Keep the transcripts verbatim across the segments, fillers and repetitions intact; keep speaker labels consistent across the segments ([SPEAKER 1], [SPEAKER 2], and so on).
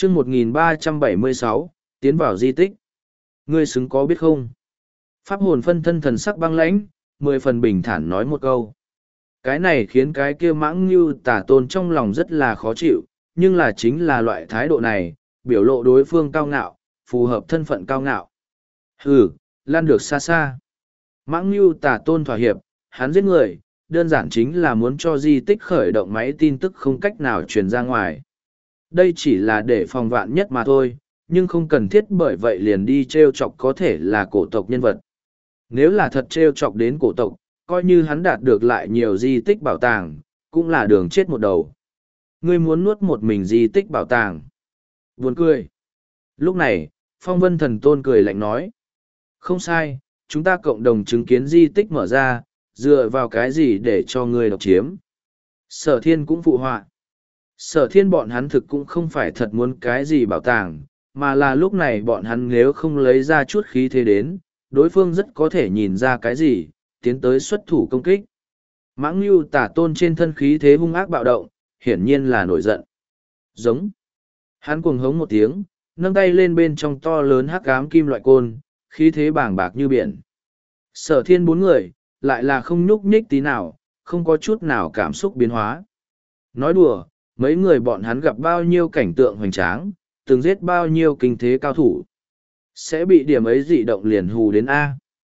[SPEAKER 1] chương một nghìn ba trăm bảy mươi sáu, tiến vào di tích. Ngươi xứng có biết không? Pháp hồn phân thân thần sắc băng lãnh, mười phần bình thản nói một câu. Cái này khiến cái kia mãng như tả tôn trong lòng rất là khó chịu, nhưng là chính là loại thái độ này, biểu lộ đối phương cao ngạo, phù hợp thân phận cao ngạo. Hừ, lan được xa xa. Mãng như tả tôn thỏa hiệp, hắn giết người, đơn giản chính là muốn cho di tích khởi động máy tin tức không cách nào truyền ra ngoài. Đây chỉ là để phòng vạn nhất mà thôi, nhưng không cần thiết bởi vậy liền đi t r e o chọc có thể là cổ tộc nhân vật. Nếu là thật t r e o chọc đến cổ tộc, coi như hắn đạt được lại nhiều di tích bảo tàng, cũng là đường chết một đầu. Ngươi muốn nuốt một mình di tích bảo tàng. Buồn cười. Lúc này, phong vân thần tôn cười lạnh nói. Không sai, chúng ta cộng đồng chứng kiến di tích mở ra, dựa vào cái gì để cho ngươi độc chiếm. Sở thiên cũng phụ họa. Sở thiên bọn hắn thực cũng không phải thật muốn cái gì bảo tàng, mà là lúc này bọn hắn nếu không lấy ra chút khí thế đến, đối phương rất có thể nhìn ra cái gì, tiến tới xuất thủ công kích. Mãng Nhu tả tôn trên thân khí thế hung ác bạo động, hiển nhiên là nổi giận. Giống. Hắn cuồng hống một tiếng, nâng tay lên bên trong to lớn hắc ám kim loại côn, khí thế bàng bạc như biển. Sở thiên bốn người, lại là không nhúc nhích tí nào, không có chút nào cảm xúc biến hóa. Nói đùa, mấy người bọn hắn gặp bao nhiêu cảnh tượng hoành tráng, từng giết bao nhiêu kinh thế cao thủ. Sẽ bị điểm ấy dị động liền hù đến A.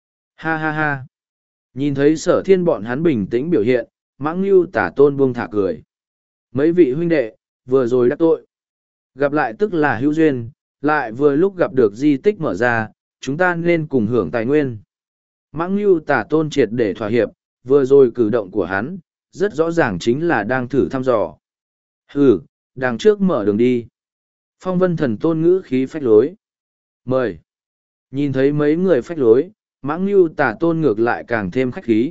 [SPEAKER 1] Ha ha ha. Nhìn thấy sở thiên bọn hắn bình tĩnh biểu hiện, mãng lưu tả tôn buông thả cười. Mấy vị huynh đệ, vừa rồi đắc tội. Gặp lại tức là hữu duyên, lại vừa lúc gặp được di tích mở ra, chúng ta nên cùng hưởng tài nguyên. Mãng lưu tả tôn triệt để thỏa hiệp, vừa rồi cử động của hắn, rất rõ ràng chính là đang thử thăm dò. Hừ, đằng trước mở đường đi. Phong vân thần tôn ngữ khí phách lối. Mời. Nhìn thấy mấy người phách lối, mãng lưu tả tôn ngược lại càng thêm khách khí.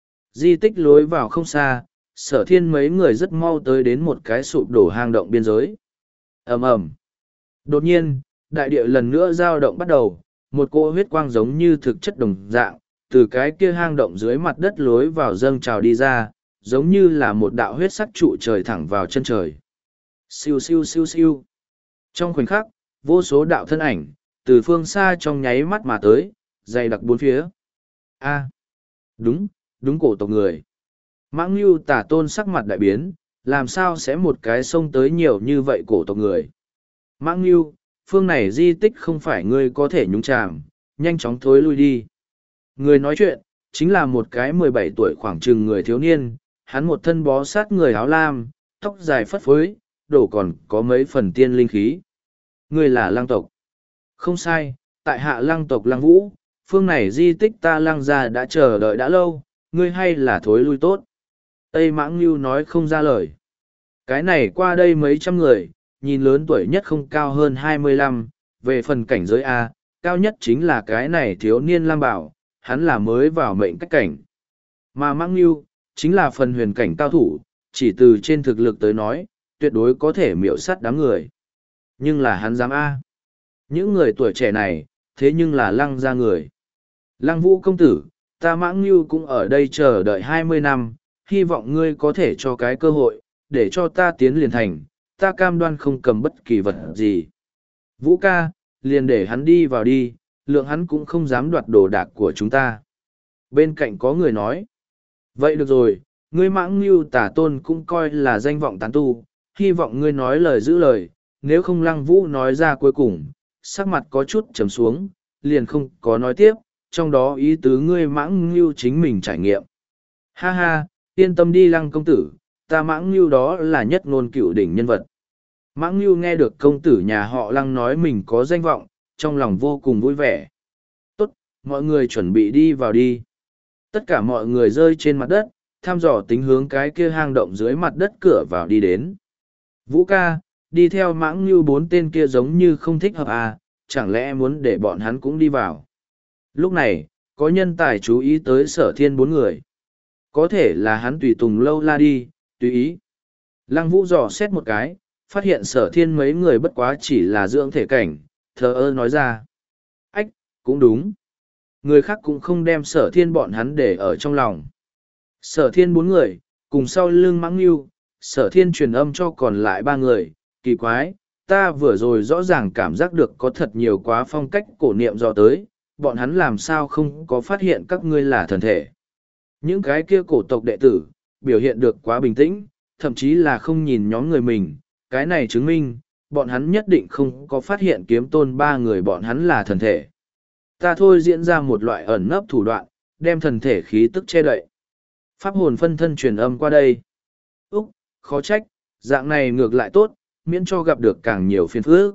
[SPEAKER 1] Di tích lối vào không xa, sở thiên mấy người rất mau tới đến một cái sụp đổ hang động biên giới. Ầm ầm. Đột nhiên, đại địa lần nữa dao động bắt đầu, một cỗ huyết quang giống như thực chất đồng dạng, từ cái kia hang động dưới mặt đất lối vào dâng trào đi ra, giống như là một đạo huyết sắc trụ trời thẳng vào chân trời. Siêu siêu siêu siêu. Trong khoảnh khắc, vô số đạo thân ảnh, từ phương xa trong nháy mắt mà tới, dày đặc bốn phía. A, đúng, đúng cổ tộc người. Mãng Lưu tả tôn sắc mặt đại biến, làm sao sẽ một cái sông tới nhiều như vậy cổ tộc người. Mãng Lưu, phương này di tích không phải ngươi có thể nhúng chàm, nhanh chóng thối lui đi. Người nói chuyện, chính là một cái mười bảy tuổi khoảng chừng người thiếu niên, hắn một thân bó sát người áo lam, tóc dài phất phới, đổ còn có mấy phần tiên linh khí. Ngươi là lăng tộc. Không sai, tại hạ lăng tộc lăng vũ, phương này di tích ta lăng gia đã chờ đợi đã lâu, ngươi hay là thối lui tốt. Tây Mãng Lưu nói không ra lời. Cái này qua đây mấy trăm người, nhìn lớn tuổi nhất không cao hơn hai mươi lăm, về phần cảnh giới A, cao nhất chính là cái này thiếu niên lam bảo, hắn là mới vào mệnh cách cảnh. Mà Mãng Lưu, chính là phần huyền cảnh cao thủ, chỉ từ trên thực lực tới nói, tuyệt đối có thể miểu sát đám người. Nhưng là hắn dám A. Những người tuổi trẻ này, thế nhưng là lăng ra người. Lăng vũ công tử, ta Mãng Lưu cũng ở đây chờ đợi hai mươi năm, hy vọng ngươi có thể cho cái cơ hội, để cho ta tiến liền thành, ta cam đoan không cầm bất kỳ vật gì. Vũ ca, liền để hắn đi vào đi, lượng hắn cũng không dám đoạt đồ đạc của chúng ta. Bên cạnh có người nói, vậy được rồi, ngươi Mãng Lưu tả tôn cũng coi là danh vọng tán tu, hy vọng ngươi nói lời giữ lời, nếu không Lăng Vũ nói ra cuối cùng, sắc mặt có chút trầm xuống, liền không có nói tiếp, trong đó ý tứ ngươi Mãng Lưu chính mình trải nghiệm. Ha ha, yên tâm đi Lăng công tử, ta Mãng Lưu đó là nhất ngôn cửu đỉnh nhân vật. Mãng Lưu nghe được công tử nhà họ Lăng nói mình có danh vọng, trong lòng vô cùng vui vẻ. Tốt, mọi người chuẩn bị đi vào đi. Tất cả mọi người rơi trên mặt đất, thăm dò tính hướng cái kia hang động dưới mặt đất cửa vào đi đến. Vũ ca, đi theo Mãng Lưu bốn tên kia giống như không thích hợp à, chẳng lẽ muốn để bọn hắn cũng đi vào. Lúc này, có nhân tài chú ý tới sở thiên bốn người. Có thể là hắn tùy tùng lâu la đi, tùy ý. Lăng Vũ dò xét một cái, phát hiện sở thiên mấy người bất quá chỉ là dưỡng thể cảnh, thờ ơ nói ra. Ách, cũng đúng. Người khác cũng không đem sở thiên bọn hắn để ở trong lòng. Sở thiên bốn người, cùng sau lưng Mãng Lưu, sở thiên truyền âm cho còn lại ba người, kỳ quái, ta vừa rồi rõ ràng cảm giác được có thật nhiều quá phong cách cổ niệm dò tới, bọn hắn làm sao không có phát hiện các ngươi là thần thể. Những cái kia cổ tộc đệ tử, biểu hiện được quá bình tĩnh, thậm chí là không nhìn nhóm người mình, cái này chứng minh, bọn hắn nhất định không có phát hiện kiếm tôn ba người bọn hắn là thần thể. Ta thôi diễn ra một loại ẩn nấp thủ đoạn, đem thần thể khí tức che đậy. Pháp hồn phân thân truyền âm qua đây. Úc, khó trách, dạng này ngược lại tốt, miễn cho gặp được càng nhiều phiền phức.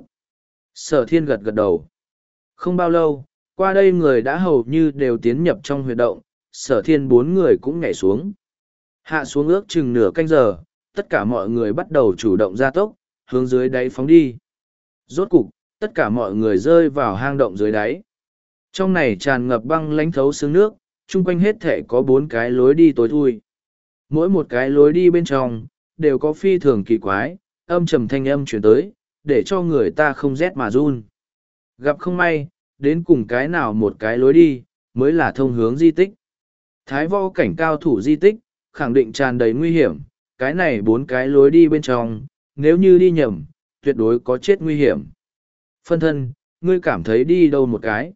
[SPEAKER 1] Sở thiên gật gật đầu. Không bao lâu, qua đây người đã hầu như đều tiến nhập trong huyệt động, sở thiên bốn người cũng nhảy xuống. Hạ xuống ước chừng nửa canh giờ, tất cả mọi người bắt đầu chủ động ra tốc, hướng dưới đáy phóng đi. Rốt cục, tất cả mọi người rơi vào hang động dưới đáy. Trong này tràn ngập băng lãnh thấu xương nước, chung quanh hết thể có bốn cái lối đi tối thui. Mỗi một cái lối đi bên trong, đều có phi thường kỳ quái, âm trầm thanh âm chuyển tới, để cho người ta không rét mà run. Gặp không may, đến cùng cái nào một cái lối đi, mới là thông hướng di tích. Thái võ cảnh cao thủ di tích, khẳng định tràn đầy nguy hiểm, cái này bốn cái lối đi bên trong, nếu như đi nhầm, tuyệt đối có chết nguy hiểm. Phân thân, ngươi cảm thấy đi đâu một cái?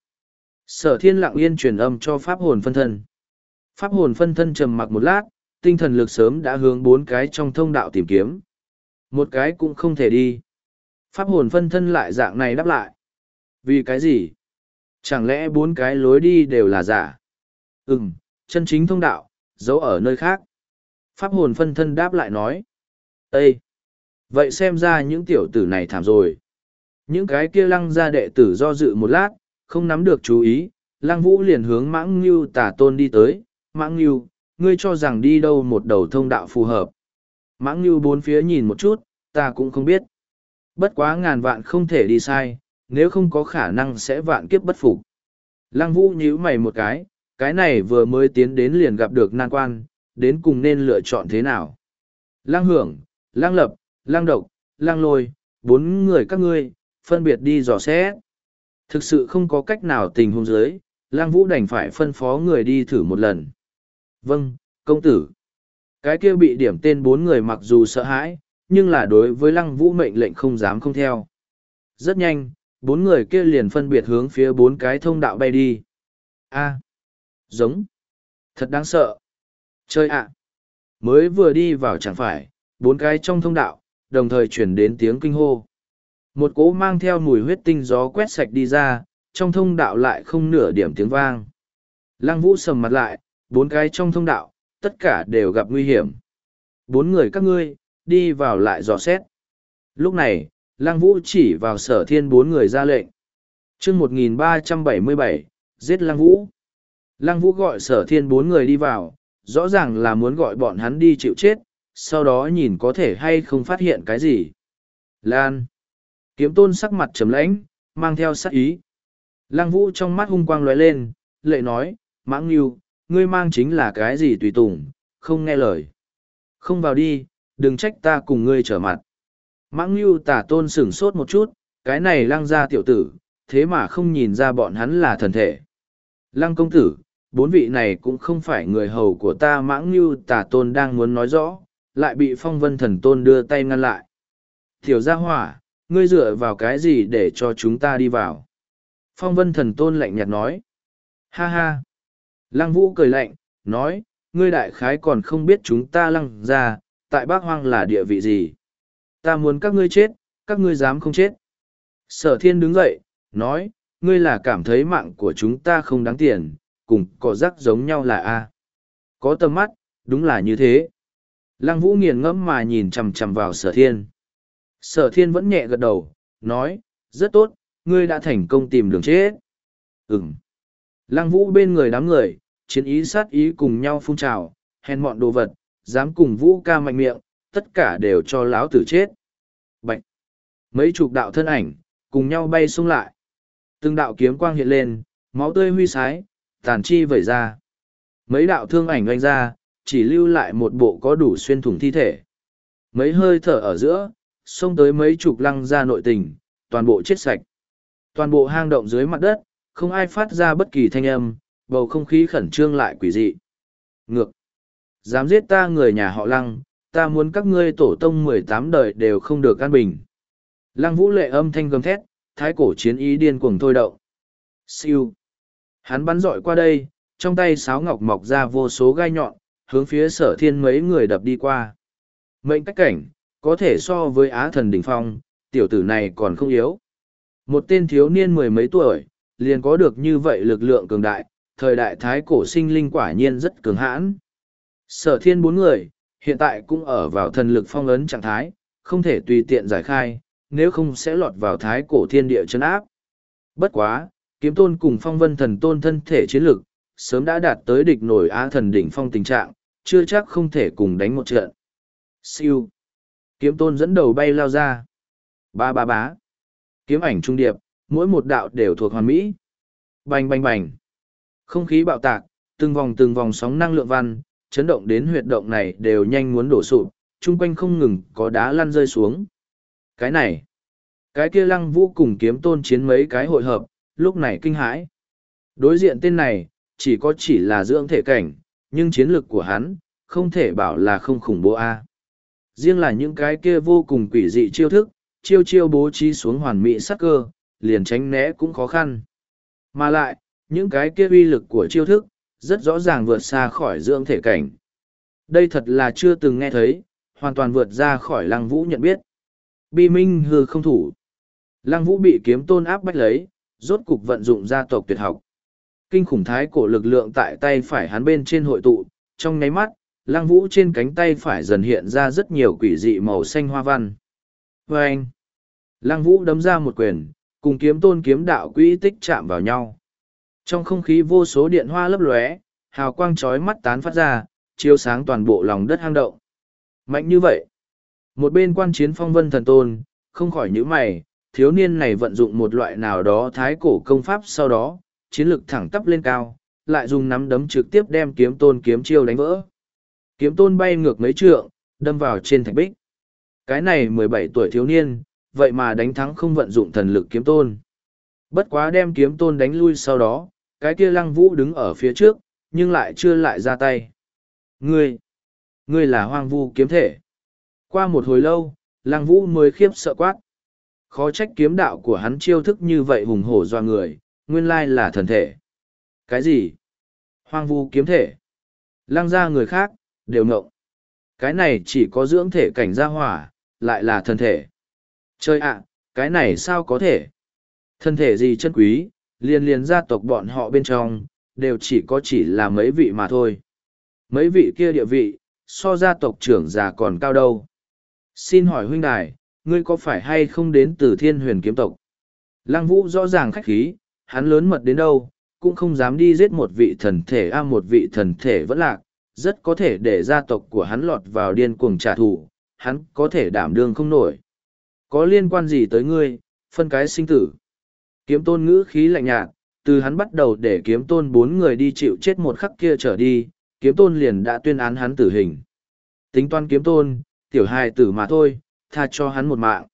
[SPEAKER 1] Sở thiên lặng yên truyền âm cho pháp hồn phân thân. Pháp hồn phân thân trầm mặc một lát, tinh thần lực sớm đã hướng bốn cái trong thông đạo tìm kiếm. Một cái cũng không thể đi. Pháp hồn phân thân lại dạng này đáp lại. Vì cái gì? Chẳng lẽ bốn cái lối đi đều là giả? Ừm, chân chính thông đạo, giấu ở nơi khác. Pháp hồn phân thân đáp lại nói. Ê! Vậy xem ra những tiểu tử này thảm rồi. Những cái kia lăng ra đệ tử do dự một lát, không nắm được chú ý, lăng vũ liền hướng mãng ngưu tả tôn đi tới. Mãng ngưu, ngươi cho rằng đi đâu một đầu thông đạo phù hợp. Mãng ngưu bốn phía nhìn một chút, ta cũng không biết. Bất quá ngàn vạn không thể đi sai, nếu không có khả năng sẽ vạn kiếp bất phục. Lăng vũ nhíu mày một cái, cái này vừa mới tiến đến liền gặp được nan quan, đến cùng nên lựa chọn thế nào. Lăng hưởng, lăng lập, lăng độc, lăng lôi, bốn người các ngươi, phân biệt đi dò xét. Thực sự không có cách nào tình huống dưới, lăng vũ đành phải phân phó người đi thử một lần. Vâng, công tử. Cái kia bị điểm tên bốn người mặc dù sợ hãi, nhưng là đối với lăng vũ mệnh lệnh không dám không theo. Rất nhanh, bốn người kia liền phân biệt hướng phía bốn cái thông đạo bay đi. A, giống. Thật đáng sợ. Chơi ạ. Mới vừa đi vào chẳng phải, bốn cái trong thông đạo, đồng thời chuyển đến tiếng kinh hô. Một cỗ mang theo mùi huyết tinh gió quét sạch đi ra, trong thông đạo lại không nửa điểm tiếng vang. Lăng vũ sầm mặt lại, bốn cái trong thông đạo, tất cả đều gặp nguy hiểm. Bốn người các ngươi, đi vào lại dò xét. Lúc này, Lăng Vũ chỉ vào sở thiên bốn người ra lệnh. chương một nghìn ba trăm bảy mươi bảy, giết Lăng Vũ. Lăng Vũ gọi sở thiên bốn người đi vào, rõ ràng là muốn gọi bọn hắn đi chịu chết, sau đó nhìn có thể hay không phát hiện cái gì. Lan. Kiếm tôn sắc mặt trầm lãnh, mang theo sát ý. Lăng Vũ trong mắt hung quang lóe lên, lệ nói, Mãng Nhu, ngươi mang chính là cái gì tùy tùng, không nghe lời. Không vào đi, đừng trách ta cùng ngươi trở mặt. Mãng Nhu tả tôn sửng sốt một chút, cái này lăng ra tiểu tử, thế mà không nhìn ra bọn hắn là thần thể. Lăng công tử, bốn vị này cũng không phải người hầu của ta. Mãng Nhu tả tôn đang muốn nói rõ, lại bị phong vân thần tôn đưa tay ngăn lại. Tiểu gia hỏa, ngươi dựa vào cái gì để cho chúng ta đi vào? Phong vân thần tôn lạnh nhạt nói. Ha ha. Lăng Vũ cười lạnh, nói, ngươi đại khái còn không biết chúng ta lăng ra, tại Bác Hoang là địa vị gì. Ta muốn các ngươi chết, các ngươi dám không chết. Sở thiên đứng dậy, nói, ngươi là cảm thấy mạng của chúng ta không đáng tiền, cùng cỏ rác giống nhau là A. Có tầm mắt, đúng là như thế. Lăng Vũ nghiền ngẫm mà nhìn chằm chằm vào sở thiên. Sở thiên vẫn nhẹ gật đầu, nói, rất tốt, ngươi đã thành công tìm đường chết. Ừm. Lăng Vũ bên người đám người, chiến ý sát ý cùng nhau phun trào, hèn mọn đồ vật, dám cùng Vũ ca mạnh miệng, tất cả đều cho lão tử chết. Bạch! Mấy chục đạo thân ảnh, cùng nhau bay xuống lại. Từng đạo kiếm quang hiện lên, máu tươi huy sái, tàn chi vẩy ra. Mấy đạo thương ảnh oanh ra, chỉ lưu lại một bộ có đủ xuyên thủng thi thể. Mấy hơi thở ở giữa, xông tới mấy chục lăng ra nội tình, toàn bộ chết sạch. Toàn bộ hang động dưới mặt đất, không ai phát ra bất kỳ thanh âm, bầu không khí khẩn trương lại quỷ dị. Ngược! Dám giết ta người nhà họ lăng, ta muốn các ngươi tổ tông mười tám đời đều không được an bình. Lăng Vũ lệ âm thanh gầm thét, thái cổ chiến ý điên cuồng thôi động. Siêu. Hắn bắn dọi qua đây, trong tay sáo ngọc mọc ra vô số gai nhọn, hướng phía sở thiên mấy người đập đi qua. Mệnh cách cảnh, có thể so với Á thần đỉnh phong, tiểu tử này còn không yếu. Một tên thiếu niên mười mấy tuổi, liền có được như vậy lực lượng cường đại, thời đại thái cổ sinh linh quả nhiên rất cường hãn. Sở thiên bốn người, hiện tại cũng ở vào thần lực phong ấn trạng thái, không thể tùy tiện giải khai, nếu không sẽ lọt vào thái cổ thiên địa chấn áp. Bất quá, kiếm tôn cùng phong vân thần tôn thân thể chiến lực, sớm đã đạt tới địch nổi Á thần đỉnh phong tình trạng, chưa chắc không thể cùng đánh một trận. Siêu. Kiếm tôn dẫn đầu bay lao ra. Ba ba bá. Kiếm ảnh trung điệp, mỗi một đạo đều thuộc hoàn mỹ. Bành bành bành. Không khí bạo tạc, từng vòng từng vòng sóng năng lượng văn, chấn động đến huyệt động này đều nhanh muốn đổ sụp, chung quanh không ngừng có đá lăn rơi xuống. Cái này, cái kia Lăng Vũ cùng kiếm tôn chiến mấy cái hội hợp, lúc này kinh hãi. Đối diện tên này, chỉ có chỉ là dưỡng thể cảnh, nhưng chiến lực của hắn, không thể bảo là không khủng bố a. Riêng là những cái kia vô cùng quỷ dị chiêu thức, chiêu chiêu bố trí xuống hoàn mỹ sắc cơ, liền tránh né cũng khó khăn. Mà lại, những cái kia uy lực của chiêu thức, rất rõ ràng vượt xa khỏi dưỡng thể cảnh. Đây thật là chưa từng nghe thấy, hoàn toàn vượt ra khỏi Lăng Vũ nhận biết. Bi minh hư không thủ. Lăng Vũ bị kiếm tôn áp bách lấy, rốt cục vận dụng gia tộc tuyệt học. Kinh khủng thái cổ lực lượng tại tay phải hắn bên trên hội tụ, trong nháy mắt, Lăng Vũ trên cánh tay phải dần hiện ra rất nhiều quỷ dị màu xanh hoa văn. Và anh, Lăng Vũ đấm ra một quyền, cùng kiếm tôn kiếm đạo quỹ tích chạm vào nhau. Trong không khí vô số điện hoa lấp lóe, hào quang chói mắt tán phát ra, chiếu sáng toàn bộ lòng đất hang động. Mạnh như vậy. Một bên quan chiến phong vân thần tôn, không khỏi nhíu mày, thiếu niên này vận dụng một loại nào đó thái cổ công pháp sau đó, chiến lực thẳng tắp lên cao, lại dùng nắm đấm trực tiếp đem kiếm tôn kiếm chiêu đánh vỡ. Kiếm tôn bay ngược mấy trượng, đâm vào trên thạch bích. Cái này mười bảy tuổi thiếu niên, vậy mà đánh thắng không vận dụng thần lực kiếm tôn. Bất quá đem kiếm tôn đánh lui sau đó, cái kia Lăng Vũ đứng ở phía trước, nhưng lại chưa lại ra tay. Ngươi, ngươi là hoang vu kiếm thể. Qua một hồi lâu, Lăng Vũ mới khiếp sợ quát. Khó trách kiếm đạo của hắn chiêu thức như vậy hùng hổ doa người, nguyên lai là thần thể. Cái gì? Hoang vu kiếm thể. Lăng ra người khác, đều ngộng. Cái này chỉ có dưỡng thể cảnh gia hỏa, lại là thần thể. Chơi ạ, cái này sao có thể? Thân thể gì chân quý, liền liền gia tộc bọn họ bên trong, đều chỉ có chỉ là mấy vị mà thôi. Mấy vị kia địa vị, so gia tộc trưởng già còn cao đâu. Xin hỏi huynh đài, ngươi có phải hay không đến từ thiên huyền kiếm tộc? Lăng Vũ rõ ràng khách khí, hắn lớn mật đến đâu, cũng không dám đi giết một vị thần thể a một vị thần thể vẫn lạc, rất có thể để gia tộc của hắn lọt vào điên cuồng trả thù, hắn có thể đảm đương không nổi. Có liên quan gì tới ngươi, phân cái sinh tử? Kiếm tôn ngữ khí lạnh nhạt, từ hắn bắt đầu để kiếm tôn bốn người đi chịu chết một khắc kia trở đi, kiếm tôn liền đã tuyên án hắn tử hình. Tính toán kiếm tôn, tiểu hài tử mà thôi, tha cho hắn một mạng.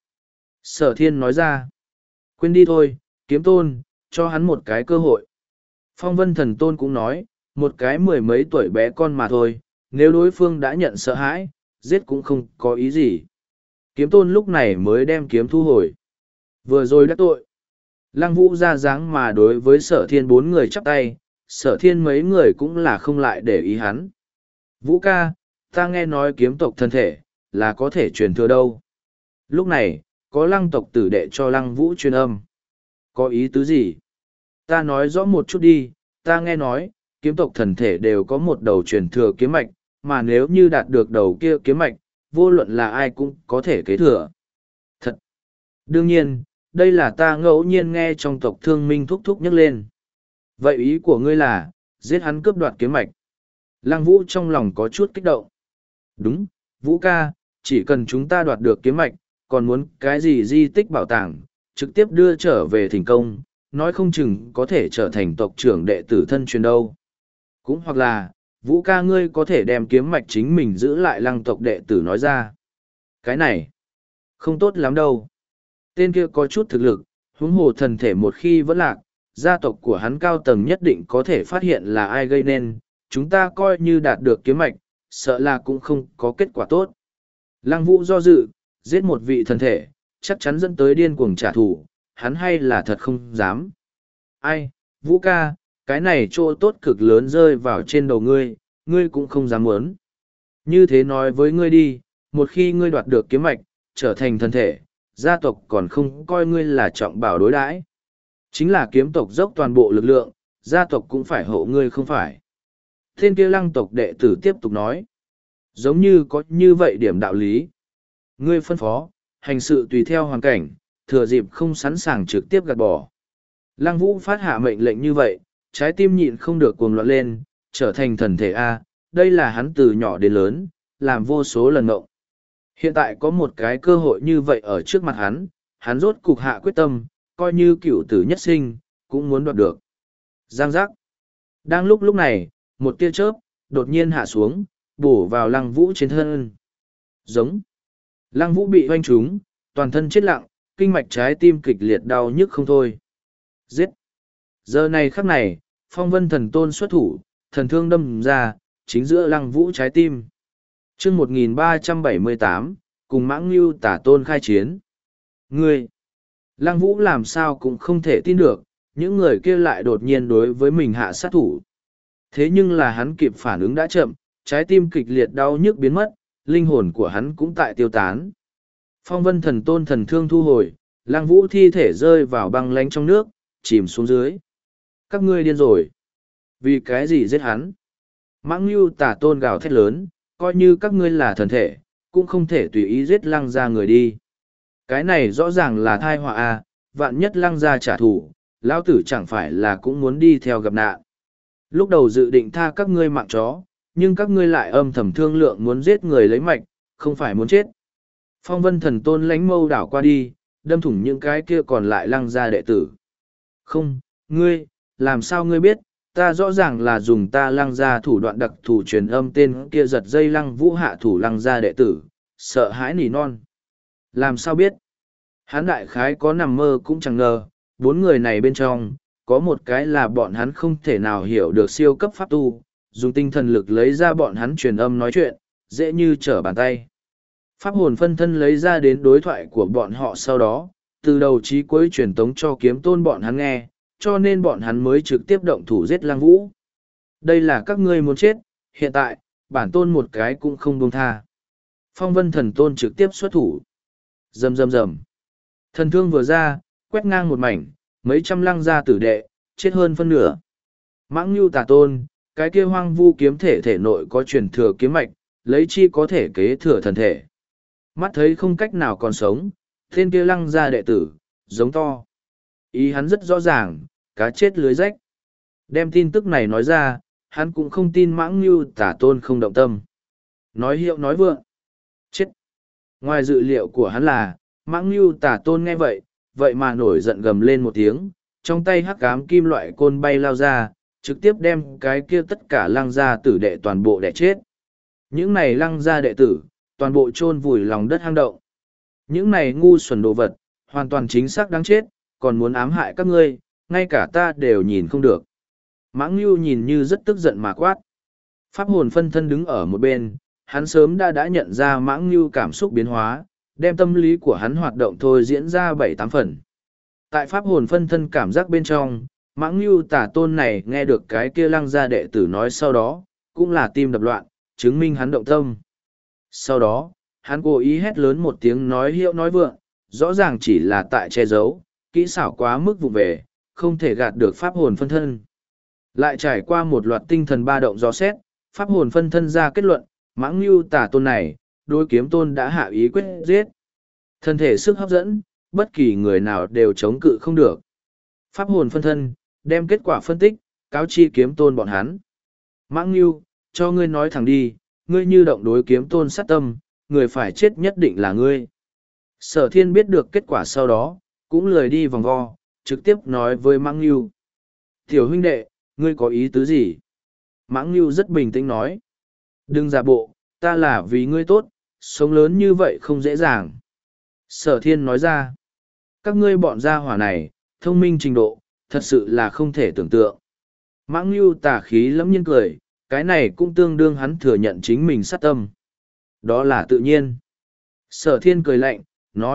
[SPEAKER 1] Sở thiên nói ra, quên đi thôi, kiếm tôn, cho hắn một cái cơ hội. Phong vân thần tôn cũng nói, một cái mười mấy tuổi bé con mà thôi, nếu đối phương đã nhận sợ hãi, giết cũng không có ý gì. Kiếm tôn lúc này mới đem kiếm thu hồi. Vừa rồi đã tội. Lăng Vũ ra dáng mà đối với sở thiên bốn người chắp tay, sở thiên mấy người cũng là không lại để ý hắn. Vũ ca, ta nghe nói kiếm tộc thân thể, là có thể truyền thừa đâu. Lúc này, có lăng tộc tử đệ cho Lăng Vũ truyền âm. Có ý tứ gì? Ta nói rõ một chút đi, ta nghe nói, kiếm tộc thần thể đều có một đầu truyền thừa kiếm mạch, mà nếu như đạt được đầu kia kiếm mạch, vô luận là ai cũng có thể kế thừa. Thật! Đương nhiên, đây là ta ngẫu nhiên nghe trong tộc thương minh thúc thúc nhắc lên. Vậy ý của ngươi là, giết hắn cướp đoạt kiếm mạch. Lăng Vũ trong lòng có chút kích động. Đúng, Vũ ca, chỉ cần chúng ta đoạt được kiếm mạch, còn muốn cái gì di tích bảo tàng, trực tiếp đưa trở về thành công, nói không chừng có thể trở thành tộc trưởng đệ tử thân truyền đâu. Cũng hoặc là, Vũ ca ngươi có thể đem kiếm mạch chính mình giữ lại lăng tộc đệ tử nói ra. Cái này, không tốt lắm đâu. Tên kia có chút thực lực, huống hồ thần thể một khi vẫn lạc, gia tộc của hắn cao tầng nhất định có thể phát hiện là ai gây nên, chúng ta coi như đạt được kiếm mạch, sợ là cũng không có kết quả tốt. Lăng Vũ do dự, giết một vị thần thể, chắc chắn dẫn tới điên cuồng trả thù, hắn hay là thật không dám. Ai, Vũ ca, cái này chỗ tốt cực lớn rơi vào trên đầu ngươi, ngươi cũng không dám muốn. Như thế nói với ngươi đi, một khi ngươi đoạt được kiếm mạch, trở thành thân thể, gia tộc còn không coi ngươi là trọng bảo đối đãi. Chính là kiếm tộc dốc toàn bộ lực lượng, gia tộc cũng phải hộ ngươi không phải. Tên kia lăng tộc đệ tử tiếp tục nói. Giống như có như vậy điểm đạo lý. Ngươi phân phó, hành sự tùy theo hoàn cảnh, thừa dịp không sẵn sàng trực tiếp gạt bỏ. Lăng Vũ phát hạ mệnh lệnh như vậy, trái tim nhịn không được cuồng loạn lên, trở thành thần thể A, đây là hắn từ nhỏ đến lớn, làm vô số lần ngộng. Hiện tại có một cái cơ hội như vậy ở trước mặt hắn, hắn rốt cục hạ quyết tâm, coi như cựu tử nhất sinh, cũng muốn đoạt được. Giang giác. Đang lúc lúc này, một tia chớp, đột nhiên hạ xuống, bổ vào lăng vũ trên thân. Giống. Lăng vũ bị hoanh trúng, toàn thân chết lặng, kinh mạch trái tim kịch liệt đau nhức không thôi. Giết. Giờ này khắc này, phong vân thần tôn xuất thủ, thần thương đâm ra, chính giữa lăng vũ trái tim. chương một nghìn ba trăm bảy mươi tám, cùng mãng lưu tả tôn khai chiến. Ngươi. Lăng vũ làm sao cũng không thể tin được, những người kia lại đột nhiên đối với mình hạ sát thủ. Thế nhưng là hắn kịp phản ứng đã chậm, trái tim kịch liệt đau nhức biến mất, linh hồn của hắn cũng tại tiêu tán. Phong vân thần tôn thần thương thu hồi, lăng vũ thi thể rơi vào băng lánh trong nước, chìm xuống dưới. Các ngươi điên rồi. Vì cái gì giết hắn? Mãng lưu tả tôn gào thét lớn, coi như các ngươi là thần thể, cũng không thể tùy ý giết lăng ra người đi. Cái này rõ ràng là thai họa a, vạn nhất lăng ra trả thù, lão tử chẳng phải là cũng muốn đi theo gặp nạn. Lúc đầu dự định tha các ngươi mạng chó, nhưng các ngươi lại âm thầm thương lượng muốn giết người lấy mạch, không phải muốn chết. Phong vân thần tôn lánh mâu đảo qua đi, đâm thủng những cái kia còn lại lăng ra đệ tử. Không, ngươi, làm sao ngươi biết, ta rõ ràng là dùng ta lăng ra thủ đoạn đặc thủ truyền âm tên kia giật dây lăng vũ hạ thủ lăng ra đệ tử, sợ hãi nỉ non. Làm sao biết? Hắn đại khái có nằm mơ cũng chẳng ngờ, bốn người này bên trong, có một cái là bọn hắn không thể nào hiểu được siêu cấp pháp tu, dùng tinh thần lực lấy ra bọn hắn truyền âm nói chuyện, dễ như trở bàn tay. Pháp hồn phân thân lấy ra đến đối thoại của bọn họ sau đó, từ đầu chí cuối truyền tống cho kiếm tôn bọn hắn nghe, cho nên bọn hắn mới trực tiếp động thủ giết Lăng Vũ. Đây là các ngươi muốn chết, hiện tại, bản tôn một cái cũng không buông tha. Phong vân thần tôn trực tiếp xuất thủ. Rầm rầm rầm. Thần thương vừa ra, quét ngang một mảnh, mấy trăm lăng gia tử đệ, chết hơn phân nửa. Mãng Nhu Tà Tôn, cái kia hoang vu kiếm thể thể nội có truyền thừa kiếm mạch, lấy chi có thể kế thừa thần thể. Mắt thấy không cách nào còn sống, tên kia lăng gia đệ tử, giống to. Ý hắn rất rõ ràng, cá chết lưới rách. Đem tin tức này nói ra, hắn cũng không tin Mãng Nhu Tà Tôn không động tâm. Nói hiệu nói vượng. Chết. Ngoài dự liệu của hắn là, Mãng Nhu Tà Tôn nghe vậy, vậy mà nổi giận gầm lên một tiếng, trong tay hắc ám kim loại côn bay lao ra, trực tiếp đem cái kia tất cả lăng gia tử đệ toàn bộ đẻ chết. Những này lăng gia đệ tử, toàn bộ chôn vùi lòng đất hang động. Những này ngu xuẩn đồ vật, hoàn toàn chính xác đáng chết, còn muốn ám hại các ngươi, ngay cả ta đều nhìn không được. Mãng Nhu nhìn như rất tức giận mà quát. Pháp hồn phân thân đứng ở một bên, hắn sớm đã đã nhận ra Mãng Nhu cảm xúc biến hóa, đem tâm lý của hắn hoạt động thôi diễn ra bảy tám phần. Tại pháp hồn phân thân cảm giác bên trong, Mãng Nhu Tà Tôn này nghe được cái kia lăng gia đệ tử nói sau đó, cũng là tim đập loạn, chứng minh hắn động tâm. Sau đó, hắn cố ý hét lớn một tiếng nói hiệu nói vượng, rõ ràng chỉ là tại che giấu, kỹ xảo quá mức vụ về, không thể gạt được pháp hồn phân thân. Lại trải qua một loạt tinh thần ba động gió xét, pháp hồn phân thân ra kết luận, Mãng Nhu Tà Tôn này, đối kiếm tôn đã hạ ý quyết giết. Thân thể sức hấp dẫn, bất kỳ người nào đều chống cự không được. Pháp hồn phân thân, đem kết quả phân tích, cáo chi kiếm tôn bọn hắn. Mãng Nhu, cho ngươi nói thẳng đi, ngươi như động đối kiếm tôn sát tâm, người phải chết nhất định là ngươi. Sở thiên biết được kết quả sau đó, cũng lười đi vòng vo, trực tiếp nói với Mãng Nhu. Tiểu huynh đệ, ngươi có ý tứ gì? Mãng Nhu rất bình tĩnh nói. Đừng giả bộ, ta là vì ngươi tốt, sống lớn như vậy không dễ dàng. Sở thiên nói ra. Các ngươi bọn gia hỏa này, thông minh trình độ, thật sự là không thể tưởng tượng. Mãng Nhu tà khí lẫm nhiên cười, cái này cũng tương đương hắn thừa nhận chính mình sát tâm. Đó là tự nhiên. Sở thiên cười lạnh, nói,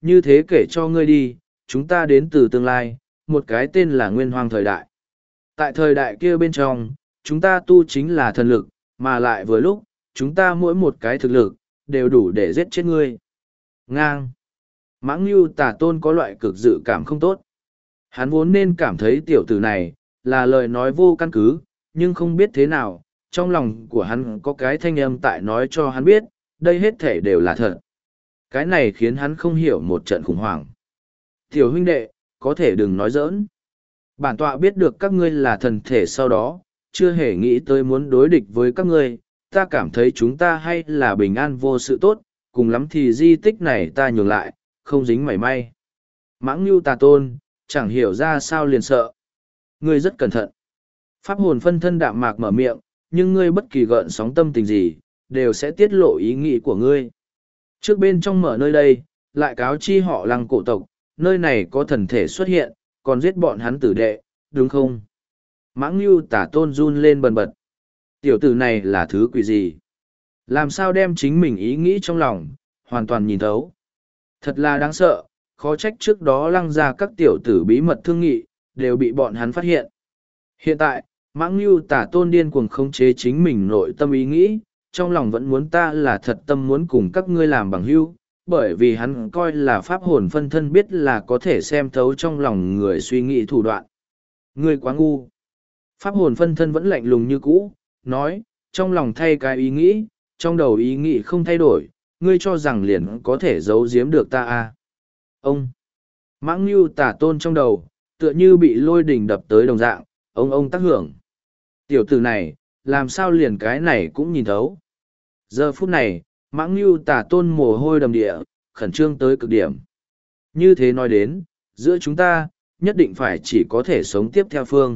[SPEAKER 1] Như thế kể cho ngươi đi, chúng ta đến từ tương lai, một cái tên là Nguyên Hoang thời đại. Tại thời đại kia bên trong, chúng ta tu chính là thần lực, mà lại vừa lúc, chúng ta mỗi một cái thực lực, đều đủ để giết chết ngươi. Ngang. Mãng Nhu Tà Tôn có loại cực dự cảm không tốt. Hắn vốn nên cảm thấy tiểu tử này, là lời nói vô căn cứ, nhưng không biết thế nào, trong lòng của hắn có cái thanh âm tại nói cho hắn biết, đây hết thể đều là thật. Cái này khiến hắn không hiểu một trận khủng hoảng. Tiểu huynh đệ, có thể đừng nói giỡn. Bản tọa biết được các ngươi là thần thể sau đó, chưa hề nghĩ tới muốn đối địch với các ngươi, ta cảm thấy chúng ta hay là bình an vô sự tốt, cùng lắm thì di tích này ta nhường lại, không dính mảy may. Mãng Nhu Tà Tôn, chẳng hiểu ra sao liền sợ. Ngươi rất cẩn thận. Pháp hồn phân thân đạm mạc mở miệng, nhưng ngươi bất kỳ gợn sóng tâm tình gì, đều sẽ tiết lộ ý nghĩ của ngươi. Trước bên trong mở nơi đây, lại cáo chi họ Lăng cổ tộc, nơi này có thần thể xuất hiện, còn giết bọn hắn tử đệ, đúng không? Mãng Nhu Tả Tôn run lên bần bật. Tiểu tử này là thứ quỷ gì? Làm sao đem chính mình ý nghĩ trong lòng, hoàn toàn nhìn thấu? Thật là đáng sợ, khó trách trước đó lăng ra các tiểu tử bí mật thương nghị, đều bị bọn hắn phát hiện. Hiện tại, Mãng Nhu Tả Tôn điên cuồng khống chế chính mình nội tâm ý nghĩ, trong lòng vẫn muốn ta là thật tâm muốn cùng các ngươi làm bằng hữu, bởi vì hắn coi là pháp hồn phân thân biết là có thể xem thấu trong lòng người suy nghĩ thủ đoạn. Ngươi quá ngu. Pháp hồn phân thân vẫn lạnh lùng như cũ, nói, trong lòng thay cái ý nghĩ, trong đầu ý nghĩ không thay đổi, ngươi cho rằng liền có thể giấu giếm được ta à. Ông, Mãng Nhu Tả Tôn trong đầu, tựa như bị lôi đỉnh đập tới đồng dạng, ông ông tác hưởng. Tiểu tử này, làm sao liền cái này cũng nhìn thấu. Giờ phút này, Mãng Nhu Tả Tôn mồ hôi đầm địa, khẩn trương tới cực điểm. Như thế nói đến, giữa chúng ta, nhất định phải chỉ có thể sống tiếp theo phương.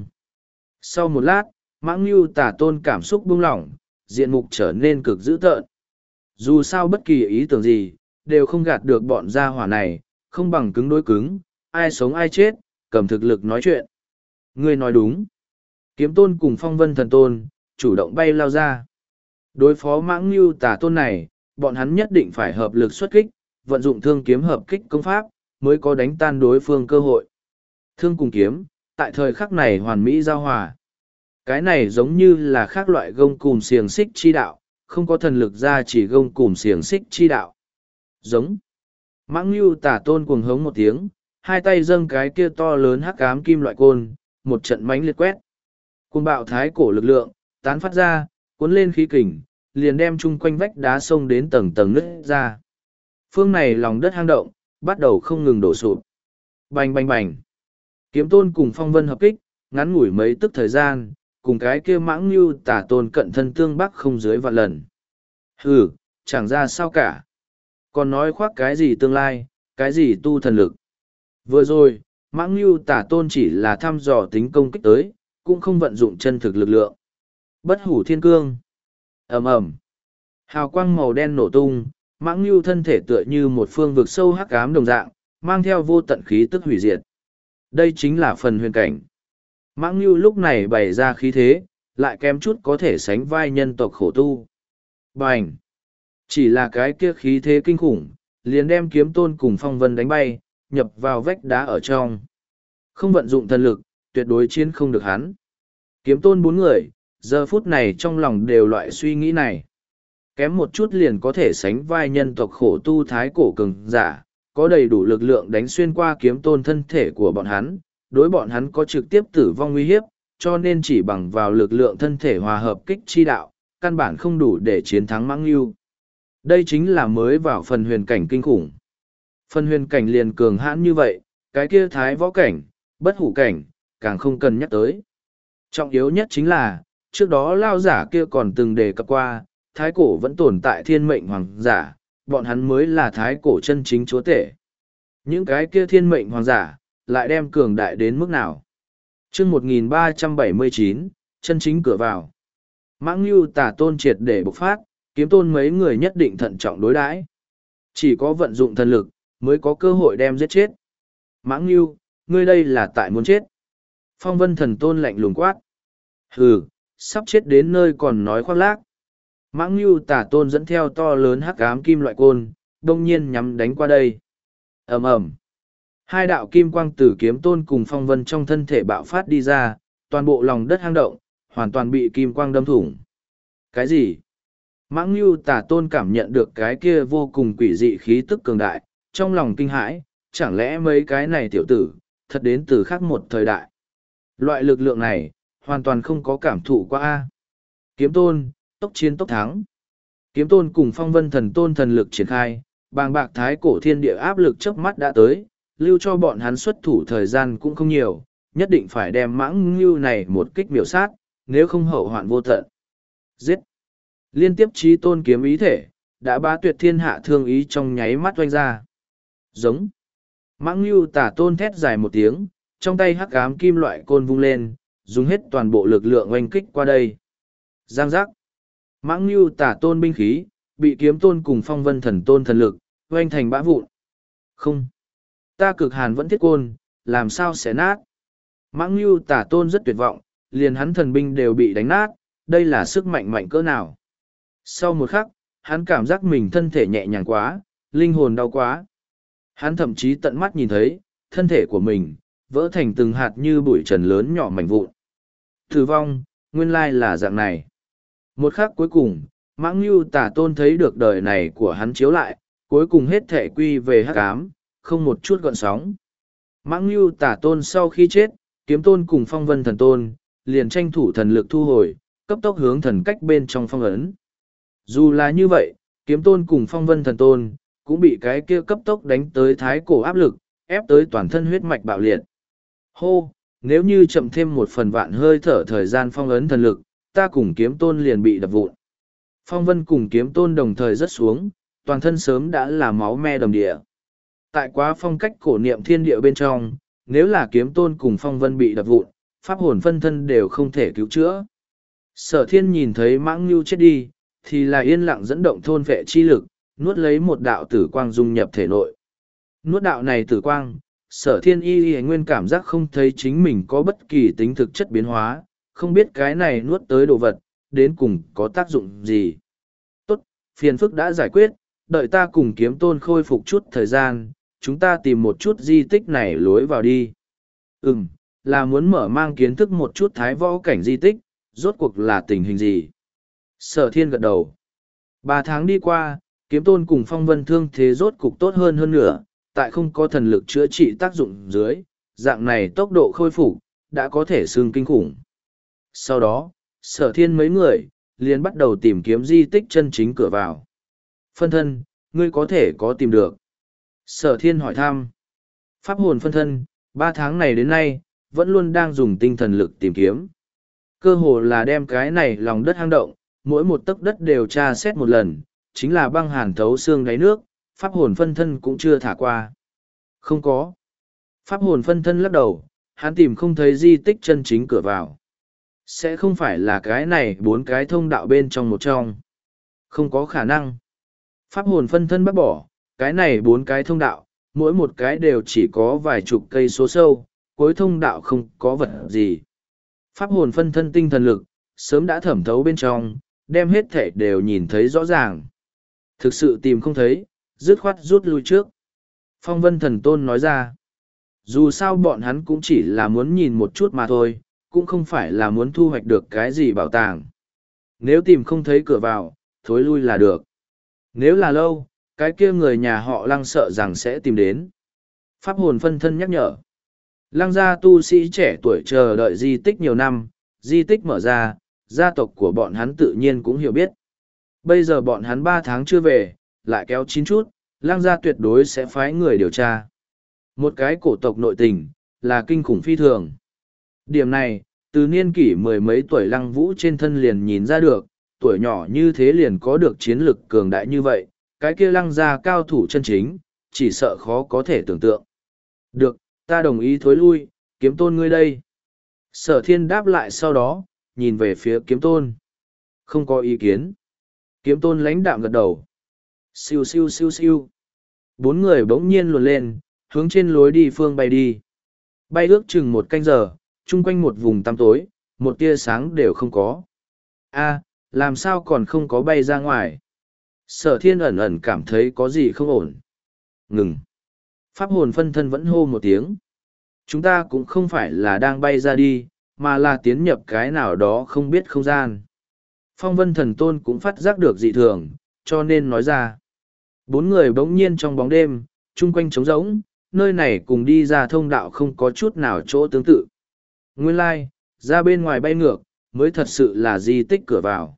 [SPEAKER 1] Sau một lát, Mãng Nhu Tả Tôn cảm xúc buông lỏng, diện mục trở nên cực dữ tợn. Dù sao bất kỳ ý tưởng gì, đều không gạt được bọn gia hỏa này, không bằng cứng đối cứng, ai sống ai chết, cầm thực lực nói chuyện. Ngươi nói đúng. Kiếm Tôn cùng Phong Vân Thần Tôn, chủ động bay lao ra. Đối phó Mãng Nhu Tả Tôn này, bọn hắn nhất định phải hợp lực xuất kích, vận dụng thương kiếm hợp kích công pháp, mới có đánh tan đối phương cơ hội. Thương cùng kiếm, tại thời khắc này hoàn mỹ giao hòa. Cái này giống như là khác loại gông cùm xiềng xích chi đạo, không có thần lực ra chỉ gông cùm xiềng xích chi đạo. Giống. Mãng Nhu Tả Tôn cuồng hống một tiếng, hai tay dâng cái kia to lớn hắc ám kim loại côn, một trận mãnh liệt quét. Cuồng bạo thái cổ lực lượng, tán phát ra, cuốn lên khí kình, liền đem chung quanh vách đá sông đến tầng tầng nứt ra. Phương này lòng đất hang động, bắt đầu không ngừng đổ sụp. Bành bành bành. Kiếm Tôn cùng Phong Vân hợp kích, ngắn ngủi mấy tức thời gian, cùng cái kia Mãng Nhu Tả Tôn cận thân tương bắc không dưới vạn lần. Hừ, chẳng ra sao cả. Còn nói khoác cái gì tương lai, cái gì tu thần lực. Vừa rồi, Mãng Nhu Tả Tôn chỉ là thăm dò tính công kích tới, cũng không vận dụng chân thực lực lượng. Bất hủ thiên cương. Ầm ầm. Hào quang màu đen nổ tung, Mãng Nhu thân thể tựa như một phương vực sâu hắc ám đồng dạng, mang theo vô tận khí tức hủy diệt. Đây chính là phần huyền cảnh. Mãng Nhu lúc này bày ra khí thế, lại kém chút có thể sánh vai nhân tộc khổ tu. Bành! Chỉ là cái kia khí thế kinh khủng, liền đem Kiếm Tôn cùng Phong Vân đánh bay, nhập vào vách đá ở trong. Không vận dụng thần lực, tuyệt đối chiến không được hắn. Kiếm Tôn bốn người, giờ phút này trong lòng đều loại suy nghĩ này. Kém một chút liền có thể sánh vai nhân tộc khổ tu thái cổ cường giả, có đầy đủ lực lượng đánh xuyên qua Kiếm Tôn thân thể của bọn hắn, đối bọn hắn có trực tiếp tử vong nguy hiếp, cho nên chỉ bằng vào lực lượng thân thể hòa hợp kích chi đạo, căn bản không đủ để chiến thắng Mãng Nhu. Đây chính là mới vào phần huyền cảnh kinh khủng. Phần huyền cảnh liền cường hãn như vậy, cái kia thái võ cảnh, bất hủ cảnh, càng không cần nhắc tới. Trọng yếu nhất chính là, trước đó lao giả kia còn từng đề cập qua, thái cổ vẫn tồn tại thiên mệnh hoàng giả, bọn hắn mới là thái cổ chân chính chúa tể. Những cái kia thiên mệnh hoàng giả, lại đem cường đại đến mức nào? chương một nghìn ba trăm bảy mươi chín, chân chính cửa vào. Mãng Nhu Tả Tôn triệt để bộc phát, Kiếm Tôn mấy người nhất định thận trọng đối đãi. Chỉ có vận dụng thần lực, mới có cơ hội đem giết chết. Mãng Nhu, ngươi đây là tại muốn chết. Phong Vân Thần Tôn lạnh lùng quát. Hừ, sắp chết đến nơi còn nói khoác lác. Mãng Nhu Tả Tôn dẫn theo to lớn hắc ám kim loại côn, đông nhiên nhắm đánh qua đây. ầm ầm. Hai đạo kim quang từ kiếm tôn cùng phong vân trong thân thể bạo phát đi ra, toàn bộ lòng đất hang động, hoàn toàn bị kim quang đâm thủng. Cái gì? Mãng Nhu Tả Tôn cảm nhận được cái kia vô cùng quỷ dị khí tức cường đại, trong lòng kinh hãi, chẳng lẽ mấy cái này tiểu tử, thật đến từ khác một thời đại. Loại lực lượng này, hoàn toàn không có cảm thụ qua A. Kiếm Tôn, tốc chiến tốc thắng. Kiếm Tôn cùng phong vân thần tôn thần lực triển khai, bàng bạc thái cổ thiên địa áp lực chớp mắt đã tới, lưu cho bọn hắn xuất thủ thời gian cũng không nhiều, nhất định phải đem mãng ngưu này một kích miểu sát, nếu không hậu hoạn vô tận. Giết! Liên tiếp trí tôn kiếm ý thể, đã bá tuyệt thiên hạ thương ý trong nháy mắt oanh ra. Giống! Mãng ngưu tả tôn thét dài một tiếng, trong tay hắc ám kim loại côn vung lên, dùng hết toàn bộ lực lượng oanh kích qua đây. Giang giác! Mãng ngưu tả tôn binh khí, bị kiếm tôn cùng phong vân thần tôn thần lực, oanh thành bã vụn. Không! Ta cực hàn vẫn thiết côn, làm sao sẽ nát? Mãng ngưu tả tôn rất tuyệt vọng, liền hắn thần binh đều bị đánh nát, đây là sức mạnh mạnh cỡ nào. Sau một khắc, hắn cảm giác mình thân thể nhẹ nhàng quá, linh hồn đau quá. Hắn thậm chí tận mắt nhìn thấy, thân thể của mình, vỡ thành từng hạt như bụi trần lớn nhỏ mảnh vụn. Tử vong, nguyên lai là dạng này. Một khắc cuối cùng, Mãng Nhu Tả Tôn thấy được đời này của hắn chiếu lại, cuối cùng hết thể quy về hắc ám, không một chút gợn sóng. Mãng Nhu Tả Tôn sau khi chết, Kiếm Tôn cùng Phong Vân Thần Tôn, liền tranh thủ thần lực thu hồi, cấp tốc hướng thần cách bên trong phong ấn. Dù là như vậy, Kiếm Tôn cùng Phong Vân Thần Tôn, cũng bị cái kia cấp tốc đánh tới thái cổ áp lực, ép tới toàn thân huyết mạch bạo liệt. Hô, nếu như chậm thêm một phần vạn hơi thở thời gian phong ấn thần lực, ta cùng Kiếm Tôn liền bị đập vụn. Phong Vân cùng Kiếm Tôn đồng thời rớt xuống, toàn thân sớm đã là máu me đầm địa. Tại quá phong cách cổ niệm thiên địa bên trong, nếu là Kiếm Tôn cùng Phong Vân bị đập vụn, pháp hồn phân thân đều không thể cứu chữa. Sở Thiên nhìn thấy Mãng Nhu chết đi, thì là yên lặng dẫn động thôn vệ chi lực, nuốt lấy một đạo tử quang dung nhập thể nội. Nuốt đạo này tử quang, Sở Thiên y y nguyên cảm giác không thấy chính mình có bất kỳ tính thực chất biến hóa, không biết cái này nuốt tới đồ vật, đến cùng có tác dụng gì. Tốt, phiền phức đã giải quyết, đợi ta cùng Kiếm Tôn khôi phục chút thời gian, chúng ta tìm một chút di tích này lối vào đi. Ừm, là muốn mở mang kiến thức một chút thái võ cảnh di tích, rốt cuộc là tình hình gì. Sở Thiên gật đầu. Ba tháng đi qua, Kiếm Tôn cùng Phong Vân thương thế rốt cục tốt hơn hơn nữa, tại không có thần lực chữa trị tác dụng dưới, dạng này tốc độ khôi phục đã có thể xương kinh khủng. Sau đó, Sở Thiên mấy người liền bắt đầu tìm kiếm di tích chân chính cửa vào. Phân thân, ngươi có thể có tìm được. Sở Thiên hỏi thăm. Pháp hồn phân thân, ba tháng này đến nay, vẫn luôn đang dùng tinh thần lực tìm kiếm. Cơ hồ là đem cái này lòng đất hang động, mỗi một tấc đất đều tra xét một lần, chính là băng hàn thấu xương đáy nước, pháp hồn phân thân cũng chưa thả qua. Không có. Pháp hồn phân thân lắc đầu, hắn tìm không thấy di tích chân chính cửa vào. Sẽ không phải là cái này bốn cái thông đạo bên trong một trong. Không có khả năng. Pháp hồn phân thân bác bỏ, cái này bốn cái thông đạo, mỗi một cái đều chỉ có vài chục cây số sâu, cuối thông đạo không có vật gì. Pháp hồn phân thân tinh thần lực, sớm đã thẩm thấu bên trong, đem hết thể đều nhìn thấy rõ ràng. Thực sự tìm không thấy, dứt khoát rút lui trước. Phong Vân Thần Tôn nói ra, dù sao bọn hắn cũng chỉ là muốn nhìn một chút mà thôi, cũng không phải là muốn thu hoạch được cái gì bảo tàng. Nếu tìm không thấy cửa vào, thối lui là được. Nếu là lâu, cái kia người nhà họ Lăng sợ rằng sẽ tìm đến. Pháp hồn phân thân nhắc nhở. Lăng gia tu sĩ trẻ tuổi chờ đợi di tích nhiều năm, di tích mở ra, gia tộc của bọn hắn tự nhiên cũng hiểu biết. Bây giờ bọn hắn ba tháng chưa về, lại kéo chín chút, Lăng gia tuyệt đối sẽ phái người điều tra. Một cái cổ tộc nội tình, là kinh khủng phi thường. Điểm này, từ niên kỷ mười mấy tuổi Lăng Vũ trên thân liền nhìn ra được, tuổi nhỏ như thế liền có được chiến lực cường đại như vậy, cái kia Lăng gia cao thủ chân chính, chỉ sợ khó có thể tưởng tượng. Được, ta đồng ý thối lui, Kiếm Tôn ngươi đây. Sở Thiên đáp lại sau đó, nhìn về phía Kiếm Tôn. Không có ý kiến. Kiếm Tôn lãnh đạm gật đầu. Siêu siêu siêu siêu. Bốn người bỗng nhiên luồn lên, hướng trên lối đi phương bay đi. Bay ước chừng một canh giờ, chung quanh một vùng tăm tối, một tia sáng đều không có. A, làm sao còn không có bay ra ngoài? Sở Thiên ẩn ẩn cảm thấy có gì không ổn. Ngừng. Pháp hồn phân thân vẫn hô một tiếng. Chúng ta cũng không phải là đang bay ra đi, mà là tiến nhập cái nào đó không biết không gian. Phong vân thần tôn cũng phát giác được dị thường, cho nên nói ra. Bốn người bỗng nhiên trong bóng đêm, chung quanh trống rỗng, nơi này cùng đi ra thông đạo không có chút nào chỗ tương tự. Nguyên lai, ra bên ngoài bay ngược, mới thật sự là di tích cửa vào.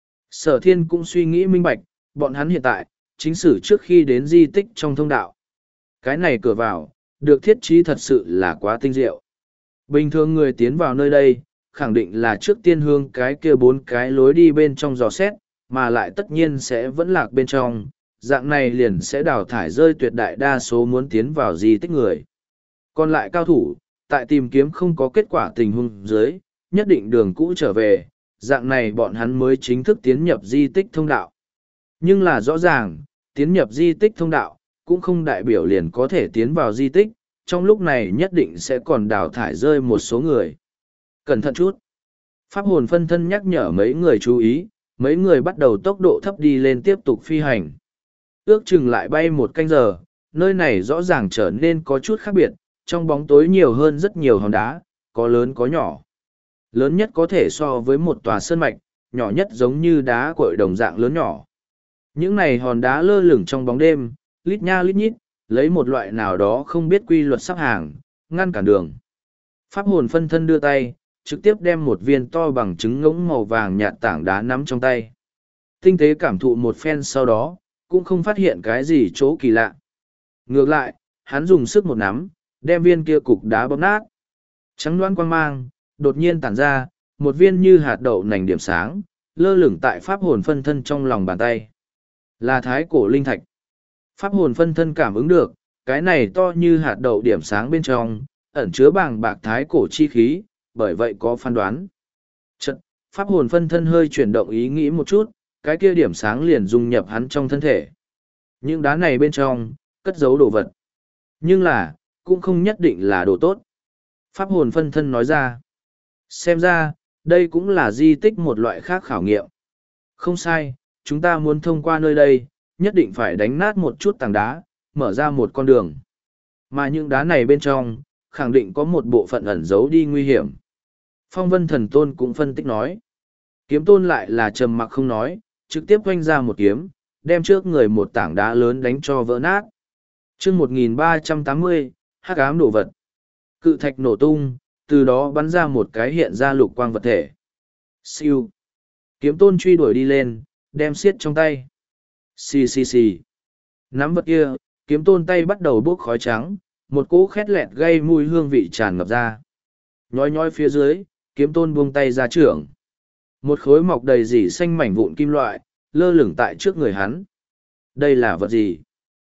[SPEAKER 1] Sở thiên cũng suy nghĩ minh bạch, bọn hắn hiện tại, chính sử trước khi đến di tích trong thông đạo. Cái này cửa vào, được thiết trí thật sự là quá tinh diệu. Bình thường người tiến vào nơi đây, khẳng định là trước tiên hương cái kia bốn cái lối đi bên trong dò xét, mà lại tất nhiên sẽ vẫn lạc bên trong, dạng này liền sẽ đào thải rơi tuyệt đại đa số muốn tiến vào di tích người. Còn lại cao thủ, tại tìm kiếm không có kết quả tình huống dưới, nhất định đường cũ trở về, dạng này bọn hắn mới chính thức tiến nhập di tích thông đạo. Nhưng là rõ ràng, tiến nhập di tích thông đạo, cũng không đại biểu liền có thể tiến vào di tích, trong lúc này nhất định sẽ còn đào thải rơi một số người. Cẩn thận chút. Pháp hồn phân thân nhắc nhở mấy người chú ý, mấy người bắt đầu tốc độ thấp đi lên tiếp tục phi hành. Ước chừng lại bay một canh giờ, nơi này rõ ràng trở nên có chút khác biệt, trong bóng tối nhiều hơn rất nhiều hòn đá, có lớn có nhỏ. Lớn nhất có thể so với một tòa sơn mạch, nhỏ nhất giống như đá cội đồng dạng lớn nhỏ. Những này hòn đá lơ lửng trong bóng đêm, lít nha lít nhít, lấy một loại nào đó không biết quy luật sắp hàng, ngăn cản đường. Pháp hồn phân thân đưa tay, trực tiếp đem một viên to bằng trứng ngỗng màu vàng nhạt tảng đá nắm trong tay. Tinh tế cảm thụ một phen sau đó, cũng không phát hiện cái gì chỗ kỳ lạ. Ngược lại, hắn dùng sức một nắm, đem viên kia cục đá bóp nát. Trắng loãng quang mang, đột nhiên tản ra, một viên như hạt đậu nành điểm sáng, lơ lửng tại pháp hồn phân thân trong lòng bàn tay. Là thái cổ linh thạch. Pháp hồn phân thân cảm ứng được, cái này to như hạt đậu điểm sáng bên trong, ẩn chứa bàng bạc thái cổ chi khí, bởi vậy có phán đoán. Chật, pháp hồn phân thân hơi chuyển động ý nghĩ một chút, cái kia điểm sáng liền dung nhập hắn trong thân thể. Những đá này bên trong, cất giấu đồ vật. Nhưng là, cũng không nhất định là đồ tốt. Pháp hồn phân thân nói ra. Xem ra, đây cũng là di tích một loại khác khảo nghiệm. Không sai, chúng ta muốn thông qua nơi đây, nhất định phải đánh nát một chút tảng đá, mở ra một con đường. Mà những đá này bên trong, khẳng định có một bộ phận ẩn giấu đi nguy hiểm. Phong vân thần tôn cũng phân tích nói. Kiếm tôn lại là trầm mặc không nói, trực tiếp quanh ra một kiếm, đem trước người một tảng đá lớn đánh cho vỡ nát. chương một nghìn ba trăm tám mươi, hắc ám đổ vật. Cự thạch nổ tung, từ đó bắn ra một cái hiện ra lục quang vật thể. Siêu. Kiếm tôn truy đuổi đi lên, đem xiết trong tay. Xì xì xì. Nắm vật kia, kiếm tôn tay bắt đầu bốc khói trắng, một cỗ khét lẹt gây mùi hương vị tràn ngập ra. Nhói nhói phía dưới, kiếm tôn buông tay ra trưởng. Một khối mọc đầy rỉ xanh mảnh vụn kim loại, lơ lửng tại trước người hắn. Đây là vật gì?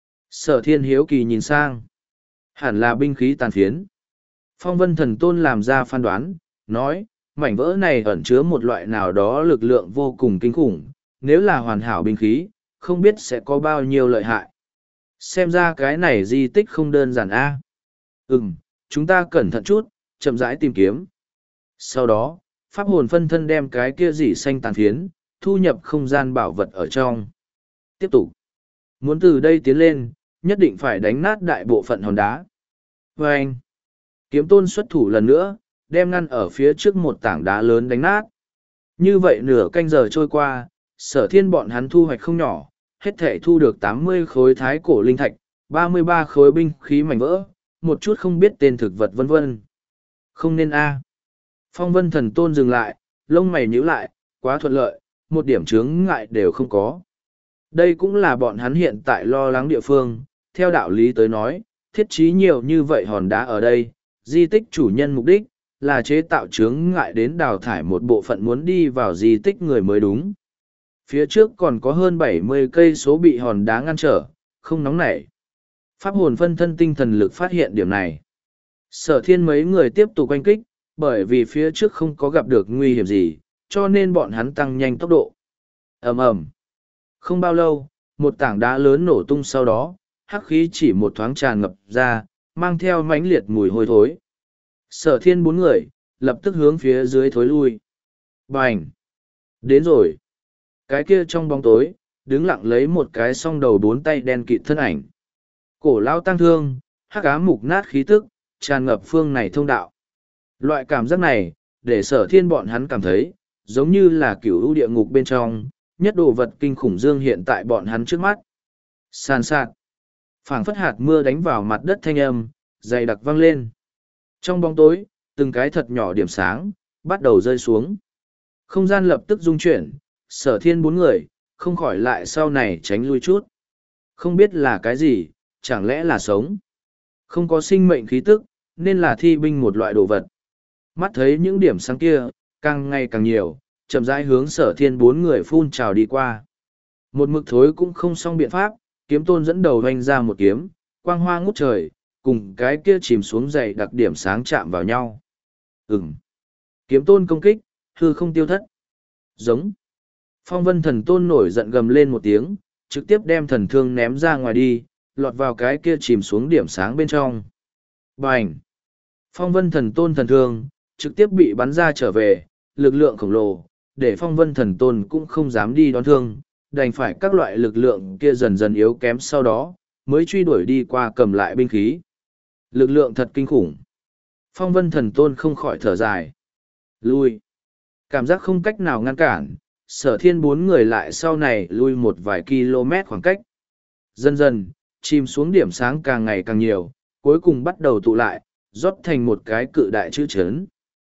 [SPEAKER 1] Sở thiên hiếu kỳ nhìn sang. Hẳn là binh khí tàn phiến. Phong vân thần tôn làm ra phán đoán, nói, mảnh vỡ này ẩn chứa một loại nào đó lực lượng vô cùng kinh khủng. Nếu là hoàn hảo binh khí, không biết sẽ có bao nhiêu lợi hại. Xem ra cái này di tích không đơn giản a. À? Ừm, chúng ta cẩn thận chút, chậm rãi tìm kiếm. Sau đó, pháp hồn phân thân đem cái kia dỉ xanh tàn phiến, thu nhập không gian bảo vật ở trong. Tiếp tục. Muốn từ đây tiến lên, nhất định phải đánh nát đại bộ phận hòn đá. Và anh, kiếm tôn xuất thủ lần nữa, đem ngăn ở phía trước một tảng đá lớn đánh nát. Như vậy nửa canh giờ trôi qua, sở thiên bọn hắn thu hoạch không nhỏ, hết thể thu được tám mươi khối thái cổ linh thạch, ba mươi ba khối binh khí mảnh vỡ, một chút không biết tên thực vật vân vân. Không nên a. Phong vân thần tôn dừng lại, lông mày nhíu lại, quá thuận lợi, một điểm chướng ngại đều không có. Đây cũng là bọn hắn hiện tại lo lắng địa phương, theo đạo lý tới nói, thiết trí nhiều như vậy hòn đá ở đây, di tích chủ nhân mục đích, là chế tạo chướng ngại đến đào thải một bộ phận muốn đi vào di tích người mới đúng. Phía trước còn có hơn bảy mươi cây số bị hòn đá ngăn trở, không nóng nảy. Pháp hồn phân thân tinh thần lực phát hiện điểm này. Sở thiên mấy người tiếp tục oanh kích, bởi vì phía trước không có gặp được nguy hiểm gì, cho nên bọn hắn tăng nhanh tốc độ. Ầm ầm. Không bao lâu, một tảng đá lớn nổ tung sau đó, hắc khí chỉ một thoáng tràn ngập ra, mang theo mãnh liệt mùi hôi thối. Sở thiên bốn người, lập tức hướng phía dưới thối lui. Bành! Đến rồi! Cái kia trong bóng tối, đứng lặng lấy một cái song đầu bốn tay đen kịt thân ảnh. Cổ lao tăng thương, hắc ám mục nát khí tức, tràn ngập phương này thông đạo. Loại cảm giác này, để sở thiên bọn hắn cảm thấy, giống như là cửu u địa ngục bên trong, nhất đồ vật kinh khủng dương hiện tại bọn hắn trước mắt. Sàn sạt, phảng phất hạt mưa đánh vào mặt đất thanh âm, dày đặc vang lên. Trong bóng tối, từng cái thật nhỏ điểm sáng, bắt đầu rơi xuống. Không gian lập tức rung chuyển, sở thiên bốn người, không khỏi lại sau này tránh lui chút. Không biết là cái gì, chẳng lẽ là sống. Không có sinh mệnh khí tức, nên là thi binh một loại đồ vật. Mắt thấy những điểm sáng kia, càng ngày càng nhiều, chậm rãi hướng sở thiên bốn người phun trào đi qua. Một mực thối cũng không xong biện pháp, kiếm tôn dẫn đầu hoành ra một kiếm, quang hoa ngút trời, cùng cái kia chìm xuống dày đặc điểm sáng chạm vào nhau. Ừm. Kiếm tôn công kích, hư không tiêu thất. Giống. Phong vân thần tôn nổi giận gầm lên một tiếng, trực tiếp đem thần thương ném ra ngoài đi, lọt vào cái kia chìm xuống điểm sáng bên trong. Bành! Phong vân thần tôn thần thương, trực tiếp bị bắn ra trở về, lực lượng khổng lồ, để phong vân thần tôn cũng không dám đi đón thương, đành phải các loại lực lượng kia dần dần yếu kém sau đó, mới truy đuổi đi qua cầm lại binh khí. Lực lượng thật kinh khủng. Phong vân thần tôn không khỏi thở dài. Lui. Cảm giác không cách nào ngăn cản, sở thiên bốn người lại sau này lui một vài km khoảng cách. Dần dần, chìm xuống điểm sáng càng ngày càng nhiều, cuối cùng bắt đầu tụ lại, rót thành một cái cự đại chữ chấn.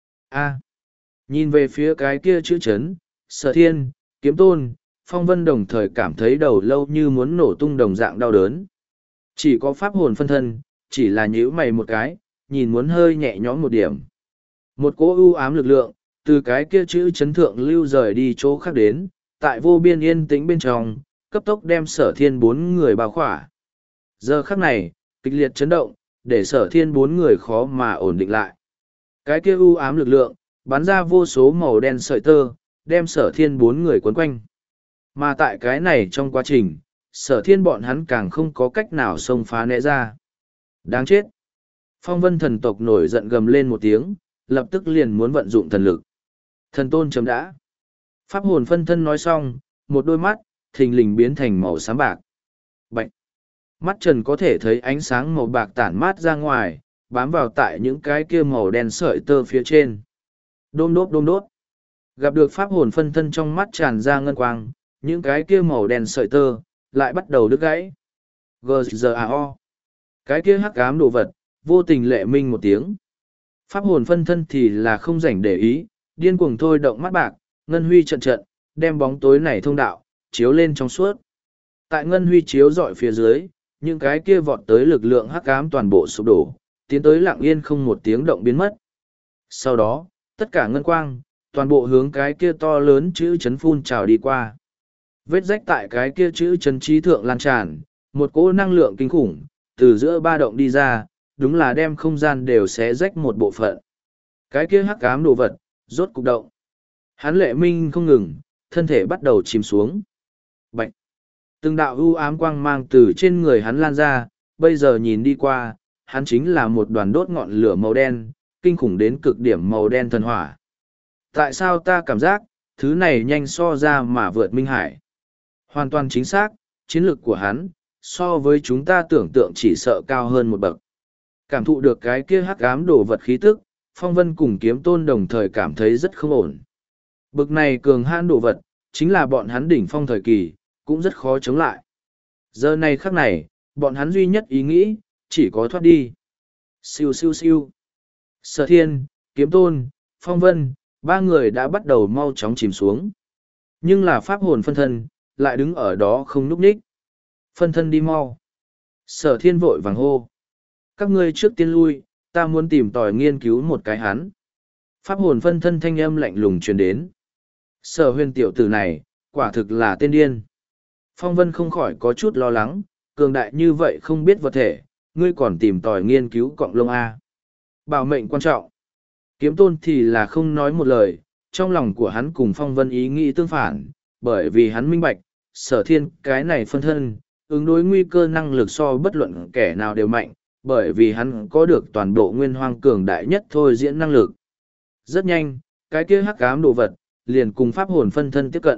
[SPEAKER 1] A. Nhìn về phía cái kia chữ chấn, sở thiên, kiếm tôn, phong vân đồng thời cảm thấy đầu lâu như muốn nổ tung đồng dạng đau đớn. Chỉ có pháp hồn phân thân, chỉ là nhíu mày một cái, nhìn muốn hơi nhẹ nhõm một điểm. Một cỗ ưu ám lực lượng, từ cái kia chữ chấn thượng lưu rời đi chỗ khác đến, tại vô biên yên tĩnh bên trong, cấp tốc đem sở thiên bốn người bao khỏa. Giờ khắc này, kịch liệt chấn động, để sở thiên bốn người khó mà ổn định lại. Cái kia ưu ám lực lượng, bắn ra vô số màu đen sợi tơ, đem sở thiên bốn người quấn quanh. Mà tại cái này trong quá trình, sở thiên bọn hắn càng không có cách nào xông phá né ra. Đáng chết! Phong vân thần tộc nổi giận gầm lên một tiếng, lập tức liền muốn vận dụng thần lực. Thần tôn chấm đã. Pháp hồn phân thân nói xong, một đôi mắt, thình lình biến thành màu xám bạc. Bạch! Mắt trần có thể thấy ánh sáng màu bạc tản mát ra ngoài, bám vào tại những cái kia màu đen sợi tơ phía trên. Đôm đốt đôm đốt. Gặp được pháp hồn phân thân trong mắt tràn ra ngân quang, những cái kia màu đen sợi tơ, lại bắt đầu đứt gãy. giê giê a o. Cái kia hắc ám đồ vật, vô tình lệ minh một tiếng. Pháp hồn phân thân thì là không rảnh để ý, điên cuồng thôi động mắt bạc, ngân huy trận trận, đem bóng tối này thông đạo, chiếu lên trong suốt. Tại ngân huy chiếu dọi phía dưới, những cái kia vọt tới lực lượng hắc ám toàn bộ sụp đổ, tiến tới lặng yên không một tiếng động biến mất. Sau đó, tất cả ngân quang, toàn bộ hướng cái kia to lớn chữ chấn phun trào đi qua. Vết rách tại cái kia chữ chấn trí thượng lan tràn, một cỗ năng lượng kinh khủng, từ giữa ba động đi ra, đúng là đem không gian đều xé rách một bộ phận. Cái kia hắc ám đồ vật, rốt cục động. Hắn lệ minh không ngừng, thân thể bắt đầu chìm xuống. Bạch! Từng đạo ưu ám quang mang từ trên người hắn lan ra, bây giờ nhìn đi qua, hắn chính là một đoàn đốt ngọn lửa màu đen, kinh khủng đến cực điểm màu đen thần hỏa. Tại sao ta cảm giác, thứ này nhanh so ra mà vượt Minh Hải? Hoàn toàn chính xác, chiến lược của hắn, so với chúng ta tưởng tượng chỉ sợ cao hơn một bậc. Cảm thụ được cái kia hắc ám đồ vật khí tức, Phong Vân cùng Kiếm Tôn đồng thời cảm thấy rất không ổn. Bực này cường hãn đồ vật, chính là bọn hắn đỉnh phong thời kỳ, cũng rất khó chống lại. Giờ này khắc này, bọn hắn duy nhất ý nghĩ, chỉ có thoát đi. Siêu siêu siêu. Sở Thiên, Kiếm Tôn, Phong Vân, ba người đã bắt đầu mau chóng chìm xuống. Nhưng là pháp hồn phân thân, lại đứng ở đó không núp ních. Phân thân đi mau. Sở Thiên vội vàng hô. Các ngươi trước tiên lui, ta muốn tìm tòi nghiên cứu một cái hắn. Pháp hồn phân thân thanh âm lạnh lùng truyền đến. Sở huyền tiểu tử này, quả thực là tên điên. Phong Vân không khỏi có chút lo lắng, cường đại như vậy không biết vật thể, ngươi còn tìm tòi nghiên cứu cọng lông A. Bảo mệnh quan trọng. Kiếm Tôn thì là không nói một lời, trong lòng của hắn cùng Phong Vân ý nghĩ tương phản, bởi vì hắn minh bạch, Sở Thiên cái này phân thân, ứng đối nguy cơ năng lực so bất luận kẻ nào đều mạnh, bởi vì hắn có được toàn bộ nguyên hoang cường đại nhất thôi diễn năng lực. Rất nhanh, cái kia hắc ám đồ vật, liền cùng pháp hồn phân thân tiếp cận.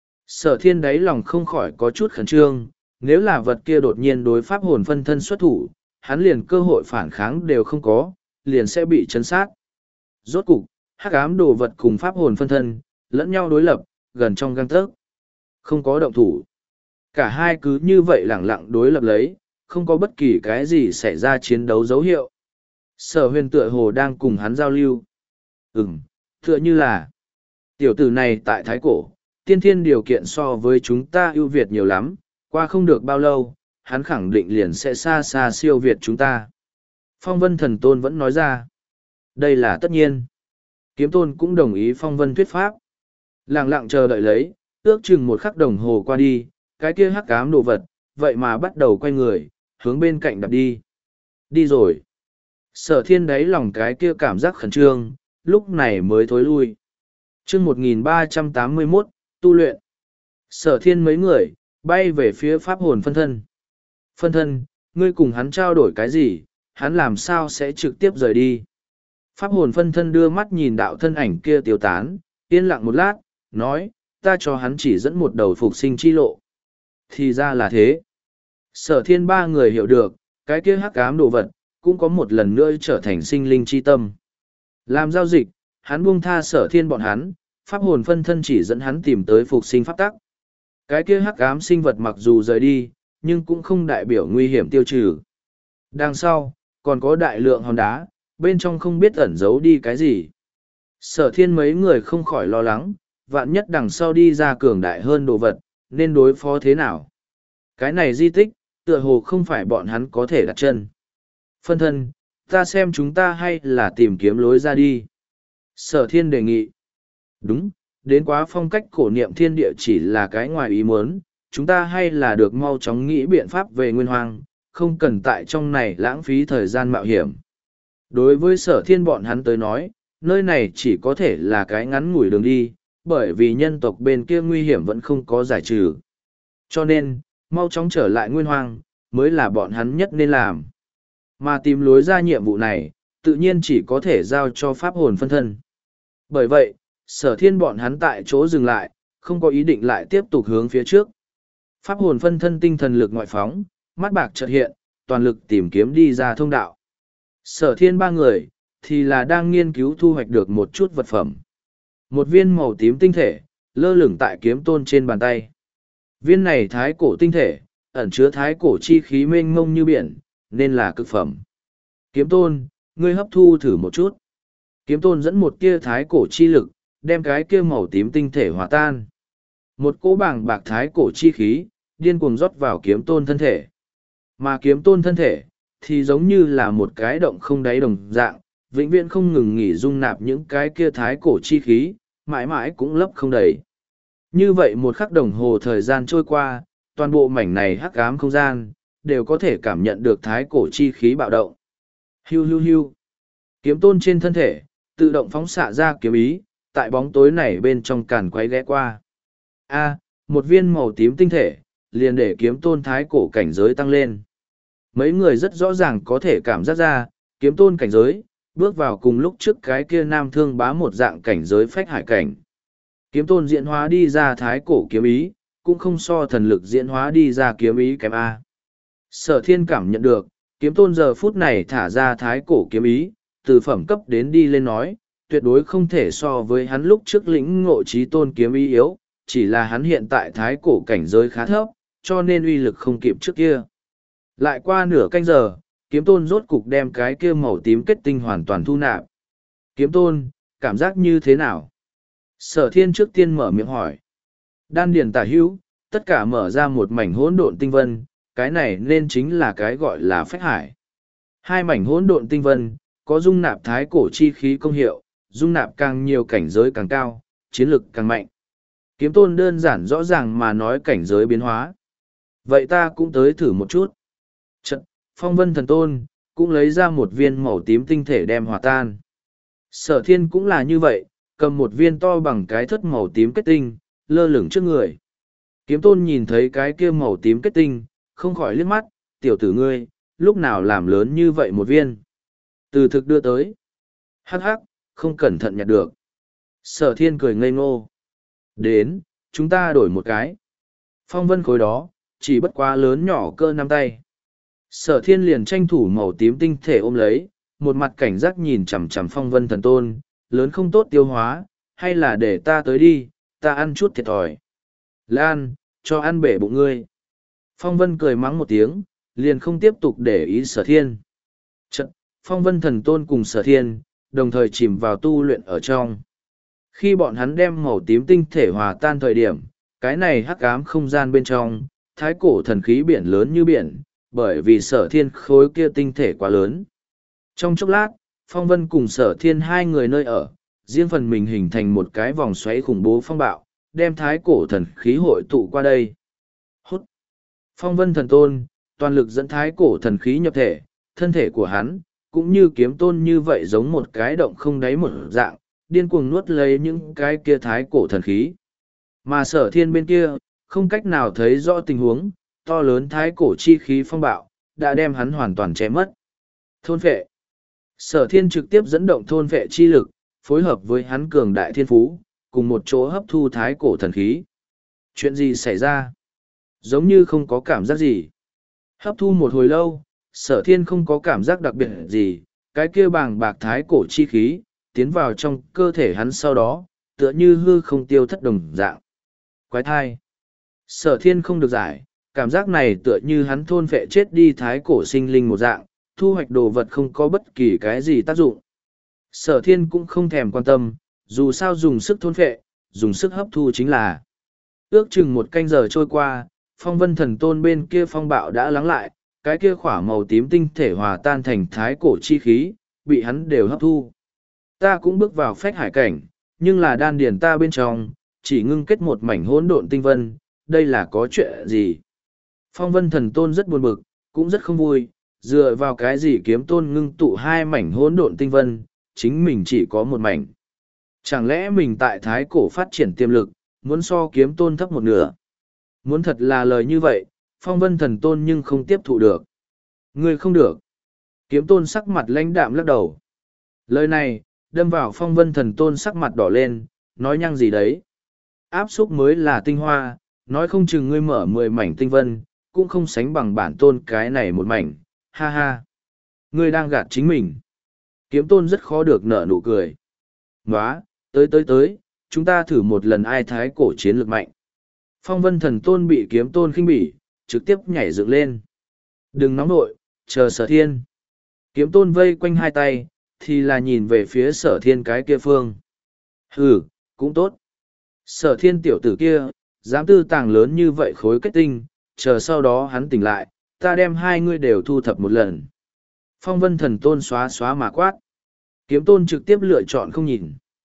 [SPEAKER 1] Sở Thiên đáy lòng không khỏi có chút khẩn trương, nếu là vật kia đột nhiên đối pháp hồn phân thân xuất thủ, hắn liền cơ hội phản kháng đều không có, liền sẽ bị chấn sát. Rốt cục, hắc ám đồ vật cùng pháp hồn phân thân, lẫn nhau đối lập, gần trong gang tấc. Không có động thủ. Cả hai cứ như vậy lẳng lặng đối lập lấy, không có bất kỳ cái gì xảy ra chiến đấu dấu hiệu. Sở huyền tựa hồ đang cùng hắn giao lưu. Ừm, tựa như là tiểu tử này tại thái cổ, tiên thiên điều kiện so với chúng ta ưu việt nhiều lắm, qua không được bao lâu, hắn khẳng định liền sẽ xa xa siêu việt chúng ta. Phong vân thần tôn vẫn nói ra. Đây là tất nhiên. Kiếm tôn cũng đồng ý phong vân thuyết pháp. Lặng lặng chờ đợi lấy, ước chừng một khắc đồng hồ qua đi, cái kia hắc ám đồ vật, vậy mà bắt đầu quay người, hướng bên cạnh đập đi. Đi rồi. Sở thiên đáy lòng cái kia cảm giác khẩn trương, lúc này mới thối lui. chương một nghìn ba trăm tám mươi mốt, tu luyện. Sở thiên mấy người, bay về phía pháp hồn phân thân. Phân thân, ngươi cùng hắn trao đổi cái gì, hắn làm sao sẽ trực tiếp rời đi. Pháp hồn phân thân đưa mắt nhìn đạo thân ảnh kia tiêu tán, yên lặng một lát, nói, ta cho hắn chỉ dẫn một đầu phục sinh chi lộ. Thì ra là thế. Sở thiên ba người hiểu được, cái kia hắc ám đồ vật, cũng có một lần nữa trở thành sinh linh chi tâm. Làm giao dịch, hắn buông tha sở thiên bọn hắn, pháp hồn phân thân chỉ dẫn hắn tìm tới phục sinh pháp tắc. Cái kia hắc ám sinh vật mặc dù rời đi, nhưng cũng không đại biểu nguy hiểm tiêu trừ. Đằng sau, còn có đại lượng hòn đá, bên trong không biết ẩn giấu đi cái gì. Sở thiên mấy người không khỏi lo lắng, vạn nhất đằng sau đi ra cường đại hơn đồ vật, nên đối phó thế nào. Cái này di tích, tựa hồ không phải bọn hắn có thể đặt chân. Phân thân, ta xem chúng ta hay là tìm kiếm lối ra đi. Sở thiên đề nghị. Đúng, đến quá phong cách cổ niệm thiên địa chỉ là cái ngoài ý muốn, chúng ta hay là được mau chóng nghĩ biện pháp về nguyên hoang, không cần tại trong này lãng phí thời gian mạo hiểm. Đối với sở thiên bọn hắn tới nói, nơi này chỉ có thể là cái ngắn ngủi đường đi, bởi vì nhân tộc bên kia nguy hiểm vẫn không có giải trừ. Cho nên, mau chóng trở lại nguyên hoang, mới là bọn hắn nhất nên làm. Mà tìm lối ra nhiệm vụ này, tự nhiên chỉ có thể giao cho pháp hồn phân thân. Bởi vậy, sở thiên bọn hắn tại chỗ dừng lại, không có ý định lại tiếp tục hướng phía trước. Pháp hồn phân thân tinh thần lực ngoại phóng, mắt bạc chợt hiện, toàn lực tìm kiếm đi ra thông đạo. Sở thiên ba người, thì là đang nghiên cứu thu hoạch được một chút vật phẩm. Một viên màu tím tinh thể, lơ lửng tại kiếm tôn trên bàn tay. Viên này thái cổ tinh thể, ẩn chứa thái cổ chi khí mênh mông như biển, nên là cực phẩm. Kiếm tôn, ngươi hấp thu thử một chút. Kiếm tôn dẫn một tia thái cổ chi lực, đem cái kia màu tím tinh thể hòa tan. Một cỗ bảng bạc thái cổ chi khí, điên cuồng rót vào kiếm tôn thân thể. Mà kiếm tôn thân thể, thì giống như là một cái động không đáy đồng dạng, vĩnh viễn không ngừng nghỉ dung nạp những cái kia thái cổ chi khí, mãi mãi cũng lấp không đầy. Như vậy một khắc đồng hồ thời gian trôi qua, toàn bộ mảnh này hắc ám không gian, đều có thể cảm nhận được thái cổ chi khí bạo động. Hiu hiu hiu. Kiếm tôn trên thân thể, tự động phóng xạ ra kiếm ý, tại bóng tối này bên trong càn quay ghé qua. A, một viên màu tím tinh thể, liền để kiếm tôn thái cổ cảnh giới tăng lên. Mấy người rất rõ ràng có thể cảm giác ra, kiếm tôn cảnh giới, bước vào cùng lúc trước cái kia nam thương bá một dạng cảnh giới phách hải cảnh. Kiếm tôn diễn hóa đi ra thái cổ kiếm ý, cũng không so thần lực diễn hóa đi ra kiếm ý kém A. Sở thiên cảm nhận được, kiếm tôn giờ phút này thả ra thái cổ kiếm ý, từ phẩm cấp đến đi lên nói, tuyệt đối không thể so với hắn lúc trước lĩnh ngộ trí tôn kiếm ý yếu, chỉ là hắn hiện tại thái cổ cảnh giới khá thấp, cho nên uy lực không kịp trước kia. Lại qua nửa canh giờ, kiếm tôn rốt cục đem cái kia màu tím kết tinh hoàn toàn thu nạp. Kiếm tôn, cảm giác như thế nào? Sở thiên trước tiên mở miệng hỏi. Đan điền tả hữu, tất cả mở ra một mảnh hỗn độn tinh vân, cái này nên chính là cái gọi là phách hải. Hai mảnh hỗn độn tinh vân, có dung nạp thái cổ chi khí công hiệu, dung nạp càng nhiều cảnh giới càng cao, chiến lực càng mạnh. Kiếm tôn đơn giản rõ ràng mà nói cảnh giới biến hóa. Vậy ta cũng tới thử một chút. Trận, phong vân thần tôn, cũng lấy ra một viên màu tím tinh thể đem hòa tan. Sở thiên cũng là như vậy, cầm một viên to bằng cái thất màu tím kết tinh, lơ lửng trước người. Kiếm tôn nhìn thấy cái kia màu tím kết tinh, không khỏi liếc mắt, tiểu tử ngươi, lúc nào làm lớn như vậy một viên. Từ thực đưa tới. Hắc hắc, không cẩn thận nhặt được. Sở thiên cười ngây ngô. Đến, chúng ta đổi một cái. Phong vân khối đó, chỉ bất quá lớn nhỏ cơ nắm tay. Sở thiên liền tranh thủ màu tím tinh thể ôm lấy, một mặt cảnh giác nhìn chằm chằm phong vân thần tôn, lớn không tốt tiêu hóa, hay là để ta tới đi, ta ăn chút thiệt thòi. Lan, cho ăn bể bụng ngươi. Phong vân cười mắng một tiếng, liền không tiếp tục để ý sở thiên. Trận, phong vân thần tôn cùng sở thiên, đồng thời chìm vào tu luyện ở trong. Khi bọn hắn đem màu tím tinh thể hòa tan thời điểm, cái này hắc ám không gian bên trong, thái cổ thần khí biển lớn như biển, bởi vì sở thiên khối kia tinh thể quá lớn. Trong chốc lát, phong vân cùng sở thiên hai người nơi ở, riêng phần mình hình thành một cái vòng xoáy khủng bố phong bạo, đem thái cổ thần khí hội tụ qua đây. Hút! Phong vân thần tôn, toàn lực dẫn thái cổ thần khí nhập thể, thân thể của hắn, cũng như kiếm tôn như vậy giống một cái động không đáy một dạng, điên cuồng nuốt lấy những cái kia thái cổ thần khí. Mà sở thiên bên kia, không cách nào thấy rõ tình huống, to lớn thái cổ chi khí phong bạo, đã đem hắn hoàn toàn che mất. Thôn phệ. Sở thiên trực tiếp dẫn động thôn phệ chi lực, phối hợp với hắn cường đại thiên phú, cùng một chỗ hấp thu thái cổ thần khí. Chuyện gì xảy ra? Giống như không có cảm giác gì. Hấp thu một hồi lâu, sở thiên không có cảm giác đặc biệt gì, cái kia bàng bạc thái cổ chi khí, tiến vào trong cơ thể hắn sau đó, tựa như hư không tiêu thất đồng dạng. Quái thai. Sở thiên không được giải, cảm giác này tựa như hắn thôn phệ chết đi thái cổ sinh linh một dạng, thu hoạch đồ vật không có bất kỳ cái gì tác dụng. Sở thiên cũng không thèm quan tâm, dù sao dùng sức thôn phệ, dùng sức hấp thu chính là. Ước chừng một canh giờ trôi qua, phong vân thần tôn bên kia phong bạo đã lắng lại, cái kia khỏa màu tím tinh thể hòa tan thành thái cổ chi khí, bị hắn đều hấp thu. Ta cũng bước vào phách hải cảnh, nhưng là đan điền ta bên trong, chỉ ngưng kết một mảnh hỗn độn tinh vân, đây là có chuyện gì? Phong vân thần tôn rất buồn bực, cũng rất không vui, dựa vào cái gì kiếm tôn ngưng tụ hai mảnh hỗn độn tinh vân, chính mình chỉ có một mảnh. Chẳng lẽ mình tại thái cổ phát triển tiềm lực, muốn so kiếm tôn thấp một nửa? Muốn thật là lời như vậy, phong vân thần tôn nhưng không tiếp thụ được. Ngươi không được. Kiếm tôn sắc mặt lãnh đạm lắc đầu. Lời này, đâm vào phong vân thần tôn sắc mặt đỏ lên, nói nhăng gì đấy. Áp xúc mới là tinh hoa, nói không chừng ngươi mở mười mảnh tinh vân, cũng không sánh bằng bản tôn cái này một mảnh, ha ha. Ngươi đang gạt chính mình. Kiếm tôn rất khó được nở nụ cười. Nóa, tới tới tới, chúng ta thử một lần ai thái cổ chiến lược mạnh. Phong vân thần tôn bị kiếm tôn khinh bỉ, trực tiếp nhảy dựng lên. Đừng nóng nội, chờ sở thiên. Kiếm tôn vây quanh hai tay, thì là nhìn về phía sở thiên cái kia phương. Hừ, cũng tốt. Sở thiên tiểu tử kia, dám tư tàng lớn như vậy khối kết tinh, chờ sau đó hắn tỉnh lại, ta đem hai ngươi đều thu thập một lần. Phong vân thần tôn xóa xóa mà quát. Kiếm tôn trực tiếp lựa chọn không nhìn.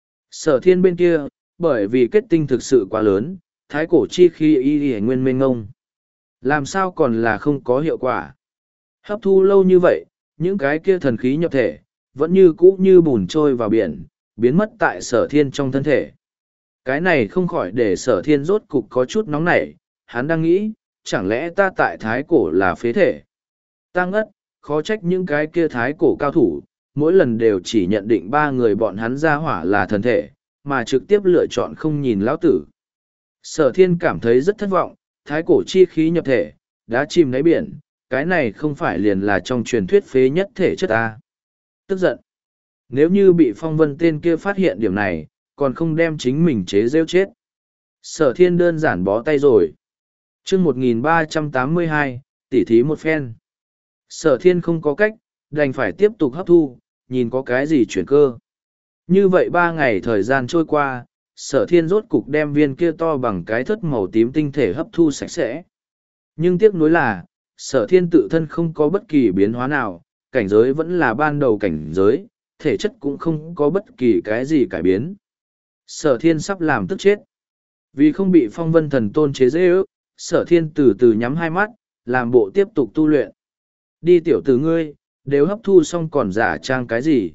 [SPEAKER 1] Sở thiên bên kia, bởi vì kết tinh thực sự quá lớn, thái cổ chi khi y y nguyên mênh ngông. Làm sao còn là không có hiệu quả. Hấp thu lâu như vậy, những cái kia thần khí nhập thể, vẫn như cũ như bùn trôi vào biển, biến mất tại sở thiên trong thân thể. Cái này không khỏi để sở thiên rốt cục có chút nóng nảy, hắn đang nghĩ, chẳng lẽ ta tại thái cổ là phế thể. Ta ngất, khó trách những cái kia thái cổ cao thủ, mỗi lần đều chỉ nhận định ba người bọn hắn ra hỏa là thần thể, mà trực tiếp lựa chọn không nhìn lão tử. Sở thiên cảm thấy rất thất vọng, thái cổ chi khí nhập thể, đã chìm đáy biển, cái này không phải liền là trong truyền thuyết phế nhất thể chất ta. Tức giận. Nếu như bị phong vân tên kia phát hiện điểm này, còn không đem chính mình chế rêu chết. Sở thiên đơn giản bó tay rồi. chương một nghìn ba trăm tám mươi hai, tỉ thí một phen. Sở thiên không có cách, đành phải tiếp tục hấp thu, nhìn có cái gì chuyển cơ. Như vậy ba ngày thời gian trôi qua, sở thiên rốt cục đem viên kia to bằng cái thất màu tím tinh thể hấp thu sạch sẽ. Nhưng tiếc nuối là, sở thiên tự thân không có bất kỳ biến hóa nào, cảnh giới vẫn là ban đầu cảnh giới, thể chất cũng không có bất kỳ cái gì cải biến. Sở thiên sắp làm tức chết. Vì không bị phong vân thần tôn chế dễ ước, sở thiên từ từ nhắm hai mắt, làm bộ tiếp tục tu luyện. Đi tiểu tử ngươi, đều hấp thu xong còn giả trang cái gì.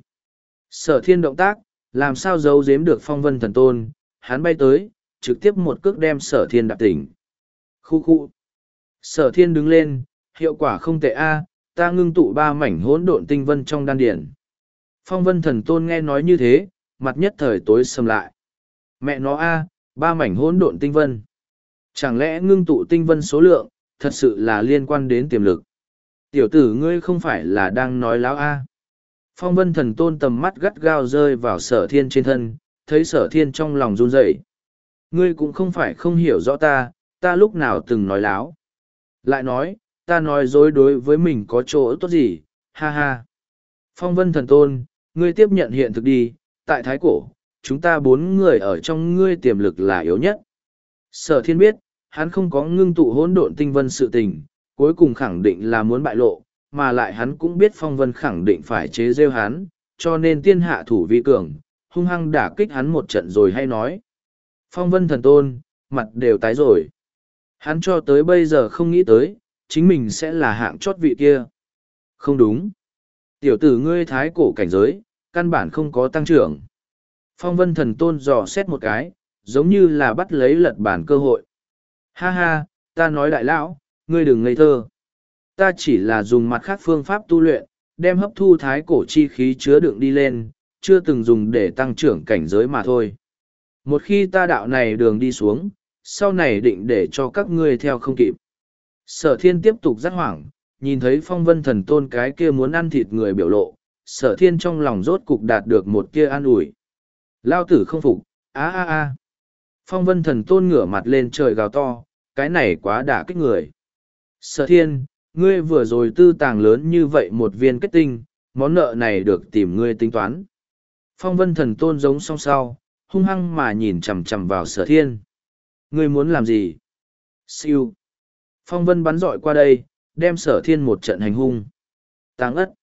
[SPEAKER 1] Sở thiên động tác, làm sao giấu giếm được phong vân thần tôn, hắn bay tới, trực tiếp một cước đem sở thiên đạp tỉnh. Khu khu. Sở thiên đứng lên, hiệu quả không tệ a, ta ngưng tụ ba mảnh hỗn độn tinh vân trong đan điển. Phong vân thần tôn nghe nói như thế, mặt nhất thời tối sầm lại. Mẹ nó a, ba mảnh hỗn độn tinh vân. Chẳng lẽ ngưng tụ tinh vân số lượng, thật sự là liên quan đến tiềm lực. Tiểu tử ngươi không phải là đang nói láo a? Phong vân thần tôn tầm mắt gắt gao rơi vào sở thiên trên thân, thấy sở thiên trong lòng run rẩy. Ngươi cũng không phải không hiểu rõ ta, ta lúc nào từng nói láo. Lại nói, ta nói dối đối với mình có chỗ tốt gì, ha ha. Phong vân thần tôn, ngươi tiếp nhận hiện thực đi, tại thái cổ, chúng ta bốn người ở trong ngươi tiềm lực là yếu nhất. Sở thiên biết, hắn không có ngưng tụ hỗn độn tinh vân sự tình, cuối cùng khẳng định là muốn bại lộ, mà lại hắn cũng biết phong vân khẳng định phải chế rêu hắn, cho nên tiên hạ thủ vi cường, hung hăng đả kích hắn một trận rồi hay nói. Phong vân thần tôn, mặt đều tái rồi. Hắn cho tới bây giờ không nghĩ tới, chính mình sẽ là hạng chót vị kia. Không đúng. Tiểu tử ngươi thái cổ cảnh giới, căn bản không có tăng trưởng. Phong vân thần tôn dò xét một cái, giống như là bắt lấy lật bản cơ hội. Ha ha, ta nói đại lão, ngươi đừng ngây thơ. Ta chỉ là dùng mặt khác phương pháp tu luyện, đem hấp thu thái cổ chi khí chứa đựng đi lên, chưa từng dùng để tăng trưởng cảnh giới mà thôi. Một khi ta đạo này đường đi xuống, sau này định để cho các ngươi theo không kịp. Sở thiên tiếp tục rất hoảng, nhìn thấy phong vân thần tôn cái kia muốn ăn thịt người biểu lộ, sở thiên trong lòng rốt cục đạt được một kia an ủi. Lao tử không phục, á á á. Phong vân thần tôn ngửa mặt lên trời gào to, cái này quá đả kích người. Sở thiên, ngươi vừa rồi tư tàng lớn như vậy một viên kết tinh, món nợ này được tìm ngươi tính toán. Phong vân thần tôn giống song sau, hung hăng mà nhìn chằm chằm vào sở thiên. Ngươi muốn làm gì? Siêu. Phong vân bắn dọi qua đây, đem sở thiên một trận hành hung. Táng ất.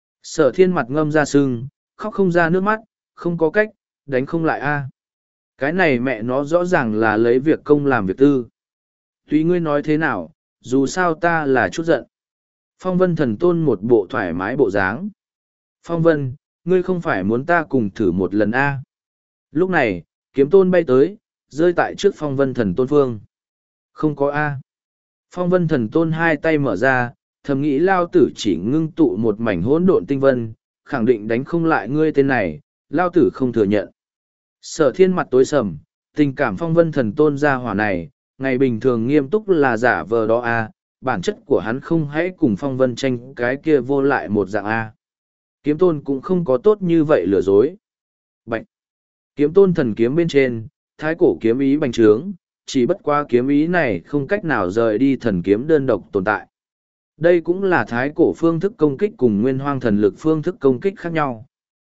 [SPEAKER 1] Sở thiên mặt ngâm ra sưng, khóc không ra nước mắt, không có cách, đánh không lại a. Cái này mẹ nó rõ ràng là lấy việc công làm việc tư. Tùy ngươi nói thế nào, dù sao ta là chút giận. Phong vân thần tôn một bộ thoải mái bộ dáng. Phong vân, ngươi không phải muốn ta cùng thử một lần a? Lúc này, kiếm tôn bay tới, rơi tại trước phong vân thần tôn phương. Không có a. Phong vân thần tôn hai tay mở ra, thầm nghĩ lao tử chỉ ngưng tụ một mảnh hỗn độn tinh vân, khẳng định đánh không lại ngươi tên này, lao tử không thừa nhận. Sở thiên mặt tối sầm, tình cảm phong vân thần tôn ra hỏa này, ngày bình thường nghiêm túc là giả vờ đó a, bản chất của hắn không hãy cùng phong vân tranh cái kia vô lại một dạng a. Kiếm tôn cũng không có tốt như vậy lừa dối. Bạch! Kiếm tôn thần kiếm bên trên, thái cổ kiếm ý bành trướng, chỉ bất qua kiếm ý này không cách nào rời đi thần kiếm đơn độc tồn tại. Đây cũng là thái cổ phương thức công kích cùng nguyên hoang thần lực phương thức công kích khác nhau.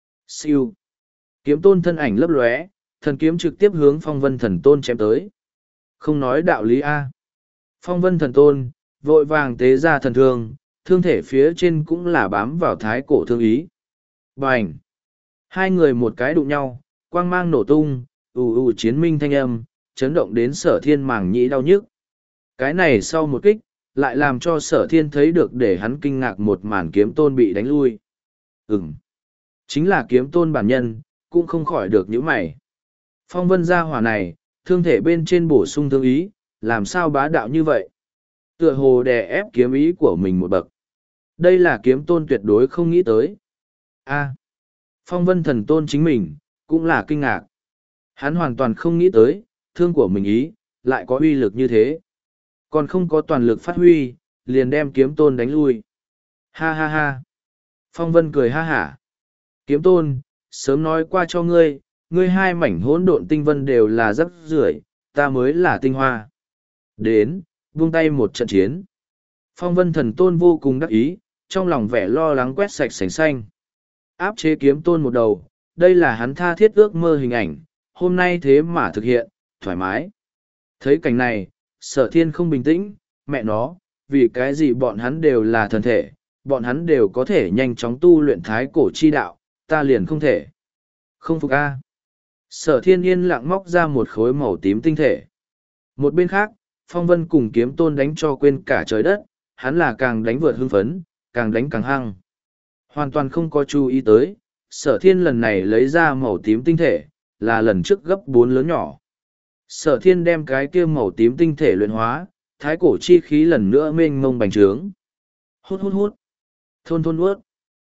[SPEAKER 1] Siêu! Kiếm tôn thân ảnh lấp lóe, thần kiếm trực tiếp hướng phong vân thần tôn chém tới. Không nói đạo lý A. Phong vân thần tôn, vội vàng tế ra thần thương, thương thể phía trên cũng là bám vào thái cổ thương ý. Bành! Hai người một cái đụng nhau, quang mang nổ tung, ù ù chiến minh thanh âm, chấn động đến sở thiên màng nhĩ đau nhức. Cái này sau một kích, lại làm cho sở thiên thấy được để hắn kinh ngạc một màn kiếm tôn bị đánh lui. Ừm! Chính là kiếm tôn bản nhân, cũng không khỏi được những mày. Phong vân gia hỏa này, thương thể bên trên bổ sung thương ý, làm sao bá đạo như vậy? Tựa hồ đè ép kiếm ý của mình một bậc. Đây là kiếm tôn tuyệt đối không nghĩ tới. A. Phong vân thần tôn chính mình, cũng là kinh ngạc. Hắn hoàn toàn không nghĩ tới, thương của mình ý, lại có uy lực như thế. Còn không có toàn lực phát huy, liền đem kiếm tôn đánh lui. Ha ha ha. Phong vân cười ha hả. Kiếm tôn, sớm nói qua cho ngươi, ngươi hai mảnh hỗn độn tinh vân đều là rắc rưởi, ta mới là tinh hoa. Đến, buông tay một trận chiến. Phong vân thần tôn vô cùng đắc ý, trong lòng vẻ lo lắng quét sạch sành xanh. Áp chế kiếm tôn một đầu, đây là hắn tha thiết ước mơ hình ảnh, hôm nay thế mà thực hiện, thoải mái. Thấy cảnh này, sở thiên không bình tĩnh, mẹ nó, vì cái gì bọn hắn đều là thần thể, bọn hắn đều có thể nhanh chóng tu luyện thái cổ chi đạo, ta liền không thể. Không phục a. Sở thiên yên lặng móc ra một khối màu tím tinh thể. Một bên khác, phong vân cùng kiếm tôn đánh cho quên cả trời đất, hắn là càng đánh vượt hưng phấn, càng đánh càng hăng. Hoàn toàn không có chú ý tới, sở thiên lần này lấy ra màu tím tinh thể, là lần trước gấp bốn lớn nhỏ. Sở thiên đem cái kia màu tím tinh thể luyện hóa, thái cổ chi khí lần nữa mênh mông bành trướng. Hút hút hút. Thôn thôn ướt.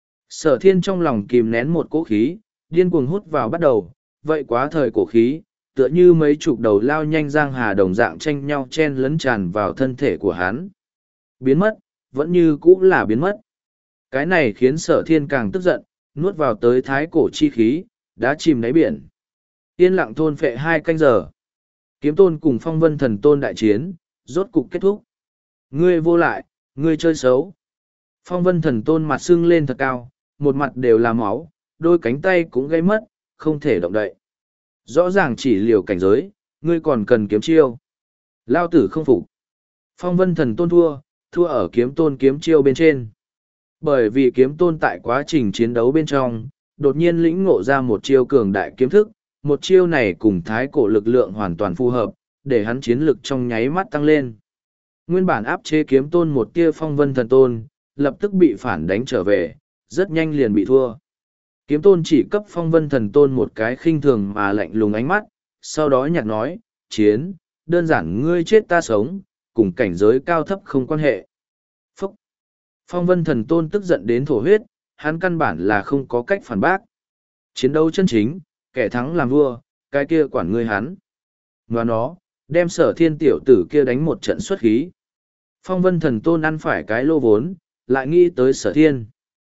[SPEAKER 1] Sở thiên trong lòng kìm nén một cỗ khí, điên cuồng hút vào bắt đầu, vậy quá thời cổ khí, tựa như mấy chục đầu lao nhanh giang hà đồng dạng tranh nhau chen lấn tràn vào thân thể của hắn. Biến mất, vẫn như cũ là biến mất. Cái này khiến sở thiên càng tức giận, nuốt vào tới thái cổ chi khí, đã chìm đáy biển. Yên lặng thôn phệ hai canh giờ. Kiếm tôn cùng phong vân thần tôn đại chiến, rốt cục kết thúc. Ngươi vô lại, ngươi chơi xấu. Phong vân thần tôn mặt sưng lên thật cao, một mặt đều là máu, đôi cánh tay cũng gây mất, không thể động đậy. Rõ ràng chỉ liều cảnh giới, ngươi còn cần kiếm chiêu. Lao tử không phục. Phong vân thần tôn thua, thua ở kiếm tôn kiếm chiêu bên trên. Bởi vì kiếm tôn tại quá trình chiến đấu bên trong, đột nhiên lĩnh ngộ ra một chiêu cường đại kiếm thức, một chiêu này cùng thái cổ lực lượng hoàn toàn phù hợp, để hắn chiến lực trong nháy mắt tăng lên. Nguyên bản áp chế kiếm tôn một tia phong vân thần tôn, lập tức bị phản đánh trở về, rất nhanh liền bị thua. Kiếm tôn chỉ cấp phong vân thần tôn một cái khinh thường mà lạnh lùng ánh mắt, sau đó nhạt nói, chiến, đơn giản ngươi chết ta sống, cùng cảnh giới cao thấp không quan hệ. Phúc! Phong vân thần tôn tức giận đến thổ huyết, hắn căn bản là không có cách phản bác. Chiến đấu chân chính, kẻ thắng làm vua, cái kia quản ngươi hắn. Và nó, đem sở thiên tiểu tử kia đánh một trận xuất khí. Phong vân thần tôn ăn phải cái lô vốn, lại nghĩ tới sở thiên.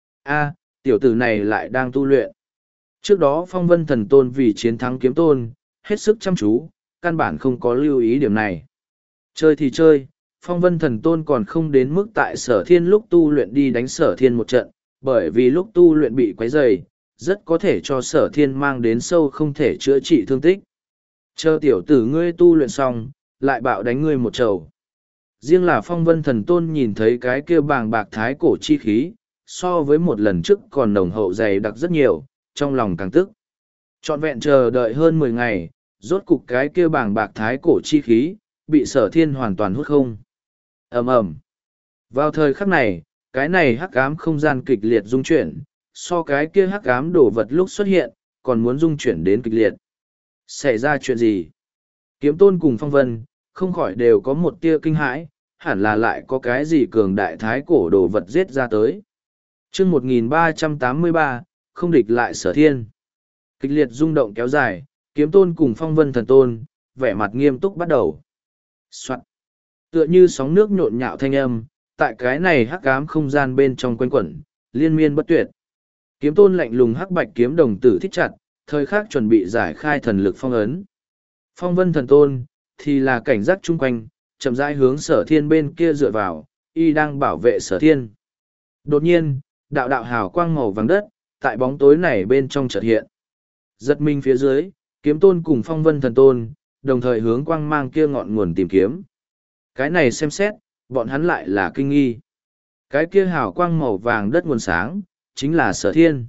[SPEAKER 1] A, tiểu tử này lại đang tu luyện. Trước đó phong vân thần tôn vì chiến thắng kiếm tôn, hết sức chăm chú, căn bản không có lưu ý điểm này. Chơi thì chơi, phong vân thần tôn còn không đến mức tại sở thiên lúc tu luyện đi đánh sở thiên một trận, bởi vì lúc tu luyện bị quấy rầy, rất có thể cho sở thiên mang đến sâu không thể chữa trị thương tích. Chờ tiểu tử ngươi tu luyện xong, lại bạo đánh ngươi một trầu. Riêng là phong vân thần tôn nhìn thấy cái kia bàng bạc thái cổ chi khí, so với một lần trước còn nồng hậu dày đặc rất nhiều, trong lòng càng tức. Trọn vẹn chờ đợi hơn mười ngày, rốt cục cái kia bàng bạc thái cổ chi khí, bị sở thiên hoàn toàn hút không. Ầm ầm. Vào thời khắc này, cái này hắc ám không gian kịch liệt dung chuyển, so cái kia hắc ám đổ vật lúc xuất hiện, còn muốn dung chuyển đến kịch liệt. Xảy ra chuyện gì? Kiếm tôn cùng phong vân, không khỏi đều có một tia kinh hãi, hẳn là lại có cái gì cường đại thái cổ đồ vật giết ra tới. chương một nghìn ba trăm tám mươi ba, không địch lại sở thiên. Kịch liệt rung động kéo dài, kiếm tôn cùng phong vân thần tôn, vẻ mặt nghiêm túc bắt đầu. Soạn. Tựa như sóng nước nhộn nhạo thanh âm, tại cái này hắc ám không gian bên trong quanh quẩn, liên miên bất tuyệt. Kiếm tôn lạnh lùng hắc bạch kiếm đồng tử thích chặt, thời khắc chuẩn bị giải khai thần lực phong ấn. Phong vân thần tôn, thì là cảnh giác chung quanh, chậm rãi hướng sở thiên bên kia dựa vào, y đang bảo vệ sở thiên. Đột nhiên, đạo đạo hào quang màu vàng đất, tại bóng tối này bên trong chợt hiện. Giật mình phía dưới, kiếm tôn cùng phong vân thần tôn, đồng thời hướng quang mang kia ngọn nguồn tìm kiếm. Cái này xem xét, bọn hắn lại là kinh nghi. Cái kia hào quang màu vàng đất nguồn sáng, chính là sở thiên.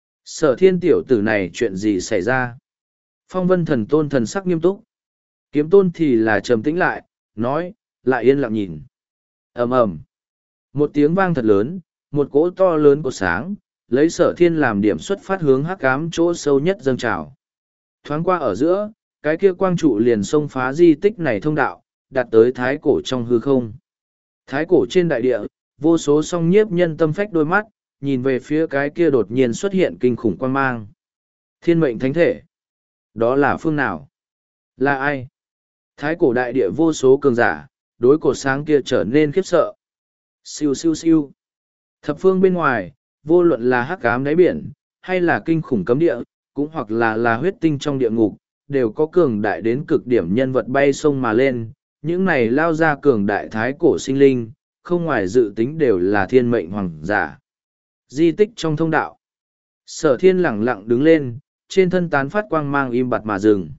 [SPEAKER 1] Sở thiên tiểu tử này chuyện gì xảy ra? Phong vân thần tôn thần sắc nghiêm túc. Kiếm tôn thì là trầm tĩnh lại, nói, lại yên lặng nhìn. Ầm ầm. Một tiếng vang thật lớn, một cỗ to lớn của sáng, lấy sở thiên làm điểm xuất phát hướng hắc ám chỗ sâu nhất dâng trào. Thoáng qua ở giữa, cái kia quang trụ liền xông phá di tích này thông đạo, đạt tới thái cổ trong hư không. Thái cổ trên đại địa, vô số song nhiếp nhân tâm phách đôi mắt, nhìn về phía cái kia đột nhiên xuất hiện kinh khủng quang mang. Thiên mệnh thánh thể. Đó là phương nào? Là ai? Thái cổ đại địa vô số cường giả, đối cột sáng kia trở nên khiếp sợ. Siêu siêu siêu. Thập phương bên ngoài, vô luận là hắc ám đáy biển, hay là kinh khủng cấm địa, cũng hoặc là là huyết tinh trong địa ngục, đều có cường đại đến cực điểm nhân vật bay sông mà lên. Những này lao ra cường đại thái cổ sinh linh, không ngoài dự tính đều là thiên mệnh hoàng giả. Di tích trong thông đạo. Sở thiên lẳng lặng đứng lên, trên thân tán phát quang mang im bặt mà dừng.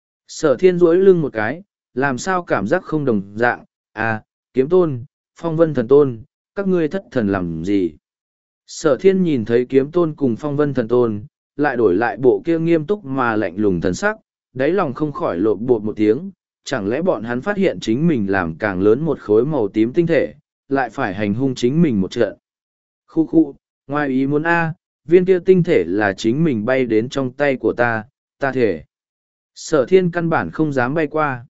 [SPEAKER 1] Sở thiên duỗi lưng một cái, làm sao cảm giác không đồng dạng, à, kiếm tôn, phong vân thần tôn, các ngươi thất thần làm gì? Sở thiên nhìn thấy kiếm tôn cùng phong vân thần tôn, lại đổi lại bộ kia nghiêm túc mà lạnh lùng thần sắc, đáy lòng không khỏi lộn bột một tiếng, chẳng lẽ bọn hắn phát hiện chính mình làm càng lớn một khối màu tím tinh thể, lại phải hành hung chính mình một trận. Khu khu, ngoài ý muốn A, viên kia tinh thể là chính mình bay đến trong tay của ta, ta thể. Sở thiên căn bản không dám bay qua.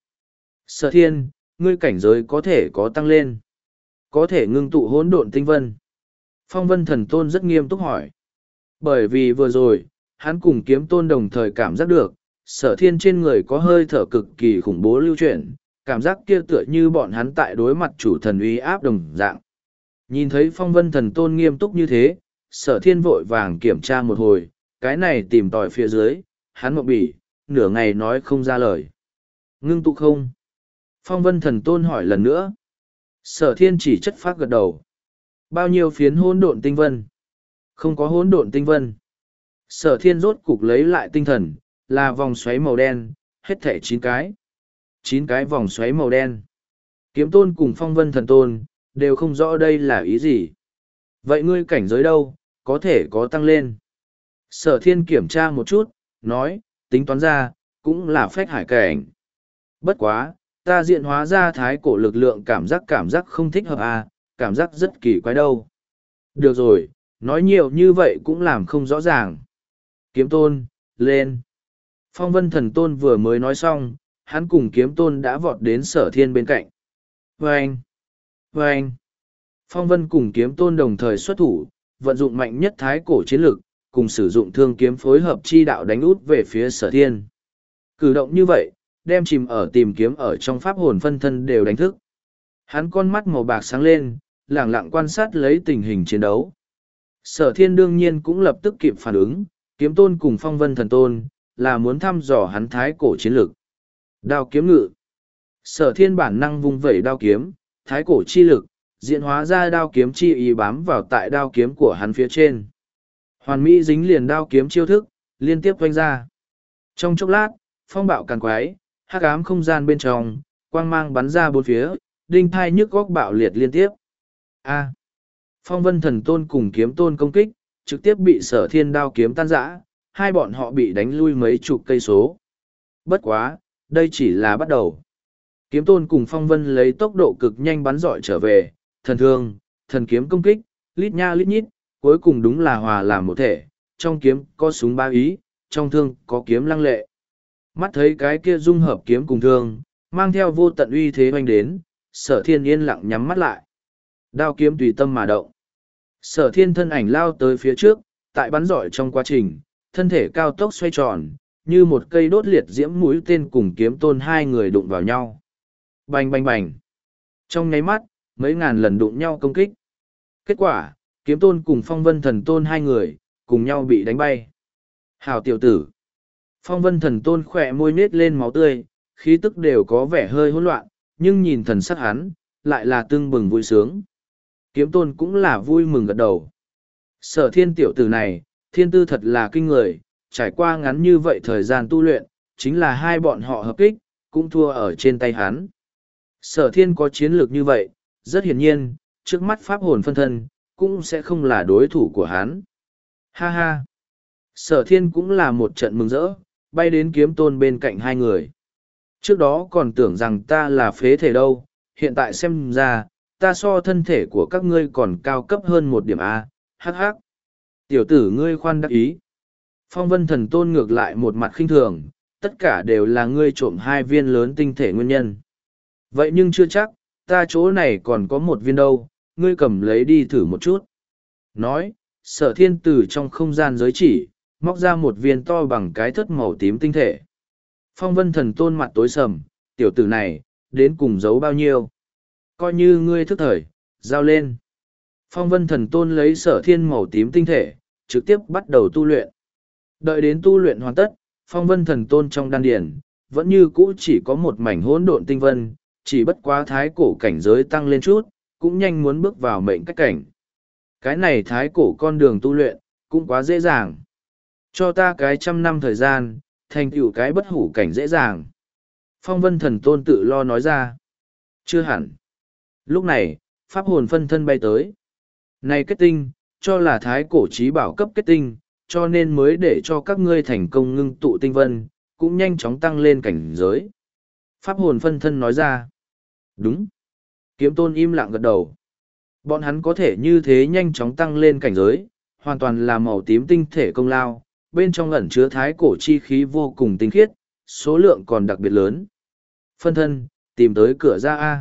[SPEAKER 1] Sở thiên, ngươi cảnh giới có thể có tăng lên. Có thể ngưng tụ hỗn độn tinh vân. Phong vân thần tôn rất nghiêm túc hỏi. Bởi vì vừa rồi, hắn cùng kiếm tôn đồng thời cảm giác được, sở thiên trên người có hơi thở cực kỳ khủng bố lưu chuyển, cảm giác kia tựa như bọn hắn tại đối mặt chủ thần uy áp đồng dạng. Nhìn thấy phong vân thần tôn nghiêm túc như thế, sở thiên vội vàng kiểm tra một hồi, cái này tìm tòi phía dưới, hắn mộng bỉ, nửa ngày nói không ra lời. Ngưng tụ không? Phong vân thần tôn hỏi lần nữa. Sở thiên chỉ chất phác gật đầu. Bao nhiêu phiến hỗn độn tinh vân? Không có hỗn độn tinh vân. Sở thiên rốt cục lấy lại tinh thần, là vòng xoáy màu đen, hết thẻ chín cái. Chín cái vòng xoáy màu đen. Kiếm tôn cùng phong vân thần tôn, đều không rõ đây là ý gì. Vậy ngươi cảnh giới đâu, có thể có tăng lên. Sở thiên kiểm tra một chút, nói, tính toán ra, cũng là phách hải cảnh. Bất quá, ta diện hóa ra thái cổ lực lượng cảm giác cảm giác không thích hợp à, cảm giác rất kỳ quái đâu. Được rồi, nói nhiều như vậy cũng làm không rõ ràng. Kiếm tôn, lên. Phong vân thần tôn vừa mới nói xong, hắn cùng kiếm tôn đã vọt đến sở thiên bên cạnh. Vâng! Vâng! Phong vân cùng kiếm tôn đồng thời xuất thủ, vận dụng mạnh nhất thái cổ chiến lực, cùng sử dụng thương kiếm phối hợp chi đạo đánh út về phía sở thiên. Cử động như vậy, đem chìm ở tìm kiếm ở trong pháp hồn phân thân đều đánh thức. Hắn con mắt màu bạc sáng lên, lẳng lặng quan sát lấy tình hình chiến đấu. Sở thiên đương nhiên cũng lập tức kịp phản ứng, kiếm tôn cùng phong vân thần tôn, là muốn thăm dò hắn thái cổ chiến lực. Đao kiếm ngự. Sở thiên bản năng vung vẩy đao kiếm, thái cổ chi lực, diễn hóa ra đao kiếm chi ý bám vào tại đao kiếm của hắn phía trên. Hoàn mỹ dính liền đao kiếm chiêu thức, liên tiếp quanh ra. Trong chốc lát, phong bạo càn quái, hắc ám không gian bên trong, quang mang bắn ra bốn phía, đinh thai nhức góc bạo liệt liên tiếp. A. Phong vân thần tôn cùng kiếm tôn công kích, trực tiếp bị sở thiên đao kiếm tan rã, hai bọn họ bị đánh lui mấy chục cây số. Bất quá, đây chỉ là bắt đầu. Kiếm tôn cùng phong vân lấy tốc độ cực nhanh bắn dọi trở về, thần thương, thần kiếm công kích, lít nha lít nhít, cuối cùng đúng là hòa làm một thể, trong kiếm có súng ba ý, trong thương có kiếm lăng lệ. Mắt thấy cái kia dung hợp kiếm cùng thương, mang theo vô tận uy thế hoành đến, sở thiên yên lặng nhắm mắt lại. Đao kiếm tùy tâm mà động. Sở thiên thân ảnh lao tới phía trước, tại bắn dọi trong quá trình, thân thể cao tốc xoay tròn, như một cây đốt liệt diễm mũi tên cùng kiếm tôn hai người đụng vào nhau. Bành bành bành. Trong nháy mắt, mấy ngàn lần đụng nhau công kích. Kết quả, kiếm tôn cùng phong vân thần tôn hai người, cùng nhau bị đánh bay. Hảo tiểu tử. Phong vân thần tôn khỏe môi nết lên máu tươi, khí tức đều có vẻ hơi hỗn loạn, nhưng nhìn thần sắc hắn, lại là tưng bừng vui sướng. Kiếm tôn cũng là vui mừng gật đầu. Sở thiên tiểu tử này, thiên tư thật là kinh người, trải qua ngắn như vậy thời gian tu luyện, chính là hai bọn họ hợp kích, cũng thua ở trên tay hắn. Sở thiên có chiến lược như vậy, rất hiển nhiên, trước mắt pháp hồn phân thân, cũng sẽ không là đối thủ của hắn. Ha ha! Sở thiên cũng là một trận mừng rỡ, bay đến kiếm tôn bên cạnh hai người. Trước đó còn tưởng rằng ta là phế thể đâu, hiện tại xem ra, ta so thân thể của các ngươi còn cao cấp hơn một điểm A, hắc hắc. Tiểu tử ngươi khoan đắc ý. Phong vân thần tôn ngược lại một mặt khinh thường, tất cả đều là ngươi trộm hai viên lớn tinh thể nguyên nhân. Vậy nhưng chưa chắc, ta chỗ này còn có một viên đâu, ngươi cầm lấy đi thử một chút. Nói, sở thiên từ trong không gian giới chỉ, móc ra một viên to bằng cái thất màu tím tinh thể. Phong vân thần tôn mặt tối sầm, tiểu tử này, đến cùng giấu bao nhiêu. Coi như ngươi thức thời, giao lên. Phong vân thần tôn lấy sở thiên màu tím tinh thể, trực tiếp bắt đầu tu luyện. Đợi đến tu luyện hoàn tất, phong vân thần tôn trong đan điển, vẫn như cũ chỉ có một mảnh hỗn độn tinh vân, chỉ bất quá thái cổ cảnh giới tăng lên chút, cũng nhanh muốn bước vào mệnh cách cảnh. Cái này thái cổ con đường tu luyện, cũng quá dễ dàng. Cho ta cái trăm năm thời gian, thành tựu cái bất hủ cảnh dễ dàng. Phong vân thần tôn tự lo nói ra. Chưa hẳn. Lúc này, pháp hồn phân thân bay tới. Này kết tinh, cho là thái cổ trí bảo cấp kết tinh, cho nên mới để cho các ngươi thành công ngưng tụ tinh vân, cũng nhanh chóng tăng lên cảnh giới. Pháp hồn phân thân nói ra. Đúng. Kiếm tôn im lặng gật đầu. Bọn hắn có thể như thế nhanh chóng tăng lên cảnh giới, hoàn toàn là màu tím tinh thể công lao, bên trong ẩn chứa thái cổ chi khí vô cùng tinh khiết, số lượng còn đặc biệt lớn. Phân thân, tìm tới cửa ra A.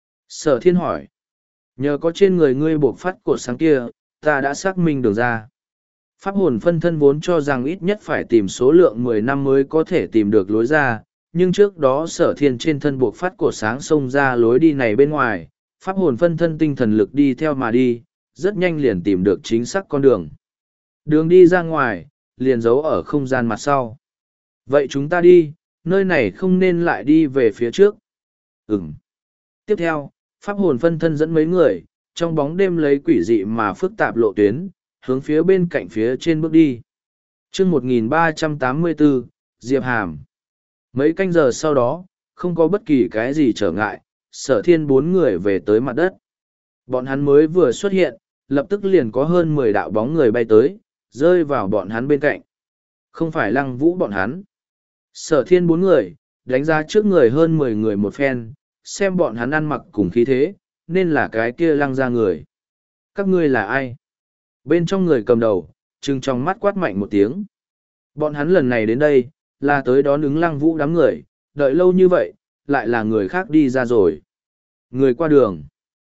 [SPEAKER 1] Sở thiên hỏi. Nhờ có trên người ngươi buộc phát cột sáng kia, ta đã xác minh đường ra. Pháp hồn phân thân vốn cho rằng ít nhất phải tìm số lượng mười năm mới có thể tìm được lối ra, nhưng trước đó sở thiên trên thân buộc phát cột sáng xông ra lối đi này bên ngoài, pháp hồn phân thân tinh thần lực đi theo mà đi, rất nhanh liền tìm được chính xác con đường. Đường đi ra ngoài, liền giấu ở không gian mặt sau. Vậy chúng ta đi, nơi này không nên lại đi về phía trước. Ừm. Tiếp theo, pháp hồn phân thân dẫn mấy người, trong bóng đêm lấy quỷ dị mà phức tạp lộ tuyến, hướng phía bên cạnh phía trên bước đi. chương một nghìn ba trăm tám mươi bốn, Diệp Hàm. Mấy canh giờ sau đó, không có bất kỳ cái gì trở ngại, sở thiên bốn người về tới mặt đất. Bọn hắn mới vừa xuất hiện, lập tức liền có hơn mười đạo bóng người bay tới, rơi vào bọn hắn bên cạnh. Không phải Lăng Vũ bọn hắn. Sở thiên bốn người, đánh giá trước người hơn mười người một phen, xem bọn hắn ăn mặc cùng khí thế, nên là cái kia Lăng ra người. Các ngươi là ai? Bên trong người cầm đầu, trừng trong mắt quát mạnh một tiếng. Bọn hắn lần này đến đây, là tới đón ứng Lăng Vũ đám người, đợi lâu như vậy, lại là người khác đi ra rồi. Người qua đường.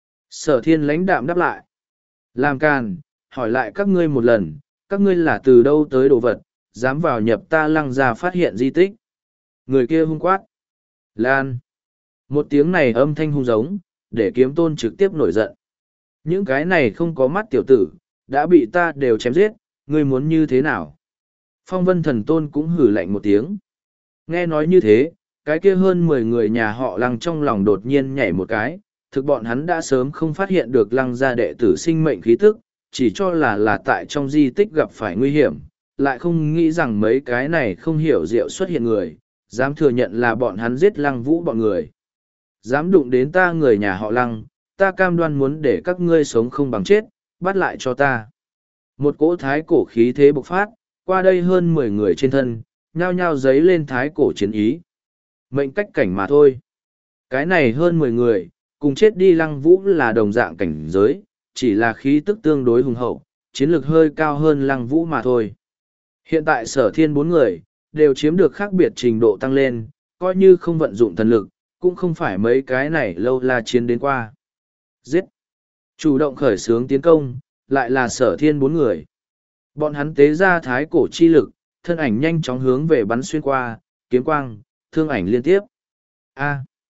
[SPEAKER 1] Sở thiên lãnh đạm đáp lại. Làm càn, hỏi lại các ngươi một lần, các ngươi là từ đâu tới đồ vật, dám vào nhập ta Lăng ra phát hiện di tích. Người kia hung quát. Lan. Một tiếng này âm thanh hung giống, để kiếm tôn trực tiếp nổi giận. Những cái này không có mắt tiểu tử, đã bị ta đều chém giết, ngươi muốn như thế nào? Phong vân thần tôn cũng hử lạnh một tiếng. Nghe nói như thế, cái kia hơn mười người nhà họ Lăng trong lòng đột nhiên nhảy một cái, thực bọn hắn đã sớm không phát hiện được Lăng gia đệ tử sinh mệnh khí tức, chỉ cho là là tại trong di tích gặp phải nguy hiểm, lại không nghĩ rằng mấy cái này không hiểu diệu xuất hiện người, dám thừa nhận là bọn hắn giết Lăng Vũ bọn người. Dám đụng đến ta người nhà họ Lăng, ta cam đoan muốn để các ngươi sống không bằng chết, bắt lại cho ta. Một cỗ thái cổ khí thế bộc phát, qua đây hơn mười người trên thân, nhao nhao giấy lên thái cổ chiến ý. Mệnh cách cảnh mà thôi. Cái này hơn mười người, cùng chết đi Lăng Vũ là đồng dạng cảnh giới, chỉ là khí tức tương đối hùng hậu, chiến lược hơi cao hơn Lăng Vũ mà thôi. Hiện tại sở thiên bốn người, đều chiếm được khác biệt trình độ tăng lên, coi như không vận dụng thần lực, cũng không phải mấy cái này lâu la chiến đến qua. Giết! Chủ động khởi xướng tiến công, lại là sở thiên bốn người. Bọn hắn tế ra thái cổ chi lực, thân ảnh nhanh chóng hướng về bắn xuyên qua, kiếm quang, thương ảnh liên tiếp. A!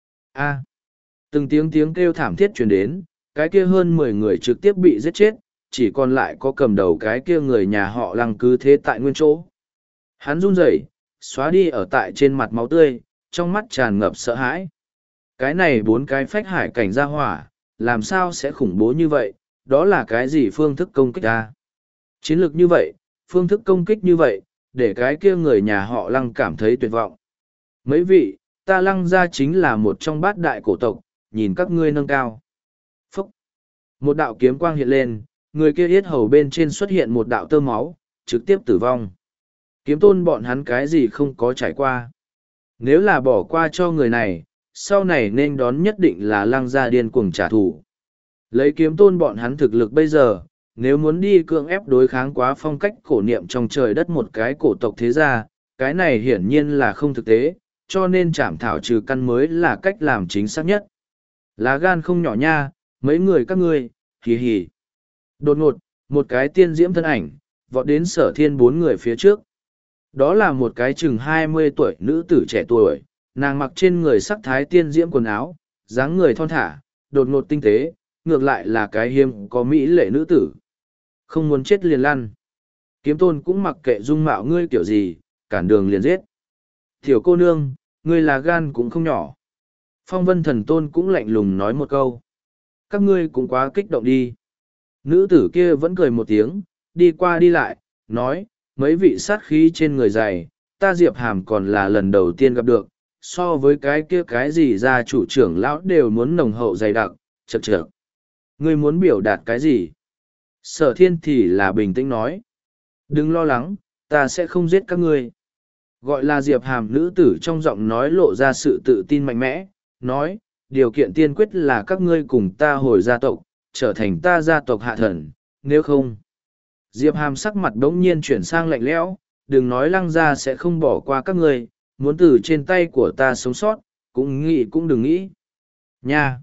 [SPEAKER 1] A! Từng tiếng tiếng kêu thảm thiết truyền đến, cái kia hơn mười người trực tiếp bị giết chết, chỉ còn lại có cầm đầu cái kia người nhà họ Lăng cứ thế tại nguyên chỗ. Hắn run rẩy, xóa đi ở tại trên mặt máu tươi, trong mắt tràn ngập sợ hãi. Cái này bốn cái phách hải cảnh ra hỏa, làm sao sẽ khủng bố như vậy, đó là cái gì phương thức công kích ta? Chiến lược như vậy, phương thức công kích như vậy, để cái kia người nhà họ Lăng cảm thấy tuyệt vọng. Mấy vị, ta Lăng gia chính là một trong bát đại cổ tộc, nhìn các ngươi nâng cao. Phúc! Một đạo kiếm quang hiện lên, người kia yết hầu bên trên xuất hiện một đạo tơ máu, trực tiếp tử vong. Kiếm tôn bọn hắn cái gì không có trải qua. Nếu là bỏ qua cho người này, sau này nên đón nhất định là Lăng gia điên cuồng trả thù. Lấy kiếm tôn bọn hắn thực lực bây giờ, nếu muốn đi cưỡng ép đối kháng quá phong cách cổ niệm trong trời đất một cái cổ tộc thế gia, cái này hiển nhiên là không thực tế, cho nên chảm thảo trừ căn mới là cách làm chính xác nhất. Lá gan không nhỏ nha, mấy người các ngươi, hì hì. Đột ngột, một cái tiên diễm thân ảnh, vọt đến sở thiên bốn người phía trước. Đó là một cái chừng hai mươi tuổi nữ tử trẻ tuổi, nàng mặc trên người sắc thái tiên diễm quần áo, dáng người thon thả, đột ngột tinh tế, ngược lại là cái hiếm có mỹ lệ nữ tử. Không muốn chết liền lăn. Kiếm tôn cũng mặc kệ dung mạo ngươi kiểu gì, cản đường liền giết. Tiểu cô nương, ngươi là gan cũng không nhỏ. Phong vân thần tôn cũng lạnh lùng nói một câu. Các ngươi cũng quá kích động đi. Nữ tử kia vẫn cười một tiếng, đi qua đi lại, nói, mấy vị sát khí trên người dày, ta Diệp Hàm còn là lần đầu tiên gặp được, so với cái kia cái gì ra chủ trưởng lão đều muốn nồng hậu dày đặc, chật chật. Ngươi muốn biểu đạt cái gì? Sở thiên thì là bình tĩnh nói. Đừng lo lắng, ta sẽ không giết các ngươi. Gọi là Diệp Hàm nữ tử trong giọng nói lộ ra sự tự tin mạnh mẽ, nói, điều kiện tiên quyết là các ngươi cùng ta hồi gia tộc, trở thành ta gia tộc hạ thần, nếu không. Diệp Hàm sắc mặt đống nhiên chuyển sang lạnh lẽo, đừng nói Lăng gia sẽ không bỏ qua các ngươi, muốn từ trên tay của ta sống sót, cũng nghĩ cũng đừng nghĩ. Nha!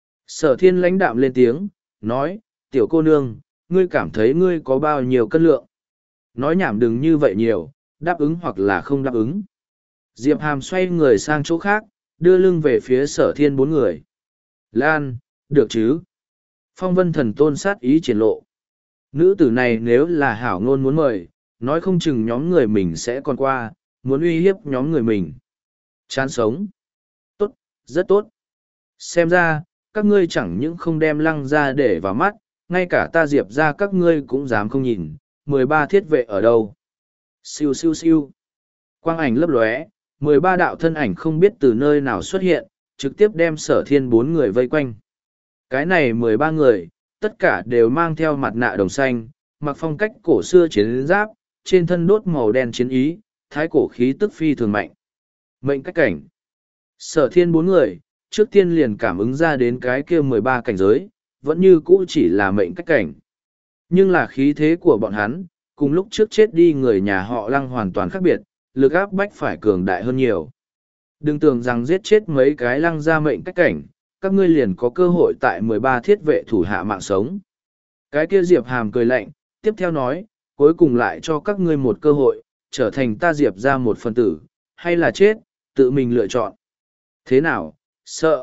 [SPEAKER 1] Sở thiên lãnh đạm lên tiếng, nói, tiểu cô nương, ngươi cảm thấy ngươi có bao nhiêu cân lượng. Nói nhảm đừng như vậy nhiều, đáp ứng hoặc là không đáp ứng. Diệp Hàm xoay người sang chỗ khác, đưa lưng về phía sở thiên bốn người. Lan, được chứ? Phong vân thần tôn sát ý triển lộ. Nữ tử này nếu là hảo ngôn muốn mời, nói không chừng nhóm người mình sẽ còn qua, muốn uy hiếp nhóm người mình. Chán sống. Tốt, rất tốt. Xem ra, các ngươi chẳng những không đem lăng ra để vào mắt, ngay cả ta diệp ra các ngươi cũng dám không nhìn, mười ba thiết vệ ở đâu. Siêu siêu siêu. Quang ảnh lấp lóe, mười ba đạo thân ảnh không biết từ nơi nào xuất hiện, trực tiếp đem sở thiên bốn người vây quanh. Cái này mười ba người, tất cả đều mang theo mặt nạ đồng xanh, mặc phong cách cổ xưa chiến giáp, trên thân đốt màu đen chiến ý, thái cổ khí tức phi thường mạnh. Mệnh cách cảnh. Sở thiên bốn người, trước tiên liền cảm ứng ra đến cái kia mười ba cảnh giới, vẫn như cũ chỉ là mệnh cách cảnh. Nhưng là khí thế của bọn hắn, cùng lúc trước chết đi người nhà họ lăng hoàn toàn khác biệt, lực áp bách phải cường đại hơn nhiều. Đừng tưởng rằng giết chết mấy cái lăng ra mệnh cách cảnh, các ngươi liền có cơ hội tại mười ba thiết vệ thủ hạ mạng sống. Cái kia Diệp Hàm cười lạnh, tiếp theo nói, cuối cùng lại cho các ngươi một cơ hội, trở thành ta Diệp ra một phần tử, hay là chết, tự mình lựa chọn. Thế nào, sợ?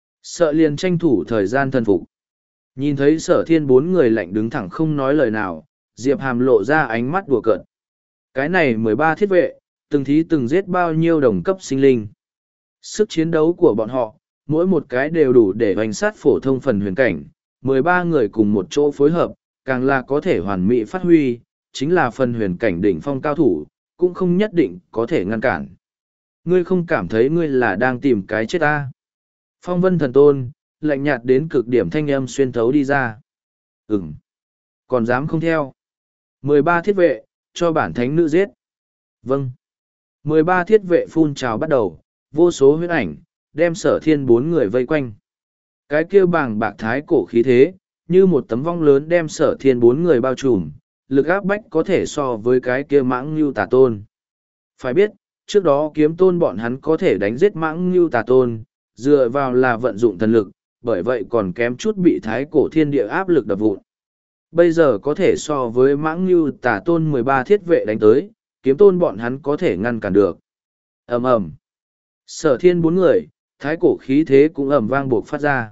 [SPEAKER 1] Sợ liền tranh thủ thời gian thần phục. Nhìn thấy sở thiên bốn người lạnh đứng thẳng không nói lời nào, Diệp Hàm lộ ra ánh mắt đùa cợt. Cái này mười ba thiết vệ, từng thí từng giết bao nhiêu đồng cấp sinh linh. Sức chiến đấu của bọn họ, mỗi một cái đều đủ để hoành sát phổ thông phần huyền cảnh, mười ba người cùng một chỗ phối hợp, càng là có thể hoàn mỹ phát huy, chính là phần huyền cảnh đỉnh phong cao thủ, cũng không nhất định có thể ngăn cản. Ngươi không cảm thấy ngươi là đang tìm cái chết ta? Phong vân thần tôn, lạnh nhạt đến cực điểm thanh âm xuyên thấu đi ra. Ừm, còn dám không theo. mười ba thiết vệ, cho bản thánh nữ giết. Vâng. mười ba thiết vệ phun trào bắt đầu, vô số huyết ảnh, đem sở thiên bốn người vây quanh. Cái kia bàng bạc thái cổ khí thế, như một tấm vong lớn đem sở thiên bốn người bao trùm, lực áp bách có thể so với cái kia mãng ngưu tà tôn. Phải biết, trước đó kiếm tôn bọn hắn có thể đánh giết mãng ngưu tà tôn, dựa vào là vận dụng thần lực, bởi vậy còn kém chút bị thái cổ thiên địa áp lực đập vụn. Bây giờ có thể so với mãng ngưu tà tôn mười ba thiết vệ đánh tới, kiếm tôn bọn hắn có thể ngăn cản được. Ầm ầm. Sở thiên bốn người, thái cổ khí thế cũng ầm vang buộc phát ra.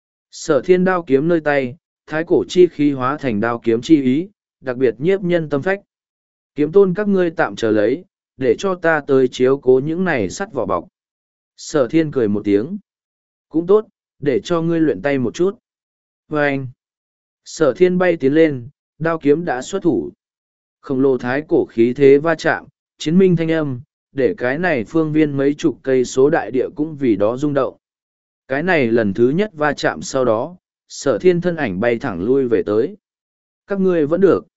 [SPEAKER 1] Sở thiên đao kiếm nơi tay, thái cổ chi khí hóa thành đao kiếm chi ý, đặc biệt nhiếp nhân tâm phách. Kiếm tôn các ngươi tạm chờ lấy, để cho ta tới chiếu cố những này sắt vỏ bọc. Sở thiên cười một tiếng. Cũng tốt, để cho ngươi luyện tay một chút. Và anh. Sở thiên bay tiến lên, đao kiếm đã xuất thủ. Khổng lồ thái cổ khí thế va chạm, chiến minh thanh âm, để cái này phương viên mấy chục cây số đại địa cũng vì đó rung động. Cái này lần thứ nhất va chạm sau đó, sở thiên thân ảnh bay thẳng lui về tới. Các ngươi vẫn được.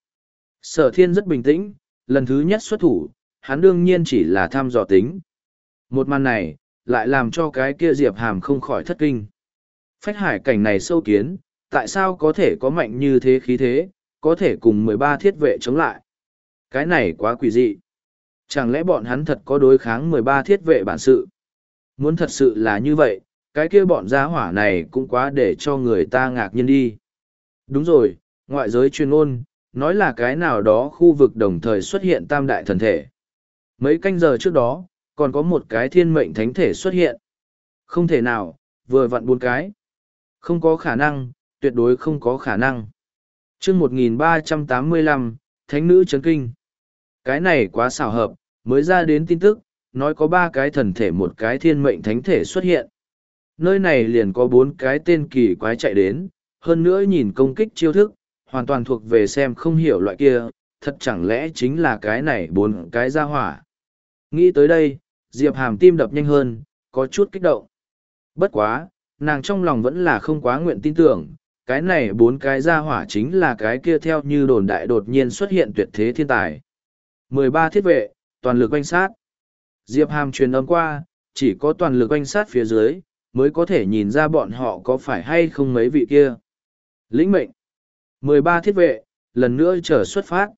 [SPEAKER 1] Sở thiên rất bình tĩnh, lần thứ nhất xuất thủ, hắn đương nhiên chỉ là thăm dò tính. Một màn này, lại làm cho cái kia Diệp Hàm không khỏi thất kinh. Phách hải cảnh này sâu kiến, tại sao có thể có mạnh như thế khí thế, có thể cùng mười ba thiết vệ chống lại. Cái này quá quỷ dị. Chẳng lẽ bọn hắn thật có đối kháng mười ba thiết vệ bản sự? Muốn thật sự là như vậy, cái kia bọn gia hỏa này cũng quá để cho người ta ngạc nhiên đi. Đúng rồi, ngoại giới chuyên ôn, nói là cái nào đó khu vực đồng thời xuất hiện tam đại thần thể. Mấy canh giờ trước đó, còn có một cái thiên mệnh thánh thể xuất hiện. Không thể nào, vừa vặn bốn cái. Không có khả năng, tuyệt đối không có khả năng. chương một nghìn ba trăm tám mươi lăm, Thánh nữ chấn kinh. Cái này quá xảo hợp, mới ra đến tin tức, nói có ba cái thần thể một cái thiên mệnh thánh thể xuất hiện. Nơi này liền có bốn cái tên kỳ quái chạy đến, hơn nữa nhìn công kích chiêu thức, hoàn toàn thuộc về xem không hiểu loại kia, thật chẳng lẽ chính là cái này bốn cái ra hỏa. Nghĩ tới đây, Diệp Hàm tim đập nhanh hơn, có chút kích động. Bất quá, nàng trong lòng vẫn là không quá nguyện tin tưởng, cái này bốn cái ra hỏa chính là cái kia theo như đồn đại đột nhiên xuất hiện tuyệt thế thiên tài. mười ba thiết vệ, toàn lực quanh sát. Diệp Hàm truyền âm qua, chỉ có toàn lực quanh sát phía dưới, mới có thể nhìn ra bọn họ có phải hay không mấy vị kia. Lĩnh mệnh. mười ba thiết vệ, lần nữa trở xuất phát.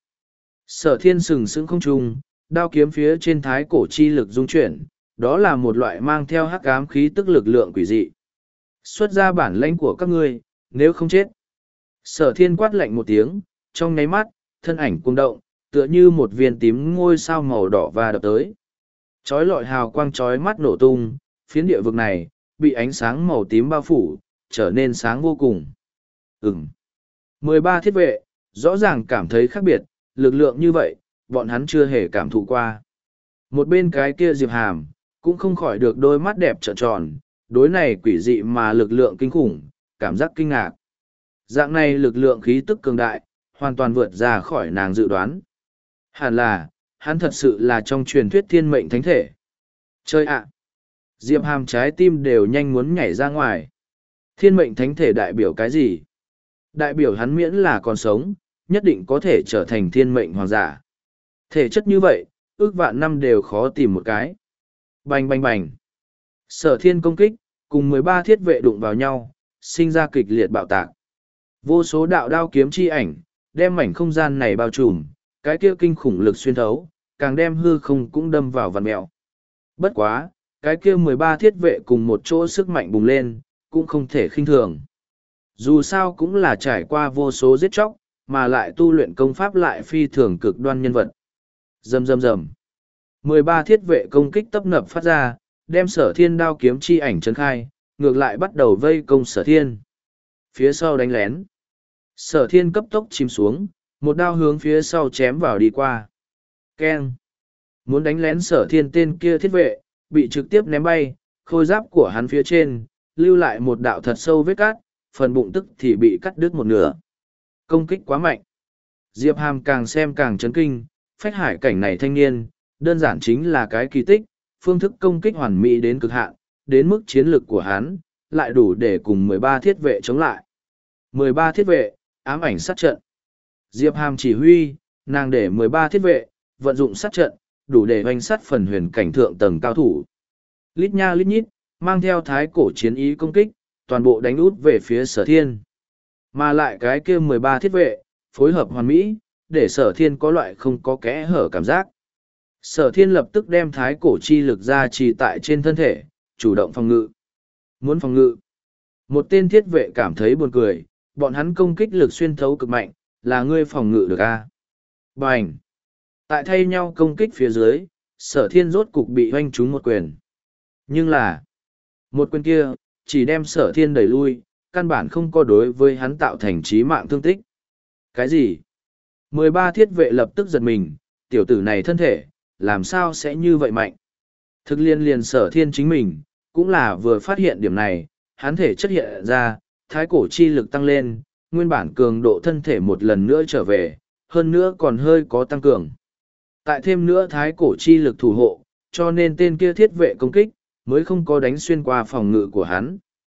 [SPEAKER 1] Sở thiên sừng sững không trung, đao kiếm phía trên thái cổ chi lực dung chuyển, đó là một loại mang theo hắc ám khí tức lực lượng quỷ dị. Xuất ra bản lãnh của các ngươi, nếu không chết. Sở thiên quát lạnh một tiếng, trong nháy mắt, thân ảnh cuồng động, tựa như một viên tím ngôi sao màu đỏ và đập tới. Chói lọi hào quang chói mắt nổ tung, phiến địa vực này, bị ánh sáng màu tím bao phủ, trở nên sáng vô cùng. Ừm. mười ba thiết vệ, rõ ràng cảm thấy khác biệt, lực lượng như vậy, bọn hắn chưa hề cảm thụ qua. Một bên cái kia Diệp Hàm, cũng không khỏi được đôi mắt đẹp trợn tròn, đối này quỷ dị mà lực lượng kinh khủng, cảm giác kinh ngạc. Dạng này lực lượng khí tức cường đại, hoàn toàn vượt ra khỏi nàng dự đoán. Hẳn là, hắn thật sự là trong truyền thuyết thiên mệnh thánh thể. Chơi ạ! Diệp Hàm trái tim đều nhanh muốn nhảy ra ngoài. Thiên mệnh thánh thể đại biểu cái gì? Đại biểu hắn miễn là còn sống, nhất định có thể trở thành thiên mệnh hoàng giả. Thể chất như vậy, ước vạn năm đều khó tìm một cái. Bành bành bành. Sở thiên công kích, cùng mười ba thiết vệ đụng vào nhau, sinh ra kịch liệt bạo tạc. Vô số đạo đao kiếm chi ảnh, đem mảnh không gian này bao trùm, cái kia kinh khủng lực xuyên thấu, càng đem hư không cũng đâm vào vằn mẹo. Bất quá, cái kia mười ba thiết vệ cùng một chỗ sức mạnh bùng lên, cũng không thể khinh thường. Dù sao cũng là trải qua vô số giết chóc, mà lại tu luyện công pháp lại phi thường cực đoan nhân vật. Rầm rầm rầm. mười ba thiết vệ công kích tấp nập phát ra, đem sở thiên đao kiếm chi ảnh trấn khai, ngược lại bắt đầu vây công sở thiên. Phía sau đánh lén. Sở thiên cấp tốc chìm xuống, một đao hướng phía sau chém vào đi qua. Keng. Muốn đánh lén sở thiên tên kia thiết vệ, bị trực tiếp ném bay, khôi giáp của hắn phía trên, lưu lại một đạo thật sâu vết cắt, phần bụng tức thì bị cắt đứt một nửa. Công kích quá mạnh. Diệp Hàm càng xem càng chấn kinh, phách hải cảnh này thanh niên, đơn giản chính là cái kỳ tích, phương thức công kích hoàn mỹ đến cực hạn, đến mức chiến lực của hắn, lại đủ để cùng mười ba thiết vệ chống lại. mười ba thiết vệ, ám ảnh sát trận. Diệp Hàm chỉ huy, nàng để mười ba thiết vệ, vận dụng sát trận, đủ để hoành sát phần huyền cảnh thượng tầng cao thủ. Lít nha lít nhít, mang theo thái cổ chiến ý công kích, toàn bộ đánh út về phía sở thiên. Mà lại cái kia mười ba thiết vệ, phối hợp hoàn mỹ, để sở thiên có loại không có kẽ hở cảm giác. Sở thiên lập tức đem thái cổ chi lực ra trì tại trên thân thể, chủ động phòng ngự. Muốn phòng ngự. Một tên thiết vệ cảm thấy buồn cười, bọn hắn công kích lực xuyên thấu cực mạnh, là ngươi phòng ngự được a à? Bành! Tại thay nhau công kích phía dưới, sở thiên rốt cục bị hoanh trúng một quyền. Nhưng là, một quyền kia, chỉ đem sở thiên đẩy lui, căn bản không có đối với hắn tạo thành chí mạng thương tích. Cái gì? mười ba thiết vệ lập tức giật mình, tiểu tử này thân thể, làm sao sẽ như vậy mạnh? Thực liên liền sở thiên chính mình, cũng là vừa phát hiện điểm này, hắn thể chất hiện ra, thái cổ chi lực tăng lên, nguyên bản cường độ thân thể một lần nữa trở về, hơn nữa còn hơi có tăng cường. Tại thêm nữa thái cổ chi lực thủ hộ, cho nên tên kia thiết vệ công kích, mới không có đánh xuyên qua phòng ngự của hắn.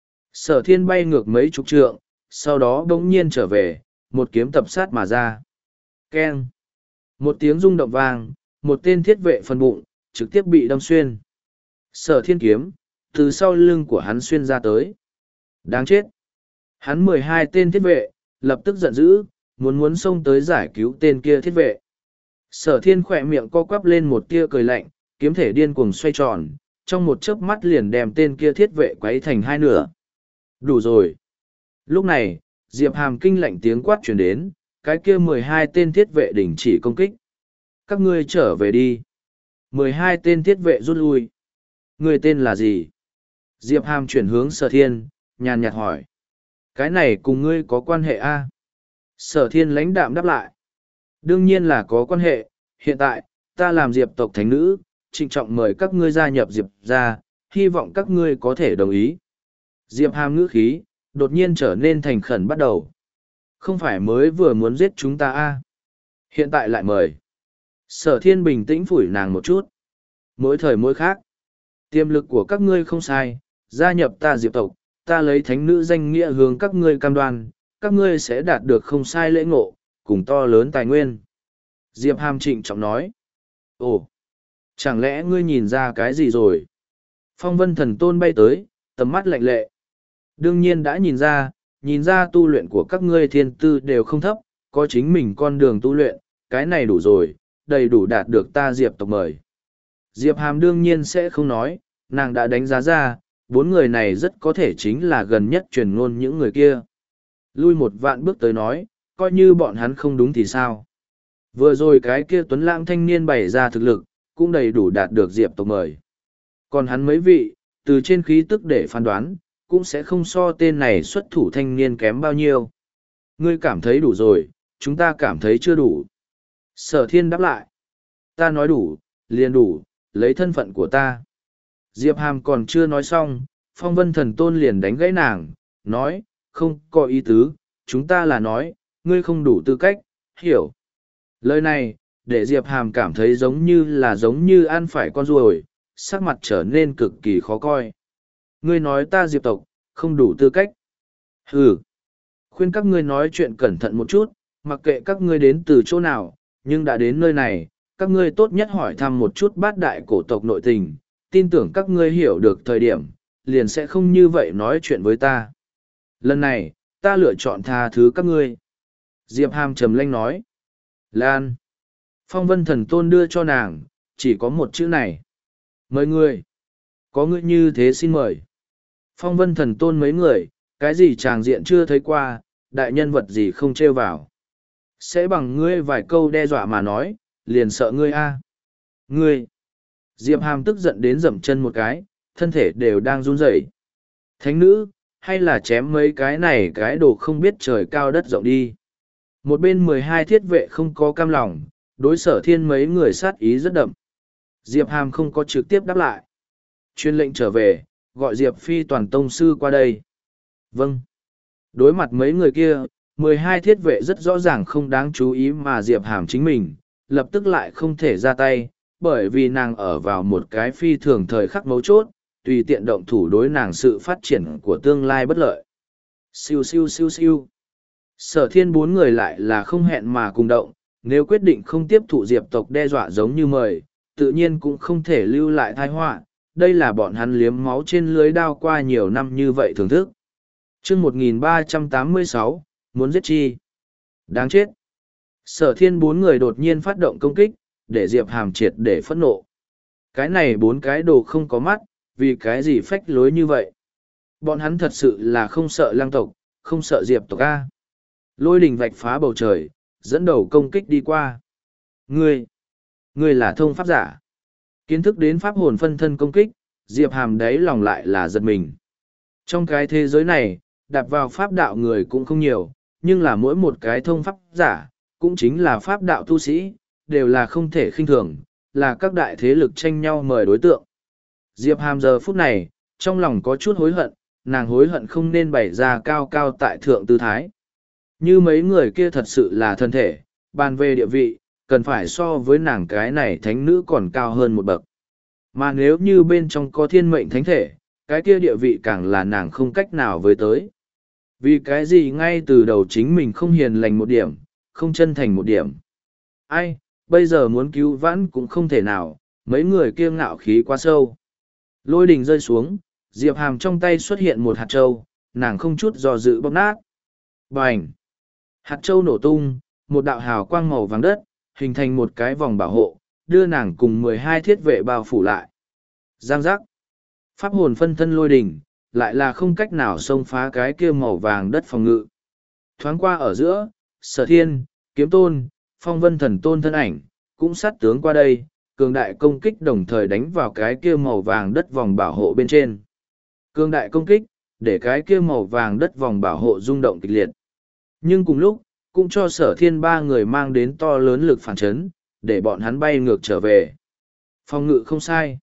[SPEAKER 1] Sở thiên bay ngược mấy chục trượng, sau đó bỗng nhiên trở về, một kiếm tập sát mà ra. Keng! Một tiếng rung động vang, một tên thiết vệ phần bụng, trực tiếp bị đâm xuyên. Sở thiên kiếm, từ sau lưng của hắn xuyên ra tới. Đáng chết! Hắn mười hai tên thiết vệ, lập tức giận dữ, muốn muốn xông tới giải cứu tên kia thiết vệ. Sở thiên khỏe miệng co quắp lên một tia cười lạnh, kiếm thể điên cuồng xoay tròn, trong một chớp mắt liền đem tên kia thiết vệ quấy thành hai nửa. Đủ rồi! Lúc này, Diệp Hàm kinh lạnh tiếng quát truyền đến, cái kia mười hai tên thiết vệ đình chỉ công kích. Các ngươi trở về đi. mười hai tên thiết vệ rút lui. Ngươi tên là gì? Diệp Hàm chuyển hướng Sở Thiên, nhàn nhạt hỏi. Cái này cùng ngươi có quan hệ a? Sở Thiên lãnh đạm đáp lại. Đương nhiên là có quan hệ, hiện tại, ta làm Diệp tộc thánh nữ, trịnh trọng mời các ngươi gia nhập Diệp ra, hy vọng các ngươi có thể đồng ý. Diệp Hàm ngữ khí, đột nhiên trở nên thành khẩn bắt đầu. Không phải mới vừa muốn giết chúng ta a? Hiện tại lại mời. Sở Thiên bình tĩnh phủi nàng một chút. Mỗi thời mỗi khác. Tiềm lực của các ngươi không sai, gia nhập ta Diệp tộc, ta lấy thánh nữ danh nghĩa hướng các ngươi cam đoan, các ngươi sẽ đạt được không sai lễ ngộ, cùng to lớn tài nguyên. Diệp Hàm trịnh trọng nói. Ồ, chẳng lẽ ngươi nhìn ra cái gì rồi? Phong vân thần tôn bay tới, tầm mắt lạnh lệ. Đương nhiên đã nhìn ra, nhìn ra tu luyện của các ngươi thiên tư đều không thấp, có chính mình con đường tu luyện, cái này đủ rồi, đầy đủ đạt được ta Diệp tộc mời. Diệp Hàm đương nhiên sẽ không nói, nàng đã đánh giá ra, bốn người này rất có thể chính là gần nhất truyền ngôn những người kia. Lui một vạn bước tới nói, coi như bọn hắn không đúng thì sao. Vừa rồi cái kia tuấn lãng thanh niên bày ra thực lực, cũng đầy đủ đạt được Diệp tộc mời. Còn hắn mấy vị, từ trên khí tức để phán đoán, cũng sẽ không so tên này xuất thủ thanh niên kém bao nhiêu. Ngươi cảm thấy đủ rồi, chúng ta cảm thấy chưa đủ. Sở thiên đáp lại. Ta nói đủ, liền đủ, lấy thân phận của ta. Diệp Hàm còn chưa nói xong, phong vân thần tôn liền đánh gãy nàng, nói, không có ý tứ, chúng ta là nói, ngươi không đủ tư cách, hiểu. Lời này, để Diệp Hàm cảm thấy giống như là giống như ăn phải con ruồi, sắc mặt trở nên cực kỳ khó coi. Ngươi nói ta Diệp tộc, không đủ tư cách. Ừ. Khuyên các ngươi nói chuyện cẩn thận một chút, mặc kệ các ngươi đến từ chỗ nào, nhưng đã đến nơi này, các ngươi tốt nhất hỏi thăm một chút bát đại cổ tộc nội tình, tin tưởng các ngươi hiểu được thời điểm, liền sẽ không như vậy nói chuyện với ta. Lần này, ta lựa chọn tha thứ các ngươi. Diệp Hàm trầm lanh nói. Lan. Phong vân thần tôn đưa cho nàng, chỉ có một chữ này. Mời ngươi. Có ngươi như thế xin mời. Phong vân thần tôn mấy người, cái gì tràng diện chưa thấy qua, đại nhân vật gì không trêu vào. Sẽ bằng ngươi vài câu đe dọa mà nói, liền sợ ngươi a. Ngươi. Diệp Hàm tức giận đến dậm chân một cái, thân thể đều đang run rẩy. Thánh nữ, hay là chém mấy cái này cái đồ không biết trời cao đất rộng đi. Một bên mười hai thiết vệ không có cam lòng, đối sở thiên mấy người sát ý rất đậm. Diệp Hàm không có trực tiếp đáp lại. Chuyên lệnh trở về, gọi Diệp Phi toàn tông sư qua đây. Vâng. Đối mặt mấy người kia, mười hai thiết vệ rất rõ ràng không đáng chú ý mà Diệp Hàm chính mình, lập tức lại không thể ra tay, bởi vì nàng ở vào một cái phi thường thời khắc mấu chốt, tùy tiện động thủ đối nàng sự phát triển của tương lai bất lợi. Siêu siêu siêu siêu. Sở thiên bốn người lại là không hẹn mà cùng động, nếu quyết định không tiếp thụ Diệp tộc đe dọa giống như mời, tự nhiên cũng không thể lưu lại tai họa. Đây là bọn hắn liếm máu trên lưới đao qua nhiều năm như vậy thưởng thức. Chương một nghìn ba trăm tám mươi sáu, muốn giết chi? Đáng chết. Sở thiên bốn người đột nhiên phát động công kích, để Diệp Hàm triệt để phẫn nộ. Cái này bốn cái đồ không có mắt, vì cái gì phách lối như vậy? Bọn hắn thật sự là không sợ lang tộc, không sợ Diệp tộc A. Lôi đình vạch phá bầu trời, dẫn đầu công kích đi qua. Ngươi, ngươi là thông pháp giả. Kiến thức đến pháp hồn phân thân công kích, Diệp Hàm đáy lòng lại là giật mình. Trong cái thế giới này, đạp vào pháp đạo người cũng không nhiều, nhưng là mỗi một cái thông pháp giả, cũng chính là pháp đạo tu sĩ, đều là không thể khinh thường, là các đại thế lực tranh nhau mời đối tượng. Diệp Hàm giờ phút này, trong lòng có chút hối hận, nàng hối hận không nên bày ra cao cao tại thượng tư thái. Như mấy người kia thật sự là thân thể, bàn về địa vị, cần phải so với nàng cái này thánh nữ còn cao hơn một bậc. Mà nếu như bên trong có thiên mệnh thánh thể, cái kia địa vị càng là nàng không cách nào với tới. Vì cái gì ngay từ đầu chính mình không hiền lành một điểm, không chân thành một điểm. Ai, bây giờ muốn cứu vãn cũng không thể nào, mấy người kia ngạo khí quá sâu. Lôi đình rơi xuống, Diệp Hàm trong tay xuất hiện một hạt trâu, nàng không chút do dự bóp nát. Bành! Hạt trâu nổ tung, một đạo hào quang màu vàng đất, hình thành một cái vòng bảo hộ, đưa nàng cùng mười hai thiết vệ bao phủ lại. Giang giác! Pháp hồn phân thân lôi đình, lại là không cách nào xông phá cái kia màu vàng đất phòng ngự. Thoáng qua ở giữa, Sở Thiên, Kiếm Tôn, Phong Vân Thần Tôn thân ảnh, cũng sát tướng qua đây, cường đại công kích đồng thời đánh vào cái kia màu vàng đất vòng bảo hộ bên trên. Cường đại công kích, để cái kia màu vàng đất vòng bảo hộ rung động kịch liệt. Nhưng cùng lúc, cũng cho Sở Thiên ba người mang đến to lớn lực phản chấn, để bọn hắn bay ngược trở về. Phòng ngự không sai.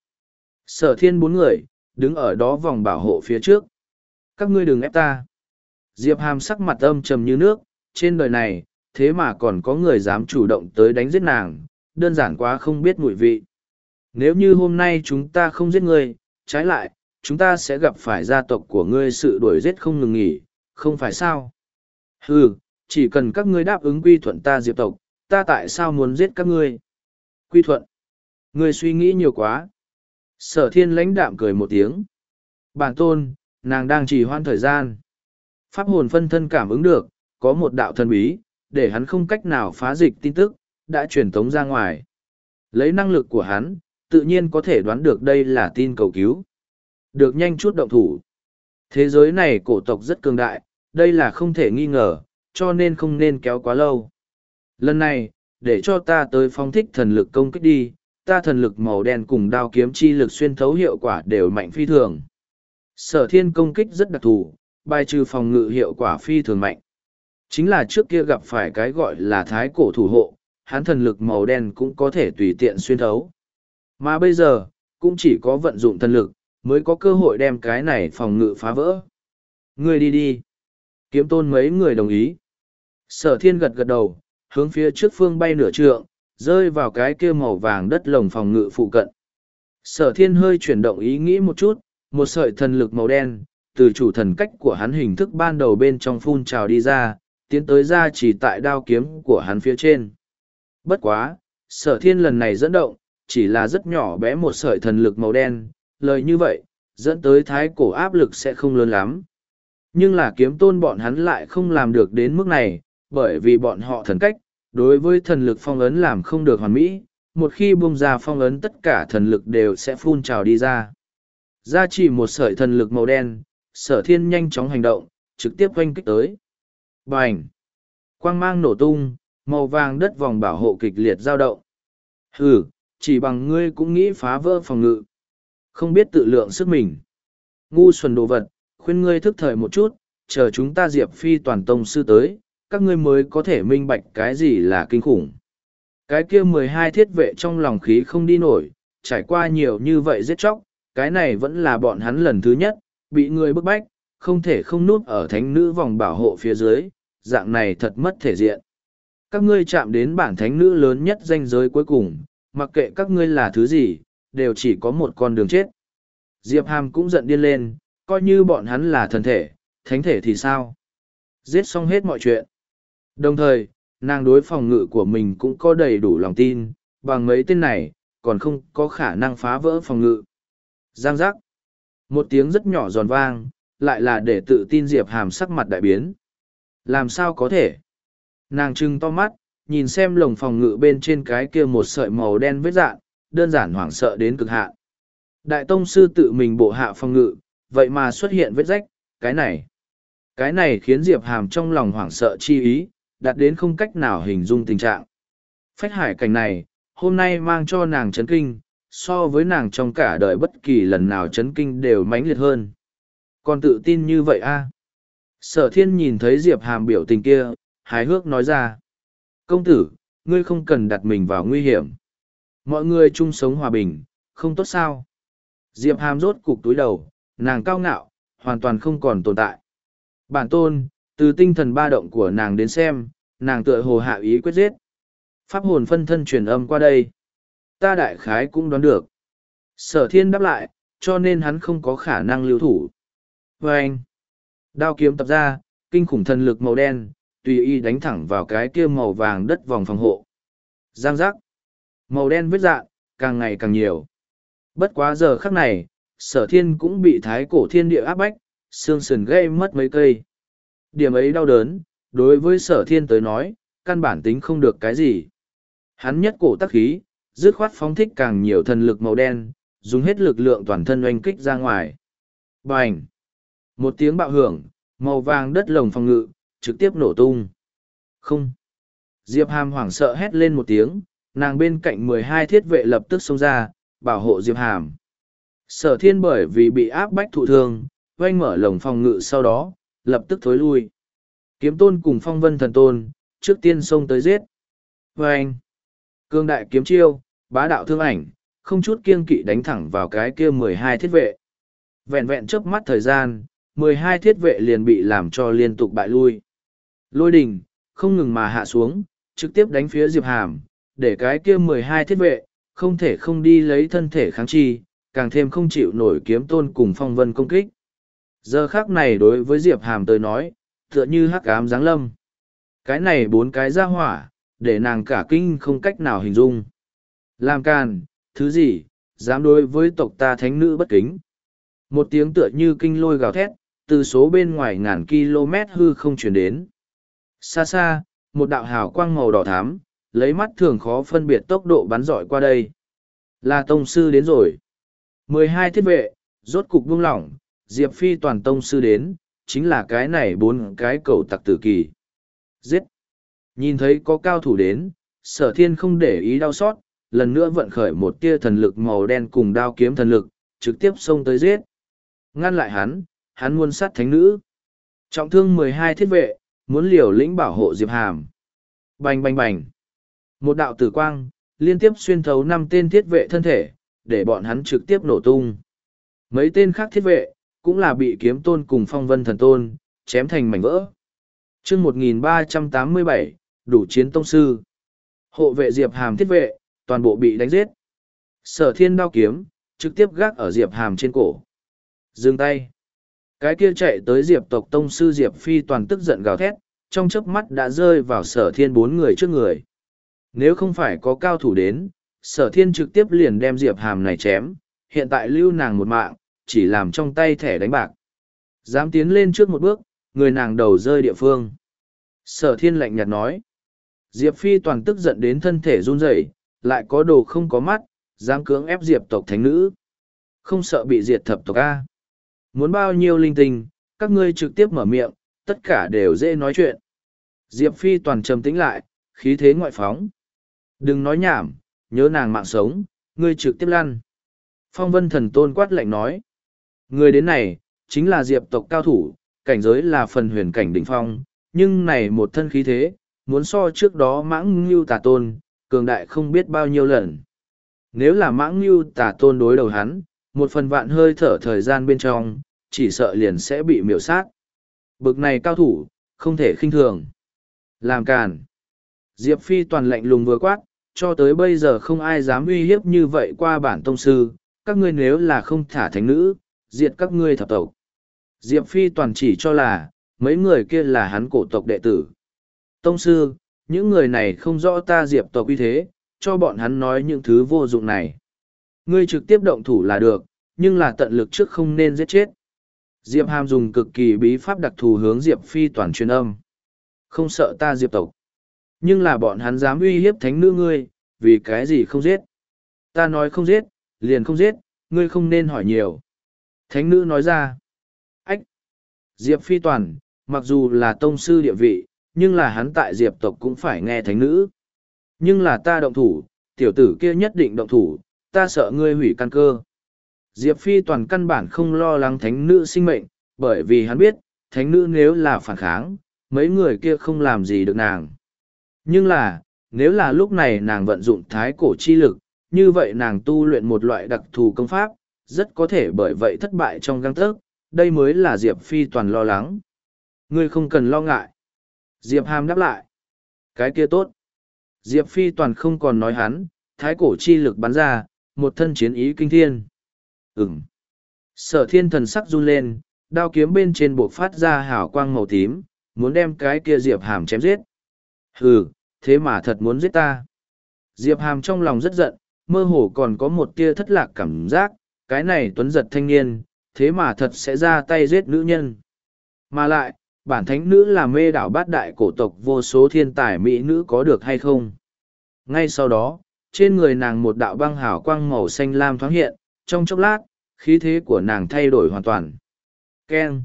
[SPEAKER 1] Sở Thiên bốn người, đứng ở đó vòng bảo hộ phía trước. Các ngươi đừng ép ta. Diệp Hàm sắc mặt âm trầm như nước, trên đời này, thế mà còn có người dám chủ động tới đánh giết nàng, đơn giản quá không biết mùi vị. Nếu như hôm nay chúng ta không giết ngươi, trái lại, chúng ta sẽ gặp phải gia tộc của ngươi sự đuổi giết không ngừng nghỉ, không phải sao? Hừ, chỉ cần các ngươi đáp ứng quy thuận ta Diệp tộc, ta tại sao muốn giết các ngươi? Quy thuận? Ngươi suy nghĩ nhiều quá. Sở Thiên lãnh đạm cười một tiếng. Bản tôn, nàng đang trì hoãn thời gian. Pháp hồn phân thân cảm ứng được, có một đạo thần bí, để hắn không cách nào phá dịch tin tức, đã truyền tống ra ngoài. Lấy năng lực của hắn, tự nhiên có thể đoán được đây là tin cầu cứu. Được nhanh chút động thủ. Thế giới này cổ tộc rất cường đại, đây là không thể nghi ngờ, cho nên không nên kéo quá lâu. Lần này, để cho ta tới phóng thích thần lực công kích đi, ta thần lực màu đen cùng đao kiếm chi lực xuyên thấu hiệu quả đều mạnh phi thường. Sở thiên công kích rất đặc thù, bài trừ phòng ngự hiệu quả phi thường mạnh. Chính là trước kia gặp phải cái gọi là thái cổ thủ hộ, hắn thần lực màu đen cũng có thể tùy tiện xuyên thấu. Mà bây giờ, cũng chỉ có vận dụng thần lực, mới có cơ hội đem cái này phòng ngự phá vỡ. Ngươi đi đi. Kiếm tôn mấy người đồng ý. Sở thiên gật gật đầu, hướng phía trước phương bay nửa trượng, rơi vào cái kia màu vàng đất lồng phòng ngự phụ cận. Sở thiên hơi chuyển động ý nghĩ một chút, một sợi thần lực màu đen, từ chủ thần cách của hắn hình thức ban đầu bên trong phun trào đi ra, tiến tới ra chỉ tại đao kiếm của hắn phía trên. Bất quá, sở thiên lần này dẫn động, chỉ là rất nhỏ bé một sợi thần lực màu đen, lời như vậy, dẫn tới thái cổ áp lực sẽ không lớn lắm. Nhưng là kiếm tôn bọn hắn lại không làm được đến mức này, bởi vì bọn họ thần cách, đối với thần lực phong ấn làm không được hoàn mỹ, một khi bung ra phong ấn tất cả thần lực đều sẽ phun trào đi ra. Ra chỉ một sợi thần lực màu đen, sở thiên nhanh chóng hành động, trực tiếp oanh kích tới. Bành! Quang mang nổ tung, màu vàng đất vòng bảo hộ kịch liệt dao động. Hừ, chỉ bằng ngươi cũng nghĩ phá vỡ phòng ngự. Không biết tự lượng sức mình. Ngu xuẩn đồ vật, khuyên ngươi thức thời một chút, chờ chúng ta Diệp Phi toàn tông sư tới, các ngươi mới có thể minh bạch cái gì là kinh khủng. Cái kia mười hai thiết vệ trong lòng khí không đi nổi, trải qua nhiều như vậy giết chóc, cái này vẫn là bọn hắn lần thứ nhất, bị người bức bách, không thể không núp ở thánh nữ vòng bảo hộ phía dưới, dạng này thật mất thể diện. Các ngươi chạm đến bản thánh nữ lớn nhất danh giới cuối cùng, mặc kệ các ngươi là thứ gì, đều chỉ có một con đường chết. Diệp Hàm cũng giận điên lên, coi như bọn hắn là thần thể, thánh thể thì sao? Giết xong hết mọi chuyện. Đồng thời, nàng đối phòng ngự của mình cũng có đầy đủ lòng tin, bằng mấy tên này, còn không có khả năng phá vỡ phòng ngự. Giang giác. Một tiếng rất nhỏ giòn vang, lại là để tự tin Diệp Hàm sắc mặt đại biến. Làm sao có thể? Nàng trừng to mắt, nhìn xem lồng phòng ngự bên trên cái kia một sợi màu đen vết dạn, đơn giản hoảng sợ đến cực hạn. Đại tông sư tự mình bộ hạ phòng ngự, vậy mà xuất hiện vết rách, cái này. Cái này khiến Diệp Hàm trong lòng hoảng sợ chi ý, đạt đến không cách nào hình dung tình trạng. Phách hải cảnh này, hôm nay mang cho nàng chấn kinh, so với nàng trong cả đời bất kỳ lần nào chấn kinh đều mãnh liệt hơn. Còn tự tin như vậy a? Sở thiên nhìn thấy Diệp Hàm biểu tình kia, hài hước nói ra. Công tử, ngươi không cần đặt mình vào nguy hiểm. Mọi người chung sống hòa bình, không tốt sao? Diệp Hàm rốt cục túi đầu, nàng cao ngạo, hoàn toàn không còn tồn tại. Bản tôn, từ tinh thần ba động của nàng đến xem, nàng tựa hồ hạ ý quyết giết. Pháp hồn phân thân truyền âm qua đây. Ta đại khái cũng đoán được. Sở thiên đáp lại, cho nên hắn không có khả năng lưu thủ. Và anh, đao kiếm tập ra, kinh khủng thần lực màu đen, tùy ý đánh thẳng vào cái kia màu vàng đất vòng phòng hộ. Giang giác, màu đen vết dạn, càng ngày càng nhiều. Bất quá giờ khắc này, sở thiên cũng bị thái cổ thiên địa áp bách, xương sườn gây mất mấy cây. Điểm ấy đau đớn, đối với sở thiên tới nói, căn bản tính không được cái gì. Hắn nhất cổ tắc khí, dứt khoát phóng thích càng nhiều thần lực màu đen, dùng hết lực lượng toàn thân oanh kích ra ngoài. Bành! Một tiếng bạo hưởng, màu vàng đất lồng phòng ngự, trực tiếp nổ tung. Không! Diệp Hàm hoảng sợ hét lên một tiếng, nàng bên cạnh mười hai thiết vệ lập tức xông ra, bảo hộ Diệp Hàm. Sở thiên bởi vì bị áp bách thụ thương, oanh mở lồng phòng ngự sau đó, lập tức thối lui. Kiếm tôn cùng phong vân thần tôn, trước tiên xông tới giết. Oanh! Cương đại kiếm chiêu, bá đạo thương ảnh, không chút kiêng kỵ đánh thẳng vào cái kia mười hai thiết vệ. Vẹn vẹn chớp mắt thời gian, mười hai thiết vệ liền bị làm cho liên tục bại lui. Lôi đình, không ngừng mà hạ xuống, trực tiếp đánh phía Diệp Hàm, để cái kia mười hai thiết vệ, không thể không đi lấy thân thể kháng chi, càng thêm không chịu nổi kiếm tôn cùng phong vân công kích. Giờ khắc này đối với Diệp Hàm tới nói, tựa như hắc ám giáng lâm. Cái này bốn cái ra hỏa, để nàng cả kinh không cách nào hình dung. Làm càn, thứ gì, dám đối với tộc ta thánh nữ bất kính. Một tiếng tựa như kinh lôi gào thét, từ số bên ngoài ngàn km hư không chuyển đến. Xa xa, một đạo hào quang màu đỏ thắm, lấy mắt thường khó phân biệt tốc độ bắn dọi qua đây. Là tông sư đến rồi. mười hai thiết vệ, rốt cục buông lỏng, Diệp Phi toàn tông sư đến, chính là cái này bốn cái cầu tặc tử kỳ. Giết! Nhìn thấy có cao thủ đến, sở thiên không để ý đau xót, lần nữa vận khởi một tia thần lực màu đen cùng đao kiếm thần lực, trực tiếp xông tới giết. Ngăn lại hắn, hắn muốn sát thánh nữ. Trọng thương mười hai thiết vệ, muốn liều lĩnh bảo hộ Diệp Hàm. Bành bành bành. Một đạo tử quang, liên tiếp xuyên thấu năm tên thiết vệ thân thể, để bọn hắn trực tiếp nổ tung. Mấy tên khác thiết vệ, cũng là bị kiếm tôn cùng phong vân thần tôn, chém thành mảnh vỡ. chương một nghìn ba trăm tám mươi bảy, đủ chiến tông sư. Hộ vệ Diệp Hàm thiết vệ, toàn bộ bị đánh giết. Sở thiên đao kiếm, trực tiếp gác ở Diệp Hàm trên cổ. Dừng tay. Cái kia chạy tới Diệp tộc tông sư Diệp Phi toàn tức giận gào thét, trong chớp mắt đã rơi vào sở thiên bốn người trước người. Nếu không phải có cao thủ đến, sở thiên trực tiếp liền đem Diệp Hàm này chém, hiện tại lưu nàng một mạng, chỉ làm trong tay thẻ đánh bạc. Dám tiến lên trước một bước, người nàng đầu rơi địa phương. Sở thiên lạnh nhạt nói. Diệp Phi toàn tức giận đến thân thể run rẩy, lại có đồ không có mắt, dám cưỡng ép Diệp tộc thánh nữ. Không sợ bị diệt thập tộc A. Muốn bao nhiêu linh tinh, các ngươi trực tiếp mở miệng, tất cả đều dễ nói chuyện. Diệp Phi toàn trầm tĩnh lại, khí thế ngoại phóng. Đừng nói nhảm, nhớ nàng mạng sống, ngươi trực tiếp lăn. Phong vân thần tôn quát lạnh nói. Người đến này, chính là Diệp tộc cao thủ, cảnh giới là phần huyền cảnh đỉnh phong, nhưng này một thân khí thế, muốn so trước đó mãng ngưu tà tôn, cường đại không biết bao nhiêu lần. Nếu là mãng ngưu tà tôn đối đầu hắn, một phần vạn hơi thở thời gian bên trong, chỉ sợ liền sẽ bị miểu sát. Bực này cao thủ, không thể khinh thường. Làm càn. Diệp Phi toàn lạnh lùng vừa quát, cho tới bây giờ không ai dám uy hiếp như vậy qua bản tông sư, các ngươi nếu là không thả thánh nữ, diệt các ngươi thập tộc. Diệp Phi toàn chỉ cho là, mấy người kia là hắn cổ tộc đệ tử. Tông sư, những người này không rõ ta Diệp tộc uy thế, cho bọn hắn nói những thứ vô dụng này. Ngươi trực tiếp động thủ là được, nhưng là tận lực trước không nên giết chết. Diệp Hàm dùng cực kỳ bí pháp đặc thù hướng Diệp Phi toàn truyền âm. Không sợ ta Diệp tộc. Nhưng là bọn hắn dám uy hiếp thánh nữ ngươi, vì cái gì không giết. Ta nói không giết, liền không giết, ngươi không nên hỏi nhiều. Thánh nữ nói ra. Ách! Diệp Phi toàn, mặc dù là tông sư địa vị, nhưng là hắn tại Diệp tộc cũng phải nghe thánh nữ. Nhưng là ta động thủ, tiểu tử kia nhất định động thủ, ta sợ ngươi hủy căn cơ. Diệp Phi toàn căn bản không lo lắng thánh nữ sinh mệnh, bởi vì hắn biết, thánh nữ nếu là phản kháng, mấy người kia không làm gì được nàng. Nhưng là, nếu là lúc này nàng vận dụng thái cổ chi lực, như vậy nàng tu luyện một loại đặc thù công pháp, rất có thể bởi vậy thất bại trong găng tớc, đây mới là Diệp Phi toàn lo lắng. Ngươi không cần lo ngại. Diệp Hàm đáp lại. Cái kia tốt. Diệp Phi toàn không còn nói hắn, thái cổ chi lực bắn ra, một thân chiến ý kinh thiên. Ừm. Sở thiên thần sắc run lên, đao kiếm bên trên buộc phát ra hào quang màu tím, muốn đem cái kia Diệp Hàm chém giết. Hừ, thế mà thật muốn giết ta. Diệp Hàm trong lòng rất giận, mơ hồ còn có một tia thất lạc cảm giác, cái này tuấn giật thanh niên, thế mà thật sẽ ra tay giết nữ nhân. Mà lại, bản thánh nữ là mê đảo bát đại cổ tộc vô số thiên tài mỹ nữ có được hay không. Ngay sau đó, trên người nàng một đạo băng hào quang màu xanh lam thoáng hiện, trong chốc lát, khí thế của nàng thay đổi hoàn toàn. Keng!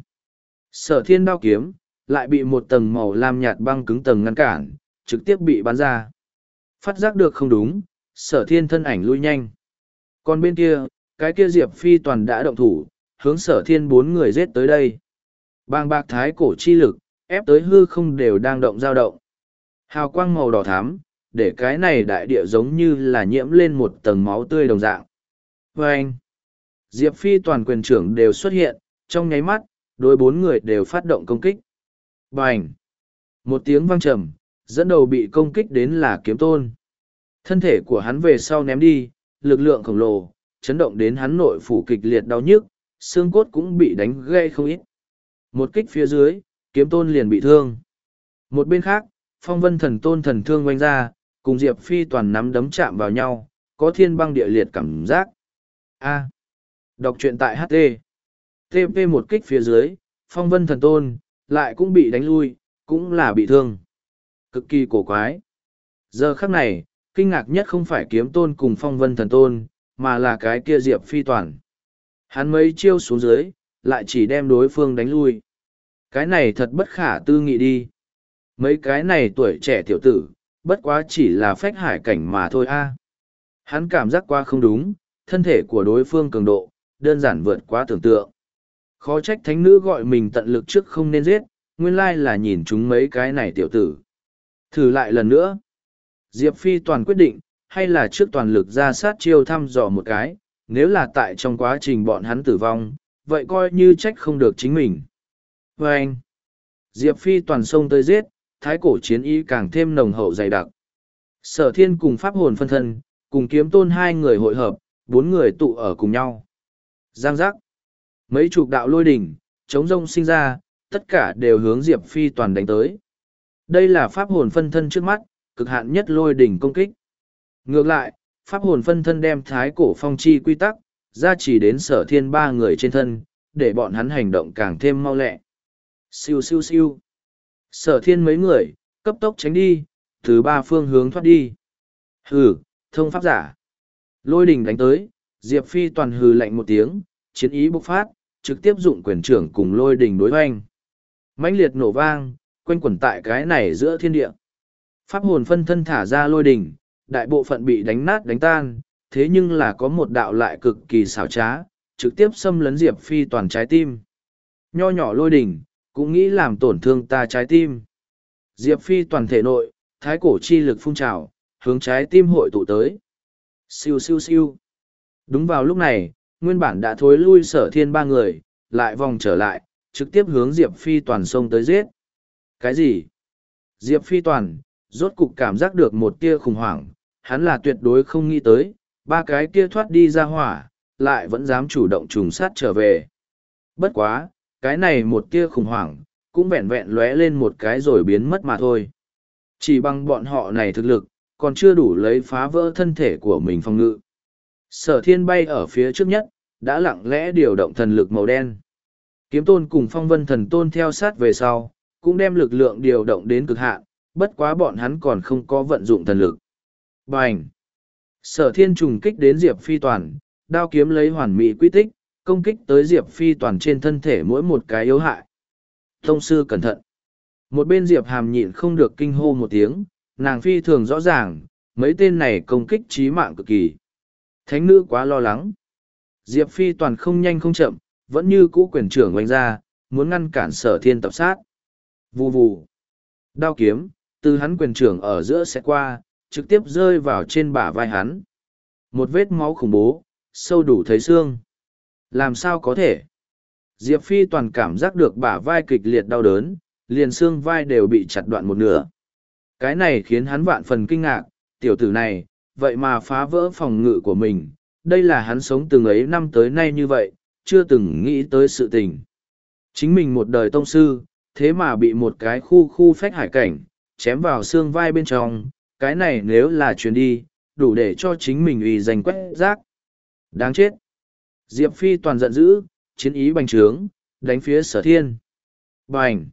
[SPEAKER 1] Sở thiên đao kiếm, lại bị một tầng màu lam nhạt băng cứng tầng ngăn cản, trực tiếp bị bắn ra. Phát giác được không đúng, sở thiên thân ảnh lui nhanh. Còn bên kia, cái kia Diệp Phi toàn đã động thủ, hướng sở thiên bốn người giết tới đây. Bàng bạc thái cổ chi lực, ép tới hư không đều đang động dao động. Hào quang màu đỏ thắm, để cái này đại địa giống như là nhiễm lên một tầng máu tươi đồng dạng. Và anh, Diệp Phi toàn quyền trưởng đều xuất hiện, trong nháy mắt, đối bốn người đều phát động công kích. Bành! Một tiếng vang trầm, dẫn đầu bị công kích đến là kiếm tôn. Thân thể của hắn về sau ném đi, lực lượng khổng lồ, chấn động đến hắn nội phủ kịch liệt đau nhức, xương cốt cũng bị đánh gãy không ít. Một kích phía dưới, kiếm tôn liền bị thương. Một bên khác, phong vân thần tôn thần thương oanh ra, cùng Diệp Phi toàn nắm đấm chạm vào nhau, có thiên băng địa liệt cảm giác. A. Đọc truyện tại hát tê. tê pê một kích phía dưới, phong vân thần tôn, lại cũng bị đánh lui, cũng là bị thương. Cực kỳ cổ quái. Giờ khắc này, kinh ngạc nhất không phải kiếm tôn cùng phong vân thần tôn, mà là cái kia Diệp Phi toàn. Hắn mấy chiêu xuống dưới, lại chỉ đem đối phương đánh lui. Cái này thật bất khả tư nghị đi. Mấy cái này tuổi trẻ tiểu tử, bất quá chỉ là phách hải cảnh mà thôi a. Hắn cảm giác qua không đúng, thân thể của đối phương cường độ, đơn giản vượt quá tưởng tượng. Khó trách thánh nữ gọi mình tận lực trước không nên giết, nguyên lai là nhìn chúng mấy cái này tiểu tử. Thử lại lần nữa. Diệp Phi toàn quyết định, hay là trước toàn lực ra sát chiêu thăm dò một cái, nếu là tại trong quá trình bọn hắn tử vong, vậy coi như trách không được chính mình. Và anh, Diệp Phi toàn xông tới giết, thái cổ chiến ý càng thêm nồng hậu dày đặc. Sở thiên cùng pháp hồn phân thân, cùng kiếm tôn hai người hội hợp, bốn người tụ ở cùng nhau. Giang giác. Mấy chục đạo lôi đỉnh, chống rông sinh ra, tất cả đều hướng Diệp Phi toàn đánh tới. Đây là pháp hồn phân thân trước mắt, cực hạn nhất lôi đỉnh công kích. Ngược lại, pháp hồn phân thân đem thái cổ phong chi quy tắc, ra chỉ đến sở thiên ba người trên thân, để bọn hắn hành động càng thêm mau lẹ. Siêu siêu siêu. Sở thiên mấy người, cấp tốc tránh đi, từ ba phương hướng thoát đi. Hừ, thông pháp giả. Lôi đỉnh đánh tới, Diệp Phi toàn hừ lạnh một tiếng, chiến ý bộc phát, trực tiếp dụng quyền trưởng cùng lôi đỉnh đối hoành. Mãnh liệt nổ vang, quanh quẩn tại cái này giữa thiên địa. Pháp hồn phân thân thả ra lôi đỉnh, đại bộ phận bị đánh nát đánh tan, thế nhưng là có một đạo lại cực kỳ xảo trá, trực tiếp xâm lấn Diệp Phi toàn trái tim. Nho nhỏ lôi đỉnh, cũng nghĩ làm tổn thương ta trái tim. Diệp Phi toàn thể nội, thái cổ chi lực phun trào, hướng trái tim hội tụ tới. Siêu siêu siêu. Đúng vào lúc này, nguyên bản đã thối lui sở thiên ba người, lại vòng trở lại, trực tiếp hướng Diệp Phi toàn xông tới giết. Cái gì? Diệp Phi toàn, rốt cục cảm giác được một tia khủng hoảng, hắn là tuyệt đối không nghĩ tới, ba cái kia thoát đi ra hỏa, lại vẫn dám chủ động trùng sát trở về. Bất quá, cái này một tia khủng hoảng, cũng vẹn vẹn lóe lên một cái rồi biến mất mà thôi. Chỉ bằng bọn họ này thực lực, còn chưa đủ lấy phá vỡ thân thể của mình phòng ngự. Sở thiên bay ở phía trước nhất, đã lặng lẽ điều động thần lực màu đen. Kiếm tôn cùng phong vân thần tôn theo sát về sau, cũng đem lực lượng điều động đến cực hạn, bất quá bọn hắn còn không có vận dụng thần lực. Bành! Sở thiên trùng kích đến Diệp Phi toàn, đao kiếm lấy hoàn mỹ quy tích, công kích tới Diệp Phi toàn trên thân thể mỗi một cái yếu hại. Tông sư cẩn thận! Một bên Diệp hàm nhịn không được kinh hô một tiếng, nàng phi thường rõ ràng, mấy tên này công kích chí mạng cực kỳ. Thánh nữ quá lo lắng. Diệp Phi toàn không nhanh không chậm, vẫn như cũ quyền trưởng oanh ra, muốn ngăn cản sở thiên tập sát. Vù vù. Đao kiếm, từ hắn quyền trưởng ở giữa sẽ qua, trực tiếp rơi vào trên bả vai hắn. Một vết máu khủng bố, sâu đủ thấy xương. Làm sao có thể? Diệp Phi toàn cảm giác được bả vai kịch liệt đau đớn, liền xương vai đều bị chặt đoạn một nửa. Cái này khiến hắn vạn phần kinh ngạc, tiểu tử này, vậy mà phá vỡ phòng ngự của mình. Đây là hắn sống từng ấy năm tới nay như vậy, chưa từng nghĩ tới sự tình. Chính mình một đời tông sư, thế mà bị một cái khu khu phách hải cảnh, chém vào xương vai bên trong, cái này nếu là chuyến đi, đủ để cho chính mình uy danh quét rác. Đáng chết! Diệp Phi toàn giận dữ, chiến ý bành trướng, đánh phía sở thiên. Bành!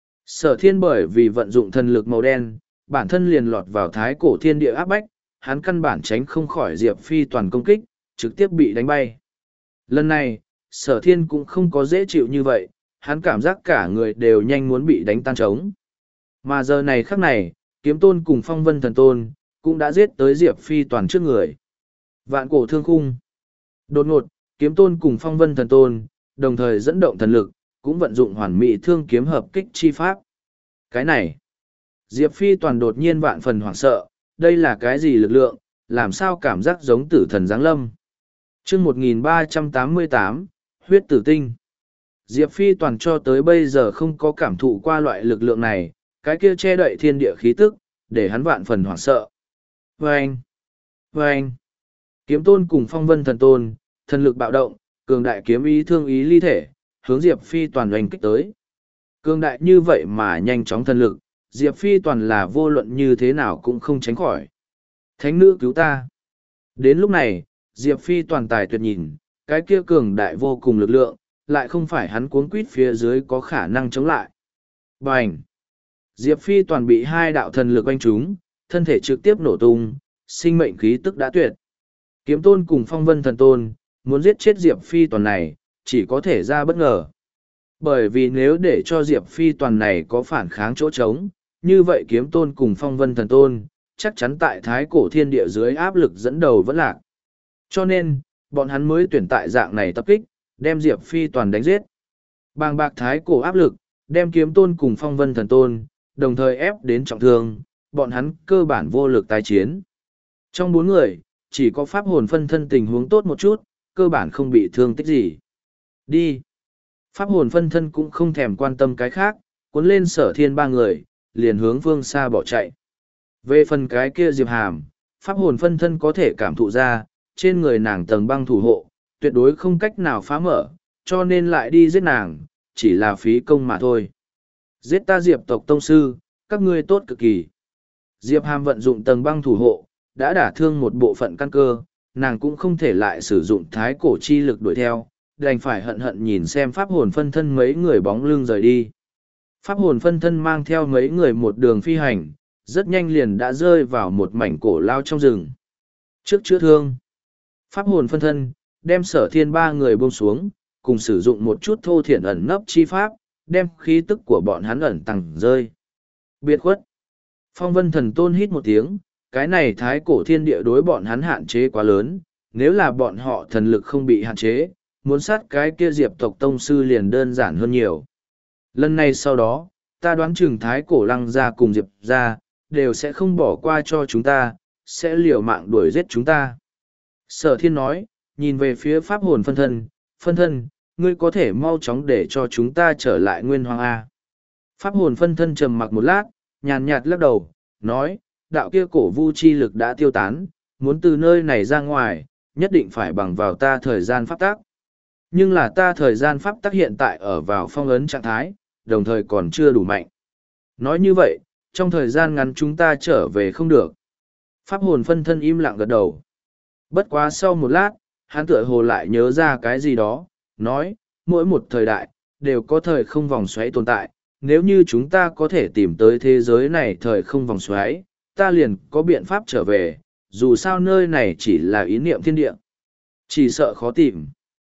[SPEAKER 1] Sở thiên bởi vì vận dụng thần lực màu đen, bản thân liền lọt vào thái cổ thiên địa áp bách, hắn căn bản tránh không khỏi Diệp Phi toàn công kích, trực tiếp bị đánh bay. Lần này, sở thiên cũng không có dễ chịu như vậy, hắn cảm giác cả người đều nhanh muốn bị đánh tan trống. Mà giờ này khắc này, kiếm tôn cùng phong vân thần tôn, cũng đã giết tới Diệp Phi toàn trước người. Vạn cổ thương khung. Đột ngột, kiếm tôn cùng phong vân thần tôn, đồng thời dẫn động thần lực, cũng vận dụng hoàn mỹ thương kiếm hợp kích chi pháp. Cái này, Diệp Phi toàn đột nhiên vạn phần hoảng sợ, đây là cái gì lực lượng, làm sao cảm giác giống tử thần giáng lâm. chương một nghìn ba trăm tám mươi tám, huyết tử tinh. Diệp Phi toàn cho tới bây giờ không có cảm thụ qua loại lực lượng này, cái kia che đậy thiên địa khí tức, để hắn vạn phần hoảng sợ. Vâng! Vâng! Kiếm tôn cùng phong vân thần tôn, thần lực bạo động, cường đại kiếm ý thương ý ly thể, hướng Diệp Phi toàn oanh kích tới. Cường đại như vậy mà nhanh chóng thần lực, Diệp Phi toàn là vô luận như thế nào cũng không tránh khỏi. Thánh nữ cứu ta! Đến lúc này, Diệp Phi toàn tài tuyệt nhìn, cái kia cường đại vô cùng lực lượng, lại không phải hắn cuống quýt phía dưới có khả năng chống lại. Bành! Diệp Phi toàn bị hai đạo thần lực oanh trúng, thân thể trực tiếp nổ tung, sinh mệnh khí tức đã tuyệt. Kiếm tôn cùng phong vân thần tôn, muốn giết chết Diệp Phi toàn này, chỉ có thể ra bất ngờ. Bởi vì nếu để cho Diệp Phi toàn này có phản kháng chỗ trống, như vậy kiếm tôn cùng phong vân thần tôn, chắc chắn tại thái cổ thiên địa dưới áp lực dẫn đầu vẫn lạc. Cho nên, bọn hắn mới tuyển tại dạng này tập kích, đem Diệp Phi toàn đánh giết. Bàng bạc thái cổ áp lực, đem kiếm tôn cùng phong vân thần tôn, đồng thời ép đến trọng thương, bọn hắn cơ bản vô lực tái chiến. Trong bốn người, chỉ có pháp hồn phân thân tình huống tốt một chút, cơ bản không bị thương tích gì. Đi! Pháp hồn phân thân cũng không thèm quan tâm cái khác, cuốn lên sở thiên ba người, liền hướng phương xa bỏ chạy. Về phần cái kia Diệp Hàm, pháp hồn phân thân có thể cảm thụ ra, trên người nàng tầng băng thủ hộ, tuyệt đối không cách nào phá mở, cho nên lại đi giết nàng, chỉ là phí công mà thôi. Giết ta Diệp tộc tông sư, các ngươi tốt cực kỳ. Diệp Hàm vận dụng tầng băng thủ hộ, đã đả thương một bộ phận căn cơ, nàng cũng không thể lại sử dụng thái cổ chi lực đuổi theo, đành phải hận hận nhìn xem pháp hồn phân thân mấy người bóng lưng rời đi. Pháp hồn phân thân mang theo mấy người một đường phi hành, rất nhanh liền đã rơi vào một mảnh cổ lao trong rừng. Trước chữa thương, pháp hồn phân thân, đem sở thiên ba người buông xuống, cùng sử dụng một chút thô thiển ẩn nấp chi pháp, đem khí tức của bọn hắn ẩn tàng rơi. Biệt khuất. Phong vân thần tôn hít một tiếng, cái này thái cổ thiên địa đối bọn hắn hạn chế quá lớn, nếu là bọn họ thần lực không bị hạn chế, muốn sát cái kia diệp tộc tông sư liền đơn giản hơn nhiều. Lần này sau đó, ta đoán chừng thái cổ lăng ra cùng diệp ra, đều sẽ không bỏ qua cho chúng ta, sẽ liều mạng đuổi giết chúng ta. Sở thiên nói, nhìn về phía pháp hồn phân thân, phân thân, ngươi có thể mau chóng để cho chúng ta trở lại nguyên hoàng A. Pháp hồn phân thân trầm mặc một lát, nhàn nhạt lắc đầu, nói, đạo kia cổ vu chi lực đã tiêu tán, muốn từ nơi này ra ngoài, nhất định phải bằng vào ta thời gian pháp tắc. Nhưng là ta thời gian pháp tắc hiện tại ở vào phong ấn trạng thái, đồng thời còn chưa đủ mạnh. Nói như vậy, trong thời gian ngắn chúng ta trở về không được. Pháp hồn phân thân im lặng gật đầu. Bất quá sau một lát, hắn tựa hồ lại nhớ ra cái gì đó, nói, mỗi một thời đại, đều có thời không vòng xoáy tồn tại. Nếu như chúng ta có thể tìm tới thế giới này thời không vòng xoáy, ta liền có biện pháp trở về, dù sao nơi này chỉ là ý niệm thiên địa. Chỉ sợ khó tìm.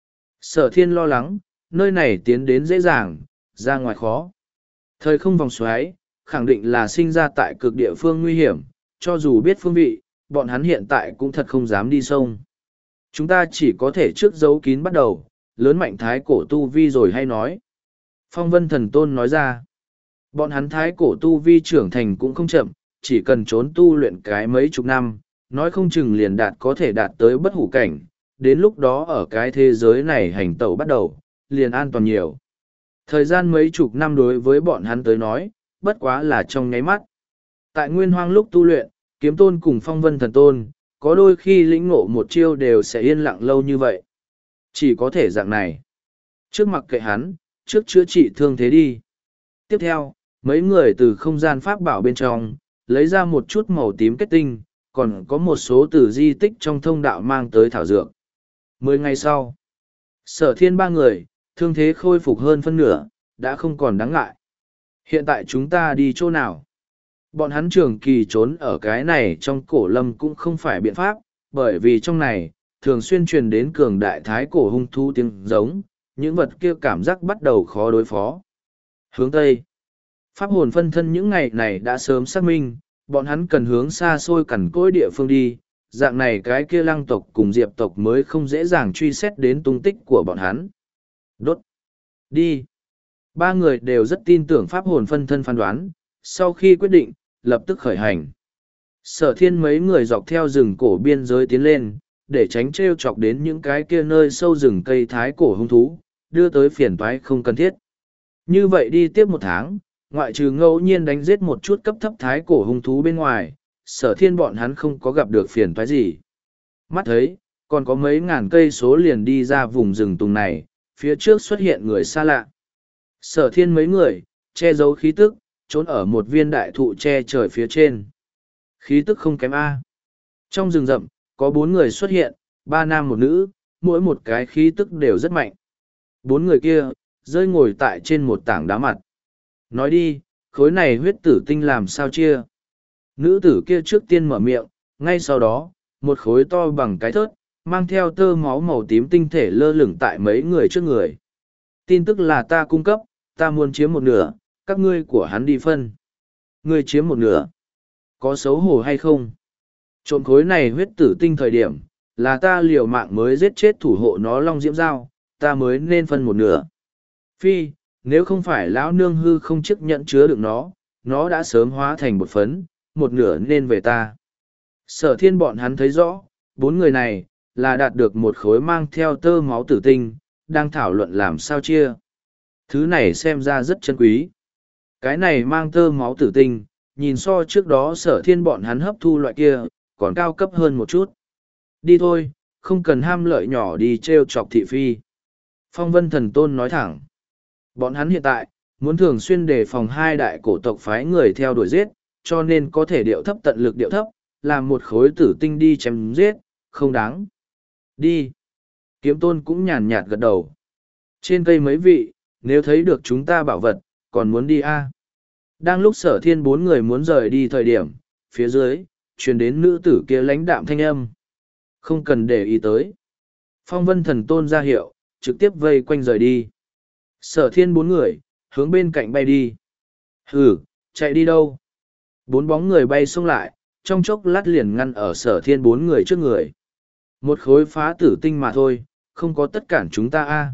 [SPEAKER 1] Sở thiên lo lắng, nơi này tiến đến dễ dàng, ra ngoài khó. Thời không vòng xoáy, khẳng định là sinh ra tại cực địa phương nguy hiểm, cho dù biết phương vị, bọn hắn hiện tại cũng thật không dám đi sông. Chúng ta chỉ có thể trước giấu kín bắt đầu, lớn mạnh thái cổ tu vi rồi hay nói. Phong vân thần tôn nói ra, bọn hắn thái cổ tu vi trưởng thành cũng không chậm, chỉ cần trốn tu luyện cái mấy chục năm, nói không chừng liền đạt có thể đạt tới bất hủ cảnh, đến lúc đó ở cái thế giới này hành tẩu bắt đầu, liền an toàn nhiều. Thời gian mấy chục năm đối với bọn hắn tới nói, bất quá là trong nháy mắt. Tại nguyên hoang lúc tu luyện, kiếm tôn cùng phong vân thần tôn, có đôi khi lĩnh ngộ một chiêu đều sẽ yên lặng lâu như vậy. Chỉ có thể dạng này. Trước mặc kệ hắn, trước chữa trị thương thế đi. Tiếp theo, mấy người từ không gian pháp bảo bên trong, lấy ra một chút màu tím kết tinh, còn có một số từ di tích trong thông đạo mang tới thảo dược. Mười ngày sau, sở thiên ba người, thương thế khôi phục hơn phân nửa, đã không còn đáng ngại. Hiện tại chúng ta đi chỗ nào? Bọn hắn trường kỳ trốn ở cái này trong cổ lâm cũng không phải biện pháp, bởi vì trong này, thường xuyên truyền đến cường đại thái cổ hung thú tiếng giống, những vật kia cảm giác bắt đầu khó đối phó. Hướng Tây. Pháp hồn phân thân những ngày này đã sớm xác minh, bọn hắn cần hướng xa xôi cằn cỗi địa phương đi, dạng này cái kia lăng tộc cùng diệp tộc mới không dễ dàng truy xét đến tung tích của bọn hắn. Đốt. Đi. Ba người đều rất tin tưởng pháp hồn phân thân phán đoán, sau khi quyết định, lập tức khởi hành. Sở thiên mấy người dọc theo rừng cổ biên giới tiến lên, để tránh trêu chọc đến những cái kia nơi sâu rừng cây thái cổ hung thú, đưa tới phiền toái không cần thiết. Như vậy đi tiếp một tháng, ngoại trừ ngẫu nhiên đánh giết một chút cấp thấp thái cổ hung thú bên ngoài, sở thiên bọn hắn không có gặp được phiền toái gì. Mắt thấy, còn có mấy ngàn cây số liền đi ra vùng rừng tùng này, phía trước xuất hiện người xa lạ. Sở thiên mấy người, che giấu khí tức, trốn ở một viên đại thụ che trời phía trên. Khí tức không kém A. Trong rừng rậm, có bốn người xuất hiện, ba nam một nữ, mỗi một cái khí tức đều rất mạnh. Bốn người kia, rơi ngồi tại trên một tảng đá mặt. Nói đi, khối này huyết tử tinh làm sao chia? Nữ tử kia trước tiên mở miệng, ngay sau đó, một khối to bằng cái thớt, mang theo tơ máu màu tím tinh thể lơ lửng tại mấy người trước người. Tin tức là ta cung cấp, ta muốn chiếm một nửa, các ngươi của hắn đi phân. Ngươi chiếm một nửa. Có xấu hổ hay không? Trộm khối này huyết tử tinh thời điểm, là ta liều mạng mới giết chết thủ hộ nó Long Diễm Giao, ta mới nên phân một nửa. Phi, Nếu không phải lão nương hư không chiếc nhẫn chứa đựng nó, nó đã sớm hóa thành bột phấn, một nửa nên về ta. Sở thiên bọn hắn thấy rõ, bốn người này, là đạt được một khối mang theo tơ máu tử tinh, đang thảo luận làm sao chia. Thứ này xem ra rất chân quý. Cái này mang tơ máu tử tinh, nhìn so trước đó sở thiên bọn hắn hấp thu loại kia, còn cao cấp hơn một chút. Đi thôi, không cần ham lợi nhỏ đi treo chọc thị phi. Phong Vân Thần Tôn nói thẳng. Bọn hắn hiện tại, muốn thường xuyên đề phòng hai đại cổ tộc phái người theo đuổi giết, cho nên có thể điệu thấp tận lực điệu thấp, làm một khối tử tinh đi chém giết, không đáng. Đi. Kiếm Tôn cũng nhàn nhạt gật đầu. Trên cây mấy vị, nếu thấy được chúng ta bảo vật, còn muốn đi a à? Đang lúc sở thiên bốn người muốn rời đi thời điểm, phía dưới, truyền đến nữ tử kia lãnh đạm thanh âm. Không cần để ý tới. Phong Vân Thần Tôn ra hiệu, trực tiếp vây quanh rời đi. Sở thiên bốn người, hướng bên cạnh bay đi. Hừ, chạy đi đâu? Bốn bóng người bay xông lại, trong chốc lát liền ngăn ở sở thiên bốn người trước người. Một khối phá tử tinh mà thôi, không có tất cản chúng ta a.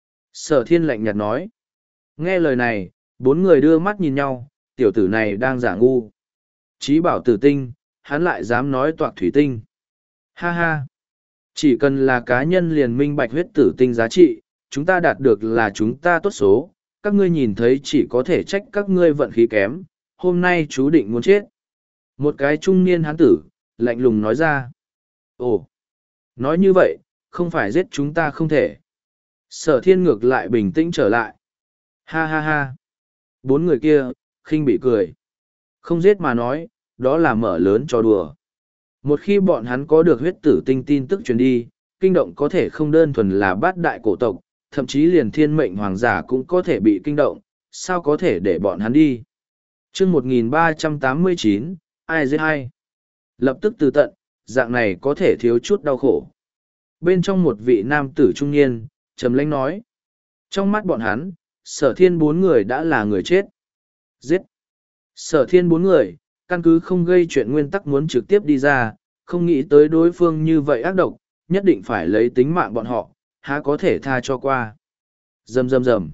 [SPEAKER 1] Sở thiên lạnh nhạt nói. Nghe lời này, bốn người đưa mắt nhìn nhau, tiểu tử này đang giả ngu. Chí bảo tử tinh, hắn lại dám nói toạc thủy tinh. Ha ha! Chỉ cần là cá nhân liền minh bạch huyết tử tinh giá trị, chúng ta đạt được là chúng ta tốt số, các ngươi nhìn thấy chỉ có thể trách các ngươi vận khí kém, hôm nay chú định muốn chết. Một cái trung niên hán tử, lạnh lùng nói ra. Ồ! Nói như vậy, không phải giết chúng ta không thể. Sở thiên ngược lại bình tĩnh trở lại. Ha ha ha! Bốn người kia, khinh bị cười. Không giết mà nói, đó là mở lớn cho đùa. Một khi bọn hắn có được huyết tử tinh tin tức truyền đi, kinh động có thể không đơn thuần là bát đại cổ tộc, thậm chí liền thiên mệnh hoàng giả cũng có thể bị kinh động, sao có thể để bọn hắn đi. chương một nghìn ba trăm tám mươi chín, ai giết ai? Lập tức từ tận, dạng này có thể thiếu chút đau khổ. Bên trong một vị nam tử trung niên, trầm lãnh nói. Trong mắt bọn hắn, sở thiên bốn người đã là người chết. Giết! Sở thiên bốn người, căn cứ không gây chuyện nguyên tắc muốn trực tiếp đi ra, không nghĩ tới đối phương như vậy ác độc, nhất định phải lấy tính mạng bọn họ, há có thể tha cho qua. Rầm rầm rầm.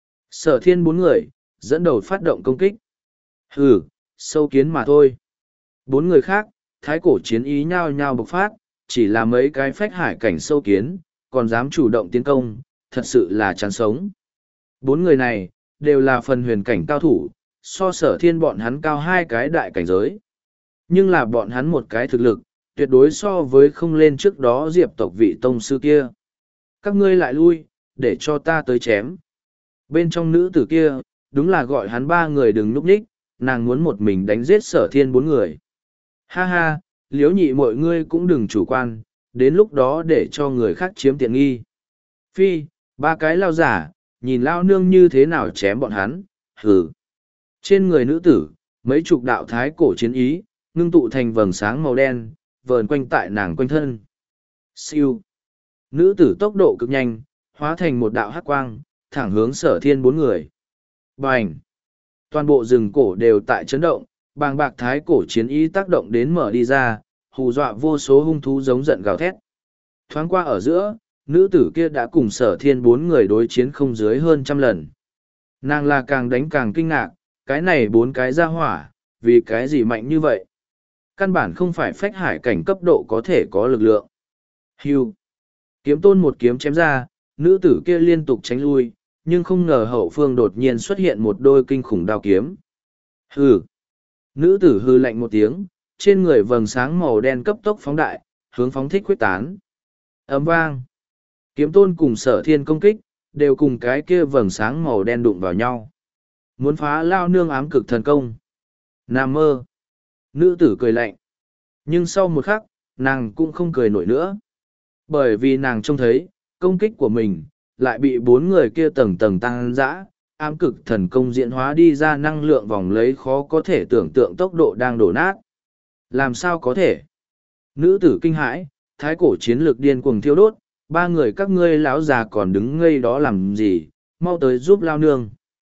[SPEAKER 1] Sở thiên bốn người, dẫn đầu phát động công kích. Hừ, sâu kiến mà thôi. Bốn người khác, thái cổ chiến ý nhao nhao bộc phát, chỉ là mấy cái phách hải cảnh sâu kiến, còn dám chủ động tiến công, thật sự là chán sống. Bốn người này, đều là phần huyền cảnh cao thủ, so sở thiên bọn hắn cao hai cái đại cảnh giới. Nhưng là bọn hắn một cái thực lực, tuyệt đối so với không lên trước đó diệp tộc vị tông sư kia. Các ngươi lại lui, để cho ta tới chém. Bên trong nữ tử kia, đúng là gọi hắn ba người đừng núp ních, nàng muốn một mình đánh giết sở thiên bốn người. Ha ha, liếu nhị mọi ngươi cũng đừng chủ quan, đến lúc đó để cho người khác chiếm tiện nghi. Phi, ba cái lao giả, nhìn lao nương như thế nào chém bọn hắn, hừ. Trên người nữ tử, mấy chục đạo thái cổ chiến ý, ngưng tụ thành vầng sáng màu đen, vờn quanh tại nàng quanh thân. Siêu. Nữ tử tốc độ cực nhanh, hóa thành một đạo hắc quang, thẳng hướng sở thiên bốn người. Bành. Toàn bộ rừng cổ đều tại chấn động, bàng bạc thái cổ chiến ý tác động đến mở đi ra, hù dọa vô số hung thú giống giận gào thét. Thoáng qua ở giữa, nữ tử kia đã cùng sở thiên bốn người đối chiến không dưới hơn trăm lần. Nàng là càng đánh càng kinh ngạc, cái này bốn cái ra hỏa, vì cái gì mạnh như vậy? Căn bản không phải phách hải cảnh cấp độ có thể có lực lượng. Hưu. Kiếm tôn một kiếm chém ra, nữ tử kia liên tục tránh lui, nhưng không ngờ hậu phương đột nhiên xuất hiện một đôi kinh khủng đao kiếm. Hừ. Nữ tử hư lạnh một tiếng, trên người vầng sáng màu đen cấp tốc phóng đại, hướng phóng thích huyết tán. Ấm vang. Kiếm tôn cùng sở thiên công kích, đều cùng cái kia vầng sáng màu đen đụng vào nhau. Muốn phá lao nương ám cực thần công. Nam mơ. Nữ tử cười lạnh. Nhưng sau một khắc, nàng cũng không cười nổi nữa. Bởi vì nàng trông thấy, công kích của mình, lại bị bốn người kia tầng tầng tăng dã, ám cực thần công diễn hóa đi ra năng lượng vòng lấy khó có thể tưởng tượng tốc độ đang đổ nát. Làm sao có thể? Nữ tử kinh hãi, thái cổ chiến lược điên cuồng thiêu đốt, ba người các ngươi lão già còn đứng ngây đó làm gì, mau tới giúp lao nương.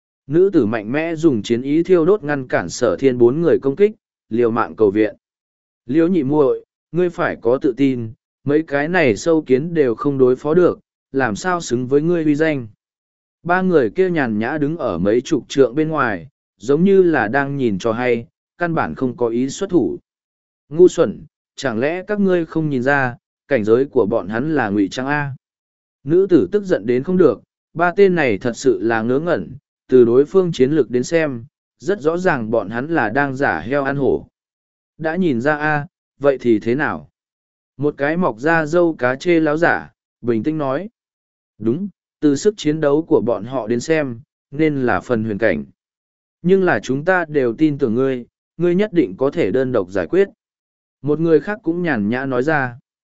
[SPEAKER 1] Nữ tử mạnh mẽ dùng chiến ý thiêu đốt ngăn cản sở thiên bốn người công kích, liều mạng cầu viện. Liễu nhị muội, ngươi phải có tự tin, mấy cái này sâu kiến đều không đối phó được, làm sao xứng với ngươi uy danh. Ba người kia nhàn nhã đứng ở mấy chục trượng bên ngoài, giống như là đang nhìn cho hay, căn bản không có ý xuất thủ. Ngu xuẩn, chẳng lẽ các ngươi không nhìn ra, cảnh giới của bọn hắn là ngụy trang A? Nữ tử tức giận đến không được, ba tên này thật sự là ngớ ngẩn, từ đối phương chiến lược đến xem, rất rõ ràng bọn hắn là đang giả heo ăn hổ. Đã nhìn ra A, vậy thì thế nào? Một cái mọc ra râu cá chê láo giả, bình tĩnh nói. Đúng, từ sức chiến đấu của bọn họ đến xem, nên là phần huyền cảnh. Nhưng là chúng ta đều tin tưởng ngươi, ngươi nhất định có thể đơn độc giải quyết. Một người khác cũng nhàn nhã nói ra.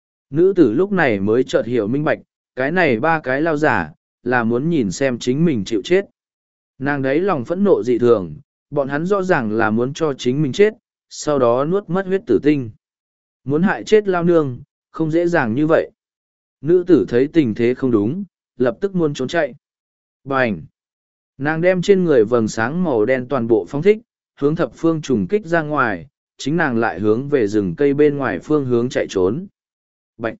[SPEAKER 1] Nữ tử lúc này mới chợt hiểu minh bạch, cái này ba cái lao giả, là muốn nhìn xem chính mình chịu chết. Nàng đấy lòng phẫn nộ dị thường, bọn hắn rõ ràng là muốn cho chính mình chết, sau đó nuốt mất huyết tử tinh. Muốn hại chết lao nương, không dễ dàng như vậy. Nữ tử thấy tình thế không đúng, lập tức muốn trốn chạy. Bành! Nàng đem trên người vầng sáng màu đen toàn bộ phóng thích, hướng thập phương trùng kích ra ngoài, chính nàng lại hướng về rừng cây bên ngoài phương hướng chạy trốn. Bạch!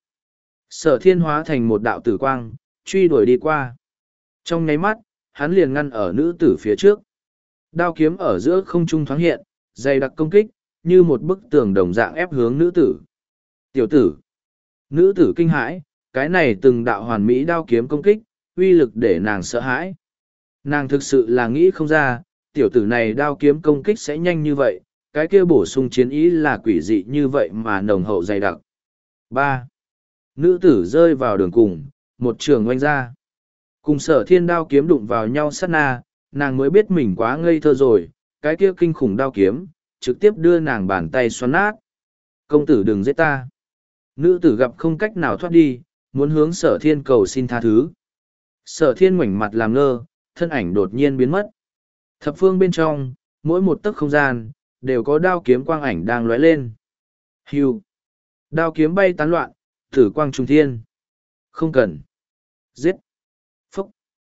[SPEAKER 1] Sở thiên hóa thành một đạo tử quang, truy đuổi đi qua. Trong nháy mắt, hắn liền ngăn ở nữ tử phía trước. Đao kiếm ở giữa không trung thoáng hiện, dày đặc công kích, như một bức tường đồng dạng ép hướng nữ tử. Tiểu tử! Nữ tử kinh hãi, cái này từng đạo hoàn mỹ đao kiếm công kích, uy lực để nàng sợ hãi. Nàng thực sự là nghĩ không ra, tiểu tử này đao kiếm công kích sẽ nhanh như vậy, cái kia bổ sung chiến ý là quỷ dị như vậy mà nồng hậu dày đặc. ba. Nữ tử rơi vào đường cùng, một trường oanh ra. Cùng sở thiên đao kiếm đụng vào nhau sát na, nàng mới biết mình quá ngây thơ rồi, cái kia kinh khủng đao kiếm, trực tiếp đưa nàng bàn tay xoắn nát. Công tử đừng giết ta. Nữ tử gặp không cách nào thoát đi, muốn hướng sở thiên cầu xin tha thứ. Sở thiên ngoảnh mặt làm ngơ, thân ảnh đột nhiên biến mất. Thập phương bên trong, mỗi một tấc không gian, đều có đao kiếm quang ảnh đang lóe lên. Hưu. Đao kiếm bay tán loạn, tử quang trung thiên. Không cần. Giết. Phúc.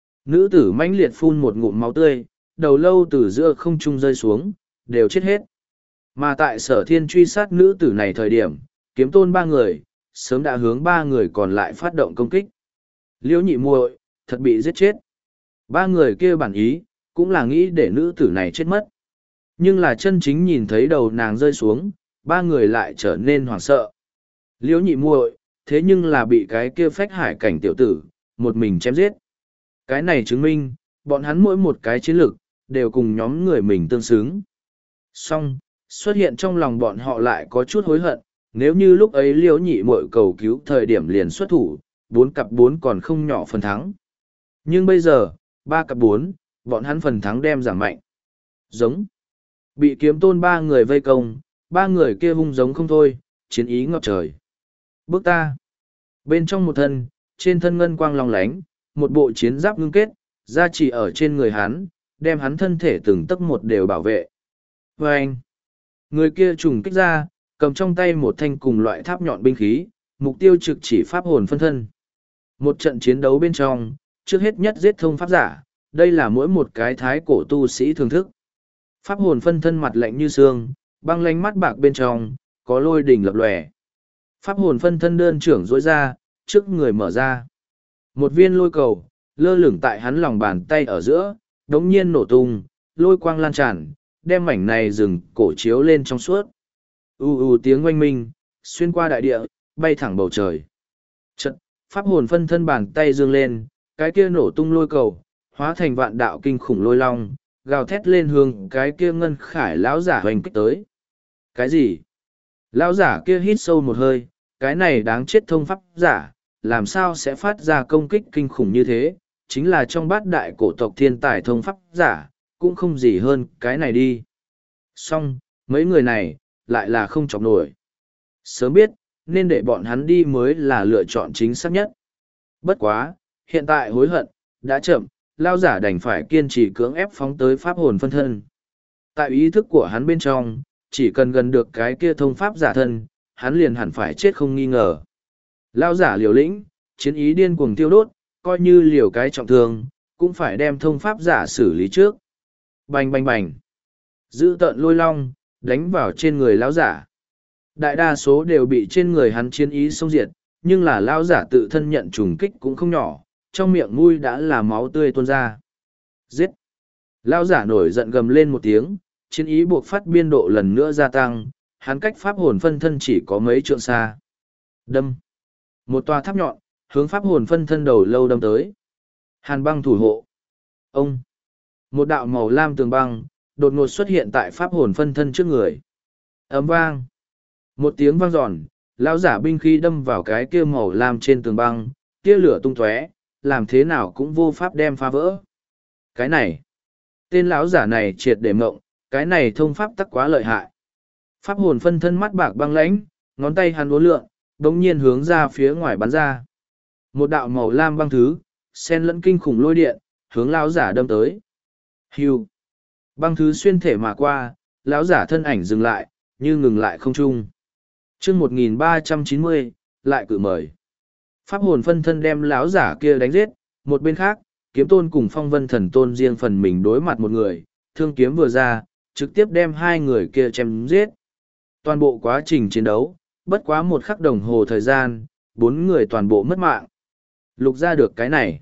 [SPEAKER 1] Nữ tử mãnh liệt phun một ngụm máu tươi, đầu lâu từ giữa không trung rơi xuống, đều chết hết. Mà tại sở thiên truy sát nữ tử này thời điểm, kiếm tôn ba người, sớm đã hướng ba người còn lại phát động công kích. Liễu nhị muội, thật bị giết chết. Ba người kia bản ý, cũng là nghĩ để nữ tử này chết mất. Nhưng là chân chính nhìn thấy đầu nàng rơi xuống, ba người lại trở nên hoảng sợ. Liễu nhị muội, thế nhưng là bị cái kia phách hải cảnh tiểu tử, một mình chém giết. Cái này chứng minh, bọn hắn mỗi một cái chiến lược, đều cùng nhóm người mình tương xứng. Song, xuất hiện trong lòng bọn họ lại có chút hối hận, nếu như lúc ấy liễu nhị muội cầu cứu thời điểm liền xuất thủ, bốn cặp bốn còn không nhỏ phần thắng. Nhưng bây giờ, ba cặp bốn, bọn hắn phần thắng đem giảm mạnh. Giống. Bị kiếm tôn ba người vây công, ba người kia hung giống không thôi, chiến ý ngập trời. Bước ta. Bên trong một thân, trên thân ngân quang long lánh, một bộ chiến giáp ngưng kết, gia trì ở trên người hắn, đem hắn thân thể từng tấc một đều bảo vệ. Và anh. Người kia trùng kích ra, cầm trong tay một thanh cùng loại tháp nhọn binh khí, mục tiêu trực chỉ pháp hồn phân thân. Một trận chiến đấu bên trong, trước hết nhất giết thông pháp giả, đây là mỗi một cái thái cổ tu sĩ thưởng thức. Pháp hồn phân thân mặt lạnh như xương, băng lánh mắt bạc bên trong, có lôi đỉnh lập lòe. Pháp hồn phân thân đơn trưởng dối ra, trước người mở ra. Một viên lôi cầu, lơ lửng tại hắn lòng bàn tay ở giữa, đống nhiên nổ tung, lôi quang lan tràn, đem mảnh này rừng cổ chiếu lên trong suốt. U u tiếng oanh minh, xuyên qua đại địa, bay thẳng bầu trời. Trận, pháp hồn phân thân bàn tay dương lên, cái kia nổ tung lôi cầu, hóa thành vạn đạo kinh khủng lôi long, gào thét lên hướng cái kia ngân khải lão giả hoành kích tới. Cái gì? Lão giả kia hít sâu một hơi, cái này đáng chết thông pháp giả, làm sao sẽ phát ra công kích kinh khủng như thế, chính là trong bát đại cổ tộc thiên tài thông pháp giả, cũng không gì hơn cái này đi. Song, mấy người này, lại là không chọc nổi. Sớm biết, nên để bọn hắn đi mới là lựa chọn chính xác nhất. Bất quá, hiện tại hối hận, đã chậm, lao giả đành phải kiên trì cưỡng ép phóng tới pháp hồn phân thân. Tại ý thức của hắn bên trong, chỉ cần gần được cái kia thông pháp giả thân, hắn liền hẳn phải chết không nghi ngờ. Lao giả liều lĩnh, chiến ý điên cuồng tiêu đốt, coi như liều cái trọng thương, cũng phải đem thông pháp giả xử lý trước. Bành bành bành. Giữ tợn lôi long, đánh vào trên người lão giả. Đại đa số đều bị trên người hắn chiến ý xông diệt, nhưng là lão giả tự thân nhận trùng kích cũng không nhỏ, trong miệng mũi đã là máu tươi tuôn ra. Giết! Lão giả nổi giận gầm lên một tiếng, chiến ý buộc phát biên độ lần nữa gia tăng, hắn cách pháp hồn phân thân chỉ có mấy trượng xa. Đâm! Một tòa tháp nhọn, hướng pháp hồn phân thân đầu lâu đâm tới. Hàn băng thủ hộ. Ông! Một đạo màu lam tường băng, đột ngột xuất hiện tại pháp hồn phân thân trước người. Ấm vang! Một tiếng vang giòn, lão giả binh khí đâm vào cái kia màu lam trên tường băng, tia lửa tung tóe, làm thế nào cũng vô pháp đem phá vỡ. Cái này! Tên lão giả này triệt để mộng, cái này thông pháp tắc quá lợi hại. Pháp hồn phân thân mắt bạc băng lãnh, ngón tay hắn uốn lượn, đống nhiên hướng ra phía ngoài bắn ra. Một đạo màu lam băng thứ, sen lẫn kinh khủng lôi điện, hướng lão giả đâm tới. Hưu. Băng thứ xuyên thể mà qua, lão giả thân ảnh dừng lại, như ngừng lại không trung. Chương một nghìn ba trăm chín mươi, lại cự mời. Pháp hồn phân thân đem lão giả kia đánh giết, một bên khác, kiếm tôn cùng phong vân thần tôn riêng phần mình đối mặt một người, thương kiếm vừa ra, trực tiếp đem hai người kia chém giết. Toàn bộ quá trình chiến đấu, bất quá một khắc đồng hồ thời gian, bốn người toàn bộ mất mạng. Lục ra được cái này.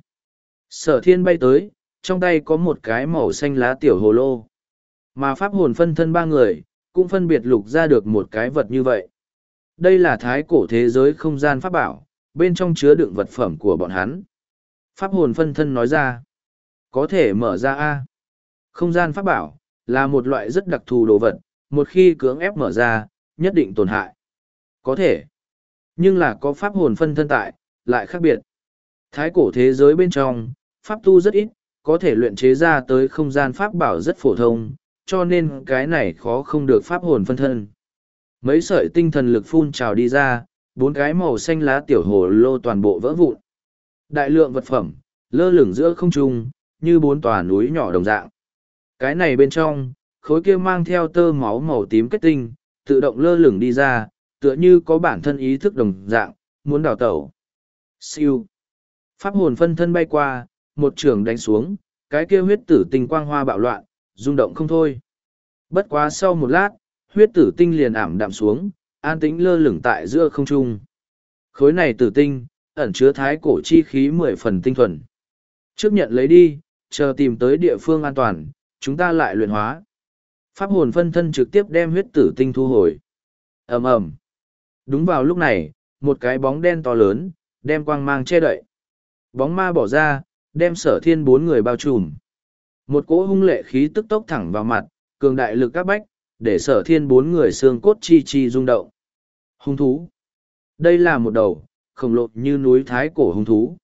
[SPEAKER 1] Sở thiên bay tới, trong tay có một cái màu xanh lá tiểu hồ lô. Mà pháp hồn phân thân ba người, cũng phân biệt lục ra được một cái vật như vậy. Đây là thái cổ thế giới không gian pháp bảo, bên trong chứa đựng vật phẩm của bọn hắn. Pháp hồn phân thân nói ra, có thể mở ra A. Không gian pháp bảo, là một loại rất đặc thù đồ vật, một khi cưỡng ép mở ra, nhất định tổn hại. Có thể, nhưng là có pháp hồn phân thân tại, lại khác biệt. Thái cổ thế giới bên trong, pháp tu rất ít, có thể luyện chế ra tới không gian pháp bảo rất phổ thông, cho nên cái này khó không được pháp hồn phân thân. Mấy sợi tinh thần lực phun trào đi ra, bốn cái màu xanh lá tiểu hồ lô toàn bộ vỡ vụn. Đại lượng vật phẩm, lơ lửng giữa không trung, như bốn tòa núi nhỏ đồng dạng. Cái này bên trong, khối kia mang theo tơ máu màu tím kết tinh, tự động lơ lửng đi ra, tựa như có bản thân ý thức đồng dạng, muốn đào tẩu. Siêu. Pháp hồn phân thân bay qua, một trường đánh xuống, cái kia huyết tử tinh quang hoa bạo loạn, rung động không thôi. Bất quá sau một lát, huyết tử tinh liền ảm đạm xuống, an tĩnh lơ lửng tại giữa không trung. Khối này tử tinh, ẩn chứa thái cổ chi khí mười phần tinh thuần. Trước nhận lấy đi, chờ tìm tới địa phương an toàn, chúng ta lại luyện hóa. Pháp hồn phân thân trực tiếp đem huyết tử tinh thu hồi. Ầm ầm. Đúng vào lúc này, một cái bóng đen to lớn, đem quang mang che đậy. Bóng ma bỏ ra, đem sở thiên bốn người bao trùm. Một cỗ hung lệ khí tức tốc thẳng vào mặt, cường đại lực các bách, để sở thiên bốn người xương cốt chi chi rung động. Hung thú. Đây là một đầu, khổng lồ như núi thái cổ hung thú.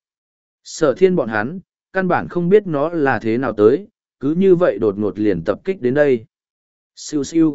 [SPEAKER 1] Sở thiên bọn hắn, căn bản không biết nó là thế nào tới, cứ như vậy đột ngột liền tập kích đến đây. Siêu siêu.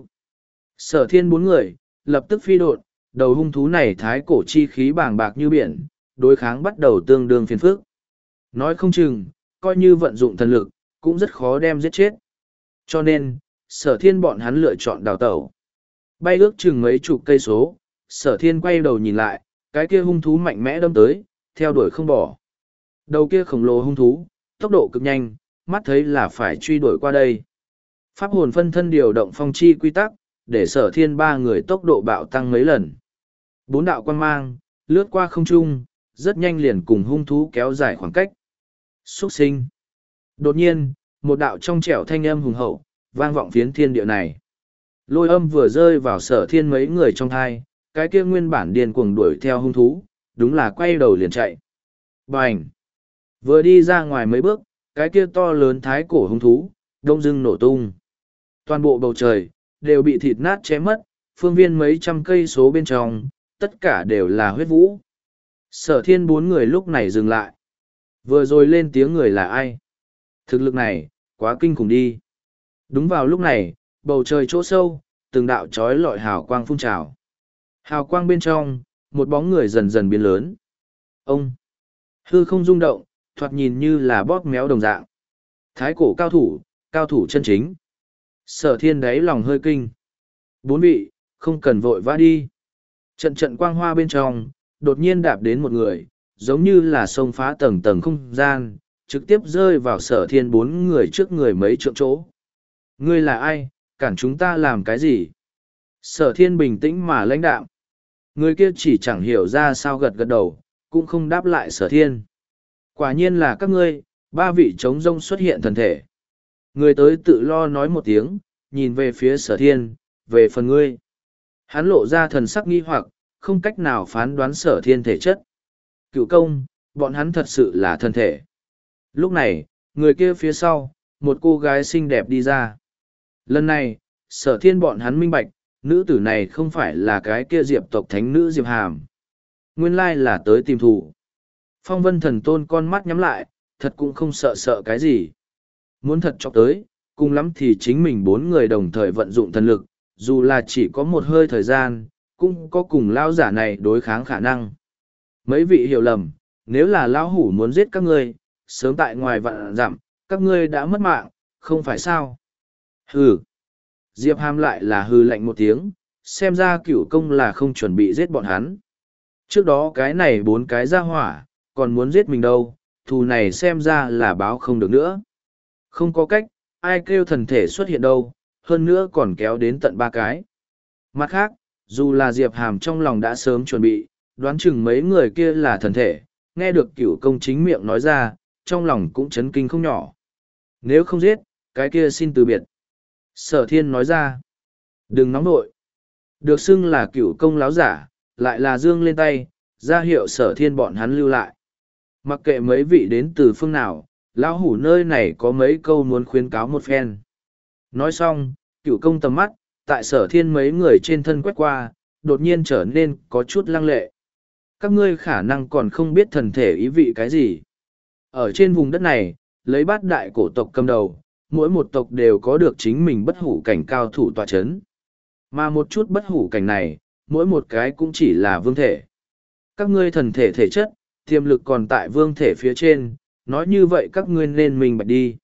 [SPEAKER 1] Sở thiên bốn người, lập tức phi đột, đầu hung thú này thái cổ chi khí bàng bạc như biển, đối kháng bắt đầu tương đương phiền phức. Nói không chừng, coi như vận dụng thần lực, cũng rất khó đem giết chết. Cho nên, sở thiên bọn hắn lựa chọn đào tẩu. Bay ước chừng mấy chục cây số, sở thiên quay đầu nhìn lại, cái kia hung thú mạnh mẽ đâm tới, theo đuổi không bỏ. Đầu kia khổng lồ hung thú, tốc độ cực nhanh, mắt thấy là phải truy đuổi qua đây. Pháp hồn phân thân điều động phong chi quy tắc, để sở thiên ba người tốc độ bạo tăng mấy lần. Bốn đạo quang mang, lướt qua không trung, rất nhanh liền cùng hung thú kéo dài khoảng cách. Xuất sinh. Đột nhiên, một đạo trong trẻo thanh âm hùng hậu, vang vọng phiến thiên địa này. Lôi âm vừa rơi vào sở thiên mấy người trong thai, cái kia nguyên bản điên cuồng đuổi theo hung thú, đúng là quay đầu liền chạy. Bành! Vừa đi ra ngoài mấy bước, cái kia to lớn thái cổ hung thú, đông dưng nổ tung. Toàn bộ bầu trời, đều bị thịt nát chém mất, phương viên mấy trăm cây số bên trong, tất cả đều là huyết vũ. Sở thiên bốn người lúc này dừng lại. Vừa rồi lên tiếng người là ai? Thực lực này, quá kinh khủng đi. Đúng vào lúc này, bầu trời chỗ sâu, từng đạo trói lọi hào quang phun trào. Hào quang bên trong, một bóng người dần dần biến lớn. Ông! Hư không rung động, thoạt nhìn như là bóp méo đồng dạng. Thái cổ cao thủ, cao thủ chân chính. Sở thiên đáy lòng hơi kinh. Bốn vị, không cần vội vã đi. Trận trận quang hoa bên trong, đột nhiên đạp đến một người, giống như là xông phá tầng tầng không gian, trực tiếp rơi vào sở thiên bốn người trước người mấy trượng chỗ. Ngươi là ai, cản chúng ta làm cái gì? Sở thiên bình tĩnh mà lãnh đạm. Người kia chỉ chẳng hiểu ra sao gật gật đầu, cũng không đáp lại sở thiên. Quả nhiên là các ngươi, ba vị trống rông xuất hiện thần thể. Người tới tự lo nói một tiếng, nhìn về phía sở thiên, về phần ngươi. Hắn lộ ra thần sắc nghi hoặc, không cách nào phán đoán sở thiên thể chất. Cựu công, bọn hắn thật sự là thân thể. Lúc này, người kia phía sau, một cô gái xinh đẹp đi ra. Lần này, sở thiên bọn hắn minh bạch, nữ tử này không phải là cái kia diệp tộc thánh nữ Diệp Hàm. Nguyên lai là tới tìm thù. Phong vân thần tôn con mắt nhắm lại, thật cũng không sợ sợ cái gì. Muốn thật chọc tới, cùng lắm thì chính mình bốn người đồng thời vận dụng thần lực, dù là chỉ có một hơi thời gian, cũng có cùng lao giả này đối kháng khả năng. Mấy vị hiểu lầm, nếu là lão hủ muốn giết các ngươi, sớm tại ngoài vạn dặm, các ngươi đã mất mạng, không phải sao? Hừ. Diệp Hàm lại là hừ lạnh một tiếng, xem ra cửu công là không chuẩn bị giết bọn hắn. Trước đó cái này bốn cái ra hỏa, còn muốn giết mình đâu, thù này xem ra là báo không được nữa. Không có cách, ai kêu thần thể xuất hiện đâu, hơn nữa còn kéo đến tận ba cái. Mặt khác, dù là Diệp Hàm trong lòng đã sớm chuẩn bị, đoán chừng mấy người kia là thần thể, nghe được cửu công chính miệng nói ra, trong lòng cũng chấn kinh không nhỏ. Nếu không giết, cái kia xin từ biệt. Sở thiên nói ra, đừng nóng nội. Được xưng là cửu công láo giả, lại là dương lên tay, ra hiệu sở thiên bọn hắn lưu lại. Mặc kệ mấy vị đến từ phương nào, lão hủ nơi này có mấy câu muốn khuyến cáo một phen. Nói xong, cửu công tầm mắt, tại sở thiên mấy người trên thân quét qua, đột nhiên trở nên có chút lăng lệ. Các ngươi khả năng còn không biết thần thể ý vị cái gì. Ở trên vùng đất này, lấy bát đại cổ tộc cầm đầu, mỗi một tộc đều có được chính mình bất hủ cảnh cao thủ tọa chấn. Mà một chút bất hủ cảnh này, mỗi một cái cũng chỉ là vương thể. Các ngươi thần thể thể chất, tiềm lực còn tại vương thể phía trên, nói như vậy các ngươi nên minh bạch đi.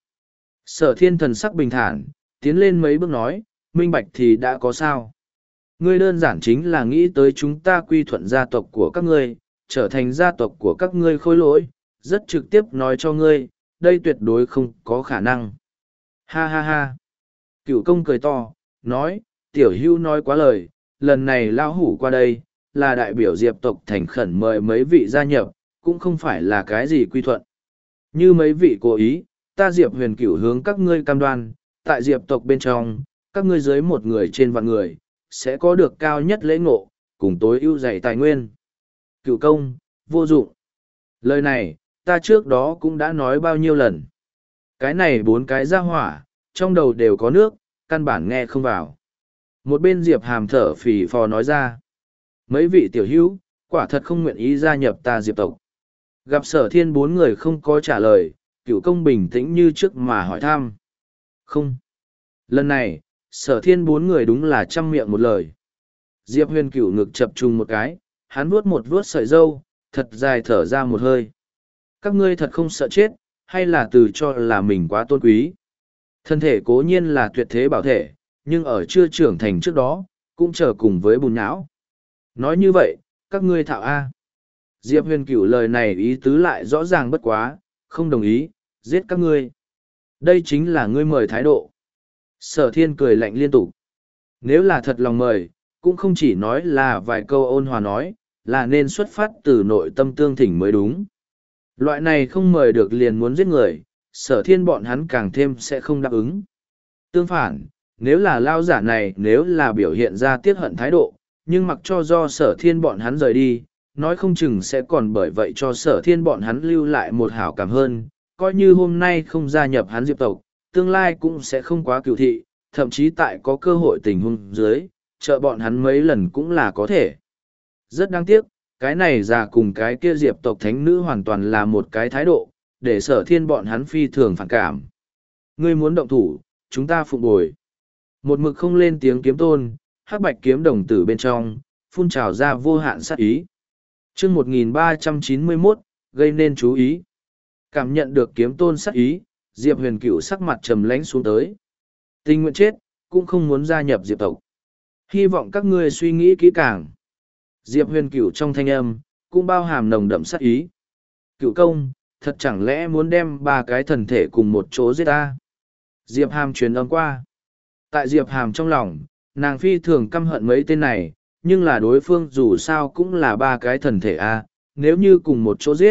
[SPEAKER 1] Sở thiên thần sắc bình thản, tiến lên mấy bước nói, minh bạch thì đã có sao. Ngươi đơn giản chính là nghĩ tới chúng ta quy thuận gia tộc của các ngươi, trở thành gia tộc của các ngươi khôi lỗi, rất trực tiếp nói cho ngươi, đây tuyệt đối không có khả năng. Ha ha ha. Cửu công cười to, nói, tiểu hưu nói quá lời, lần này lao hủ qua đây, là đại biểu diệp tộc thành khẩn mời mấy vị gia nhập, cũng không phải là cái gì quy thuận. Như mấy vị cố ý, ta diệp huyền cửu hướng các ngươi cam đoan, tại diệp tộc bên trong, các ngươi dưới một người trên vạn người, sẽ có được cao nhất lễ ngộ, cùng tối ưu dày tài nguyên. Cửu công, vô dụng. Lời này, ta trước đó cũng đã nói bao nhiêu lần. Cái này bốn cái ra hỏa, trong đầu đều có nước, căn bản nghe không vào. Một bên Diệp Hàm thở phì phò nói ra. Mấy vị tiểu hữu, quả thật không nguyện ý gia nhập ta diệp tộc. Gặp sở thiên bốn người không có trả lời, cửu công bình tĩnh như trước mà hỏi thăm. Không. Lần này, sở thiên bốn người đúng là chăm miệng một lời. Diệp huyền cửu ngực chập trùng một cái, hắn vuốt một vuốt sợi dâu, thật dài thở ra một hơi. Các ngươi thật không sợ chết, hay là từ cho là mình quá tôn quý. Thân thể cố nhiên là tuyệt thế bảo thể, nhưng ở chưa trưởng thành trước đó, cũng chờ cùng với bùn não. Nói như vậy, các ngươi thạo A. Diệp huyền cửu lời này ý tứ lại rõ ràng bất quá, không đồng ý, giết các ngươi. Đây chính là ngươi mời thái độ. Sở thiên cười lạnh liên tục. Nếu là thật lòng mời, cũng không chỉ nói là vài câu ôn hòa nói, là nên xuất phát từ nội tâm tương thỉnh mới đúng. Loại này không mời được liền muốn giết người, sở thiên bọn hắn càng thêm sẽ không đáp ứng. Tương phản, nếu là lao giả này nếu là biểu hiện ra tiết hận thái độ, nhưng mặc cho do sở thiên bọn hắn rời đi, nói không chừng sẽ còn bởi vậy cho sở thiên bọn hắn lưu lại một hảo cảm hơn, coi như hôm nay không gia nhập hắn diệp tộc, tương lai cũng sẽ không quá cựu thị, thậm chí tại có cơ hội tình huống dưới, trợ bọn hắn mấy lần cũng là có thể. Rất đáng tiếc, cái này già cùng cái kia diệp tộc thánh nữ hoàn toàn là một cái thái độ, để sở thiên bọn hắn phi thường phản cảm. Ngươi muốn động thủ, chúng ta phụng bồi. Một mực không lên tiếng kiếm tôn, hắc bạch kiếm đồng tử bên trong, phun trào ra vô hạn sát ý. chương một nghìn ba trăm chín mươi mốt, gây nên chú ý. Cảm nhận được kiếm tôn sát ý, Diệp huyền cửu sắc mặt trầm lánh xuống tới. Tình nguyện chết, cũng không muốn gia nhập diệp tộc. Hy vọng các ngươi suy nghĩ kỹ càng. Diệp huyền cửu trong thanh âm, cũng bao hàm nồng đậm sát ý. Cửu công, thật chẳng lẽ muốn đem ba cái thần thể cùng một chỗ giết ta? Diệp hàm truyền âm qua. Tại Diệp hàm trong lòng, nàng phi thường căm hận mấy tên này, nhưng là đối phương dù sao cũng là ba cái thần thể a, nếu như cùng một chỗ giết,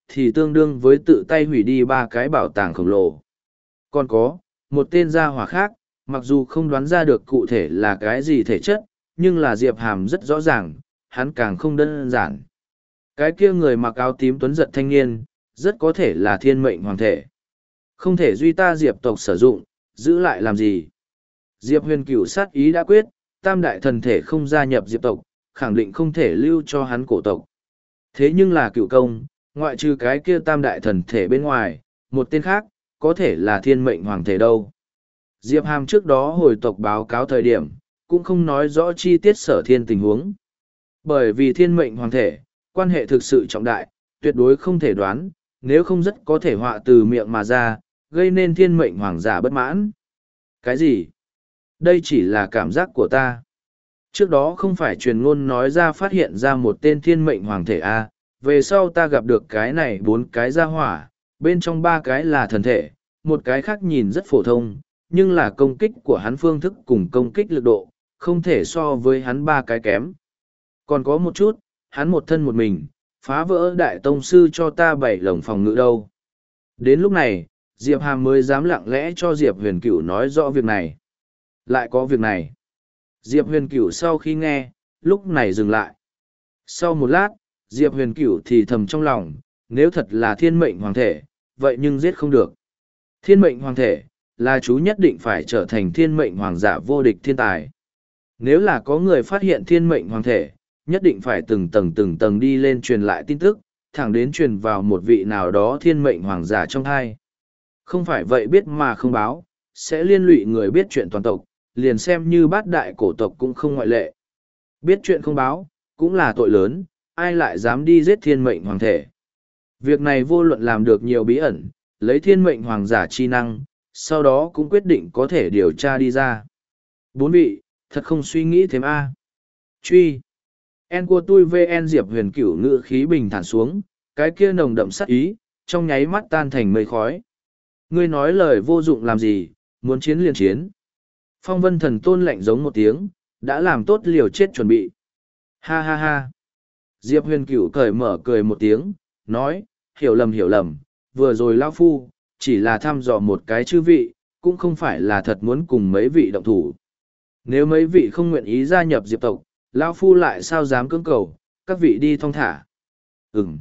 [SPEAKER 1] thì tương đương với tự tay hủy đi ba cái bảo tàng khổng lồ. Còn có, một tên gia hỏa khác, mặc dù không đoán ra được cụ thể là cái gì thể chất, nhưng là Diệp Hàm rất rõ ràng, hắn càng không đơn giản. Cái kia người mặc áo tím tuấn giật thanh niên, rất có thể là thiên mệnh hoàng thể. Không thể duy ta Diệp tộc sử dụng, giữ lại làm gì. Diệp Huyền Cửu sát ý đã quyết, tam đại thần thể không gia nhập Diệp tộc, khẳng định không thể lưu cho hắn cổ tộc. Thế nhưng là cựu công, ngoại trừ cái kia tam đại thần thể bên ngoài, một tên khác, có thể là thiên mệnh hoàng thể đâu. Diệp Hàm trước đó hồi tộc báo cáo thời điểm, cũng không nói rõ chi tiết sở thiên tình huống. Bởi vì thiên mệnh hoàng thể, quan hệ thực sự trọng đại, tuyệt đối không thể đoán, nếu không rất có thể họa từ miệng mà ra, gây nên thiên mệnh hoàng giả bất mãn. Cái gì? Đây chỉ là cảm giác của ta. Trước đó không phải truyền ngôn nói ra phát hiện ra một tên thiên mệnh hoàng thể A, về sau ta gặp được cái này bốn cái ra hỏa, bên trong ba cái là thần thể, một cái khác nhìn rất phổ thông, nhưng là công kích của hắn phương thức cùng công kích lực độ, không thể so với hắn ba cái kém. Còn có một chút, hắn một thân một mình, phá vỡ đại tông sư cho ta bảy lồng phòng ngự đâu. Đến lúc này, Diệp Hàm mới dám lặng lẽ cho Diệp Huyền Cửu nói rõ việc này. Lại có việc này. Diệp Huyền Cửu sau khi nghe, lúc này dừng lại. Sau một lát, Diệp Huyền Cửu thì thầm trong lòng, nếu thật là thiên mệnh hoàng thể, vậy nhưng giết không được. Thiên mệnh hoàng thể, là chú nhất định phải trở thành thiên mệnh hoàng giả vô địch thiên tài. Nếu là có người phát hiện thiên mệnh hoàng thể, nhất định phải từng tầng từng tầng đi lên truyền lại tin tức, thẳng đến truyền vào một vị nào đó thiên mệnh hoàng giả trong hai. Không phải vậy biết mà không báo, sẽ liên lụy người biết chuyện toàn tộc, liền xem như bát đại cổ tộc cũng không ngoại lệ. Biết chuyện không báo, cũng là tội lớn, ai lại dám đi giết thiên mệnh hoàng thể. Việc này vô luận làm được nhiều bí ẩn, lấy thiên mệnh hoàng giả chi năng, sau đó cũng quyết định có thể điều tra đi ra. Bốn vị, thật không suy nghĩ thêm a. Truy. En của tôi vn Diệp Huyền Cửu ngữ khí bình thản xuống, cái kia nồng đậm sát ý, trong nháy mắt tan thành mây khói. Ngươi nói lời vô dụng làm gì, muốn chiến liền chiến. Phong Vân Thần Tôn lạnh giống một tiếng, đã làm tốt liều chết chuẩn bị. Ha ha ha. Diệp Huyền Cửu cởi mở cười một tiếng, nói, hiểu lầm hiểu lầm, vừa rồi lão phu, chỉ là thăm dò một cái chư vị, cũng không phải là thật muốn cùng mấy vị động thủ. Nếu mấy vị không nguyện ý gia nhập Diệp tộc, lão phu lại sao dám cưỡng cầu, các vị đi thong thả. Ừm.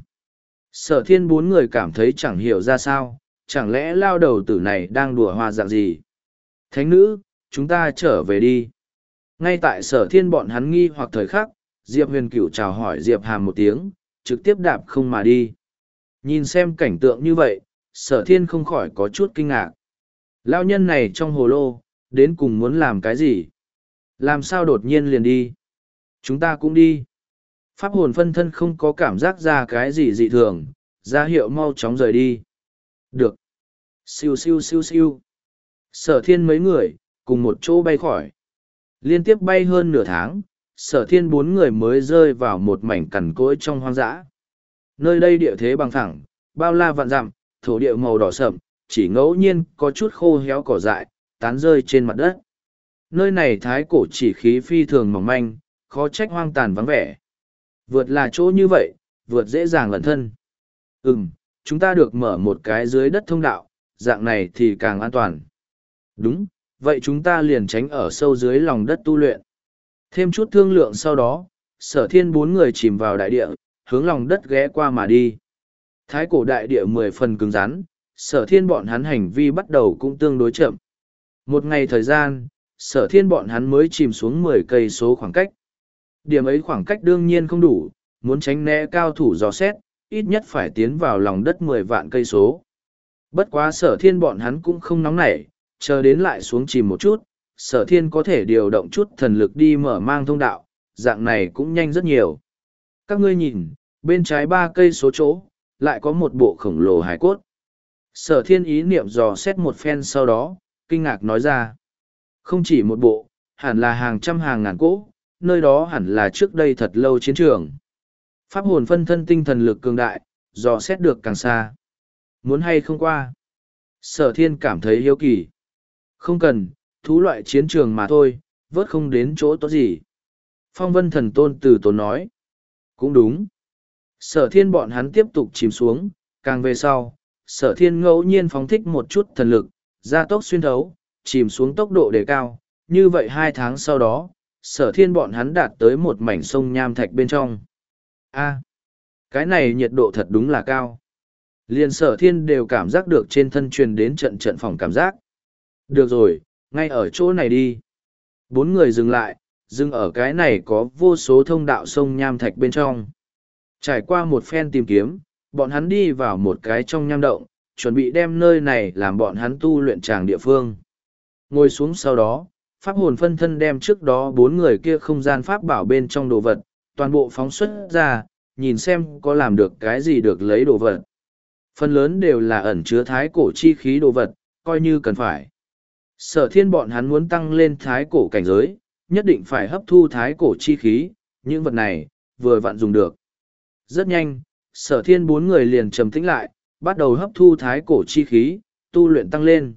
[SPEAKER 1] Sở thiên bốn người cảm thấy chẳng hiểu ra sao, chẳng lẽ lao đầu tử này đang đùa hoa dạng gì. Thánh nữ, chúng ta trở về đi. Ngay tại sở thiên bọn hắn nghi hoặc thời khắc, Diệp Huyền Cửu chào hỏi Diệp Hàm một tiếng, trực tiếp đạp không mà đi. Nhìn xem cảnh tượng như vậy, sở thiên không khỏi có chút kinh ngạc. Lao nhân này trong hồ lô, đến cùng muốn làm cái gì? Làm sao đột nhiên liền đi? Chúng ta cũng đi. Pháp hồn phân thân không có cảm giác ra cái gì dị thường, ra hiệu mau chóng rời đi. Được. Siêu siêu siêu siêu. Sở thiên mấy người, cùng một chỗ bay khỏi. Liên tiếp bay hơn nửa tháng, sở thiên bốn người mới rơi vào một mảnh cằn cỗi trong hoang dã. Nơi đây địa thế bằng thẳng, bao la vạn dặm, thổ địa màu đỏ sậm, chỉ ngẫu nhiên có chút khô héo cỏ dại, tán rơi trên mặt đất. Nơi này thái cổ chỉ khí phi thường mỏng manh, khó trách hoang tàn vắng vẻ. Vượt là chỗ như vậy, vượt dễ dàng lẩn thân. Ừm, chúng ta được mở một cái dưới đất thông đạo, dạng này thì càng an toàn. Đúng, vậy chúng ta liền tránh ở sâu dưới lòng đất tu luyện. Thêm chút thương lượng sau đó, sở thiên bốn người chìm vào đại địa, hướng lòng đất ghé qua mà đi. Thái cổ đại địa mười phần cứng rắn, sở thiên bọn hắn hành vi bắt đầu cũng tương đối chậm. Một ngày thời gian, sở thiên bọn hắn mới chìm xuống mười cây số khoảng cách. Điểm ấy khoảng cách đương nhiên không đủ, muốn tránh né cao thủ dò xét, ít nhất phải tiến vào lòng đất mười vạn cây số. Bất quá sở thiên bọn hắn cũng không nóng nảy, chờ đến lại xuống chìm một chút, sở thiên có thể điều động chút thần lực đi mở mang thông đạo, dạng này cũng nhanh rất nhiều. Các ngươi nhìn, bên trái ba cây số chỗ, lại có một bộ khổng lồ hải cốt. Sở thiên ý niệm dò xét một phen sau đó, kinh ngạc nói ra. Không chỉ một bộ, hẳn là hàng trăm hàng ngàn cỗ, nơi đó hẳn là trước đây thật lâu chiến trường. Pháp hồn phân thân tinh thần lực cường đại, dò xét được càng xa. Muốn hay không qua? Sở thiên cảm thấy hiếu kỳ. Không cần, thú loại chiến trường mà thôi, vớt không đến chỗ tốt gì. Phong vân thần tôn từ tốn nói. Cũng đúng. Sở thiên bọn hắn tiếp tục chìm xuống, càng về sau, sở thiên ngẫu nhiên phóng thích một chút thần lực, gia tốc xuyên thấu, chìm xuống tốc độ đề cao, như vậy hai tháng sau đó, sở thiên bọn hắn đạt tới một mảnh sông nham thạch bên trong. A, cái này nhiệt độ thật đúng là cao. Liền sở thiên đều cảm giác được trên thân truyền đến trận trận phòng cảm giác. Được rồi, ngay ở chỗ này đi. Bốn người dừng lại, dừng ở cái này có vô số thông đạo sông nham thạch bên trong. Trải qua một phen tìm kiếm, bọn hắn đi vào một cái trong nham động, chuẩn bị đem nơi này làm bọn hắn tu luyện tràng địa phương. Ngồi xuống sau đó, pháp hồn phân thân đem trước đó bốn người kia không gian pháp bảo bên trong đồ vật, toàn bộ phóng xuất ra, nhìn xem có làm được cái gì được lấy đồ vật. Phần lớn đều là ẩn chứa thái cổ chi khí đồ vật, coi như cần phải. Sở thiên bọn hắn muốn tăng lên thái cổ cảnh giới, nhất định phải hấp thu thái cổ chi khí, những vật này, vừa vặn dùng được. Rất nhanh, sở thiên bốn người liền trầm tĩnh lại, bắt đầu hấp thu thái cổ chi khí, tu luyện tăng lên.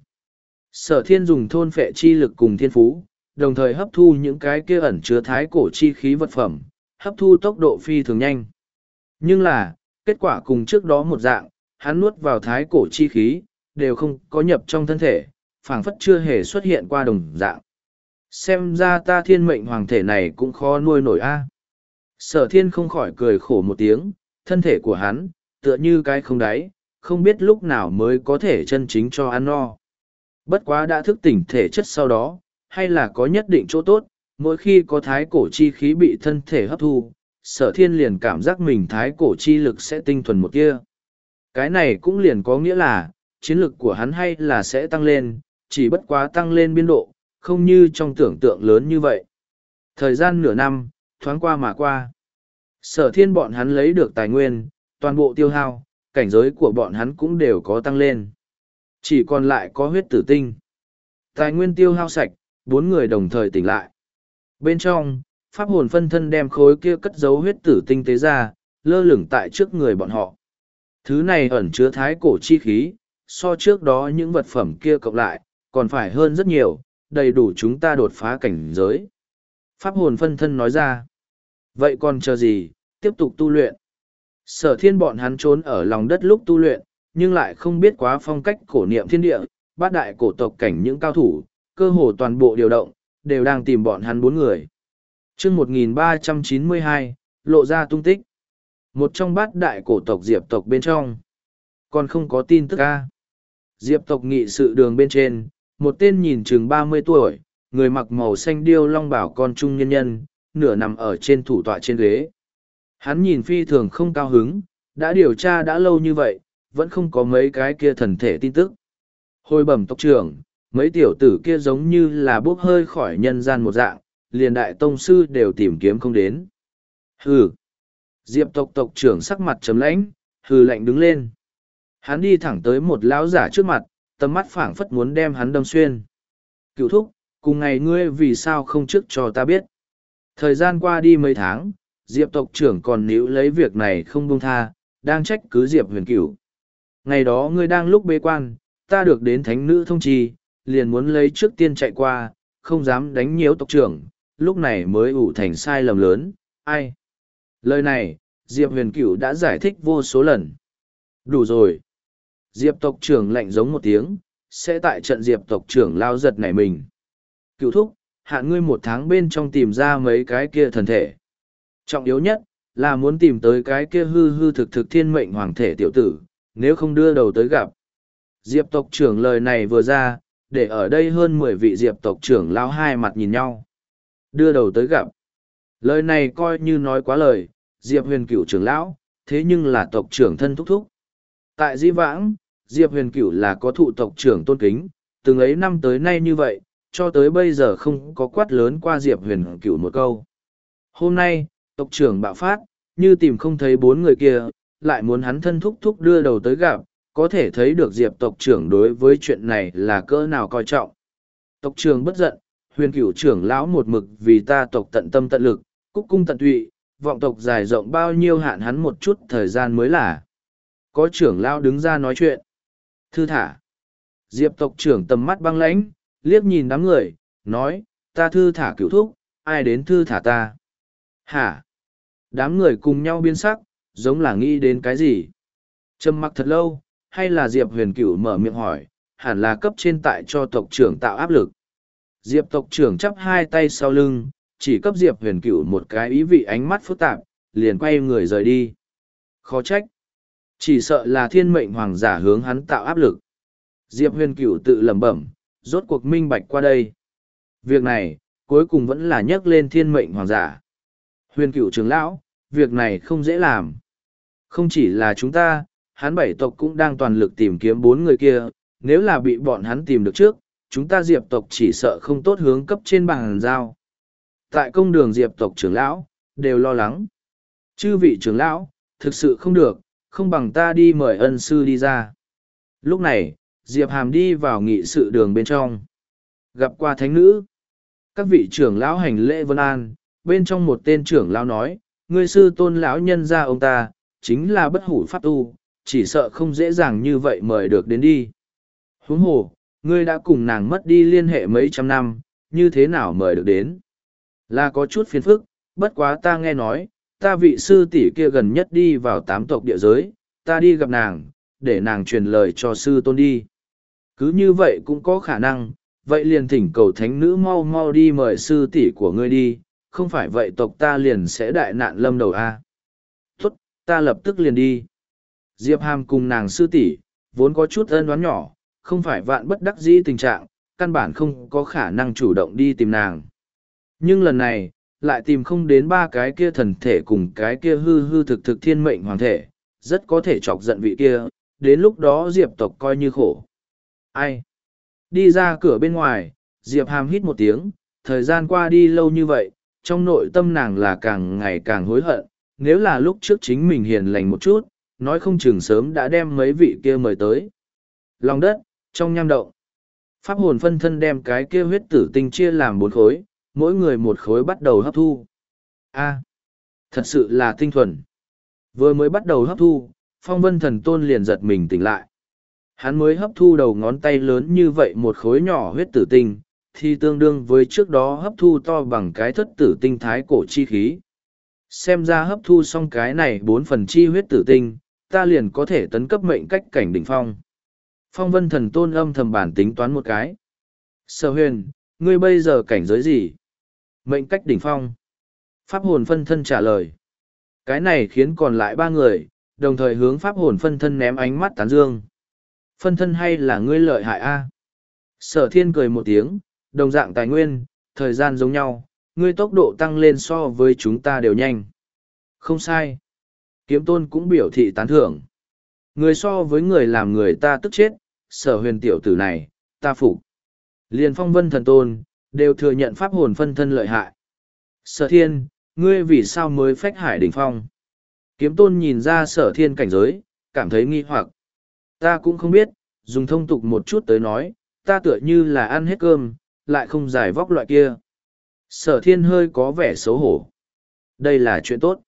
[SPEAKER 1] Sở thiên dùng thôn phệ chi lực cùng thiên phú, đồng thời hấp thu những cái kia ẩn chứa thái cổ chi khí vật phẩm, hấp thu tốc độ phi thường nhanh. Nhưng là, kết quả cùng trước đó một dạng, hắn nuốt vào thái cổ chi khí, đều không có nhập trong thân thể, phảng phất chưa hề xuất hiện qua đồng dạng. Xem ra ta thiên mệnh hoàng thể này cũng khó nuôi nổi a. Sở thiên không khỏi cười khổ một tiếng, thân thể của hắn, tựa như cái không đáy, không biết lúc nào mới có thể chân chính cho ăn no. Bất quá đã thức tỉnh thể chất sau đó, hay là có nhất định chỗ tốt, mỗi khi có thái cổ chi khí bị thân thể hấp thu, sở thiên liền cảm giác mình thái cổ chi lực sẽ tinh thuần một kia. Cái này cũng liền có nghĩa là, chiến lực của hắn hay là sẽ tăng lên, chỉ bất quá tăng lên biên độ, không như trong tưởng tượng lớn như vậy. Thời gian nửa năm, thoáng qua mà qua. Sở thiên bọn hắn lấy được tài nguyên, toàn bộ tiêu hao, cảnh giới của bọn hắn cũng đều có tăng lên. Chỉ còn lại có huyết tử tinh. Tài nguyên tiêu hao sạch, bốn người đồng thời tỉnh lại. Bên trong, pháp hồn phân thân đem khối kia cất giấu huyết tử tinh tế ra, lơ lửng tại trước người bọn họ. Thứ này ẩn chứa thái cổ chi khí, so trước đó những vật phẩm kia cộng lại, còn phải hơn rất nhiều, đầy đủ chúng ta đột phá cảnh giới. Pháp hồn phân thân nói ra. Vậy còn chờ gì, tiếp tục tu luyện. Sở thiên bọn hắn trốn ở lòng đất lúc tu luyện, nhưng lại không biết quá phong cách cổ niệm thiên địa, bát đại cổ tộc cảnh những cao thủ, cơ hồ toàn bộ điều động, đều đang tìm bọn hắn bốn người. chương một nghìn ba trăm chín mươi hai, lộ ra tung tích. Một trong bát đại cổ tộc diệp tộc bên trong. Còn không có tin tức ca. Diệp tộc nghị sự đường bên trên, một tên nhìn chừng ba mươi tuổi, người mặc màu xanh điêu long bảo con trung nhân nhân, nửa nằm ở trên thủ tọa trên ghế. Hắn nhìn phi thường không cao hứng, đã điều tra đã lâu như vậy, vẫn không có mấy cái kia thần thể tin tức. Hồi bẩm tộc trưởng, mấy tiểu tử kia giống như là bốc hơi khỏi nhân gian một dạng, liền đại tông sư đều tìm kiếm không đến. Hừ. Diệp tộc tộc trưởng sắc mặt trầm lãnh, hừ lạnh đứng lên. Hắn đi thẳng tới một lão giả trước mặt, tầm mắt phảng phất muốn đem hắn đâm xuyên. Cựu thúc, cùng ngày ngươi vì sao không trước cho ta biết. Thời gian qua đi mấy tháng, Diệp tộc trưởng còn níu lấy việc này không buông tha, đang trách cứ Diệp huyền cửu. Ngày đó ngươi đang lúc bế quan, ta được đến thánh nữ thông trì, liền muốn lấy trước tiên chạy qua, không dám đánh nhiễu tộc trưởng, lúc này mới ủ thành sai lầm lớn, ai. Lời này, Diệp huyền cửu đã giải thích vô số lần. Đủ rồi. Diệp tộc trưởng lạnh giống một tiếng, sẽ tại trận Diệp tộc trưởng lao giật nảy mình. Cựu thúc, hạn ngươi một tháng bên trong tìm ra mấy cái kia thần thể. Trọng yếu nhất, là muốn tìm tới cái kia hư hư thực thực thiên mệnh hoàng thể tiểu tử, nếu không đưa đầu tới gặp. Diệp tộc trưởng lời này vừa ra, để ở đây hơn mười vị diệp tộc trưởng lao hai mặt nhìn nhau. Đưa đầu tới gặp. Lời này coi như nói quá lời, Diệp huyền cửu trưởng lão, thế nhưng là tộc trưởng thân thúc thúc. Tại Dĩ Vãng, Diệp huyền cửu là có thụ tộc trưởng tôn kính, từng ấy năm tới nay như vậy, cho tới bây giờ không có quát lớn qua Diệp huyền cửu một câu. Hôm nay, tộc trưởng bạo phát, như tìm không thấy bốn người kia, lại muốn hắn thân thúc thúc đưa đầu tới gặp, có thể thấy được Diệp tộc trưởng đối với chuyện này là cỡ nào coi trọng. Tộc trưởng bất giận, huyền cửu trưởng lão một mực vì ta tộc tận tâm tận lực, cúc cung tận tụy, vọng tộc dài rộng bao nhiêu hạn hắn một chút thời gian mới là. Có trưởng lão đứng ra nói chuyện. Thư thả. Diệp tộc trưởng tầm mắt băng lãnh, liếc nhìn đám người, nói, ta thư thả cửu thúc, ai đến thư thả ta. Hả? Đám người cùng nhau biến sắc, giống là nghĩ đến cái gì. Trầm mặc thật lâu, hay là Diệp Huyền Cửu mở miệng hỏi, hẳn là cấp trên tại cho tộc trưởng tạo áp lực. Diệp tộc trưởng chắp hai tay sau lưng, chỉ cấp Diệp Huyền Cửu một cái ý vị ánh mắt phức tạp, liền quay người rời đi. Khó trách. Chỉ sợ là thiên mệnh hoàng giả hướng hắn tạo áp lực. Diệp Huyền Cửu tự lẩm bẩm, rốt cuộc minh bạch qua đây. Việc này, cuối cùng vẫn là nhắc lên thiên mệnh hoàng giả. Huyền Cửu trưởng lão, việc này không dễ làm. Không chỉ là chúng ta, hắn bảy tộc cũng đang toàn lực tìm kiếm bốn người kia, nếu là bị bọn hắn tìm được trước, chúng ta Diệp tộc chỉ sợ không tốt hướng cấp trên bàn giao. Tại công đường Diệp tộc trưởng lão, đều lo lắng. Chư vị trưởng lão, thực sự không được, không bằng ta đi mời ân sư đi ra. Lúc này, Diệp Hàm đi vào nghị sự đường bên trong. Gặp qua thánh nữ. Các vị trưởng lão hành lễ vân an, bên trong một tên trưởng lão nói, ngươi sư tôn lão nhân gia ông ta, chính là bất hủ pháp tu, chỉ sợ không dễ dàng như vậy mời được đến đi. Huống hồ, ngươi đã cùng nàng mất đi liên hệ mấy trăm năm, như thế nào mời được đến? Là có chút phiền phức, bất quá ta nghe nói, ta vị sư tỷ kia gần nhất đi vào tám tộc địa giới, ta đi gặp nàng, để nàng truyền lời cho sư tôn đi. Cứ như vậy cũng có khả năng, vậy liền thỉnh cầu thánh nữ mau mau đi mời sư tỷ của ngươi đi, không phải vậy tộc ta liền sẽ đại nạn lâm đầu a. Tốt, ta lập tức liền đi. Diệp Hàm cùng nàng sư tỷ vốn có chút ân oán nhỏ, không phải vạn bất đắc dĩ tình trạng, căn bản không có khả năng chủ động đi tìm nàng. Nhưng lần này, lại tìm không đến ba cái kia thần thể cùng cái kia hư hư thực thực thiên mệnh hoàng thể, rất có thể chọc giận vị kia, đến lúc đó Diệp tộc coi như khổ. Ai? Đi ra cửa bên ngoài, Diệp Hàm hít một tiếng, thời gian qua đi lâu như vậy, trong nội tâm nàng là càng ngày càng hối hận, nếu là lúc trước chính mình hiền lành một chút, nói không chừng sớm đã đem mấy vị kia mời tới. Lòng đất, trong nham động, pháp hồn phân thân đem cái kia huyết tử tinh chia làm bốn khối, mỗi người một khối bắt đầu hấp thu. A, thật sự là tinh thuần. Vừa mới bắt đầu hấp thu, Phong Vân Thần Tôn liền giật mình tỉnh lại. Hắn mới hấp thu đầu ngón tay lớn như vậy một khối nhỏ huyết tử tinh, thì tương đương với trước đó hấp thu to bằng cái thất tử tinh thái cổ chi khí. Xem ra hấp thu xong cái này bốn phần chi huyết tử tinh, ta liền có thể tấn cấp mệnh cách cảnh đỉnh phong. Phong Vân Thần Tôn âm thầm bản tính toán một cái. Sở Huyền, ngươi bây giờ cảnh giới gì? Mệnh cách đỉnh phong. Pháp hồn phân thân trả lời. Cái này khiến còn lại ba người, đồng thời hướng pháp hồn phân thân ném ánh mắt tán dương. Phân thân hay là ngươi lợi hại a? Sở Thiên cười một tiếng, đồng dạng tài nguyên, thời gian giống nhau, ngươi tốc độ tăng lên so với chúng ta đều nhanh. Không sai. Kiếm Tôn cũng biểu thị tán thưởng. Người so với người làm người ta tức chết, Sở Huyền tiểu tử này, ta phục. Liền Phong Vân Thần Tôn, đều thừa nhận pháp hồn phân thân lợi hại. Sở Thiên, ngươi vì sao mới phách hải đỉnh phong? Kiếm Tôn nhìn ra Sở Thiên cảnh giới, cảm thấy nghi hoặc. Ta cũng không biết, dùng thông tục một chút tới nói, ta tựa như là ăn hết cơm, lại không giải vóc loại kia. Sở Thiên hơi có vẻ xấu hổ. Đây là chuyện tốt.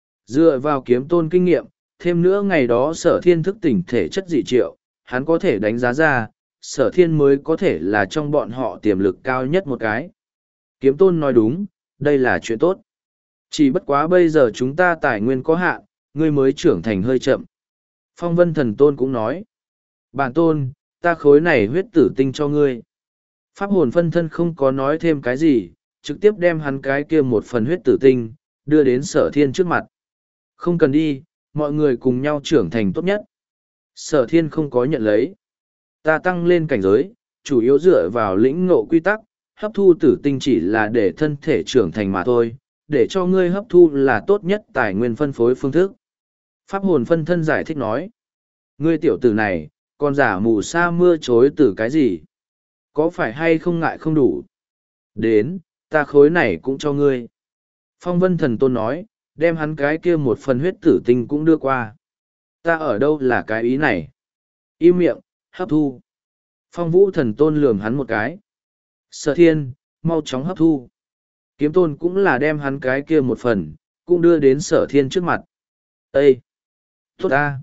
[SPEAKER 1] Dựa vào Kiếm Tôn kinh nghiệm, thêm nữa ngày đó Sở Thiên thức tỉnh thể chất dị triệu, hắn có thể đánh giá ra, Sở Thiên mới có thể là trong bọn họ tiềm lực cao nhất một cái. Kiếm Tôn nói đúng, đây là chuyện tốt. Chỉ bất quá bây giờ chúng ta tài nguyên có hạn, ngươi mới trưởng thành hơi chậm. Phong Vân Thần Tôn cũng nói. Bản tôn, ta khối này huyết tử tinh cho ngươi. Pháp hồn phân thân không có nói thêm cái gì, trực tiếp đem hắn cái kia một phần huyết tử tinh, đưa đến Sở Thiên trước mặt. Không cần đi, mọi người cùng nhau trưởng thành tốt nhất. Sở Thiên không có nhận lấy. Ta tăng lên cảnh giới, chủ yếu dựa vào lĩnh ngộ quy tắc, hấp thu tử tinh chỉ là để thân thể trưởng thành mà thôi, để cho ngươi hấp thu là tốt nhất tài nguyên phân phối phương thức. Pháp hồn phân thân giải thích nói. Ngươi tiểu tử này, còn giả mù sa mưa chối từ cái gì? Có phải hay không ngại không đủ? Đến, ta khối này cũng cho ngươi. Phong Vân Thần Tôn nói, đem hắn cái kia một phần huyết tử tinh cũng đưa qua. Ta ở đâu là cái ý này? Im miệng, hấp thu. Phong Vũ Thần Tôn lườm hắn một cái. Sở Thiên, mau chóng hấp thu. Kiếm Tôn cũng là đem hắn cái kia một phần, cũng đưa đến Sở Thiên trước mặt. Ê! Tốt ta!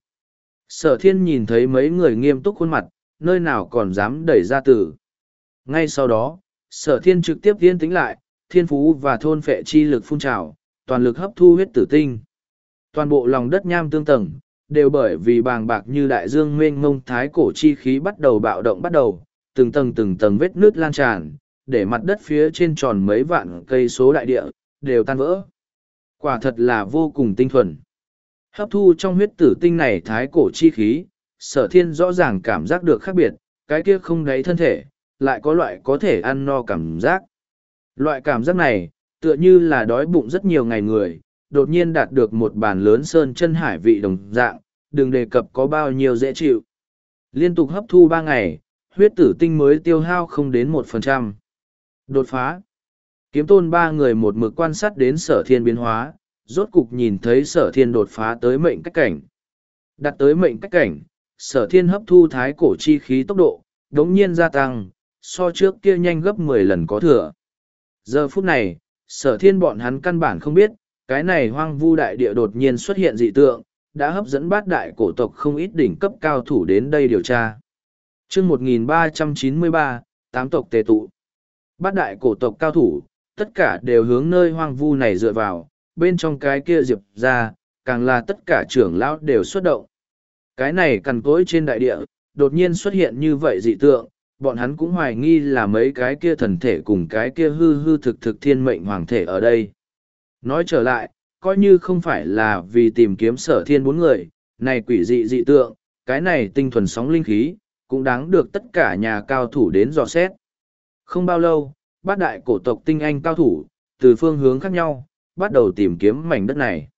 [SPEAKER 1] Sở Thiên nhìn thấy mấy người nghiêm túc khuôn mặt, nơi nào còn dám đẩy ra từ. Ngay sau đó, Sở Thiên trực tiếp yên tĩnh lại, thiên phú và thôn phệ chi lực phun trào, toàn lực hấp thu huyết tử tinh. Toàn bộ lòng đất nham tương tầng, đều bởi vì bàng bạc như đại dương mênh mông thái cổ chi khí bắt đầu bạo động bắt đầu, từng tầng từng tầng vết nước lan tràn, để mặt đất phía trên tròn mấy vạn cây số đại địa, đều tan vỡ. Quả thật là vô cùng tinh thuần. Hấp thu trong huyết tử tinh này thái cổ chi khí, Sở Thiên rõ ràng cảm giác được khác biệt, cái kia không đáy thân thể, lại có loại có thể ăn no cảm giác. Loại cảm giác này, tựa như là đói bụng rất nhiều ngày người, đột nhiên đạt được một bàn lớn sơn chân hải vị đồng dạng, đừng đề cập có bao nhiêu dễ chịu. Liên tục hấp thu ba ngày, huyết tử tinh mới tiêu hao không đến một phần trăm. Đột phá. Kiếm tôn ba người một mực quan sát đến Sở Thiên biến hóa, rốt cục nhìn thấy Sở Thiên đột phá tới mệnh cách cảnh. Đặt tới mệnh cách cảnh, Sở Thiên hấp thu thái cổ chi khí tốc độ, đống nhiên gia tăng, so trước kia nhanh gấp mười lần có thừa. Giờ phút này, Sở Thiên bọn hắn căn bản không biết, cái này hoang vu đại địa đột nhiên xuất hiện dị tượng, đã hấp dẫn bát đại cổ tộc không ít đỉnh cấp cao thủ đến đây điều tra. Chương một nghìn ba trăm chín mươi ba, tám tộc tề tụ. Bát đại cổ tộc cao thủ, tất cả đều hướng nơi hoang vu này dựa vào, bên trong cái kia diệp ra, càng là tất cả trưởng lão đều xuất động. Cái này cằn cỗi trên đại địa, đột nhiên xuất hiện như vậy dị tượng, bọn hắn cũng hoài nghi là mấy cái kia thần thể cùng cái kia hư hư thực thực thiên mệnh hoàng thể ở đây. Nói trở lại, coi như không phải là vì tìm kiếm Sở Thiên bốn người, này quỷ dị dị tượng, cái này tinh thuần sóng linh khí, cũng đáng được tất cả nhà cao thủ đến dò xét. Không bao lâu, bát đại cổ tộc tinh anh cao thủ, từ phương hướng khác nhau, bắt đầu tìm kiếm mảnh đất này.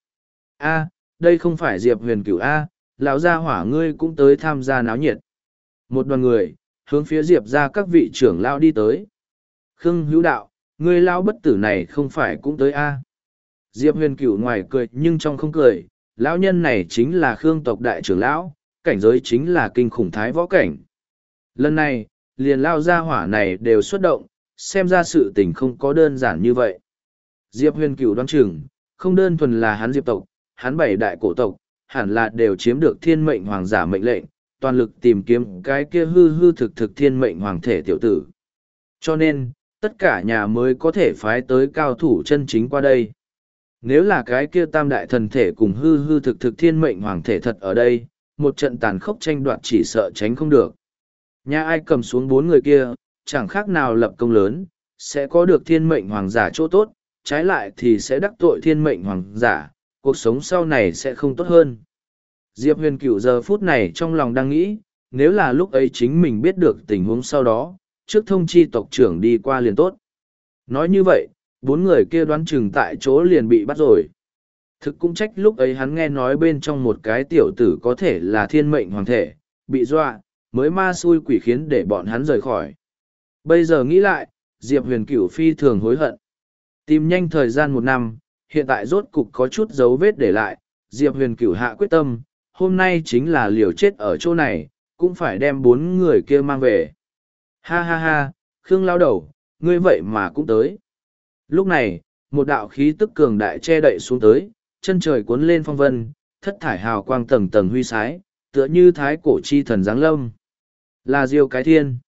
[SPEAKER 1] A, đây không phải Diệp Huyền Cửu A, lão gia hỏa ngươi cũng tới tham gia náo nhiệt. Một đoàn người, hướng phía Diệp ra các vị trưởng lão đi tới. Khương Hữu Đạo, ngươi lão bất tử này không phải cũng tới A. Diệp Huyền Cửu ngoài cười nhưng trong không cười, lão nhân này chính là Khương tộc đại trưởng lão, cảnh giới chính là kinh khủng thái võ cảnh. Lần này, liền lao gia hỏa này đều xuất động, xem ra sự tình không có đơn giản như vậy. Diệp Huyền Cửu đoán chừng, không đơn thuần là hắn Diệp tộc, hắn bảy đại cổ tộc, hẳn là đều chiếm được thiên mệnh hoàng giả mệnh lệnh, toàn lực tìm kiếm cái kia hư hư thực thực thiên mệnh hoàng thể tiểu tử. Cho nên, tất cả nhà mới có thể phái tới cao thủ chân chính qua đây. Nếu là cái kia tam đại thần thể cùng hư hư thực thực thiên mệnh hoàng thể thật ở đây, một trận tàn khốc tranh đoạt chỉ sợ tránh không được. Nhà ai cầm xuống bốn người kia, chẳng khác nào lập công lớn, sẽ có được thiên mệnh hoàng giả chỗ tốt, trái lại thì sẽ đắc tội thiên mệnh hoàng giả, cuộc sống sau này sẽ không tốt hơn. Diệp Huyền Cửu giờ phút này trong lòng đang nghĩ, nếu là lúc ấy chính mình biết được tình huống sau đó, trước thông chi tộc trưởng đi qua liền tốt. Nói như vậy, bốn người kia đoán chừng tại chỗ liền bị bắt rồi. Thực cũng trách lúc ấy hắn nghe nói bên trong một cái tiểu tử có thể là thiên mệnh hoàng thể, bị dọa, mới ma xui quỷ khiến để bọn hắn rời khỏi. Bây giờ nghĩ lại, Diệp Huyền Cửu phi thường hối hận. Tìm nhanh thời gian một năm, hiện tại rốt cục có chút dấu vết để lại, Diệp Huyền Cửu hạ quyết tâm, hôm nay chính là liều chết ở chỗ này, cũng phải đem bốn người kia mang về. Ha ha ha, Khương lao đầu, ngươi vậy mà cũng tới. Lúc này, một đạo khí tức cường đại che đậy xuống tới, chân trời cuốn lên phong vân, thất thải hào quang tầng tầng huy sái, tựa như thái cổ chi thần giáng lâm. Là Diêu Cái Thiên.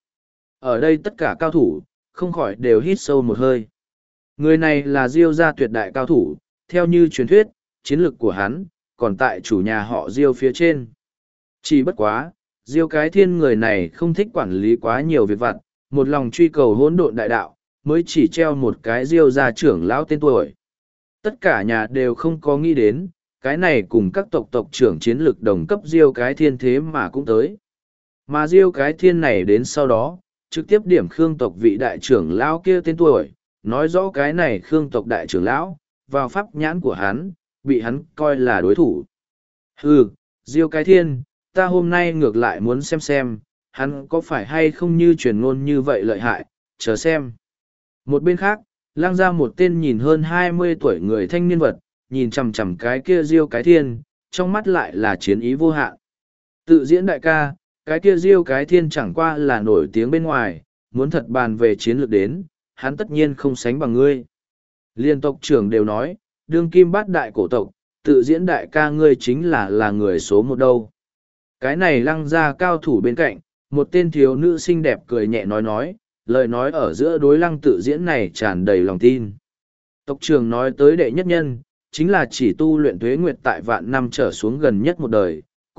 [SPEAKER 1] Ở đây tất cả cao thủ, không khỏi đều hít sâu một hơi. Người này là Diêu gia tuyệt đại cao thủ, theo như truyền thuyết, chiến lực của hắn, còn tại chủ nhà họ Diêu phía trên. Chỉ bất quá, Diêu Cái Thiên người này không thích quản lý quá nhiều việc vặt, một lòng truy cầu hỗn độn đại đạo, mới chỉ treo một cái Diêu gia trưởng lão tên tuổi. Tất cả nhà đều không có nghĩ đến, cái này cùng các tộc tộc trưởng chiến lực đồng cấp Diêu Cái Thiên thế mà cũng tới. Mà Diêu Cái Thiên này đến sau đó, trực tiếp điểm Khương tộc vị đại trưởng lão kia tên tuổi, nói rõ cái này Khương tộc đại trưởng lão, vào pháp nhãn của hắn, bị hắn coi là đối thủ. Hừ, Diêu Cái Thiên, ta hôm nay ngược lại muốn xem xem, hắn có phải hay không như truyền ngôn như vậy lợi hại, chờ xem. Một bên khác, lang ra một tên nhìn hơn hai mươi tuổi người thanh niên vật, nhìn chằm chằm cái kia Diêu Cái Thiên, trong mắt lại là chiến ý vô hạn. Tự diễn đại ca, cái kia Diêu Cái Thiên chẳng qua là nổi tiếng bên ngoài, muốn thật bàn về chiến lược đến, hắn tất nhiên không sánh bằng ngươi. Liên tộc trưởng đều nói, đương kim bát đại cổ tộc, tự diễn đại ca ngươi chính là là người số một đâu. Cái này lăng ra cao thủ bên cạnh, một tên thiếu nữ xinh đẹp cười nhẹ nói nói, lời nói ở giữa đối lăng tự diễn này tràn đầy lòng tin. Tộc trưởng nói tới đệ nhất nhân, chính là chỉ tu luyện tuế nguyệt tại vạn năm trở xuống gần nhất một đời,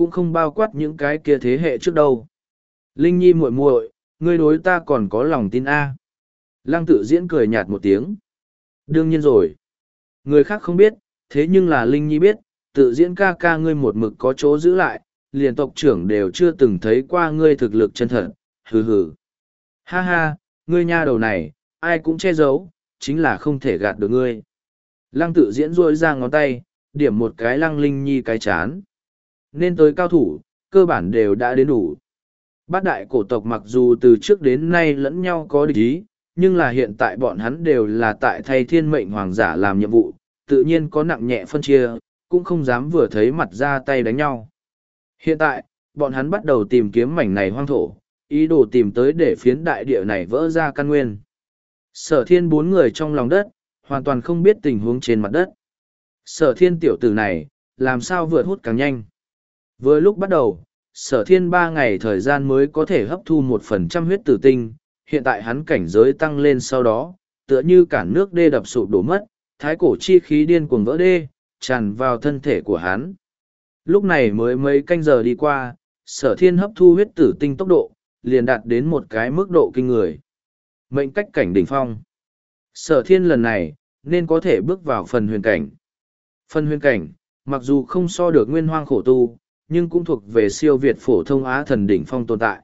[SPEAKER 1] cũng không bao quát những cái kia thế hệ trước đâu. Linh Nhi muội muội, ngươi đối ta còn có lòng tin a? Lăng Tự Diễn cười nhạt một tiếng. Đương nhiên rồi. Người khác không biết, thế nhưng là Linh Nhi biết, Tự Diễn ca ca ngươi một mực có chỗ giữ lại, liền tộc trưởng đều chưa từng thấy qua ngươi thực lực chân thật, hừ hừ. Ha ha, ngươi nha đầu này, ai cũng che giấu, chính là không thể gạt được ngươi. Lăng Tự Diễn rôi ra ngón tay, điểm một cái Lăng Linh Nhi cái chán. Nên tới cao thủ, cơ bản đều đã đến đủ. Bát đại cổ tộc mặc dù từ trước đến nay lẫn nhau có địch ý, nhưng là hiện tại bọn hắn đều là tại thay thiên mệnh hoàng giả làm nhiệm vụ, tự nhiên có nặng nhẹ phân chia, cũng không dám vừa thấy mặt ra tay đánh nhau. Hiện tại, bọn hắn bắt đầu tìm kiếm mảnh này hoang thổ, ý đồ tìm tới để phiến đại địa này vỡ ra căn nguyên. Sở thiên bốn người trong lòng đất, hoàn toàn không biết tình huống trên mặt đất. Sở thiên tiểu tử này, làm sao vượt hút càng nhanh. Vừa lúc bắt đầu, sở thiên ba ngày thời gian mới có thể hấp thu một phần trăm huyết tử tinh, hiện tại hắn cảnh giới tăng lên sau đó, tựa như cản nước đê đập sụp đổ mất, thái cổ chi khí điên cuồng vỡ đê, tràn vào thân thể của hắn. Lúc này mới mấy canh giờ đi qua, sở thiên hấp thu huyết tử tinh tốc độ, liền đạt đến một cái mức độ kinh người. Mệnh cách cảnh đỉnh phong. Sở thiên lần này, nên có thể bước vào phần huyền cảnh. Phần huyền cảnh, mặc dù không so được nguyên hoang khổ tu, nhưng cũng thuộc về siêu việt phổ thông á thần đỉnh phong tồn tại.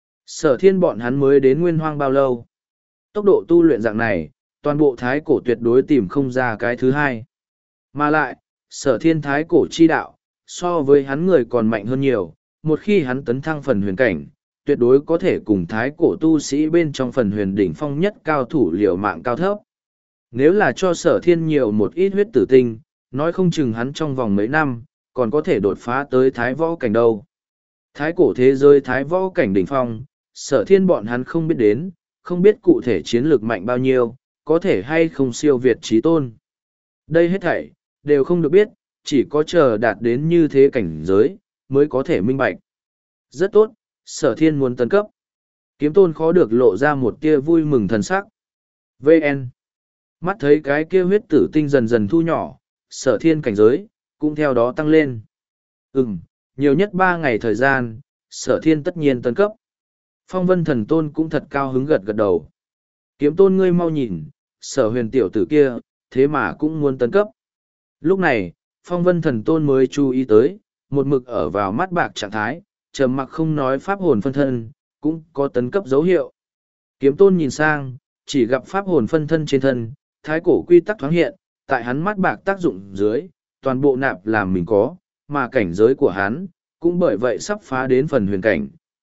[SPEAKER 1] Sở thiên bọn hắn mới đến nguyên hoang bao lâu? Tốc độ tu luyện dạng này, toàn bộ thái cổ tuyệt đối tìm không ra cái thứ hai. Mà lại, sở thiên thái cổ chi đạo, so với hắn người còn mạnh hơn nhiều, một khi hắn tấn thăng phần huyền cảnh, tuyệt đối có thể cùng thái cổ tu sĩ bên trong phần huyền đỉnh phong nhất cao thủ liều mạng cao thấp. Nếu là cho sở thiên nhiều một ít huyết tử tinh, nói không chừng hắn trong vòng mấy năm, còn có thể đột phá tới thái võ cảnh đâu. Thái cổ thế giới thái võ cảnh đỉnh phong, sở thiên bọn hắn không biết đến, không biết cụ thể chiến lược mạnh bao nhiêu, có thể hay không siêu việt trí tôn. Đây hết thảy, đều không được biết, chỉ có chờ đạt đến như thế cảnh giới, mới có thể minh bạch. Rất tốt, sở thiên muốn tấn cấp. Kiếm tôn khó được lộ ra một tia vui mừng thần sắc. vê en. Mắt thấy cái kia huyết tử tinh dần dần thu nhỏ, sở thiên cảnh giới, cũng theo đó tăng lên. Ừm, nhiều nhất ba ngày thời gian, sở thiên tất nhiên tấn cấp. Phong vân thần tôn cũng thật cao hứng gật gật đầu. Kiếm tôn ngươi mau nhìn, sở huyền tiểu tử kia, thế mà cũng muốn tấn cấp. Lúc này, phong vân thần tôn mới chú ý tới, một mực ở vào mắt bạc trạng thái, trầm mặc không nói pháp hồn phân thân, cũng có tấn cấp dấu hiệu. Kiếm tôn nhìn sang, chỉ gặp pháp hồn phân thân trên thân, thái cổ quy tắc thoáng hiện, tại hắn mắt bạc tác dụng dưới, toàn bộ nạp làm mình có, mà cảnh giới của hắn, cũng bởi vậy sắp phá đến phần huyền cảnh.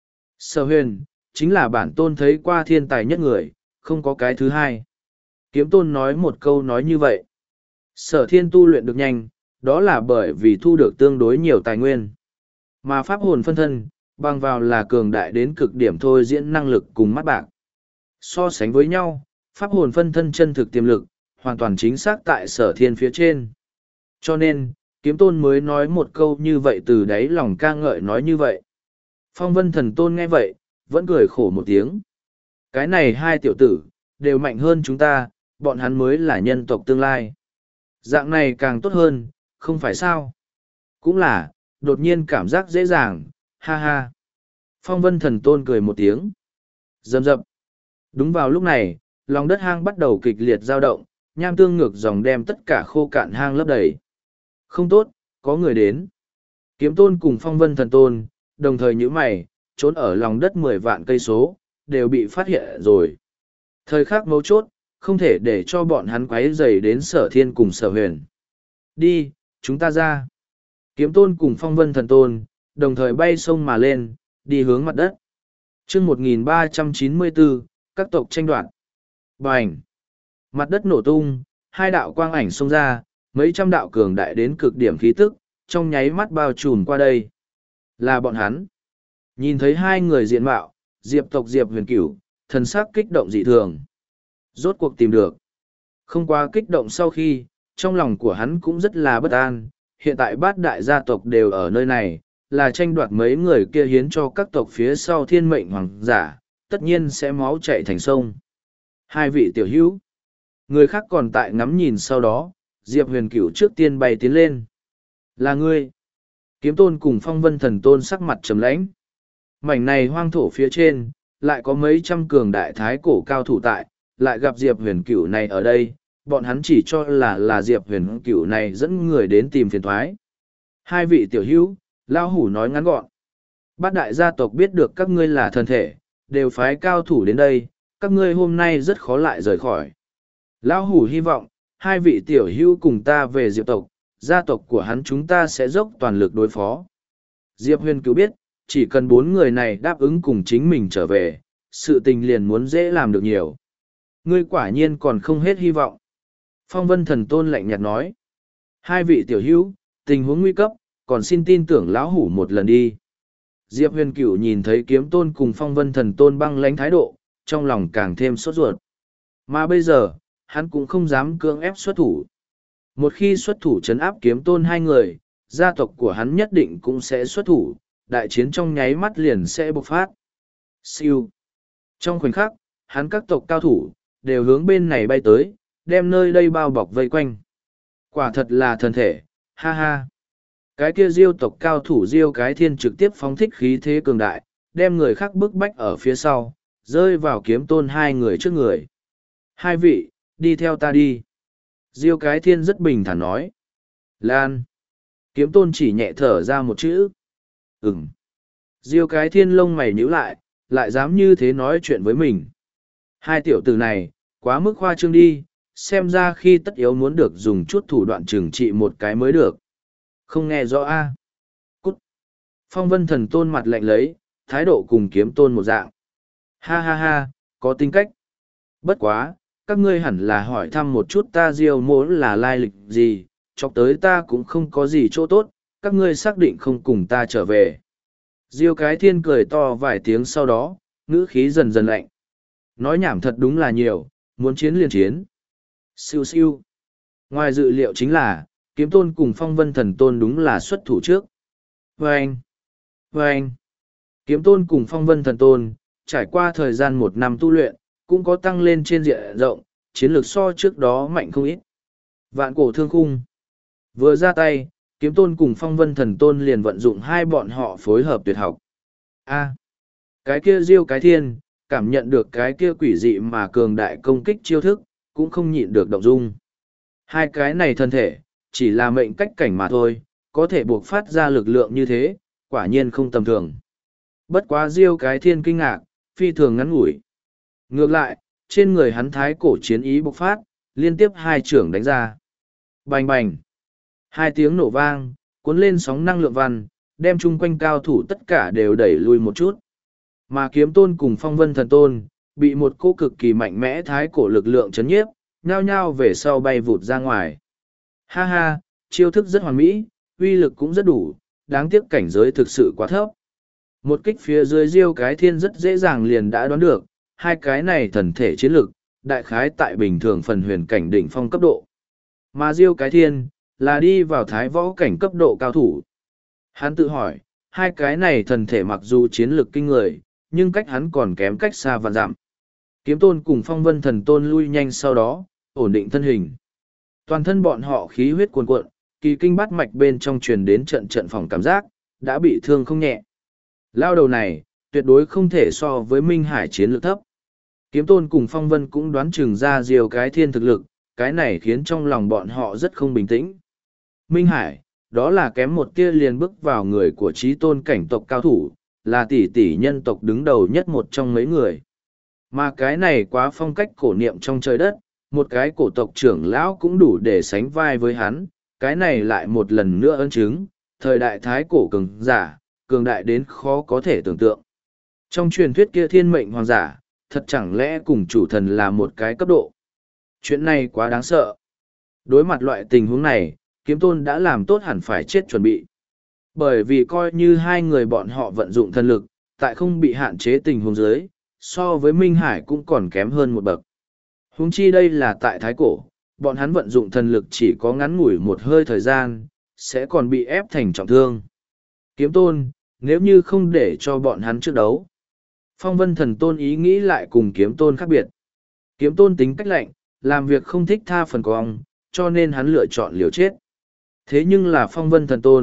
[SPEAKER 1] Sở huyền, chính là bản tôn thấy qua thiên tài nhất người, không có cái thứ hai. Kiếm tôn nói một câu nói như vậy. Sở thiên tu luyện được nhanh, đó là bởi vì thu được tương đối nhiều tài nguyên. Mà pháp hồn phân thân, bằng vào là cường đại đến cực điểm thôi diễn năng lực cùng mắt bạc. So sánh với nhau, pháp hồn phân thân chân thực tiềm lực, hoàn toàn chính xác tại sở thiên phía trên. Cho nên, kiếm tôn mới nói một câu như vậy từ đáy lòng ca ngợi nói như vậy. Phong vân thần tôn nghe vậy, vẫn cười khổ một tiếng. Cái này hai tiểu tử, đều mạnh hơn chúng ta, bọn hắn mới là nhân tộc tương lai. Dạng này càng tốt hơn, không phải sao? Cũng là, đột nhiên cảm giác dễ dàng, ha ha. Phong vân thần tôn cười một tiếng. Dầm dập. Đúng vào lúc này, lòng đất hang bắt đầu kịch liệt dao động, nham tương ngược dòng đem tất cả khô cạn hang lấp đầy. Không tốt, có người đến. Kiếm tôn cùng phong vân thần tôn, đồng thời nhíu mày, trốn ở lòng đất mười vạn cây số, đều bị phát hiện rồi. Thời khắc mấu chốt, không thể để cho bọn hắn quấy rầy đến sở thiên cùng sở huyền. Đi, chúng ta ra. Kiếm tôn cùng phong vân thần tôn, đồng thời bay sông mà lên, đi hướng mặt đất. chương một nghìn ba trăm chín mươi bốn, các tộc tranh đoạt. Bành! Mặt đất nổ tung, hai đạo quang ảnh xông ra, mấy trăm đạo cường đại đến cực điểm khí tức, trong nháy mắt bao trùm qua đây. Là bọn hắn. Nhìn thấy hai người diện mạo, diệp tộc diệp huyền cửu, thần sắc kích động dị thường. Rốt cuộc tìm được. Không qua kích động sau khi, trong lòng của hắn cũng rất là bất an, hiện tại bát đại gia tộc đều ở nơi này, là tranh đoạt mấy người kia hiến cho các tộc phía sau thiên mệnh hoàng giả, tất nhiên sẽ máu chạy thành sông. Hai vị tiểu hữu, người khác còn tại ngắm nhìn sau đó, Diệp Huyền Cửu trước tiên bay tiến lên. Là ngươi. Kiếm tôn cùng phong vân thần tôn sắc mặt trầm lãnh. Mảnh này hoang thổ phía trên, lại có mấy trăm cường đại thái cổ cao thủ tại, lại gặp Diệp Huyền Cửu này ở đây, bọn hắn chỉ cho là là Diệp Huyền Cửu này dẫn người đến tìm phiền thoái. Hai vị tiểu hữu, Lao Hủ nói ngắn gọn. Bát đại gia tộc biết được các ngươi là thân thể, đều phái cao thủ đến đây, các ngươi hôm nay rất khó lại rời khỏi. Lão Hủ hy vọng, hai vị tiểu hữu cùng ta về Diệp tộc, gia tộc của hắn chúng ta sẽ dốc toàn lực đối phó. Diệp Huyền Cửu biết, chỉ cần bốn người này đáp ứng cùng chính mình trở về, sự tình liền muốn dễ làm được nhiều. Ngươi quả nhiên còn không hết hy vọng. Phong Vân Thần Tôn lạnh nhạt nói. Hai vị tiểu hữu, tình huống nguy cấp, còn xin tin tưởng lão hủ một lần đi. Diệp Huyền Cửu nhìn thấy Kiếm Tôn cùng Phong Vân Thần Tôn băng lãnh thái độ, trong lòng càng thêm sốt ruột. Mà bây giờ, hắn cũng không dám cưỡng ép xuất thủ. Một khi xuất thủ trấn áp Kiếm Tôn hai người, gia tộc của hắn nhất định cũng sẽ xuất thủ, đại chiến trong nháy mắt liền sẽ bộc phát. Siêu. Trong khoảnh khắc, hắn các tộc cao thủ, đều hướng bên này bay tới, đem nơi đây bao bọc vây quanh. Quả thật là thần thể, ha ha. Cái kia diêu tộc cao thủ diêu cái thiên trực tiếp phóng thích khí thế cường đại, đem người khác bức bách ở phía sau, rơi vào Kiếm Tôn hai người trước người. Hai vị, đi theo ta đi. Diêu cái thiên rất bình thản nói. Lan. Kiếm Tôn chỉ nhẹ thở ra một chữ. Ừm. Diêu cái thiên lông mày nhíu lại, lại dám như thế nói chuyện với mình. Hai tiểu tử này, quá mức khoa trương đi, xem ra khi tất yếu muốn được dùng chút thủ đoạn trừng trị một cái mới được. Không nghe rõ a. Cút. Phong Vân Thần Tôn mặt lạnh lấy, thái độ cùng Kiếm Tôn một dạng. Ha ha ha, có tính cách. Bất quá, các ngươi hẳn là hỏi thăm một chút ta Diêu mỗ là lai lịch gì, chọc tới ta cũng không có gì chỗ tốt, các ngươi xác định không cùng ta trở về. Diêu cái thiên cười to vài tiếng sau đó, ngữ khí dần dần lạnh. Nói nhảm thật đúng là nhiều, muốn chiến liền chiến. Siêu siêu. Ngoài dự liệu chính là, Kiếm Tôn cùng Phong Vân Thần Tôn đúng là xuất thủ trước. Vâng! Vâng! Kiếm Tôn cùng Phong Vân Thần Tôn, trải qua thời gian một năm tu luyện, cũng có tăng lên trên diện rộng, chiến lược so trước đó mạnh không ít. Vạn cổ thương khung. Vừa ra tay, Kiếm Tôn cùng Phong Vân Thần Tôn liền vận dụng hai bọn họ phối hợp tuyệt học. A. Cái kia diêu cái thiên, cảm nhận được cái kia quỷ dị mà cường đại công kích chiêu thức, cũng không nhịn được động dung. Hai cái này thân thể, chỉ là mệnh cách cảnh mà thôi, có thể buộc phát ra lực lượng như thế, quả nhiên không tầm thường. Bất quá diêu cái thiên kinh ngạc, phi thường ngắn ngủi. Ngược lại, trên người hắn thái cổ chiến ý bộc phát, liên tiếp hai trưởng đánh ra. Bành bành. Hai tiếng nổ vang, cuốn lên sóng năng lượng văn, đem chung quanh cao thủ tất cả đều đẩy lui một chút. Mà Kiếm Tôn cùng Phong Vân Thần Tôn, bị một cô cực kỳ mạnh mẽ thái cổ lực lượng chấn nhiếp, nhao nhao về sau bay vụt ra ngoài. Ha ha, chiêu thức rất hoàn mỹ, uy lực cũng rất đủ, đáng tiếc cảnh giới thực sự quá thấp. Một kích phía dưới diêu cái thiên rất dễ dàng liền đã đoán được, hai cái này thần thể chiến lực, đại khái tại bình thường phần huyền cảnh đỉnh phong cấp độ. Mà diêu cái thiên, là đi vào thái võ cảnh cấp độ cao thủ. Hắn tự hỏi, hai cái này thần thể mặc dù chiến lực kinh người, nhưng cách hắn còn kém cách xa vạn dặm. Kiếm Tôn cùng Phong Vân Thần Tôn lui nhanh sau đó, ổn định thân hình. Toàn thân bọn họ khí huyết cuồn cuộn, kỳ kinh bát mạch bên trong truyền đến trận trận phòng cảm giác, đã bị thương không nhẹ. Lao đầu này, tuyệt đối không thể so với Minh Hải chiến lược thấp. Kiếm Tôn cùng Phong Vân cũng đoán chừng ra diều cái thiên thực lực, cái này khiến trong lòng bọn họ rất không bình tĩnh. Minh Hải, đó là kém một tia liền bước vào người của trí tôn cảnh tộc cao thủ, là tỷ tỷ nhân tộc đứng đầu nhất một trong mấy người. Mà cái này quá phong cách cổ niệm trong trời đất, một cái cổ tộc trưởng lão cũng đủ để sánh vai với hắn, cái này lại một lần nữa ấn chứng, thời đại thái cổ cường giả, cường đại đến khó có thể tưởng tượng. Trong truyền thuyết kia thiên mệnh hoàng giả, thật chẳng lẽ cùng chủ thần là một cái cấp độ. Chuyện này quá đáng sợ. Đối mặt loại tình huống này, Kiếm Tôn đã làm tốt hẳn phải chết chuẩn bị. Bởi vì coi như hai người bọn họ vận dụng thân lực, tại không bị hạn chế tình huống dưới, so với Minh Hải cũng còn kém hơn một bậc. Huống chi đây là tại Thái Cổ, bọn hắn vận dụng thần lực chỉ có ngắn ngủi một hơi thời gian, sẽ còn bị ép thành trọng thương. Kiếm Tôn, nếu như không để cho bọn hắn trước đấu. Phong Vân Thần Tôn ý nghĩ lại cùng Kiếm Tôn khác biệt. Kiếm Tôn tính cách lạnh, làm việc không thích tha phần cong, cho nên hắn lựa chọn liều chết. Thế nhưng là Phong Vân Thần Tôn,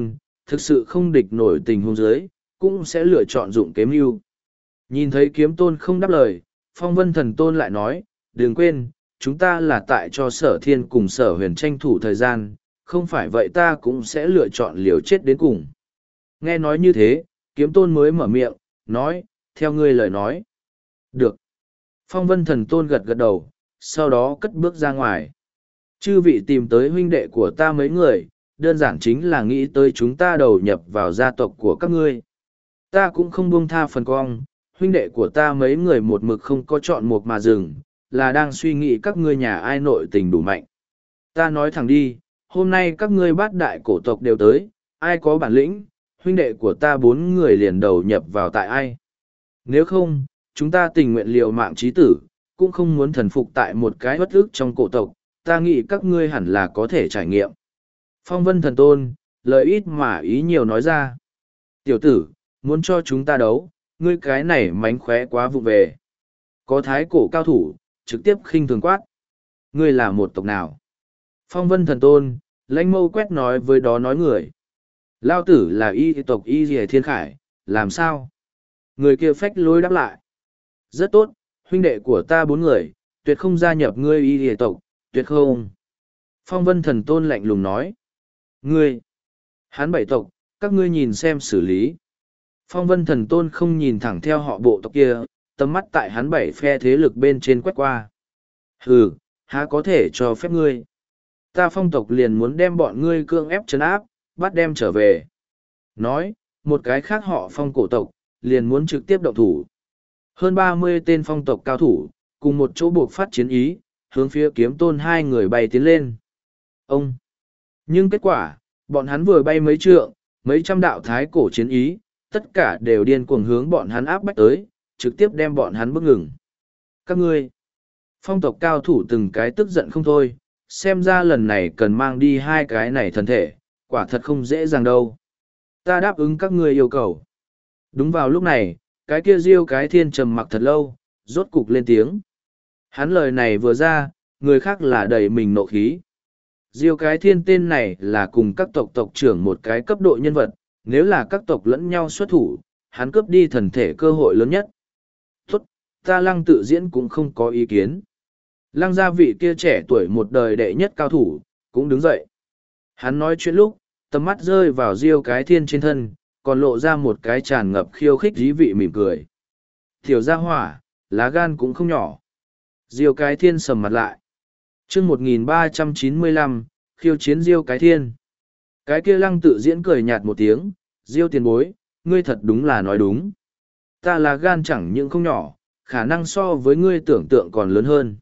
[SPEAKER 1] thực sự không địch nổi tình huống dưới, cũng sẽ lựa chọn dụng kiếm mưu. Nhìn thấy kiếm tôn không đáp lời, phong vân thần tôn lại nói, đừng quên, chúng ta là tại cho sở thiên cùng sở huyền tranh thủ thời gian, không phải vậy ta cũng sẽ lựa chọn liều chết đến cùng. Nghe nói như thế, kiếm tôn mới mở miệng, nói, theo ngươi lời nói. Được. Phong vân thần tôn gật gật đầu, sau đó cất bước ra ngoài. Chư vị tìm tới huynh đệ của ta mấy người, đơn giản chính là nghĩ tới chúng ta đầu nhập vào gia tộc của các ngươi. Ta cũng không buông tha phần cong, huynh đệ của ta mấy người một mực không có chọn một mà dừng, là đang suy nghĩ các ngươi nhà ai nội tình đủ mạnh. Ta nói thẳng đi, hôm nay các ngươi bát đại cổ tộc đều tới, ai có bản lĩnh, huynh đệ của ta bốn người liền đầu nhập vào tại ai. Nếu không, chúng ta tình nguyện liều mạng chí tử, cũng không muốn thần phục tại một cái bất ức trong cổ tộc, ta nghĩ các ngươi hẳn là có thể trải nghiệm. Phong vân thần tôn, lời ít mà ý nhiều nói ra. Tiểu tử, muốn cho chúng ta đấu, ngươi cái này mánh khóe quá vụ về. Có thái cổ cao thủ, trực tiếp khinh thường quát. Ngươi là một tộc nào? Phong vân thần tôn, lãnh mâu quét nói với đó nói người. Lao tử là y tộc y dì thiên khải, làm sao? Người kia phách lối đáp lại. Rất tốt, huynh đệ của ta bốn người, tuyệt không gia nhập ngươi y dì tộc, tuyệt không. Phong vân thần tôn lạnh lùng nói. Ngươi, hắn bảy tộc, các ngươi nhìn xem xử lý. Phong vân thần tôn không nhìn thẳng theo họ bộ tộc kia, tầm mắt tại hắn bảy phe thế lực bên trên quét qua. Hừ, há có thể cho phép ngươi. Ta phong tộc liền muốn đem bọn ngươi cưỡng ép trấn áp, bắt đem trở về. Nói, một cái khác họ phong cổ tộc, liền muốn trực tiếp động thủ. Hơn ba mươi tên phong tộc cao thủ, cùng một chỗ buộc phát chiến ý, hướng phía kiếm tôn hai người bay tiến lên. Ông! Nhưng kết quả, bọn hắn vừa bay mấy trượng, mấy trăm đạo thái cổ chiến ý, tất cả đều điên cuồng hướng bọn hắn áp bách tới, trực tiếp đem bọn hắn bức ngừng. Các ngươi! Phong tộc cao thủ từng cái tức giận không thôi, xem ra lần này cần mang đi hai cái này thân thể, quả thật không dễ dàng đâu. Ta đáp ứng các ngươi yêu cầu. Đúng vào lúc này, cái kia Diêu cái thiên trầm mặc thật lâu, rốt cục lên tiếng. Hắn lời này vừa ra, người khác là đầy mình nộ khí. Diêu cái thiên tên này là cùng các tộc tộc trưởng một cái cấp độ nhân vật, nếu là các tộc lẫn nhau xuất thủ, hắn cướp đi thần thể cơ hội lớn nhất. Tốt, ta lăng tự diễn cũng không có ý kiến. Lăng gia vị kia trẻ tuổi một đời đệ nhất cao thủ, cũng đứng dậy. Hắn nói chuyện lúc, tầm mắt rơi vào Diêu cái thiên trên thân, còn lộ ra một cái tràn ngập khiêu khích dí vị mỉm cười. Tiểu gia hỏa, lá gan cũng không nhỏ. Diêu cái thiên sầm mặt lại. chương một nghìn ba trăm chín mươi lăm, khiêu chiến Diêu cái thiên. Cái kia lăng tự diễn cười nhạt một tiếng, Diêu tiền bối, ngươi thật đúng là nói đúng. Ta là gan chẳng những không nhỏ, khả năng so với ngươi tưởng tượng còn lớn hơn.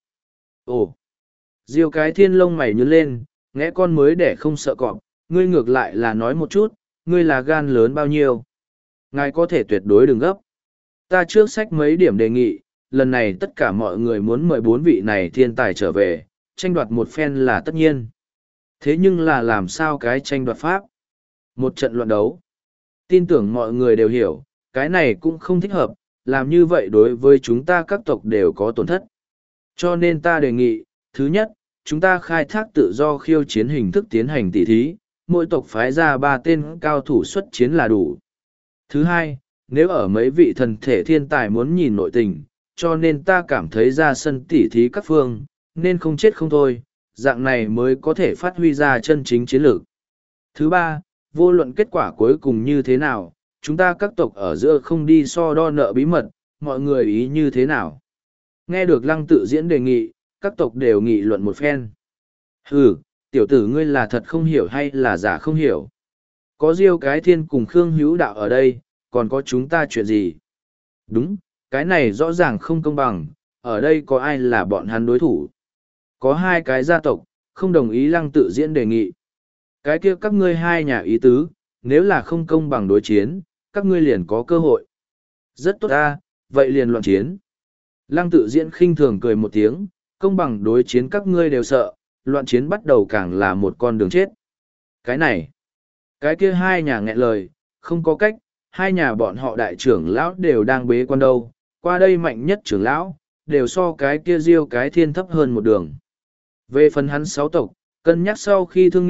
[SPEAKER 1] Ồ! Diêu cái thiên lông mày nhướng lên, nghe con mới để không sợ cọp, ngươi ngược lại là nói một chút, ngươi là gan lớn bao nhiêu. Ngài có thể tuyệt đối đừng gấp. Ta trước sách mấy điểm đề nghị, lần này tất cả mọi người muốn mời bốn vị này thiên tài trở về, tranh đoạt một phen là tất nhiên. Thế nhưng là làm sao cái tranh đoạt pháp? Một trận luận đấu. Tin tưởng mọi người đều hiểu, cái này cũng không thích hợp, làm như vậy đối với chúng ta các tộc đều có tổn thất. Cho nên ta đề nghị, thứ nhất, chúng ta khai thác tự do khiêu chiến hình thức tiến hành tỉ thí, mỗi tộc phái ra ba tên cao thủ xuất chiến là đủ. Thứ hai, nếu ở mấy vị thần thể thiên tài muốn nhìn nội tình, cho nên ta cảm thấy ra sân tỉ thí các phương, nên không chết không thôi, dạng này mới có thể phát huy ra chân chính chiến lược. Thứ ba, vô luận kết quả cuối cùng như thế nào, chúng ta các tộc ở giữa không đi so đo nợ bí mật, mọi người ý như thế nào. Nghe được lăng tự diễn đề nghị, các tộc đều nghị luận một phen. Hừ, tiểu tử ngươi là thật không hiểu hay là giả không hiểu. Có Diêu cái thiên cùng Khương Hữu Đạo ở đây, còn có chúng ta chuyện gì? Đúng, cái này rõ ràng không công bằng, ở đây có ai là bọn hắn đối thủ? Có hai cái gia tộc, không đồng ý lăng tự diễn đề nghị. Cái kia các ngươi hai nhà ý tứ, nếu là không công bằng đối chiến, các ngươi liền có cơ hội. Rất tốt ta, vậy liền loạn chiến. Lăng tự diễn khinh thường cười một tiếng, công bằng đối chiến các ngươi đều sợ, loạn chiến bắt đầu càng là một con đường chết. Cái này, cái kia hai nhà nghẹn lời, không có cách, hai nhà bọn họ đại trưởng lão đều đang bế quan đâu, qua đây mạnh nhất trưởng lão, đều so cái kia Diêu cái thiên thấp hơn một đường. Về phần hắn sáu tộc, cân nhắc sau khi thương nghị,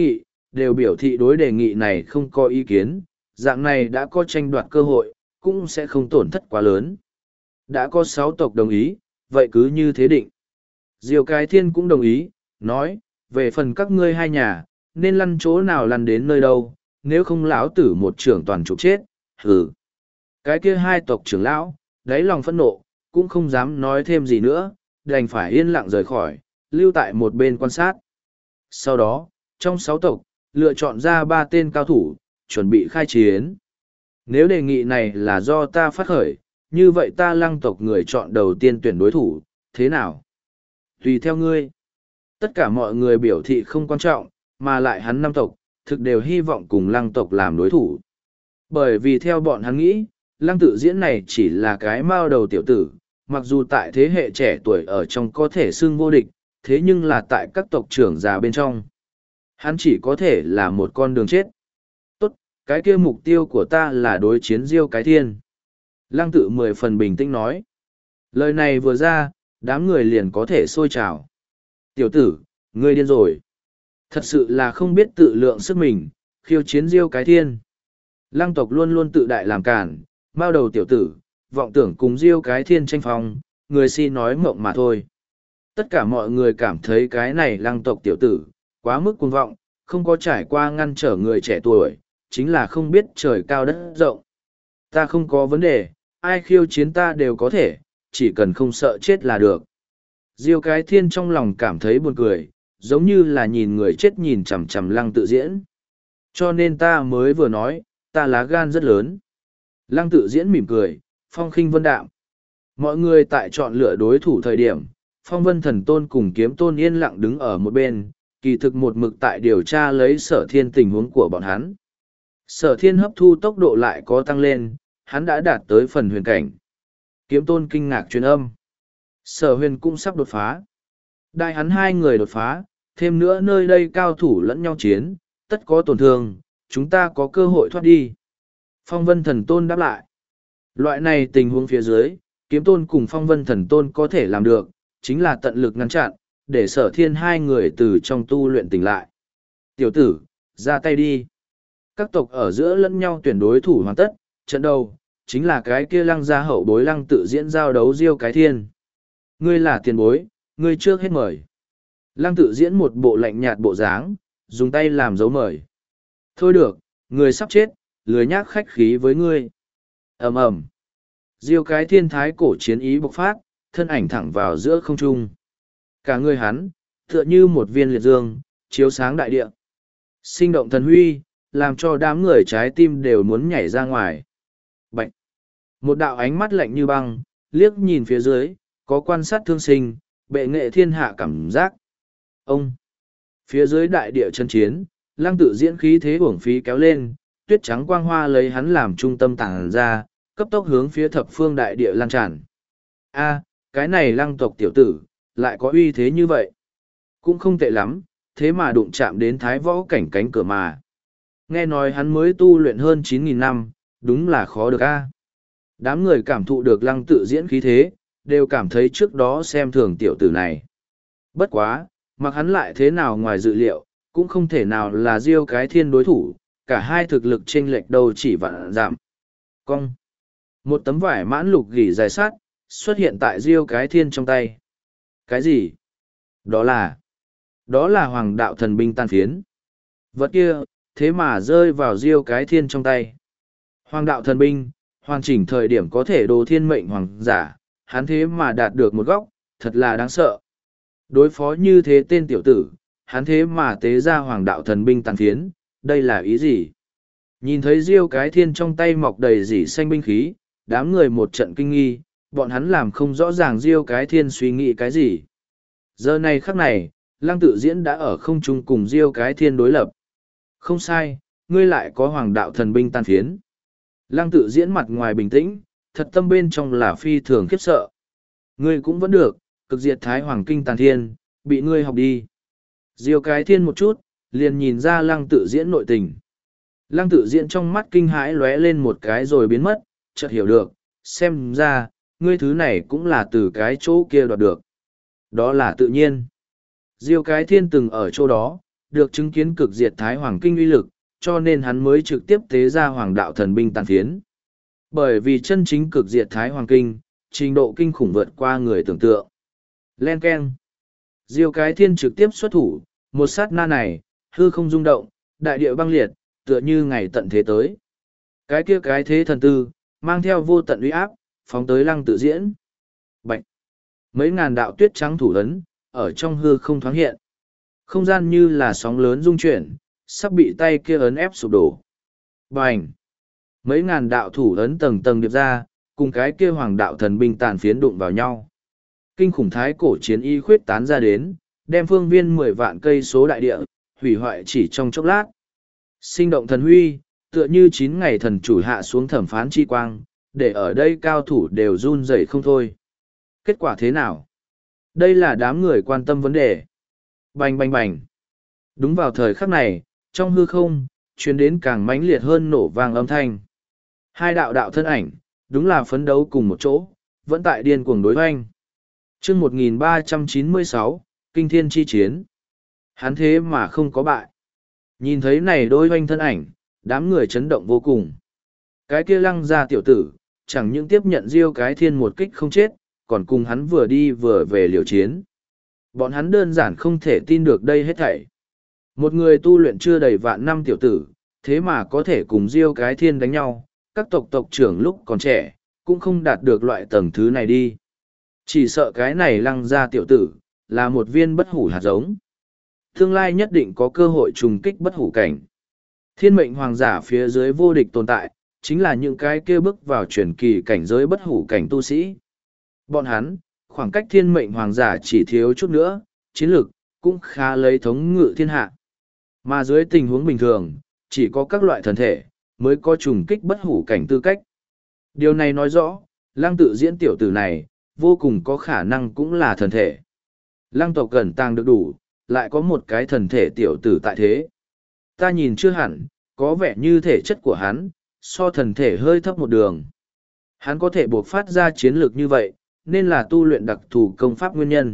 [SPEAKER 1] đều biểu thị đối đề nghị này không có ý kiến, dạng này đã có tranh đoạt cơ hội, cũng sẽ không tổn thất quá lớn. Đã có sáu tộc đồng ý, vậy cứ như thế định. Diêu Cái Thiên cũng đồng ý, nói, về phần các ngươi hai nhà, nên lăn chỗ nào lăn đến nơi đâu, nếu không lão tử một trưởng toàn trục chết, hừ. Cái kia hai tộc trưởng lão, đáy lòng phẫn nộ, cũng không dám nói thêm gì nữa, đành phải yên lặng rời khỏi, lưu tại một bên quan sát. Sau đó, trong sáu tộc, lựa chọn ra ba tên cao thủ, chuẩn bị khai chiến. Nếu đề nghị này là do ta phát khởi, như vậy ta lăng tộc người chọn đầu tiên tuyển đối thủ, thế nào? Tùy theo ngươi. Tất cả mọi người biểu thị không quan trọng, mà lại hắn năm tộc, thực đều hy vọng cùng lăng tộc làm đối thủ. Bởi vì theo bọn hắn nghĩ, lăng tự diễn này chỉ là cái mao đầu tiểu tử, mặc dù tại thế hệ trẻ tuổi ở trong có thể xưng vô địch, thế nhưng là tại các tộc trưởng già bên trong. Hắn chỉ có thể là một con đường chết. Tốt, cái kia mục tiêu của ta là đối chiến Diêu Cái Thiên. Lăng tự mười phần bình tĩnh nói. Lời này vừa ra, đám người liền có thể sôi trào. Tiểu tử, ngươi điên rồi. Thật sự là không biết tự lượng sức mình, khiêu chiến Diêu Cái Thiên. Lăng tộc luôn luôn tự đại làm cản, mao đầu tiểu tử, vọng tưởng cùng Diêu Cái Thiên tranh phong, người si nói mộng mà thôi. Tất cả mọi người cảm thấy cái này lăng tộc tiểu tử, quá mức cuồng vọng, không có trải qua ngăn trở người trẻ tuổi, chính là không biết trời cao đất rộng. Ta không có vấn đề, ai khiêu chiến ta đều có thể, chỉ cần không sợ chết là được. Diêu Cái Thiên trong lòng cảm thấy buồn cười, giống như là nhìn người chết nhìn chằm chằm lăng tự diễn. Cho nên ta mới vừa nói, ta lá gan rất lớn. Lăng tự diễn mỉm cười, phong khinh vân đạm. Mọi người tại chọn lựa đối thủ thời điểm, phong vân thần tôn cùng kiếm tôn yên lặng đứng ở một bên, kỳ thực một mực tại điều tra lấy sở thiên tình huống của bọn hắn. Sở thiên hấp thu tốc độ lại có tăng lên, hắn đã đạt tới phần huyền cảnh. Kiếm tôn kinh ngạc truyền âm. Sở huyền cũng sắp đột phá. Đại hắn hai người đột phá, thêm nữa nơi đây cao thủ lẫn nhau chiến, tất có tổn thương, chúng ta có cơ hội thoát đi. Phong vân thần tôn đáp lại. Loại này tình huống phía dưới, kiếm tôn cùng phong vân thần tôn có thể làm được, chính là tận lực ngăn chặn, để sở thiên hai người từ trong tu luyện tỉnh lại. Tiểu tử, ra tay đi. Các tộc ở giữa lẫn nhau tuyển đối thủ hoàn tất, trận đầu, chính là cái kia lăng gia hậu bối lăng tự diễn giao đấu Diêu Cái Thiên. Ngươi là tiền bối, ngươi trước hết mời. Lăng tự diễn một bộ lạnh nhạt bộ dáng, dùng tay làm dấu mời. Thôi được, người sắp chết, lười nhác khách khí với ngươi. ầm ầm, Diêu Cái Thiên thái cổ chiến ý bộc phát, thân ảnh thẳng vào giữa không trung. Cả người hắn, tựa như một viên liệt dương, chiếu sáng đại địa. Sinh động thần huy, làm cho đám người trái tim đều muốn nhảy ra ngoài. Bạch! Một đạo ánh mắt lạnh như băng, liếc nhìn phía dưới, có quan sát thương sinh, bệ nghệ thiên hạ cảm giác. Ông! Phía dưới đại địa chân chiến, lăng tự diễn khí thế uổng phí kéo lên, tuyết trắng quang hoa lấy hắn làm trung tâm tàng ra, cấp tốc hướng phía thập phương đại địa lan tràn. A, cái này lăng tộc tiểu tử, lại có uy thế như vậy. Cũng không tệ lắm, thế mà đụng chạm đến thái võ cảnh cánh cửa mà. Nghe nói hắn mới tu luyện hơn chín nghìn năm, đúng là khó được a. Đám người cảm thụ được lăng tự diễn khí thế, đều cảm thấy trước đó xem thường tiểu tử này. Bất quá, mặc hắn lại thế nào ngoài dự liệu, cũng không thể nào là Diêu Cái Thiên đối thủ, cả hai thực lực chênh lệch đâu chỉ vạn giảm. Cong. Một tấm vải mãn lục gỉ dài sát, xuất hiện tại Diêu Cái Thiên trong tay. Cái gì? Đó là... Đó là hoàng đạo thần binh tan phiến. Vật kia, thế mà rơi vào Diêu Cái Thiên trong tay. Hoàng đạo thần binh, hoàn chỉnh thời điểm có thể đồ thiên mệnh hoàng giả, hắn thế mà đạt được một góc, thật là đáng sợ. Đối phó như thế tên tiểu tử, hắn thế mà tế ra hoàng đạo thần binh tàn phiến, đây là ý gì? Nhìn thấy Diêu Cái Thiên trong tay mọc đầy rỉ xanh binh khí, đám người một trận kinh nghi, bọn hắn làm không rõ ràng Diêu Cái Thiên suy nghĩ cái gì. Giờ này khắc này, lăng tự diễn đã ở không trung cùng Diêu Cái Thiên đối lập. Không sai, ngươi lại có hoàng đạo thần binh tan phiến. Lăng tự diễn mặt ngoài bình tĩnh, thật tâm bên trong là phi thường khiếp sợ. Ngươi cũng vẫn được, cực diệt thái hoàng kinh tàn thiên, bị ngươi học đi. Diêu Cái Thiên một chút, liền nhìn ra lăng tự diễn nội tình. Lăng tự diễn trong mắt kinh hãi lóe lên một cái rồi biến mất, chợt hiểu được, xem ra, ngươi thứ này cũng là từ cái chỗ kia đoạt được. Đó là tự nhiên. Diêu Cái Thiên từng ở chỗ đó, được chứng kiến cực diệt Thái Hoàng Kinh uy lực, cho nên hắn mới trực tiếp tế ra Hoàng đạo thần binh tàn phiến. Bởi vì chân chính cực diệt Thái Hoàng Kinh, trình độ kinh khủng vượt qua người tưởng tượng. Len keng. Diêu Cái Thiên trực tiếp xuất thủ, một sát na này, hư không rung động, đại địa băng liệt, tựa như ngày tận thế tới. Cái kia cái thế thần tư, mang theo vô tận uy áp, phóng tới Lăng Tự Diễn. Bạch. Mấy ngàn đạo tuyết trắng thủ ấn, ở trong hư không thoáng hiện. Không gian như là sóng lớn rung chuyển, sắp bị tay kia ấn ép sụp đổ. Bành! Mấy ngàn đạo thủ ấn tầng tầng điệp ra, cùng cái kia hoàng đạo thần binh tàn phiến đụng vào nhau. Kinh khủng thái cổ chiến y khuyết tán ra đến, đem phương viên mười vạn cây số đại địa, hủy hoại chỉ trong chốc lát. Sinh động thần huy, tựa như chín ngày thần chủ hạ xuống thẩm phán chi quang, để ở đây cao thủ đều run rẩy không thôi. Kết quả thế nào? Đây là đám người quan tâm vấn đề. Bành bành bành. Đúng vào thời khắc này, trong hư không, truyền đến càng mãnh liệt hơn nổ vang âm thanh. Hai đạo đạo thân ảnh, đúng là phấn đấu cùng một chỗ, vẫn tại điên cuồng đối hoanh. chương một nghìn ba trăm chín mươi sáu, Kinh Thiên Chi Chiến. Hắn thế mà không có bại. Nhìn thấy này đôi hoanh thân ảnh, đám người chấn động vô cùng. Cái kia Lăng gia tiểu tử, chẳng những tiếp nhận Diêu Cái Thiên một kích không chết, còn cùng hắn vừa đi vừa về liều chiến. Bọn hắn đơn giản không thể tin được đây hết thảy. Một người tu luyện chưa đầy vạn năm tiểu tử, thế mà có thể cùng Diêu Cái Thiên đánh nhau, các tộc tộc trưởng lúc còn trẻ, cũng không đạt được loại tầng thứ này đi. Chỉ sợ cái này Lăng gia tiểu tử, là một viên bất hủ hạt giống. Tương lai nhất định có cơ hội trùng kích bất hủ cảnh. Thiên mệnh hoàng giả phía dưới vô địch tồn tại, chính là những cái kia bước vào truyền kỳ cảnh giới bất hủ cảnh tu sĩ. Bọn hắn, khoảng cách thiên mệnh hoàng giả chỉ thiếu chút nữa, chiến lược cũng khá lấy thống ngự thiên hạ. Mà dưới tình huống bình thường, chỉ có các loại thần thể, mới có trùng kích bất hủ cảnh tư cách. Điều này nói rõ, Lăng Tự Diễn tiểu tử này, vô cùng có khả năng cũng là thần thể. Lăng tộc gần tàng được đủ, lại có một cái thần thể tiểu tử tại thế. Ta nhìn chưa hẳn, có vẻ như thể chất của hắn, so thần thể hơi thấp một đường. Hắn có thể buộc phát ra chiến lược như vậy, nên là tu luyện đặc thù công pháp nguyên nhân.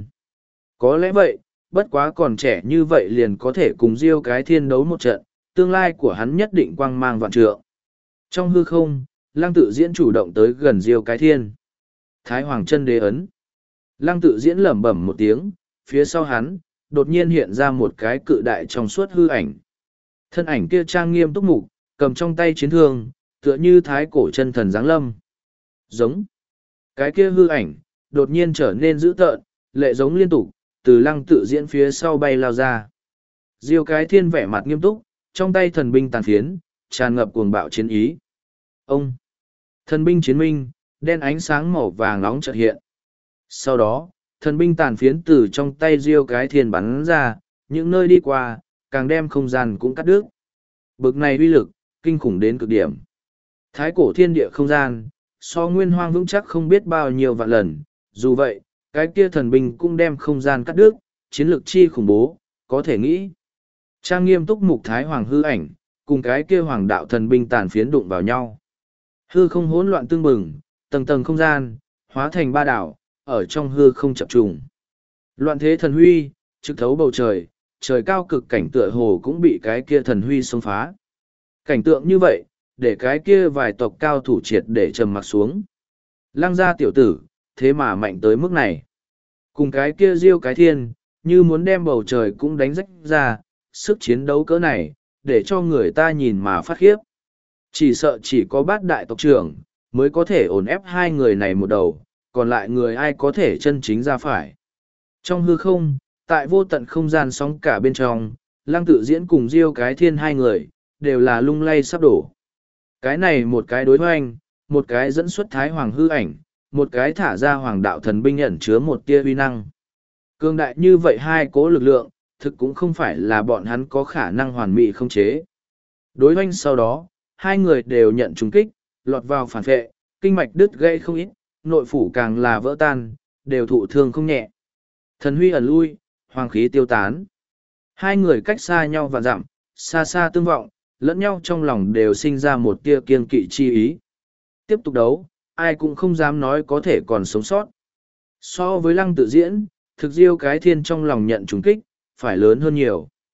[SPEAKER 1] Có lẽ vậy, bất quá còn trẻ như vậy liền có thể cùng Diêu Cái Thiên đấu một trận, tương lai của hắn nhất định quang mang vạn trượng. Trong hư không, Lăng Tự Diễn chủ động tới gần Diêu Cái Thiên. Thái Hoàng chân đế ấn. Lăng Tự Diễn lẩm bẩm một tiếng, phía sau hắn, đột nhiên hiện ra một cái cự đại trong suốt hư ảnh. Thân ảnh kia trang nghiêm túc mục, cầm trong tay chiến thương, tựa như thái cổ chân thần giáng lâm. Giống. Cái kia hư ảnh, đột nhiên trở nên dữ tợn, lệ giống liên tục, từ Lăng Tự Diễn phía sau bay lao ra. Diêu Cái Thiên vẻ mặt nghiêm túc, trong tay thần binh tàn phiến, tràn ngập cuồng bạo chiến ý. Ông. Thần binh chiến minh, đen ánh sáng màu vàng nóng chợt hiện. Sau đó, thần binh tàn phiến từ trong tay Diêu Cái Thiên bắn ra, những nơi đi qua, càng đem không gian cũng cắt đứt. Bực này uy lực, kinh khủng đến cực điểm. Thái cổ thiên địa không gian, so nguyên hoang vững chắc không biết bao nhiêu vạn lần, dù vậy, cái kia thần binh cũng đem không gian cắt đứt, chiến lược chi khủng bố, có thể nghĩ. Trang nghiêm túc mục Thái Hoàng hư ảnh, cùng cái kia hoàng đạo thần binh tàn phiến đụng vào nhau. Hư không hỗn loạn tương bừng, tầng tầng không gian, hóa thành ba đảo, ở trong hư không chập trùng. Loạn thế thần huy, trực thấu bầu trời, trời cao cực cảnh tựa hồ cũng bị cái kia thần huy xông phá. Cảnh tượng như vậy, để cái kia vài tộc cao thủ triệt để trầm mặc xuống. Lăng gia tiểu tử, thế mà mạnh tới mức này. Cùng cái kia Diêu Cái Thiên, như muốn đem bầu trời cũng đánh rách ra, sức chiến đấu cỡ này, để cho người ta nhìn mà phát khiếp. Chỉ sợ chỉ có bát đại tộc trưởng, mới có thể ổn ép hai người này một đầu, còn lại người ai có thể chân chính ra phải. Trong hư không, tại vô tận không gian sóng cả bên trong, Lăng Tự Diễn cùng Diêu Cái Thiên hai người, đều là lung lay sắp đổ. Cái này một cái đối hoành, một cái dẫn xuất Thái Hoàng hư ảnh, một cái thả ra hoàng đạo thần binh ẩn chứa một tia uy năng. Cương đại như vậy hai cố lực lượng, thực cũng không phải là bọn hắn có khả năng hoàn mỹ không chế. Đối hoành sau đó, hai người đều nhận trúng kích, lọt vào phản vệ, kinh mạch đứt gãy không ít, nội phủ càng là vỡ tan, đều thụ thương không nhẹ. Thần huy ẩn lui, hoàng khí tiêu tán. Hai người cách xa nhau và dặm, xa xa tương vọng, lẫn nhau trong lòng đều sinh ra một tia kiêng kỵ chi ý. Tiếp tục đấu, ai cũng không dám nói có thể còn sống sót. So với Lăng Tự Diễn, thực Diêu Cái Thiên trong lòng nhận trúng kích, phải lớn hơn nhiều.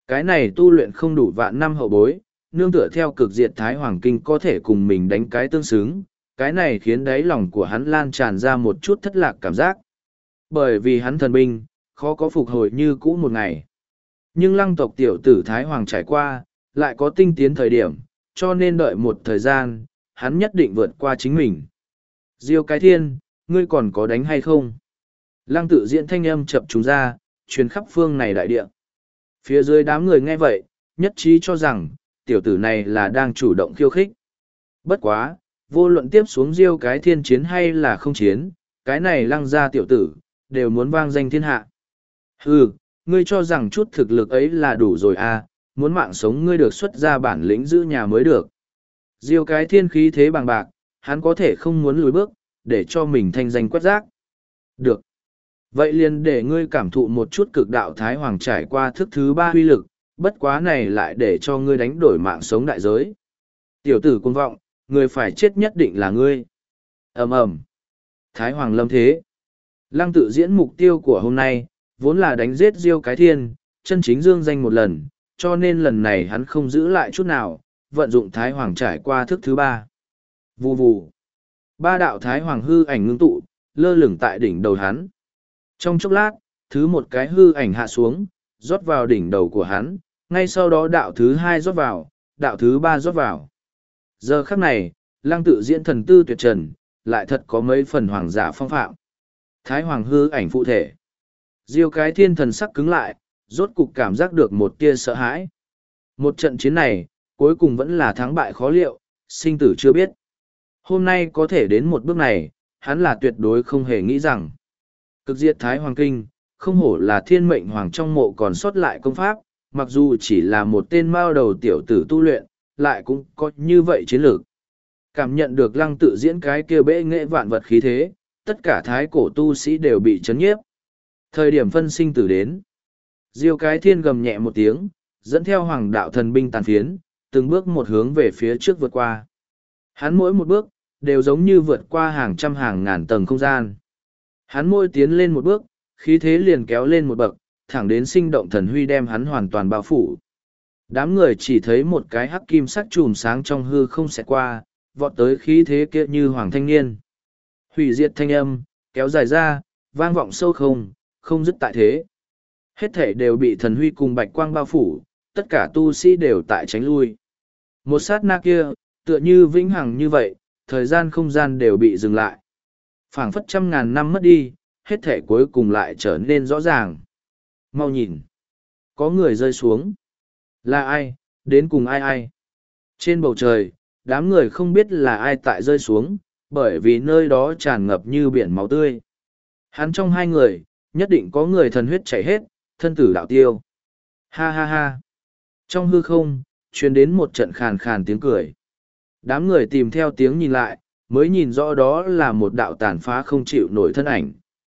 [SPEAKER 1] Cái này tu luyện không đủ vạn năm hậu bối, nương tựa theo cực diệt Thái Hoàng Kinh có thể cùng mình đánh cái tương xứng, cái này khiến đáy lòng của hắn lan tràn ra một chút thất lạc cảm giác. Bởi vì hắn thần binh, khó có phục hồi như cũ một ngày. Nhưng lăng tộc tiểu tử Thái Hoàng trải qua, lại có tinh tiến thời điểm, cho nên đợi một thời gian, hắn nhất định vượt qua chính mình. Diêu cái thiên, ngươi còn có đánh hay không? Lăng tự diễn thanh âm chập chúng ra, truyền khắp phương này đại địa. Phía dưới đám người nghe vậy, nhất trí cho rằng, tiểu tử này là đang chủ động khiêu khích. Bất quá, vô luận tiếp xuống Diêu cái thiên chiến hay là không chiến, cái này lăng ra tiểu tử, đều muốn vang danh thiên hạ. Hừ, ngươi cho rằng chút thực lực ấy là đủ rồi à, muốn mạng sống ngươi được xuất ra bản lĩnh giữ nhà mới được. Diêu cái thiên khí thế bằng bạc, hắn có thể không muốn lùi bước, để cho mình thanh danh quét rác. Được. Vậy liền để ngươi cảm thụ một chút cực đạo Thái Hoàng trải qua thức thứ ba huy lực, bất quá này lại để cho ngươi đánh đổi mạng sống đại giới. Tiểu tử cuồng vọng, người phải chết nhất định là ngươi. ầm ầm. Thái Hoàng lâm thế. Lăng tự diễn mục tiêu của hôm nay, vốn là đánh giết Diêu cái thiên, chân chính dương danh một lần, cho nên lần này hắn không giữ lại chút nào, vận dụng Thái Hoàng trải qua thức thứ ba. Vù vù. Ba đạo Thái Hoàng hư ảnh ngưng tụ, lơ lửng tại đỉnh đầu hắn. Trong chốc lát, thứ một cái hư ảnh hạ xuống, rót vào đỉnh đầu của hắn, ngay sau đó đạo thứ hai rót vào, đạo thứ ba rót vào. Giờ khắc này, lăng tự diễn thần tư tuyệt trần, lại thật có mấy phần hoàng giả phong phạm. Thái Hoàng hư ảnh phụ thể. Diêu cái thiên thần sắc cứng lại, rốt cục cảm giác được một tia sợ hãi. Một trận chiến này, cuối cùng vẫn là thắng bại khó liệu, sinh tử chưa biết. Hôm nay có thể đến một bước này, hắn là tuyệt đối không hề nghĩ rằng. Cực diệt Thái Hoàng Kinh, không hổ là thiên mệnh hoàng trong mộ còn sót lại công pháp, mặc dù chỉ là một tên mao đầu tiểu tử tu luyện, lại cũng có như vậy chiến lược. Cảm nhận được lăng tự diễn cái kia bệ nghệ vạn vật khí thế, tất cả thái cổ tu sĩ đều bị chấn nhiếp. Thời điểm phân sinh tử đến. Diêu cái thiên gầm nhẹ một tiếng, dẫn theo hoàng đạo thần binh tàn phiến, từng bước một hướng về phía trước vượt qua. Hắn mỗi một bước, đều giống như vượt qua hàng trăm hàng ngàn tầng không gian. Hắn môi tiến lên một bước, khí thế liền kéo lên một bậc, thẳng đến sinh động thần huy đem hắn hoàn toàn bao phủ. Đám người chỉ thấy một cái hắc kim sắc chùm sáng trong hư không xẹt qua, vọt tới khí thế kia như hoàng thanh niên. Hủy diệt thanh âm, kéo dài ra, vang vọng sâu không, không dứt tại thế. Hết thể đều bị thần huy cùng bạch quang bao phủ, tất cả tu sĩ đều tại tránh lui. Một sát na kia, tựa như vĩnh hằng như vậy, thời gian không gian đều bị dừng lại. Phảng phất trăm ngàn năm mất đi, hết thể cuối cùng lại trở nên rõ ràng. Mau nhìn. Có người rơi xuống. Là ai, đến cùng ai ai. Trên bầu trời, đám người không biết là ai tại rơi xuống, bởi vì nơi đó tràn ngập như biển máu tươi. Hắn trong hai người, nhất định có người thần huyết chảy hết, thân tử đạo tiêu. Ha ha ha. Trong hư không, truyền đến một trận khàn khàn tiếng cười. Đám người tìm theo tiếng nhìn lại, mới nhìn rõ đó là một đạo tàn phá không chịu nổi thân ảnh.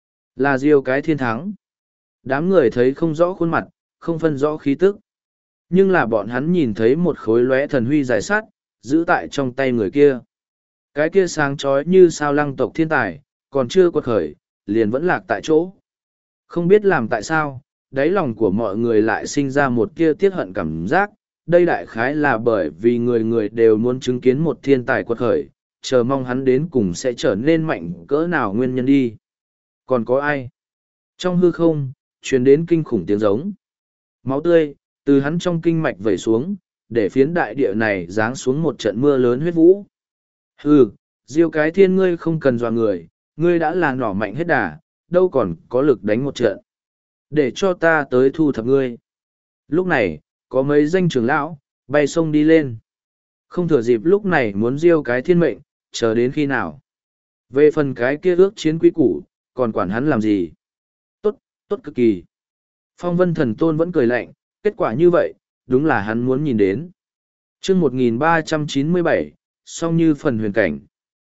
[SPEAKER 1] Là Diêu cái thiên thắng. Đám người thấy không rõ khuôn mặt, không phân rõ khí tức. Nhưng là bọn hắn nhìn thấy một khối lóe thần huy dài sắt, giữ tại trong tay người kia. Cái kia sáng chói như sao lăng tộc thiên tài, còn chưa quật khởi, liền vẫn lạc tại chỗ. Không biết làm tại sao, đáy lòng của mọi người lại sinh ra một kia tiết hận cảm giác. Đây đại khái là bởi vì người người đều muốn chứng kiến một thiên tài quật khởi, chờ mong hắn đến cùng sẽ trở nên mạnh cỡ nào nguyên nhân đi. Còn có ai? Trong hư không, truyền đến kinh khủng tiếng giống. Máu tươi, từ hắn trong kinh mạch vẩy xuống, để phiến đại địa này giáng xuống một trận mưa lớn huyết vũ. Hừ, Diêu cái thiên ngươi không cần dọa người, ngươi đã là nỏ mạnh hết đà, đâu còn có lực đánh một trận. Để cho ta tới thu thập ngươi. Lúc này, có mấy danh trưởng lão, bay sông đi lên. Không thừa dịp lúc này muốn Diêu cái thiên mệnh, chờ đến khi nào. Về phần cái kia ước chiến quý củ, còn quản hắn làm gì? Tốt, tốt cực kỳ. Phong vân thần tôn vẫn cười lạnh, kết quả như vậy, đúng là hắn muốn nhìn đến. chương một nghìn ba trăm chín mươi bảy, song như phần huyền cảnh.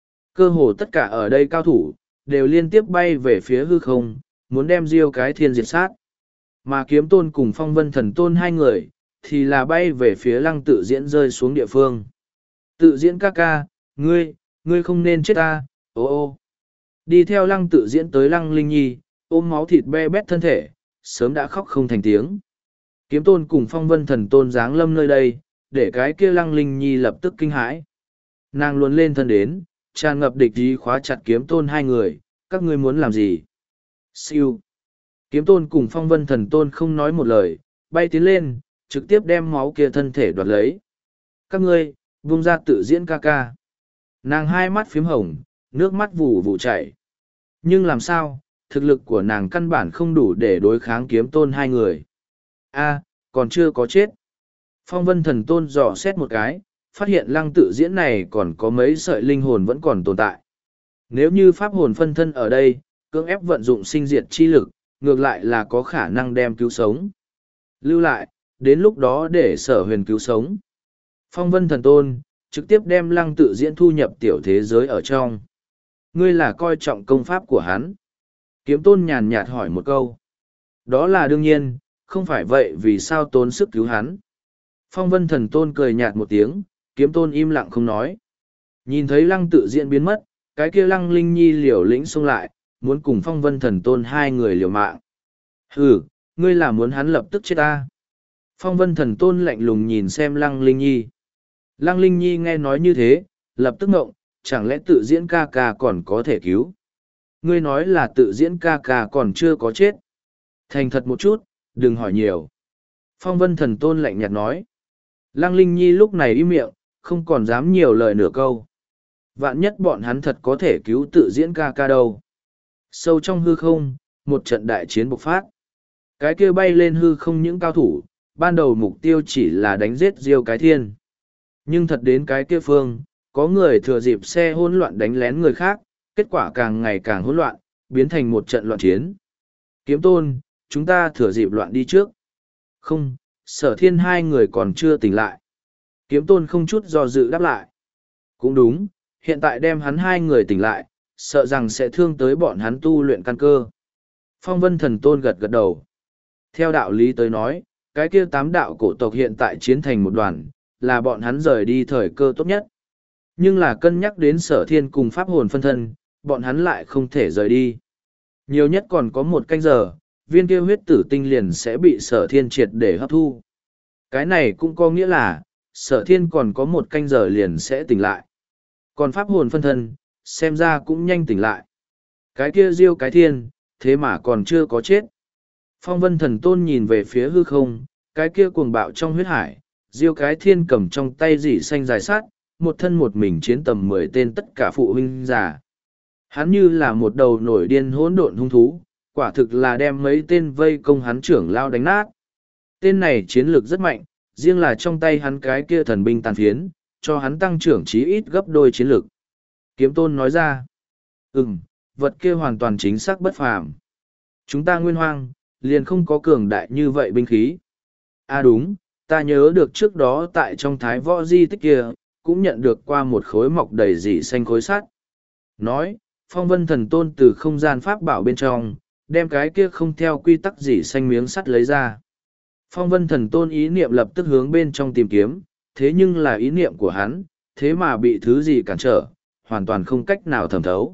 [SPEAKER 1] Cơ hồ tất cả ở đây cao thủ, đều liên tiếp bay về phía hư không, muốn đem Diêu cái thiên diệt sát. Mà kiếm tôn cùng phong vân thần tôn hai người, thì là bay về phía lăng tự diễn rơi xuống địa phương. Tự diễn ca ca, ngươi, ngươi không nên chết ta, ô ô. Đi theo lăng tự diễn tới lăng linh nhi, ôm máu thịt be bét thân thể, sớm đã khóc không thành tiếng. Kiếm tôn cùng phong vân thần tôn giáng lâm nơi đây, để cái kia lăng linh nhi lập tức kinh hãi. Nàng luôn lên thân đến, tràn ngập địch ý khóa chặt kiếm tôn hai người, các ngươi muốn làm gì? Siêu. Kiếm tôn cùng phong vân thần tôn không nói một lời, bay tiến lên, trực tiếp đem máu kia thân thể đoạt lấy. Các ngươi, vung ra tự diễn ca ca. Nàng hai mắt phím hồng, nước mắt vù vù chảy. Nhưng làm sao, thực lực của nàng căn bản không đủ để đối kháng kiếm tôn hai người. A, còn chưa có chết. Phong vân thần tôn dò xét một cái, phát hiện lăng tự diễn này còn có mấy sợi linh hồn vẫn còn tồn tại. Nếu như pháp hồn phân thân ở đây, cưỡng ép vận dụng sinh diệt chi lực, ngược lại là có khả năng đem cứu sống. Lưu lại, đến lúc đó để sở huyền cứu sống. Phong vân thần tôn, trực tiếp đem lăng tự diễn thu nhập tiểu thế giới ở trong. Ngươi là coi trọng công pháp của hắn. Kiếm tôn nhàn nhạt hỏi một câu. Đó là đương nhiên, không phải vậy vì sao tốn sức cứu hắn. Phong vân thần tôn cười nhạt một tiếng, kiếm tôn im lặng không nói. Nhìn thấy lăng tự diễn biến mất, cái kia lăng linh nhi liều lĩnh xông lại, muốn cùng phong vân thần tôn hai người liều mạng. Hừ, ngươi là muốn hắn lập tức chết ta. Phong vân thần tôn lạnh lùng nhìn xem lăng linh nhi. Lăng linh nhi nghe nói như thế, lập tức ngộng, chẳng lẽ tự diễn ca ca còn có thể cứu. Ngươi nói là tự diễn ca ca còn chưa có chết. Thành thật một chút, đừng hỏi nhiều. Phong vân thần tôn lạnh nhạt nói. Lăng linh nhi lúc này im miệng, không còn dám nhiều lời nửa câu. Vạn nhất bọn hắn thật có thể cứu tự diễn ca ca đâu. Sâu trong hư không, một trận đại chiến bộc phát. Cái kia bay lên hư không những cao thủ, ban đầu mục tiêu chỉ là đánh giết Diêu Cái Thiên. Nhưng thật đến cái kia phương, có người thừa dịp xe hỗn loạn đánh lén người khác, kết quả càng ngày càng hỗn loạn, biến thành một trận loạn chiến. Kiếm tôn, chúng ta thừa dịp loạn đi trước. Không, sở thiên hai người còn chưa tỉnh lại. Kiếm tôn không chút do dự đáp lại. Cũng đúng, hiện tại đem hắn hai người tỉnh lại, sợ rằng sẽ thương tới bọn hắn tu luyện căn cơ. Phong vân thần tôn gật gật đầu. Theo đạo lý tới nói, cái kia tám đạo cổ tộc hiện tại chiến thành một đoàn, là bọn hắn rời đi thời cơ tốt nhất. Nhưng là cân nhắc đến sở thiên cùng pháp hồn phân thân, bọn hắn lại không thể rời đi. Nhiều nhất còn có một canh giờ, viên kia huyết tử tinh liền sẽ bị sở thiên triệt để hấp thu. Cái này cũng có nghĩa là, sở thiên còn có một canh giờ liền sẽ tỉnh lại. Còn pháp hồn phân thân, xem ra cũng nhanh tỉnh lại. Cái kia Diêu Cái Thiên, thế mà còn chưa có chết. Phong vân thần tôn nhìn về phía hư không, cái kia cuồng bạo trong huyết hải, Diêu Cái Thiên cầm trong tay dỉ xanh dài sát, một thân một mình chiến tầm mười tên tất cả phụ huynh già. Hắn như là một đầu nổi điên hỗn độn hung thú, quả thực là đem mấy tên vây công hắn trưởng lao đánh nát. Tên này chiến lược rất mạnh, riêng là trong tay hắn cái kia thần binh tàn phiến, cho hắn tăng trưởng chí ít gấp đôi chiến lược. Kiếm tôn nói ra, ừm, vật kia hoàn toàn chính xác bất phàm. Chúng ta nguyên hoang, liền không có cường đại như vậy binh khí. À đúng, ta nhớ được trước đó tại trong thái võ di tích kia, cũng nhận được qua một khối mọc đầy dỉ xanh khối sắt. Nói, phong vân thần tôn từ không gian pháp bảo bên trong, đem cái kia không theo quy tắc dỉ xanh miếng sắt lấy ra. Phong vân thần tôn ý niệm lập tức hướng bên trong tìm kiếm, thế nhưng là ý niệm của hắn, thế mà bị thứ gì cản trở, hoàn toàn không cách nào thẩm thấu.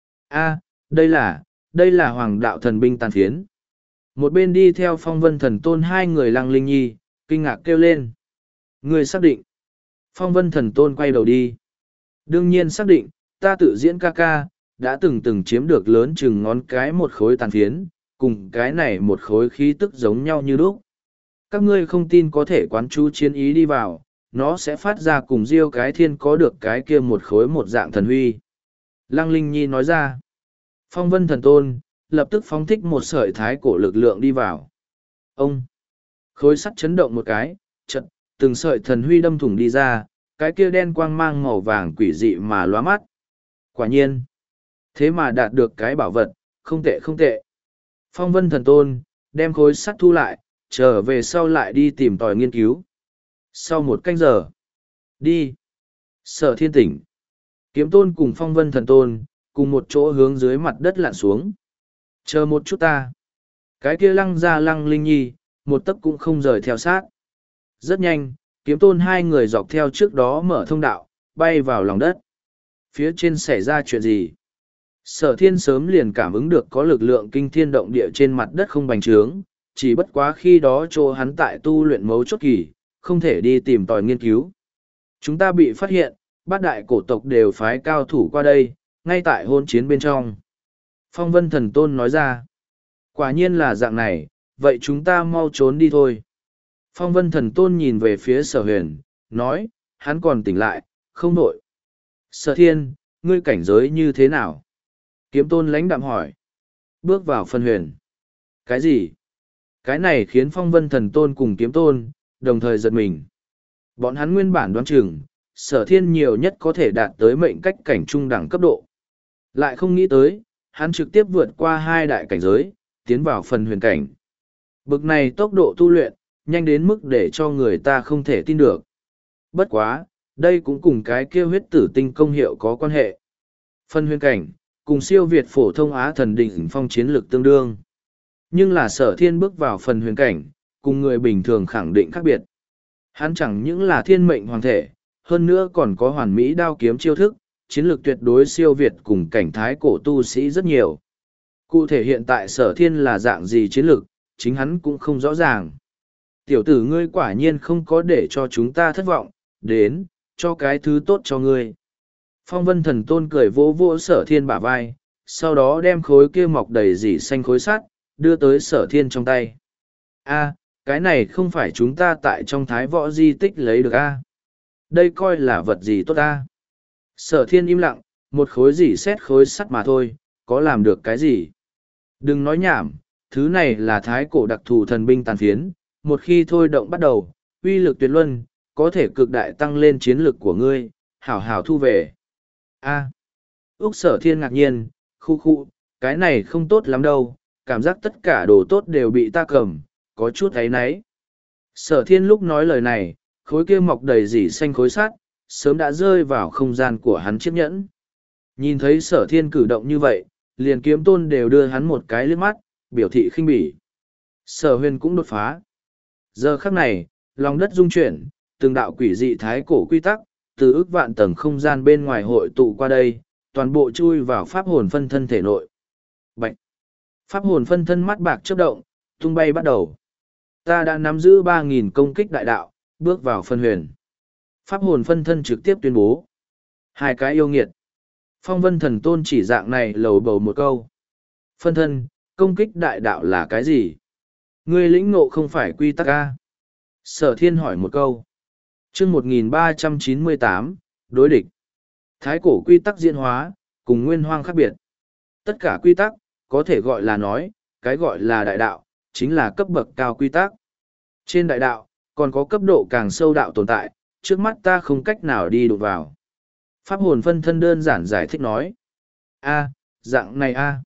[SPEAKER 1] A, đây là, đây là hoàng đạo thần binh tàn phiến. Một bên đi theo phong vân thần tôn hai người lăng linh nhi, kinh ngạc kêu lên. Người xác định. Phong vân thần tôn quay đầu đi. Đương nhiên xác định, ta tự diễn ca ca, đã từng từng chiếm được lớn chừng ngón cái một khối tàn phiến, cùng cái này một khối khí tức giống nhau như lúc. Các ngươi không tin có thể quán chú chiến ý đi vào, nó sẽ phát ra cùng Diêu Cái Thiên có được cái kia một khối một dạng thần huy. Lăng Linh Nhi nói ra. Phong vân thần tôn, lập tức phóng thích một sợi thái cổ lực lượng đi vào. Ông! Khối sắt chấn động một cái, chật, từng sợi thần huy đâm thủng đi ra, cái kia đen quang mang màu vàng quỷ dị mà lóa mắt. Quả nhiên! Thế mà đạt được cái bảo vật, không tệ không tệ. Phong vân thần tôn, đem khối sắt thu lại, trở về sau lại đi tìm tòi nghiên cứu. Sau một canh giờ, đi. Sở thiên tỉnh. Kiếm tôn cùng phong vân thần tôn, cùng một chỗ hướng dưới mặt đất lặn xuống. Chờ một chút ta. Cái kia lăng ra lăng linh nhi, một tấc cũng không rời theo sát. Rất nhanh, kiếm tôn hai người dọc theo trước đó mở thông đạo, bay vào lòng đất. Phía trên xảy ra chuyện gì? Sở thiên sớm liền cảm ứng được có lực lượng kinh thiên động địa trên mặt đất không bành trướng, chỉ bất quá khi đó chỗ hắn tại tu luyện mấu chốt kỳ, không thể đi tìm tòi nghiên cứu. Chúng ta bị phát hiện, bát đại cổ tộc đều phái cao thủ qua đây, ngay tại hôn chiến bên trong. Phong Vân Thần Tôn nói ra, quả nhiên là dạng này, vậy chúng ta mau trốn đi thôi. Phong Vân Thần Tôn nhìn về phía Sở Huyền, nói, hắn còn tỉnh lại, không nổi. Sở Thiên, ngươi cảnh giới như thế nào? Kiếm Tôn lãnh đạm hỏi. Bước vào phân huyền. Cái gì? Cái này khiến Phong Vân Thần Tôn cùng Kiếm Tôn, đồng thời giật mình. Bọn hắn nguyên bản đoán chừng, Sở Thiên nhiều nhất có thể đạt tới mệnh cách cảnh trung đẳng cấp độ. Lại không nghĩ tới, hắn trực tiếp vượt qua hai đại cảnh giới, tiến vào phần huyền cảnh. Bực này tốc độ tu luyện, nhanh đến mức để cho người ta không thể tin được. Bất quá, đây cũng cùng cái kia huyết tử tinh công hiệu có quan hệ. Phần huyền cảnh, cùng siêu việt phổ thông Á thần đỉnh phong chiến lực tương đương. Nhưng là Sở Thiên bước vào phần huyền cảnh, cùng người bình thường khẳng định khác biệt. Hắn chẳng những là thiên mệnh hoàng thể, hơn nữa còn có hoàn mỹ đao kiếm chiêu thức, chiến lược tuyệt đối siêu việt cùng cảnh thái cổ tu sĩ rất nhiều. Cụ thể hiện tại Sở Thiên là dạng gì chiến lược, chính hắn cũng không rõ ràng. Tiểu tử ngươi quả nhiên không có để cho chúng ta thất vọng, đến, cho cái thứ tốt cho ngươi. Phong Vân Thần Tôn cười vỗ vỗ Sở Thiên bả vai, sau đó đem khối kia mọc đầy rỉ xanh khối sắt, đưa tới Sở Thiên trong tay. A, cái này không phải chúng ta tại trong thái võ di tích lấy được a? Đây coi là vật gì tốt a? Sở Thiên im lặng, một khối rỉ sét khối sắt mà thôi, có làm được cái gì? Đừng nói nhảm, thứ này là thái cổ đặc thù thần binh tàn phiến, một khi thôi động bắt đầu, uy lực tuyệt luân, có thể cực đại tăng lên chiến lực của ngươi, hảo hảo thu về. A. Úc Sở Thiên ngạc nhiên, khu khu, cái này không tốt lắm đâu, cảm giác tất cả đồ tốt đều bị ta cầm, có chút ấy náy. Sở Thiên lúc nói lời này, khối kia mọc đầy rỉ xanh khối sắt, sớm đã rơi vào không gian của hắn chiếc nhẫn. Nhìn thấy Sở Thiên cử động như vậy, liền Kiếm Tôn đều đưa hắn một cái liếc mắt, biểu thị khinh bỉ. Sở Huyền cũng đột phá. Giờ khắc này, lòng đất rung chuyển, từng đạo quỷ dị thái cổ quy tắc, từ ức vạn tầng không gian bên ngoài hội tụ qua đây, toàn bộ chui vào pháp hồn phân thân thể nội. Bạch! Pháp hồn phân thân mắt bạc chớp động, tung bay bắt đầu. Ta đã nắm giữ ba nghìn công kích đại đạo, bước vào phân huyền. Pháp hồn phân thân trực tiếp tuyên bố. Hai cái yêu nghiệt. Phong Vân Thần Tôn chỉ dạng này lầu bầu một câu. Phân thân, công kích đại đạo là cái gì? Ngươi lĩnh ngộ không phải quy tắc A. Sở Thiên hỏi một câu. chương một nghìn ba trăm chín mươi tám, đối địch. Thái cổ quy tắc diễn hóa, cùng nguyên hoang khác biệt. Tất cả quy tắc, có thể gọi là nói, cái gọi là đại đạo, chính là cấp bậc cao quy tắc. Trên đại đạo, còn có cấp độ càng sâu đạo tồn tại, trước mắt ta không cách nào đi đụng vào. Pháp hồn phân thân đơn giản giải thích nói. A, dạng này a.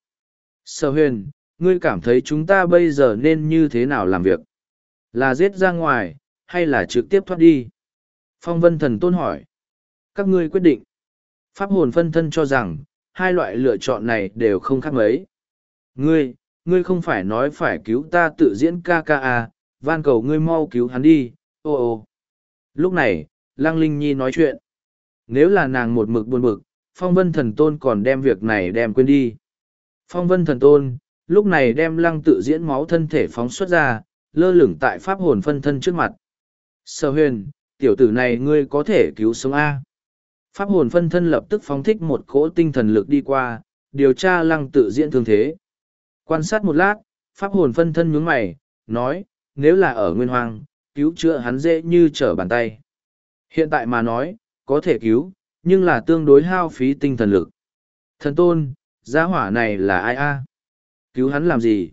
[SPEAKER 1] Sở Huyền, ngươi cảm thấy chúng ta bây giờ nên như thế nào làm việc? Là giết ra ngoài, hay là trực tiếp thoát đi? Phong Vân Thần Tôn hỏi. Các ngươi quyết định. Pháp hồn phân thân cho rằng, hai loại lựa chọn này đều không khác mấy. Ngươi, ngươi không phải nói phải cứu ta tự diễn ca ca à, van cầu ngươi mau cứu hắn đi, ô ô. Lúc này, Lăng Linh Nhi nói chuyện. Nếu là nàng một mực buồn bực, Phong Vân Thần Tôn còn đem việc này đem quên đi. Phong Vân Thần Tôn, lúc này đem Lăng tự diễn máu thân thể phóng xuất ra, lơ lửng tại pháp hồn phân thân trước mặt. Sở Huyền, tiểu tử này ngươi có thể cứu sống A. Pháp hồn phân thân lập tức phóng thích một cỗ tinh thần lực đi qua, điều tra Lăng tự diễn thương thế. Quan sát một lát, pháp hồn phân thân nhướng mày, nói, nếu là ở Nguyên Hoang, cứu chữa hắn dễ như trở bàn tay. Hiện tại mà nói, có thể cứu, nhưng là tương đối hao phí tinh thần lực. Thần Tôn, gia hỏa này là ai a? Cứu hắn làm gì?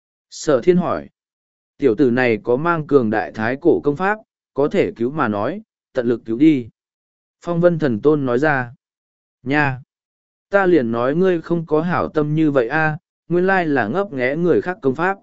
[SPEAKER 1] Sở Thiên hỏi. Tiểu tử này có mang cường đại thái cổ công pháp, có thể cứu mà nói, tận lực cứu đi. Phong Vân Thần Tôn nói ra. Nha! Ta liền nói ngươi không có hảo tâm như vậy a, nguyên lai là ngấp nghé người khác công pháp.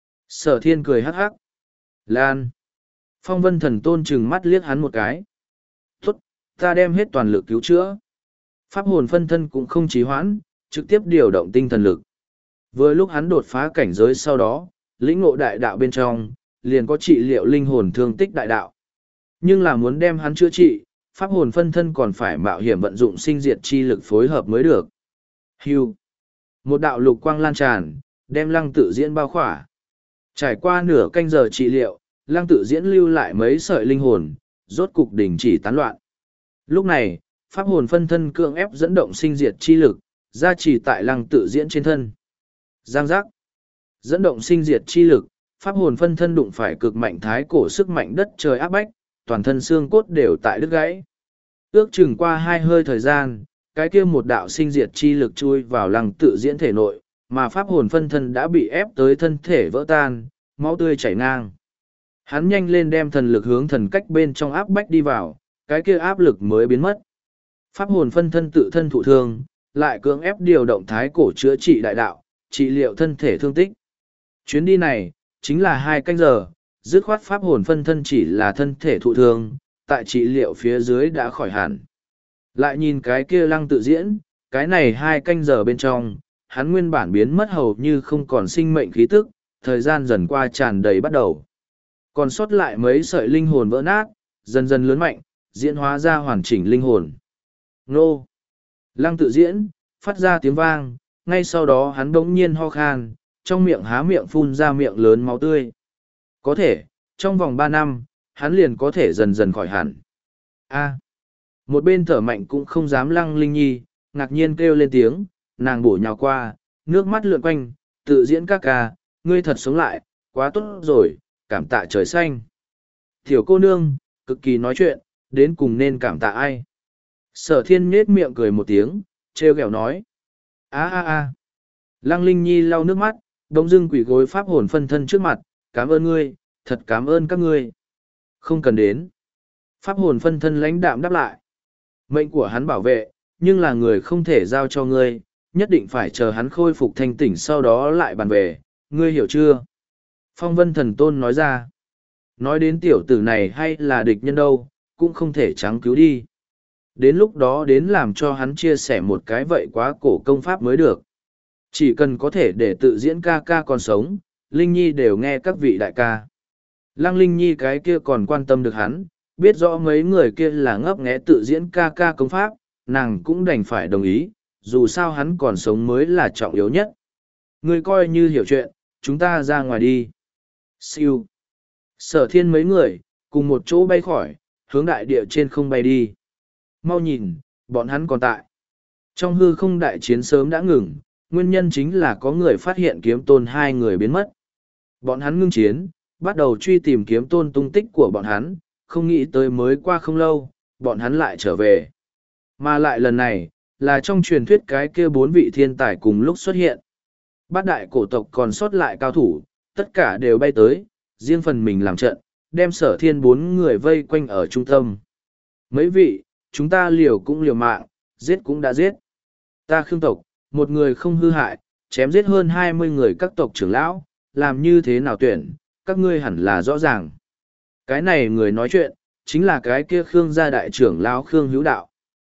[SPEAKER 1] Sở Thiên cười hắc hắc. Lan! Phong Vân Thần Tôn trừng mắt liếc hắn một cái. Tốt, ta đem hết toàn lực cứu chữa. Pháp hồn phân thân cũng không trì hoãn, trực tiếp điều động tinh thần lực. Vừa lúc hắn đột phá cảnh giới sau đó, lĩnh ngộ đại đạo bên trong, liền có trị liệu linh hồn thương tích đại đạo. Nhưng là muốn đem hắn chữa trị, pháp hồn phân thân còn phải mạo hiểm vận dụng sinh diệt chi lực phối hợp mới được. Hưu. Một đạo lục quang lan tràn, đem Lăng tự diễn bao khỏa. Trải qua nửa canh giờ trị liệu, lăng tự diễn lưu lại mấy sợi linh hồn, rốt cục đình chỉ tán loạn. Lúc này, pháp hồn phân thân cưỡng ép dẫn động sinh diệt chi lực, gia trì tại lăng tự diễn trên thân. Giang giác. Dẫn động sinh diệt chi lực, pháp hồn phân thân đụng phải cực mạnh thái cổ sức mạnh đất trời áp bách, toàn thân xương cốt đều tại đứt gãy. Ước chừng qua hai hơi thời gian, cái kia một đạo sinh diệt chi lực chui vào lăng tự diễn thể nội, mà pháp hồn phân thân đã bị ép tới thân thể vỡ tan, máu tươi chảy ngang. Hắn nhanh lên đem thần lực hướng thần cách bên trong áp bách đi vào, cái kia áp lực mới biến mất. Pháp hồn phân thân tự thân thụ thương, lại cưỡng ép điều động thái cổ chữa trị đại đạo, trị liệu thân thể thương tích. Chuyến đi này, chính là hai canh giờ, dứt khoát pháp hồn phân thân chỉ là thân thể thụ thương, tại trị liệu phía dưới đã khỏi hẳn. Lại nhìn cái kia lăng tự diễn, cái này hai canh giờ bên trong, hắn nguyên bản biến mất hầu như không còn sinh mệnh khí tức, thời gian dần qua tràn đầy bắt đầu. Còn sót lại mấy sợi linh hồn vỡ nát, dần dần lớn mạnh, diễn hóa ra hoàn chỉnh linh hồn. Nô! Lăng tự diễn, phát ra tiếng vang, ngay sau đó hắn đống nhiên ho khan, trong miệng há miệng phun ra miệng lớn máu tươi. Có thể, trong vòng ba năm, hắn liền có thể dần dần khỏi hẳn. A. Một bên thở mạnh cũng không dám Lăng Linh Nhi, ngạc nhiên kêu lên tiếng, nàng bổ nhào qua, nước mắt lượn quanh, tự diễn ca ca, ngươi thật sống lại, quá tốt rồi, cảm tạ trời xanh. Tiểu cô nương, cực kỳ nói chuyện, đến cùng nên cảm tạ ai. Sở thiên nhết miệng cười một tiếng, trêu ghẹo nói. a a a Lăng Linh Nhi lau nước mắt, bỗng dưng quỷ gối pháp hồn phân thân trước mặt, cảm ơn ngươi, thật cảm ơn các ngươi. Không cần đến. Pháp hồn phân thân lãnh đạm đáp lại. Mệnh của hắn bảo vệ, nhưng là người không thể giao cho ngươi, nhất định phải chờ hắn khôi phục thanh tỉnh sau đó lại bàn về, ngươi hiểu chưa? Phong Vân Thần Tôn nói ra. Nói đến tiểu tử này hay là địch nhân đâu, cũng không thể trắng cứu đi. Đến lúc đó đến làm cho hắn chia sẻ một cái vậy quá cổ công pháp mới được. Chỉ cần có thể để tự diễn ca ca còn sống, Linh Nhi đều nghe các vị đại ca. Lăng Linh Nhi cái kia còn quan tâm được hắn, biết rõ mấy người kia là ngấp nghé tự diễn ca ca công pháp, nàng cũng đành phải đồng ý, dù sao hắn còn sống mới là trọng yếu nhất. Ngươi coi như hiểu chuyện, chúng ta ra ngoài đi. Siêu. Sở thiên mấy người, cùng một chỗ bay khỏi, hướng đại địa trên không bay đi. Mau nhìn, bọn hắn còn tại. Trong hư không đại chiến sớm đã ngừng, nguyên nhân chính là có người phát hiện kiếm tôn hai người biến mất. Bọn hắn ngưng chiến, bắt đầu truy tìm kiếm tôn tung tích của bọn hắn, không nghĩ tới mới qua không lâu, bọn hắn lại trở về. Mà lại lần này, là trong truyền thuyết cái kia bốn vị thiên tài cùng lúc xuất hiện. Bát đại cổ tộc còn sót lại cao thủ, tất cả đều bay tới, riêng phần mình làm trận, đem sở thiên bốn người vây quanh ở trung tâm. Mấy vị, chúng ta liều cũng liều mạng, giết cũng đã giết. Ta Khương tộc, một người không hư hại, chém giết hơn hai mươi người các tộc trưởng lão, làm như thế nào tuyển, các ngươi hẳn là rõ ràng. Cái này người nói chuyện, chính là cái kia Khương gia đại trưởng lão Khương Hữu Đạo.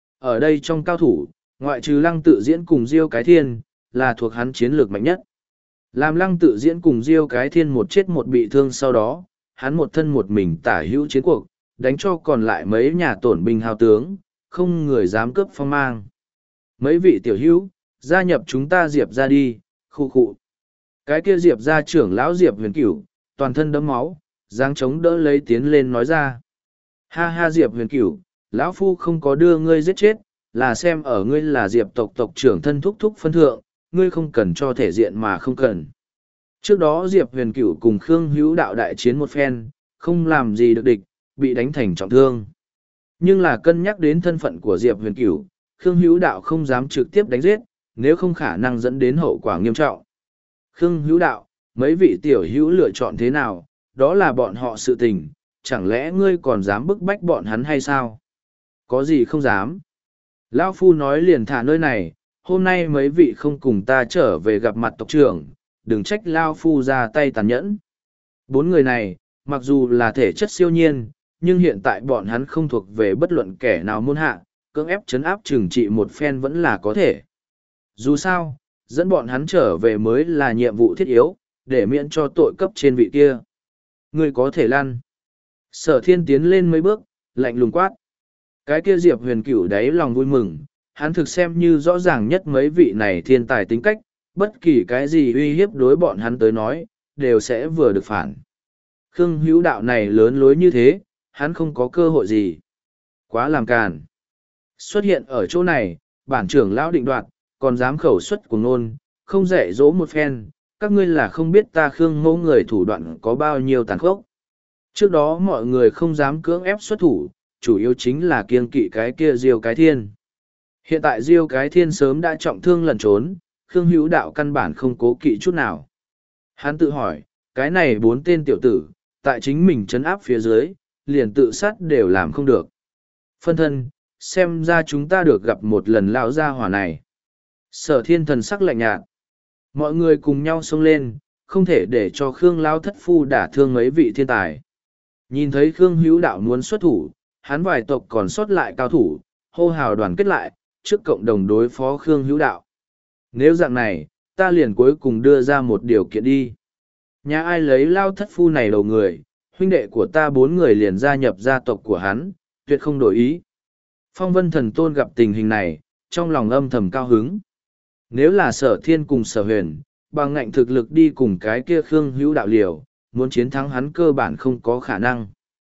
[SPEAKER 1] Ở đây trong cao thủ, ngoại trừ Lăng Tự Diễn cùng Diêu Cái Thiên, là thuộc hắn chiến lược mạnh nhất. Làm Lăng Tự Diễn cùng Diêu Cái Thiên một chết một bị thương sau đó, hắn một thân một mình tả hữu chiến cuộc, đánh cho còn lại mấy nhà tổn binh hao tướng, không người dám cướp phong mang. Mấy vị tiểu hữu, gia nhập chúng ta Diệp ra đi, khu khụ. Cái kia Diệp ra trưởng lão Diệp Huyền Cửu, toàn thân đẫm máu, giáng chống đỡ lấy tiến lên nói ra. Ha ha Diệp Huyền Cửu, lão phu không có đưa ngươi giết chết, là xem ở ngươi là Diệp tộc tộc trưởng thân thúc thúc phân thượng, ngươi không cần cho thể diện mà không cần. Trước đó Diệp Huyền Cửu cùng Khương Hữu Đạo đại chiến một phen, không làm gì được địch, bị đánh thành trọng thương. Nhưng là cân nhắc đến thân phận của Diệp Huyền Cửu, Khương Hữu Đạo không dám trực tiếp đánh giết, nếu không khả năng dẫn đến hậu quả nghiêm trọng. Khương Hữu Đạo, mấy vị tiểu hữu lựa chọn thế nào, đó là bọn họ sự tình, chẳng lẽ ngươi còn dám bức bách bọn hắn hay sao? Có gì không dám? Lão Phu nói liền thả nơi này, hôm nay mấy vị không cùng ta trở về gặp mặt tộc trưởng, đừng trách Lao Phu ra tay tàn nhẫn. Bốn người này, mặc dù là thể chất siêu nhiên, nhưng hiện tại bọn hắn không thuộc về bất luận kẻ nào môn hạ, cưỡng ép chấn áp trừng trị một phen vẫn là có thể. Dù sao, dẫn bọn hắn trở về mới là nhiệm vụ thiết yếu, để miễn cho tội cấp trên vị kia. Ngươi có thể lăn. Sở thiên tiến lên mấy bước, lạnh lùng quát. Cái kia Diệp Huyền Cửu đáy lòng vui mừng, hắn thực xem như rõ ràng nhất mấy vị này thiên tài tính cách, bất kỳ cái gì uy hiếp đối bọn hắn tới nói, đều sẽ vừa được phản. Khương Hữu Đạo này lớn lối như thế, hắn không có cơ hội gì. Quá làm càn. Xuất hiện ở chỗ này, bản trưởng lão định đoạt, còn dám khẩu xuất của nôn, không dạy dỗ một phen, các ngươi là không biết ta Khương Mẫu người thủ đoạn có bao nhiêu tàn khốc. Trước đó mọi người không dám cưỡng ép xuất thủ, chủ yếu chính là kiêng kỵ cái kia Diêu Cái Thiên. Hiện tại Diêu Cái Thiên sớm đã trọng thương lẩn trốn, Khương Hữu Đạo căn bản không cố kỵ chút nào. Hắn tự hỏi, cái này bốn tên tiểu tử, tại chính mình trấn áp phía dưới, liền tự sát đều làm không được. Phân thân, xem ra chúng ta được gặp một lần lão gia hỏa này. Sở Thiên thần sắc lạnh nhạt. Mọi người cùng nhau xông lên, không thể để cho Khương Lão thất phu đả thương mấy vị thiên tài. Nhìn thấy Khương Hữu Đạo muốn xuất thủ, hắn vài tộc còn sót lại cao thủ, hô hào đoàn kết lại, trước cộng đồng đối phó Khương Hữu Đạo. Nếu dạng này, ta liền cuối cùng đưa ra một điều kiện đi. Nhà ai lấy Lao thất phu này đầu người, huynh đệ của ta bốn người liền gia nhập gia tộc của hắn, tuyệt không đổi ý. Phong Vân Thần Tôn gặp tình hình này, trong lòng âm thầm cao hứng. Nếu là Sở Thiên cùng Sở Huyền, bằng ngạnh thực lực đi cùng cái kia Khương Hữu Đạo liều, muốn chiến thắng hắn cơ bản không có khả năng.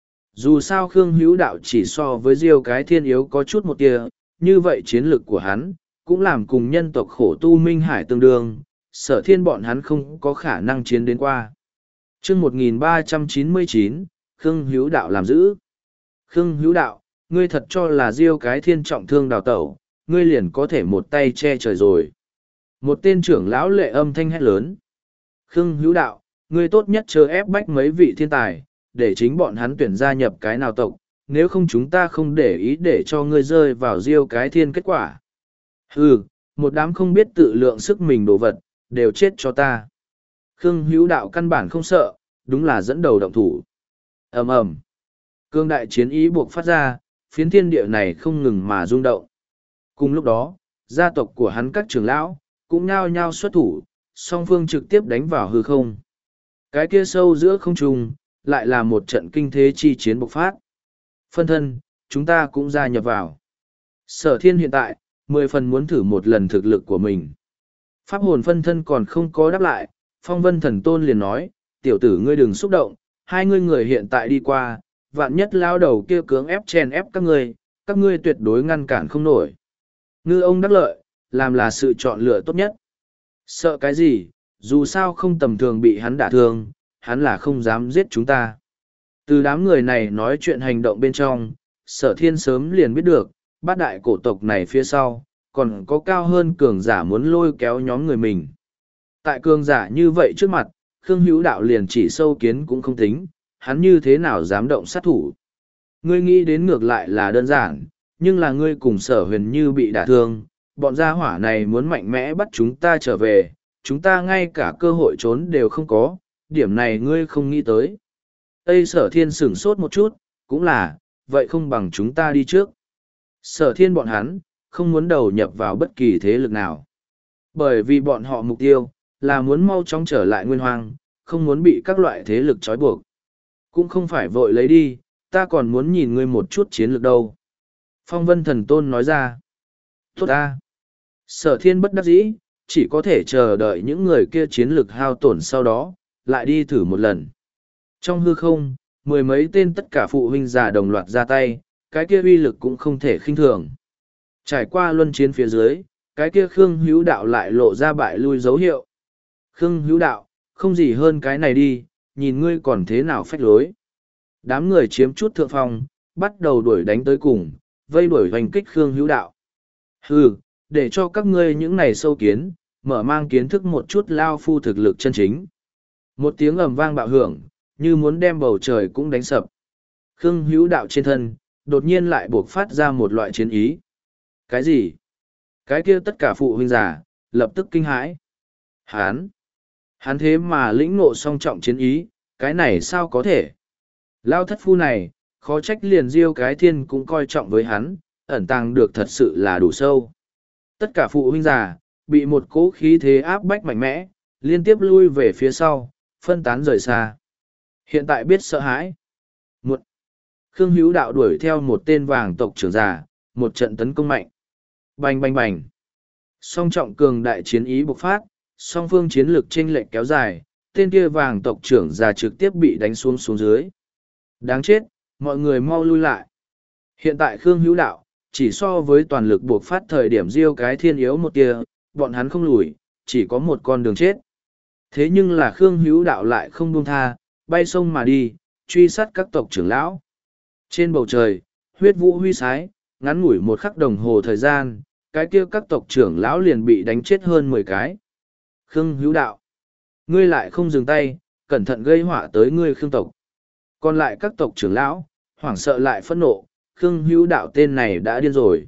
[SPEAKER 1] Dù sao Khương Hữu Đạo chỉ so với Diêu Cái Thiên yếu có chút một tia, như vậy chiến lực của hắn, cũng làm cùng nhân tộc khổ tu Minh Hải tương đương, Sở Thiên bọn hắn không có khả năng chiến đến qua. Chương một nghìn ba trăm chín mươi chín, Khương Hữu Đạo làm giữ. Khương Hữu Đạo, ngươi thật cho là Diêu Cái Thiên trọng thương đào tẩu, ngươi liền có thể một tay che trời rồi. Một tên trưởng lão lệ âm thanh hét lớn. Khương Hữu Đạo, ngươi tốt nhất chờ ép bách mấy vị thiên tài, để chính bọn hắn tuyển gia nhập cái nào tộc, nếu không chúng ta không để ý để cho ngươi rơi vào Diêu Cái Thiên kết quả. Hừ, một đám không biết tự lượng sức mình đồ vật, đều chết cho ta. Khương Hữu Đạo căn bản không sợ, đúng là dẫn đầu động thủ. Ầm ầm. Cương đại chiến ý buộc phát ra, phiến thiên địa này không ngừng mà rung động. Cùng lúc đó, gia tộc của hắn các trưởng lão, cũng nhao nhao xuất thủ, song phương trực tiếp đánh vào hư không. Cái kia sâu giữa không trung, lại là một trận kinh thế chi chiến bộc phát. Phân thân, chúng ta cũng gia nhập vào. Sở Thiên hiện tại, mười phần muốn thử một lần thực lực của mình. Pháp hồn phân thân còn không có đáp lại, Phong Vân Thần Tôn liền nói, tiểu tử ngươi đừng xúc động, hai ngươi người hiện tại đi qua, vạn nhất lao đầu kia cưỡng ép chèn ép các ngươi, các ngươi tuyệt đối ngăn cản không nổi. Ngư ông đắc lợi, làm là sự chọn lựa tốt nhất. Sợ cái gì, dù sao không tầm thường bị hắn đả thương, hắn là không dám giết chúng ta. Từ đám người này nói chuyện hành động bên trong, Sở Thiên sớm liền biết được, bát đại cổ tộc này phía sau, còn có cao hơn cường giả muốn lôi kéo nhóm người mình. Tại cường giả như vậy trước mặt, Khương Hữu Đạo liền chỉ sâu kiến cũng không tính, hắn như thế nào dám động sát thủ. Ngươi nghĩ đến ngược lại là đơn giản, nhưng là ngươi cùng Sở Huyền như bị đả thương, bọn gia hỏa này muốn mạnh mẽ bắt chúng ta trở về, chúng ta ngay cả cơ hội trốn đều không có, điểm này ngươi không nghĩ tới. Tây Sở Thiên sửng sốt một chút, cũng là, vậy không bằng chúng ta đi trước. Sở Thiên bọn hắn, không muốn đầu nhập vào bất kỳ thế lực nào. Bởi vì bọn họ mục tiêu, là muốn mau chóng trở lại nguyên hoang, không muốn bị các loại thế lực trói buộc. Cũng không phải vội lấy đi, ta còn muốn nhìn ngươi một chút chiến lược đâu. Phong Vân Thần Tôn nói ra. Tốt ta. Sở Thiên bất đắc dĩ, chỉ có thể chờ đợi những người kia chiến lược hao tổn sau đó, lại đi thử một lần. Trong hư không, mười mấy tên tất cả phụ huynh già đồng loạt ra tay, cái kia uy lực cũng không thể khinh thường. Trải qua luân chiến phía dưới, cái kia Khương Hữu Đạo lại lộ ra bại lui dấu hiệu. Khương Hữu Đạo, không gì hơn cái này đi, nhìn ngươi còn thế nào phách lối. Đám người chiếm chút thượng phong, bắt đầu đuổi đánh tới cùng, vây đuổi hoành kích Khương Hữu Đạo. Hừ, để cho các ngươi những này sâu kiến, mở mang kiến thức một chút lao phu thực lực chân chính. Một tiếng ầm vang bạo hưởng, như muốn đem bầu trời cũng đánh sập. Khương Hữu Đạo trên thân, đột nhiên lại buộc phát ra một loại chiến ý. Cái gì? Cái kia tất cả phụ huynh già, lập tức kinh hãi. Hán! Hắn thế mà lĩnh ngộ song trọng chiến ý, cái này sao có thể? Lao thất phu này, khó trách liền Diêu Cái Thiên cũng coi trọng với hắn, ẩn tàng được thật sự là đủ sâu. Tất cả phụ huynh già, bị một cỗ khí thế áp bách mạnh mẽ, liên tiếp lui về phía sau, phân tán rời xa. Hiện tại biết sợ hãi. Một. Khương Hữu Đạo đuổi theo một tên vàng tộc trưởng già, một trận tấn công mạnh. Bành bành bành. Song trọng cường đại chiến ý bộc phát, song phương chiến lược chênh lệch kéo dài, tên kia vàng tộc trưởng già trực tiếp bị đánh xuống xuống dưới. Đáng chết, mọi người mau lui lại. Hiện tại Khương Hữu Đạo, chỉ so với toàn lực buộc phát thời điểm riêu cái thiên yếu một tia, bọn hắn không lùi, chỉ có một con đường chết. Thế nhưng là Khương Hữu Đạo lại không buông tha, bay sông mà đi, truy sát các tộc trưởng lão. Trên bầu trời, huyết vũ huy sái, ngắn ngủi một khắc đồng hồ thời gian, cái kia các tộc trưởng lão liền bị đánh chết hơn mười cái. Khương Hữu Đạo, ngươi lại không dừng tay, cẩn thận gây họa tới ngươi Khương tộc. Còn lại các tộc trưởng lão, hoảng sợ lại phẫn nộ, Khương Hữu Đạo tên này đã điên rồi.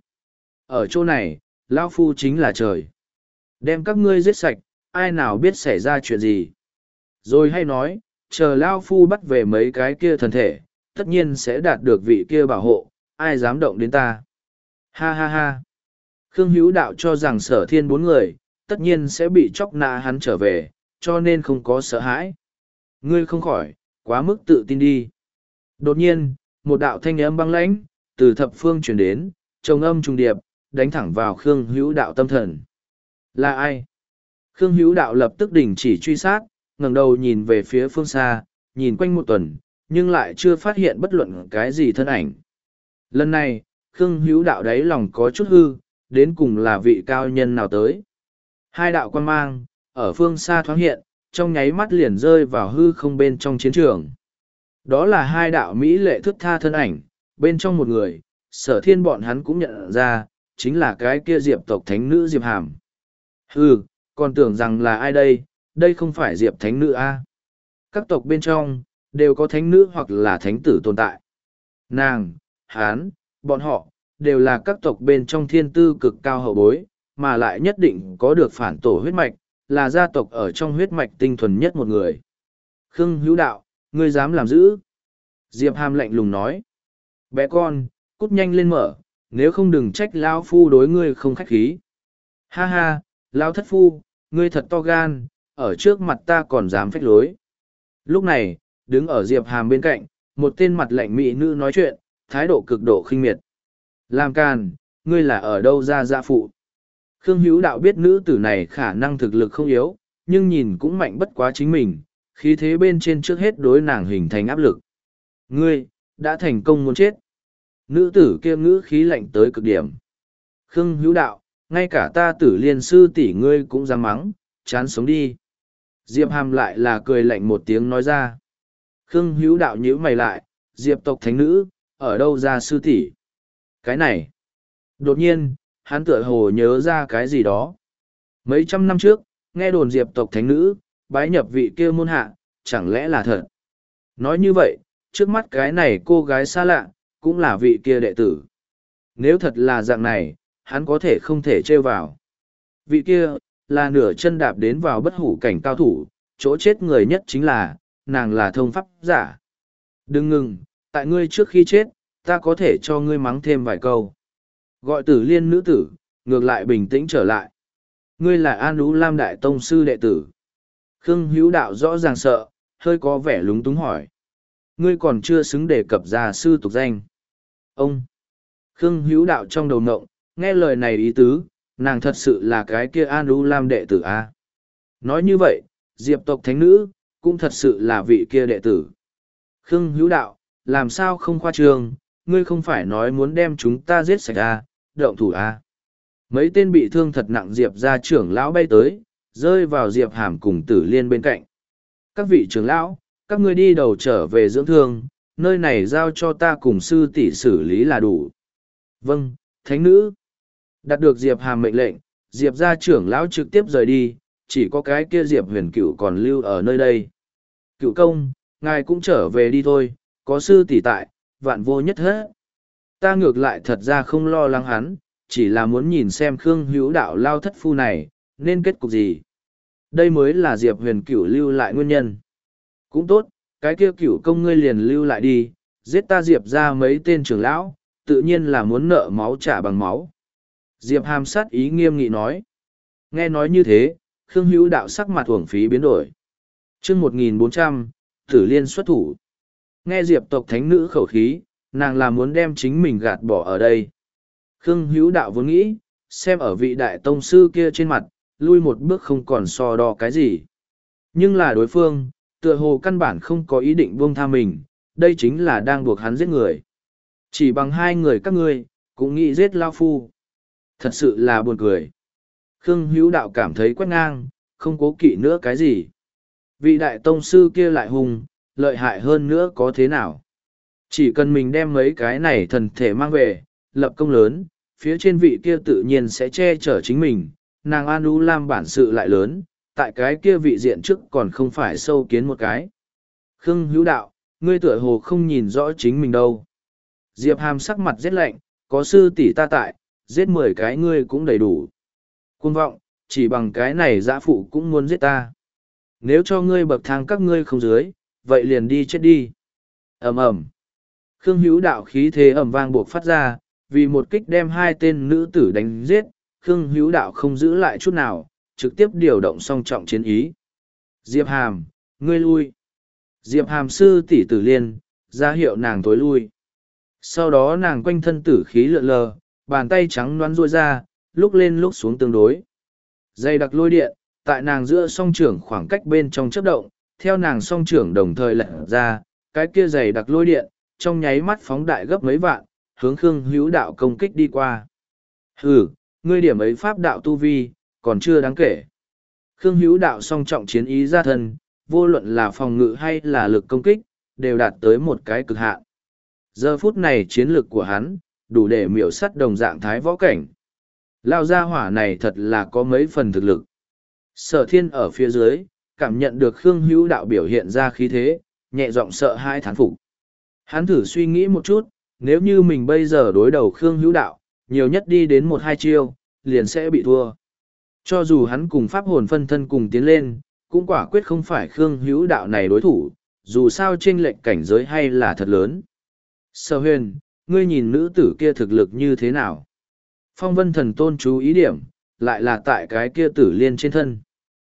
[SPEAKER 1] Ở chỗ này, lão phu chính là trời. Đem các ngươi giết sạch, ai nào biết xảy ra chuyện gì. Rồi hay nói, chờ lão phu bắt về mấy cái kia thần thể, tất nhiên sẽ đạt được vị kia bảo hộ, ai dám động đến ta. Ha ha ha. Khương Hữu Đạo cho rằng Sở Thiên bốn người, tất nhiên sẽ bị chóc nã hắn trở về, cho nên không có sợ hãi. Ngươi không khỏi, quá mức tự tin đi. Đột nhiên, một đạo thanh âm băng lãnh, từ thập phương truyền đến, trồng âm trùng điệp, đánh thẳng vào Khương Hữu Đạo tâm thần. Là ai? Khương Hữu Đạo lập tức đình chỉ truy sát, ngẩng đầu nhìn về phía phương xa, nhìn quanh một tuần, nhưng lại chưa phát hiện bất luận cái gì thân ảnh. Lần này, Khương Hữu Đạo đáy lòng có chút hư, đến cùng là vị cao nhân nào tới. Hai đạo quan mang, ở phương xa thoáng hiện, trong nháy mắt liền rơi vào hư không bên trong chiến trường. Đó là hai đạo Mỹ lệ thức tha thân ảnh, bên trong một người, Sở Thiên bọn hắn cũng nhận ra, chính là cái kia Diệp tộc thánh nữ Diệp Hàm. Hừ, còn tưởng rằng là ai đây, đây không phải Diệp thánh nữ a? Các tộc bên trong, đều có thánh nữ hoặc là thánh tử tồn tại. Nàng, hán, bọn họ, đều là các tộc bên trong thiên tư cực cao hậu bối, mà lại nhất định có được phản tổ huyết mạch, là gia tộc ở trong huyết mạch tinh thuần nhất một người. Khương Hữu Đạo, ngươi dám làm dữ? Diệp Hàm lạnh lùng nói. Bé con, cút nhanh lên mở, nếu không đừng trách lão phu đối ngươi không khách khí. Ha ha, lão thất phu, ngươi thật to gan, ở trước mặt ta còn dám phách lối. Lúc này, đứng ở Diệp Hàm bên cạnh, một tên mặt lạnh mỹ nữ nói chuyện, thái độ cực độ khinh miệt. Làm càn, ngươi là ở đâu ra gia phụ? Khương Hữu Đạo biết nữ tử này khả năng thực lực không yếu, nhưng nhìn cũng mạnh bất quá chính mình, khí thế bên trên trước hết đối nàng hình thành áp lực. Ngươi, đã thành công muốn chết. Nữ tử kia ngữ khí lạnh tới cực điểm. Khương Hữu Đạo, ngay cả ta tử liên sư tỷ ngươi cũng dám mắng, chán sống đi. Diệp Hàm lại là cười lạnh một tiếng nói ra. Khương Hữu Đạo nhíu mày lại, Diệp tộc thánh nữ, ở đâu ra sư tỷ? Cái này. Đột nhiên, hắn tựa hồ nhớ ra cái gì đó. Mấy trăm năm trước, nghe đồn Diệp tộc thánh nữ, bái nhập vị kia môn hạ, chẳng lẽ là thật? Nói như vậy, trước mắt cái này cô gái xa lạ, cũng là vị kia đệ tử. Nếu thật là dạng này, hắn có thể không thể trêu vào. Vị kia, là nửa chân đạp đến vào bất hủ cảnh cao thủ, chỗ chết người nhất chính là, nàng là thông pháp giả. Đừng ngừng, tại ngươi trước khi chết, ta có thể cho ngươi mắng thêm vài câu. Gọi tử liên nữ tử, ngược lại bình tĩnh trở lại. Ngươi là An Ú Lam Đại Tông Sư đệ tử. Khương Hữu Đạo rõ ràng sợ, hơi có vẻ lúng túng hỏi. Ngươi còn chưa xứng đề cập ra sư tục danh. Ông! Khương Hữu Đạo trong đầu ngộng, nghe lời này ý tứ, nàng thật sự là cái kia An Ú Lam đệ tử a. Nói như vậy, Diệp tộc thánh nữ, cũng thật sự là vị kia đệ tử. Khương Hữu Đạo, làm sao không khoa trương, ngươi không phải nói muốn đem chúng ta giết sạch à, động thủ à. Mấy tên bị thương thật nặng Diệp ra trưởng lão bay tới, rơi vào Diệp Hàm cùng Tử Liên bên cạnh. Các vị trưởng lão, các ngươi đi đầu trở về dưỡng thương, nơi này giao cho ta cùng sư tỷ xử lý là đủ. Vâng, thánh nữ. Đạt được Diệp Hàm mệnh lệnh, Diệp ra trưởng lão trực tiếp rời đi, chỉ có cái kia Diệp Huyền Cửu còn lưu ở nơi đây. Cửu công, ngài cũng trở về đi thôi, có sư tỷ tại, vạn vô nhất hết. Ta ngược lại thật ra không lo lắng hắn, chỉ là muốn nhìn xem Khương Hữu Đạo lao thất phu này, nên kết cục gì. Đây mới là Diệp Huyền Cửu lưu lại nguyên nhân. Cũng tốt, cái kia Cửu công ngươi liền lưu lại đi, giết ta Diệp ra mấy tên trưởng lão, tự nhiên là muốn nợ máu trả bằng máu. Diệp Hàm sát ý nghiêm nghị nói. Nghe nói như thế, Khương Hữu Đạo sắc mặt uổng phí biến đổi. Chương một nghìn bốn trăm, Tử Liên xuất thủ. Nghe Diệp tộc thánh nữ khẩu khí, nàng là muốn đem chính mình gạt bỏ ở đây. Khương Hữu Đạo vốn nghĩ, xem ở vị đại tông sư kia trên mặt, lui một bước không còn so đo cái gì. Nhưng là đối phương, tựa hồ căn bản không có ý định buông tha mình, đây chính là đang buộc hắn giết người. Chỉ bằng hai người các ngươi, cũng nghĩ giết Lao Phu. Thật sự là buồn cười. Khương Hữu Đạo cảm thấy quét ngang, không cố kỵ nữa cái gì. Vị đại tông sư kia lại hùng, lợi hại hơn nữa có thế nào. Chỉ cần mình đem mấy cái này thần thể mang về, lập công lớn, phía trên vị kia tự nhiên sẽ che chở chính mình. Nàng An U Lam bản sự lại lớn, tại cái kia vị diện trước còn không phải sâu kiến một cái. Khương Hữu Đạo, ngươi tựa hồ không nhìn rõ chính mình đâu. Diệp Hàm sắc mặt rét lạnh, có sư tỷ ta tại, giết mười cái ngươi cũng đầy đủ. Cuồng vọng, chỉ bằng cái này dã phụ cũng muốn giết ta. Nếu cho ngươi bậc thang các ngươi không dưới, vậy liền đi chết đi. Ầm ầm. Khương Hữu Đạo khí thế ầm vang buộc phát ra, vì một kích đem hai tên nữ tử đánh giết, Khương Hữu Đạo không giữ lại chút nào, trực tiếp điều động song trọng chiến ý. Diệp Hàm, ngươi lui. Diệp Hàm sư tỷ tử liên, ra hiệu nàng tối lui. Sau đó nàng quanh thân tử khí lượn lờ, bàn tay trắng loáng ruôi ra, lúc lên lúc xuống tương đối. Dây đặc lôi điện, tại nàng giữa song trưởng khoảng cách bên trong chấp động, theo nàng song trưởng đồng thời lật ra, cái kia dày đặc lôi điện, trong nháy mắt phóng đại gấp mấy vạn, hướng Khương Hữu Đạo công kích đi qua. Hừ, ngươi điểm ấy pháp đạo tu vi, còn chưa đáng kể. Khương Hữu Đạo song trọng chiến ý ra thân, vô luận là phòng ngự hay là lực công kích, đều đạt tới một cái cực hạn. Giờ phút này chiến lực của hắn, đủ để miểu sắt đồng dạng thái võ cảnh. Lao gia hỏa này thật là có mấy phần thực lực. Sở thiên ở phía dưới, cảm nhận được Khương Hữu Đạo biểu hiện ra khí thế, nhẹ giọng sợ hai thán phục. Hắn thử suy nghĩ một chút, nếu như mình bây giờ đối đầu Khương Hữu Đạo, nhiều nhất đi đến một hai chiêu, liền sẽ bị thua. Cho dù hắn cùng pháp hồn phân thân cùng tiến lên, cũng quả quyết không phải Khương Hữu Đạo này đối thủ, dù sao chênh lệch cảnh giới hay là thật lớn. Sở huyền, ngươi nhìn nữ tử kia thực lực như thế nào? Phong vân thần tôn chú ý điểm, lại là tại cái kia tử liên trên thân.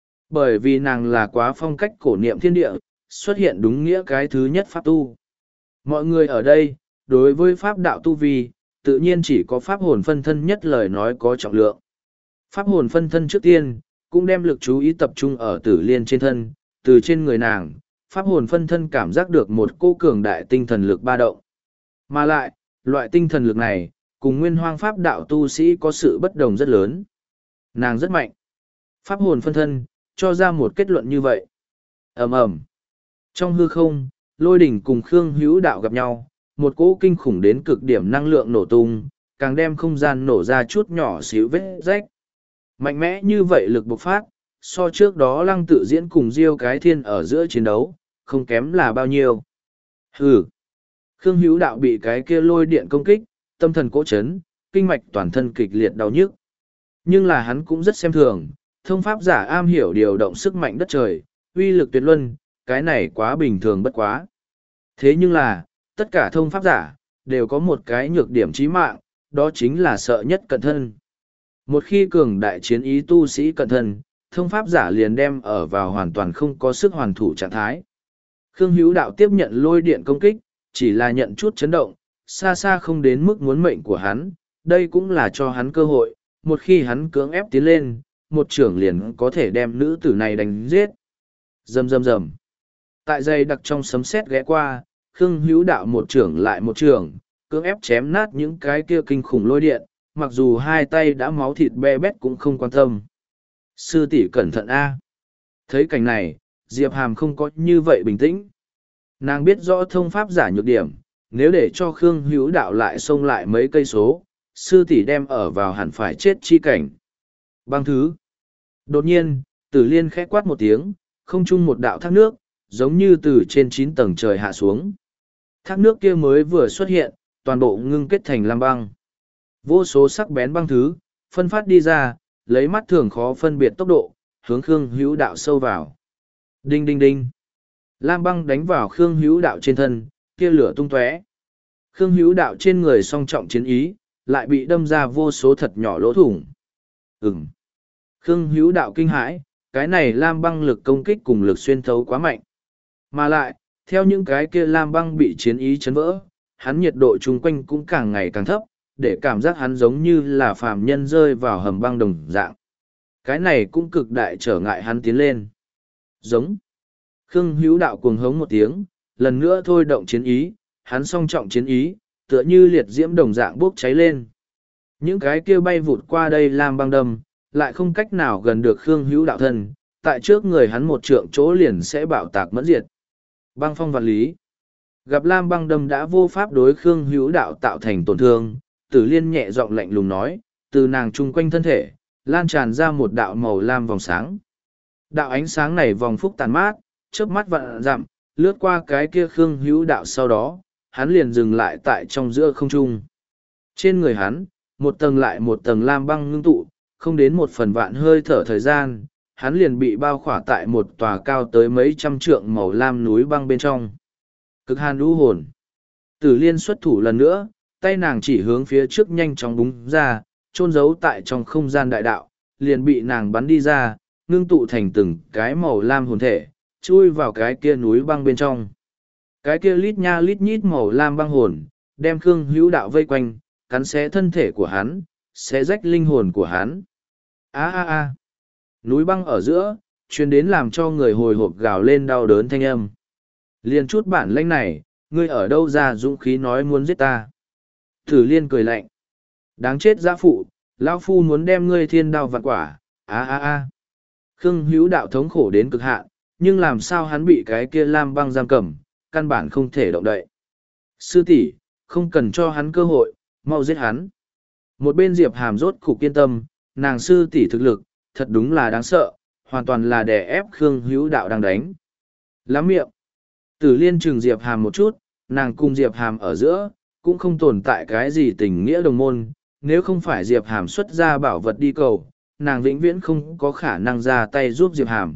[SPEAKER 1] Bởi vì nàng là quá phong cách cổ niệm thiên địa, xuất hiện đúng nghĩa cái thứ nhất pháp tu. Mọi người ở đây, đối với pháp đạo tu vi, tự nhiên chỉ có pháp hồn phân thân nhất lời nói có trọng lượng. Pháp hồn phân thân trước tiên, cũng đem lực chú ý tập trung ở tử liên trên thân, từ trên người nàng, pháp hồn phân thân cảm giác được một cô cường đại tinh thần lực ba động. Mà lại, loại tinh thần lực này, cùng nguyên hoang pháp đạo tu sĩ có sự bất đồng rất lớn. Nàng rất mạnh. Pháp hồn phân thân, cho ra một kết luận như vậy. Ầm ầm. Trong hư không, lôi đỉnh cùng Khương Hữu Đạo gặp nhau, một cỗ kinh khủng đến cực điểm năng lượng nổ tung, càng đem không gian nổ ra chút nhỏ xíu vết rách. Mạnh mẽ như vậy lực bộc phát, so trước đó lăng tự diễn cùng Diêu cái thiên ở giữa chiến đấu, không kém là bao nhiêu. Hừ. Khương Hữu Đạo bị cái kia lôi điện công kích, tâm thần cỗ chấn, kinh mạch toàn thân kịch liệt đau nhức. Nhưng là hắn cũng rất xem thường, thông pháp giả am hiểu điều động sức mạnh đất trời, uy lực tuyệt luân, cái này quá bình thường bất quá. Thế nhưng là, tất cả thông pháp giả, đều có một cái nhược điểm chí mạng, đó chính là sợ nhất cận thân. Một khi cường đại chiến ý tu sĩ cận thân, thông pháp giả liền đem ở vào hoàn toàn không có sức hoàn thủ trạng thái. Khương Hữu Đạo tiếp nhận lôi điện công kích, chỉ là nhận chút chấn động, xa xa không đến mức muốn mệnh của hắn, đây cũng là cho hắn cơ hội, một khi hắn cưỡng ép tiến lên, một trưởng liền có thể đem nữ tử này đánh giết. Rầm rầm rầm. Tại dây đặc trong sấm sét ghé qua, Khương Hữu Đạo một trưởng lại một trưởng, cưỡng ép chém nát những cái kia kinh khủng lôi điện, mặc dù hai tay đã máu thịt be bét cũng không quan tâm. Sư tỷ cẩn thận a. Thấy cảnh này, Diệp Hàm không có như vậy bình tĩnh. Nàng biết rõ thông pháp giả nhược điểm, nếu để cho Khương Hữu Đạo lại xông lại mấy cây số, sư tỷ đem ở vào hẳn phải chết chi cảnh. Băng thứ. Đột nhiên, Tử Liên khẽ quát một tiếng, không trung một đạo thác nước, giống như từ trên chín tầng trời hạ xuống. Thác nước kia mới vừa xuất hiện, toàn bộ ngưng kết thành lam băng. Vô số sắc bén băng thứ, phân phát đi ra, lấy mắt thường khó phân biệt tốc độ, hướng Khương Hữu Đạo sâu vào. Đinh đinh đinh. Lam băng đánh vào Khương Hữu Đạo trên thân, kia lửa tung tóe. Khương Hữu Đạo trên người song trọng chiến ý, lại bị đâm ra vô số thật nhỏ lỗ thủng. Ừm. Khương Hữu Đạo kinh hãi, cái này lam băng lực công kích cùng lực xuyên thấu quá mạnh. Mà lại, theo những cái kia lam băng bị chiến ý chấn vỡ, hắn nhiệt độ chung quanh cũng càng ngày càng thấp, để cảm giác hắn giống như là phàm nhân rơi vào hầm băng đồng dạng. Cái này cũng cực đại trở ngại hắn tiến lên. Giống. Khương Hữu Đạo cuồng hống một tiếng, lần nữa thôi động chiến ý, hắn song trọng chiến ý, tựa như liệt diễm đồng dạng bốc cháy lên. Những cái kia bay vụt qua đây làm băng đâm, lại không cách nào gần được Khương Hữu Đạo thân, tại trước người hắn một trượng chỗ liền sẽ bạo tạc mẫn diệt. Băng phong vạn lý. Gặp lam băng đâm đã vô pháp đối Khương Hữu Đạo tạo thành tổn thương, Tử Liên nhẹ giọng lạnh lùng nói, từ nàng chung quanh thân thể, lan tràn ra một đạo màu lam vòng sáng. Đạo ánh sáng này vòng phúc tàn mát, chớp mắt vạn dặm, lướt qua cái kia Khương Hữu Đạo, sau đó, hắn liền dừng lại tại trong giữa không trung. Trên người hắn, một tầng lại một tầng lam băng ngưng tụ, không đến một phần vạn hơi thở thời gian, hắn liền bị bao khỏa tại một tòa cao tới mấy trăm trượng màu lam núi băng bên trong. Cực hàn lũ hồn. Tử Liên xuất thủ lần nữa, tay nàng chỉ hướng phía trước nhanh chóng búng ra, chôn giấu tại trong không gian đại đạo, liền bị nàng bắn đi ra, ngưng tụ thành từng cái màu lam hồn thể, chui vào cái kia núi băng bên trong. Cái kia lít nha lít nhít màu lam băng hồn, đem Khương Hữu Đạo vây quanh, cắn xé thân thể của hắn, xé rách linh hồn của hắn. A a a. Núi băng ở giữa, truyền đến làm cho người hồi hộp gào lên đau đớn thanh âm. Liên chút bản lĩnh này, ngươi ở đâu ra dũng khí nói muốn giết ta? Tử Liên cười lạnh. Đáng chết dã phụ, lão phu muốn đem ngươi thiên đao vạn quả. A a a. Khương Hữu Đạo thống khổ đến cực hạn, nhưng làm sao hắn bị cái kia lam băng giam cầm, căn bản không thể động đậy. Sư tỷ, không cần cho hắn cơ hội, mau giết hắn. Một bên Diệp Hàm rốt cục yên tâm, nàng sư tỷ thực lực, thật đúng là đáng sợ, hoàn toàn là đè ép Khương Hữu Đạo đang đánh. Lắm miệng. Tử Liên trừng Diệp Hàm một chút, nàng cùng Diệp Hàm ở giữa, cũng không tồn tại cái gì tình nghĩa đồng môn, nếu không phải Diệp Hàm xuất ra bảo vật đi cầu, nàng vĩnh viễn không có khả năng ra tay giúp Diệp Hàm.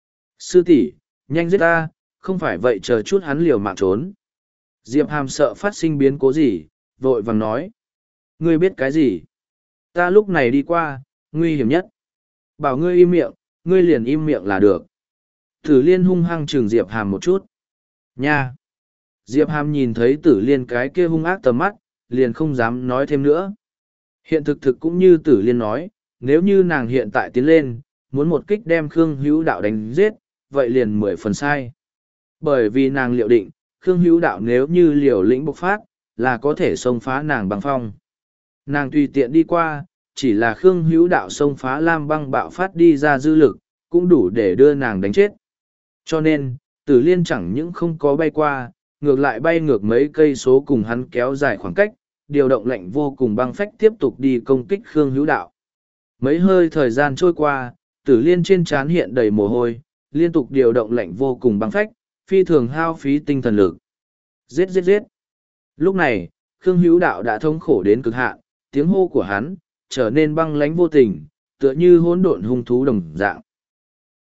[SPEAKER 1] Sư tỷ, nhanh giết ta, không phải vậy chờ chút hắn liều mạng trốn. Diệp Hàm sợ phát sinh biến cố gì, vội vàng nói. Ngươi biết cái gì? Ta lúc này đi qua, nguy hiểm nhất. Bảo ngươi im miệng, ngươi liền im miệng là được. Tử Liên hung hăng trừng Diệp Hàm một chút. Nha! Diệp Hàm nhìn thấy Tử Liên cái kia hung ác tầm mắt, liền không dám nói thêm nữa. Hiện thực thực cũng như Tử Liên nói, nếu như nàng hiện tại tiến lên, muốn một kích đem Khương Hữu Đạo đánh giết, vậy liền mười phần sai. Bởi vì nàng liệu định, Khương Hữu Đạo nếu như liều lĩnh bộc phát, là có thể xông phá nàng băng phong. Nàng tùy tiện đi qua, chỉ là Khương Hữu Đạo xông phá lam băng bạo phát đi ra dư lực, cũng đủ để đưa nàng đánh chết. Cho nên, Tử Liên chẳng những không có bay qua, ngược lại bay ngược mấy cây số cùng hắn kéo dài khoảng cách, điều động lệnh vô cùng băng phách tiếp tục đi công kích Khương Hữu Đạo. Mấy hơi thời gian trôi qua, Tử Liên trên trán hiện đầy mồ hôi, liên tục điều động lệnh vô cùng băng phách, phi thường hao phí tinh thần lực. Giết giết giết. Lúc này, Khương Hữu Đạo đã thống khổ đến cực hạn, tiếng hô của hắn trở nên băng lãnh vô tình, tựa như hỗn độn hung thú đồng dạng.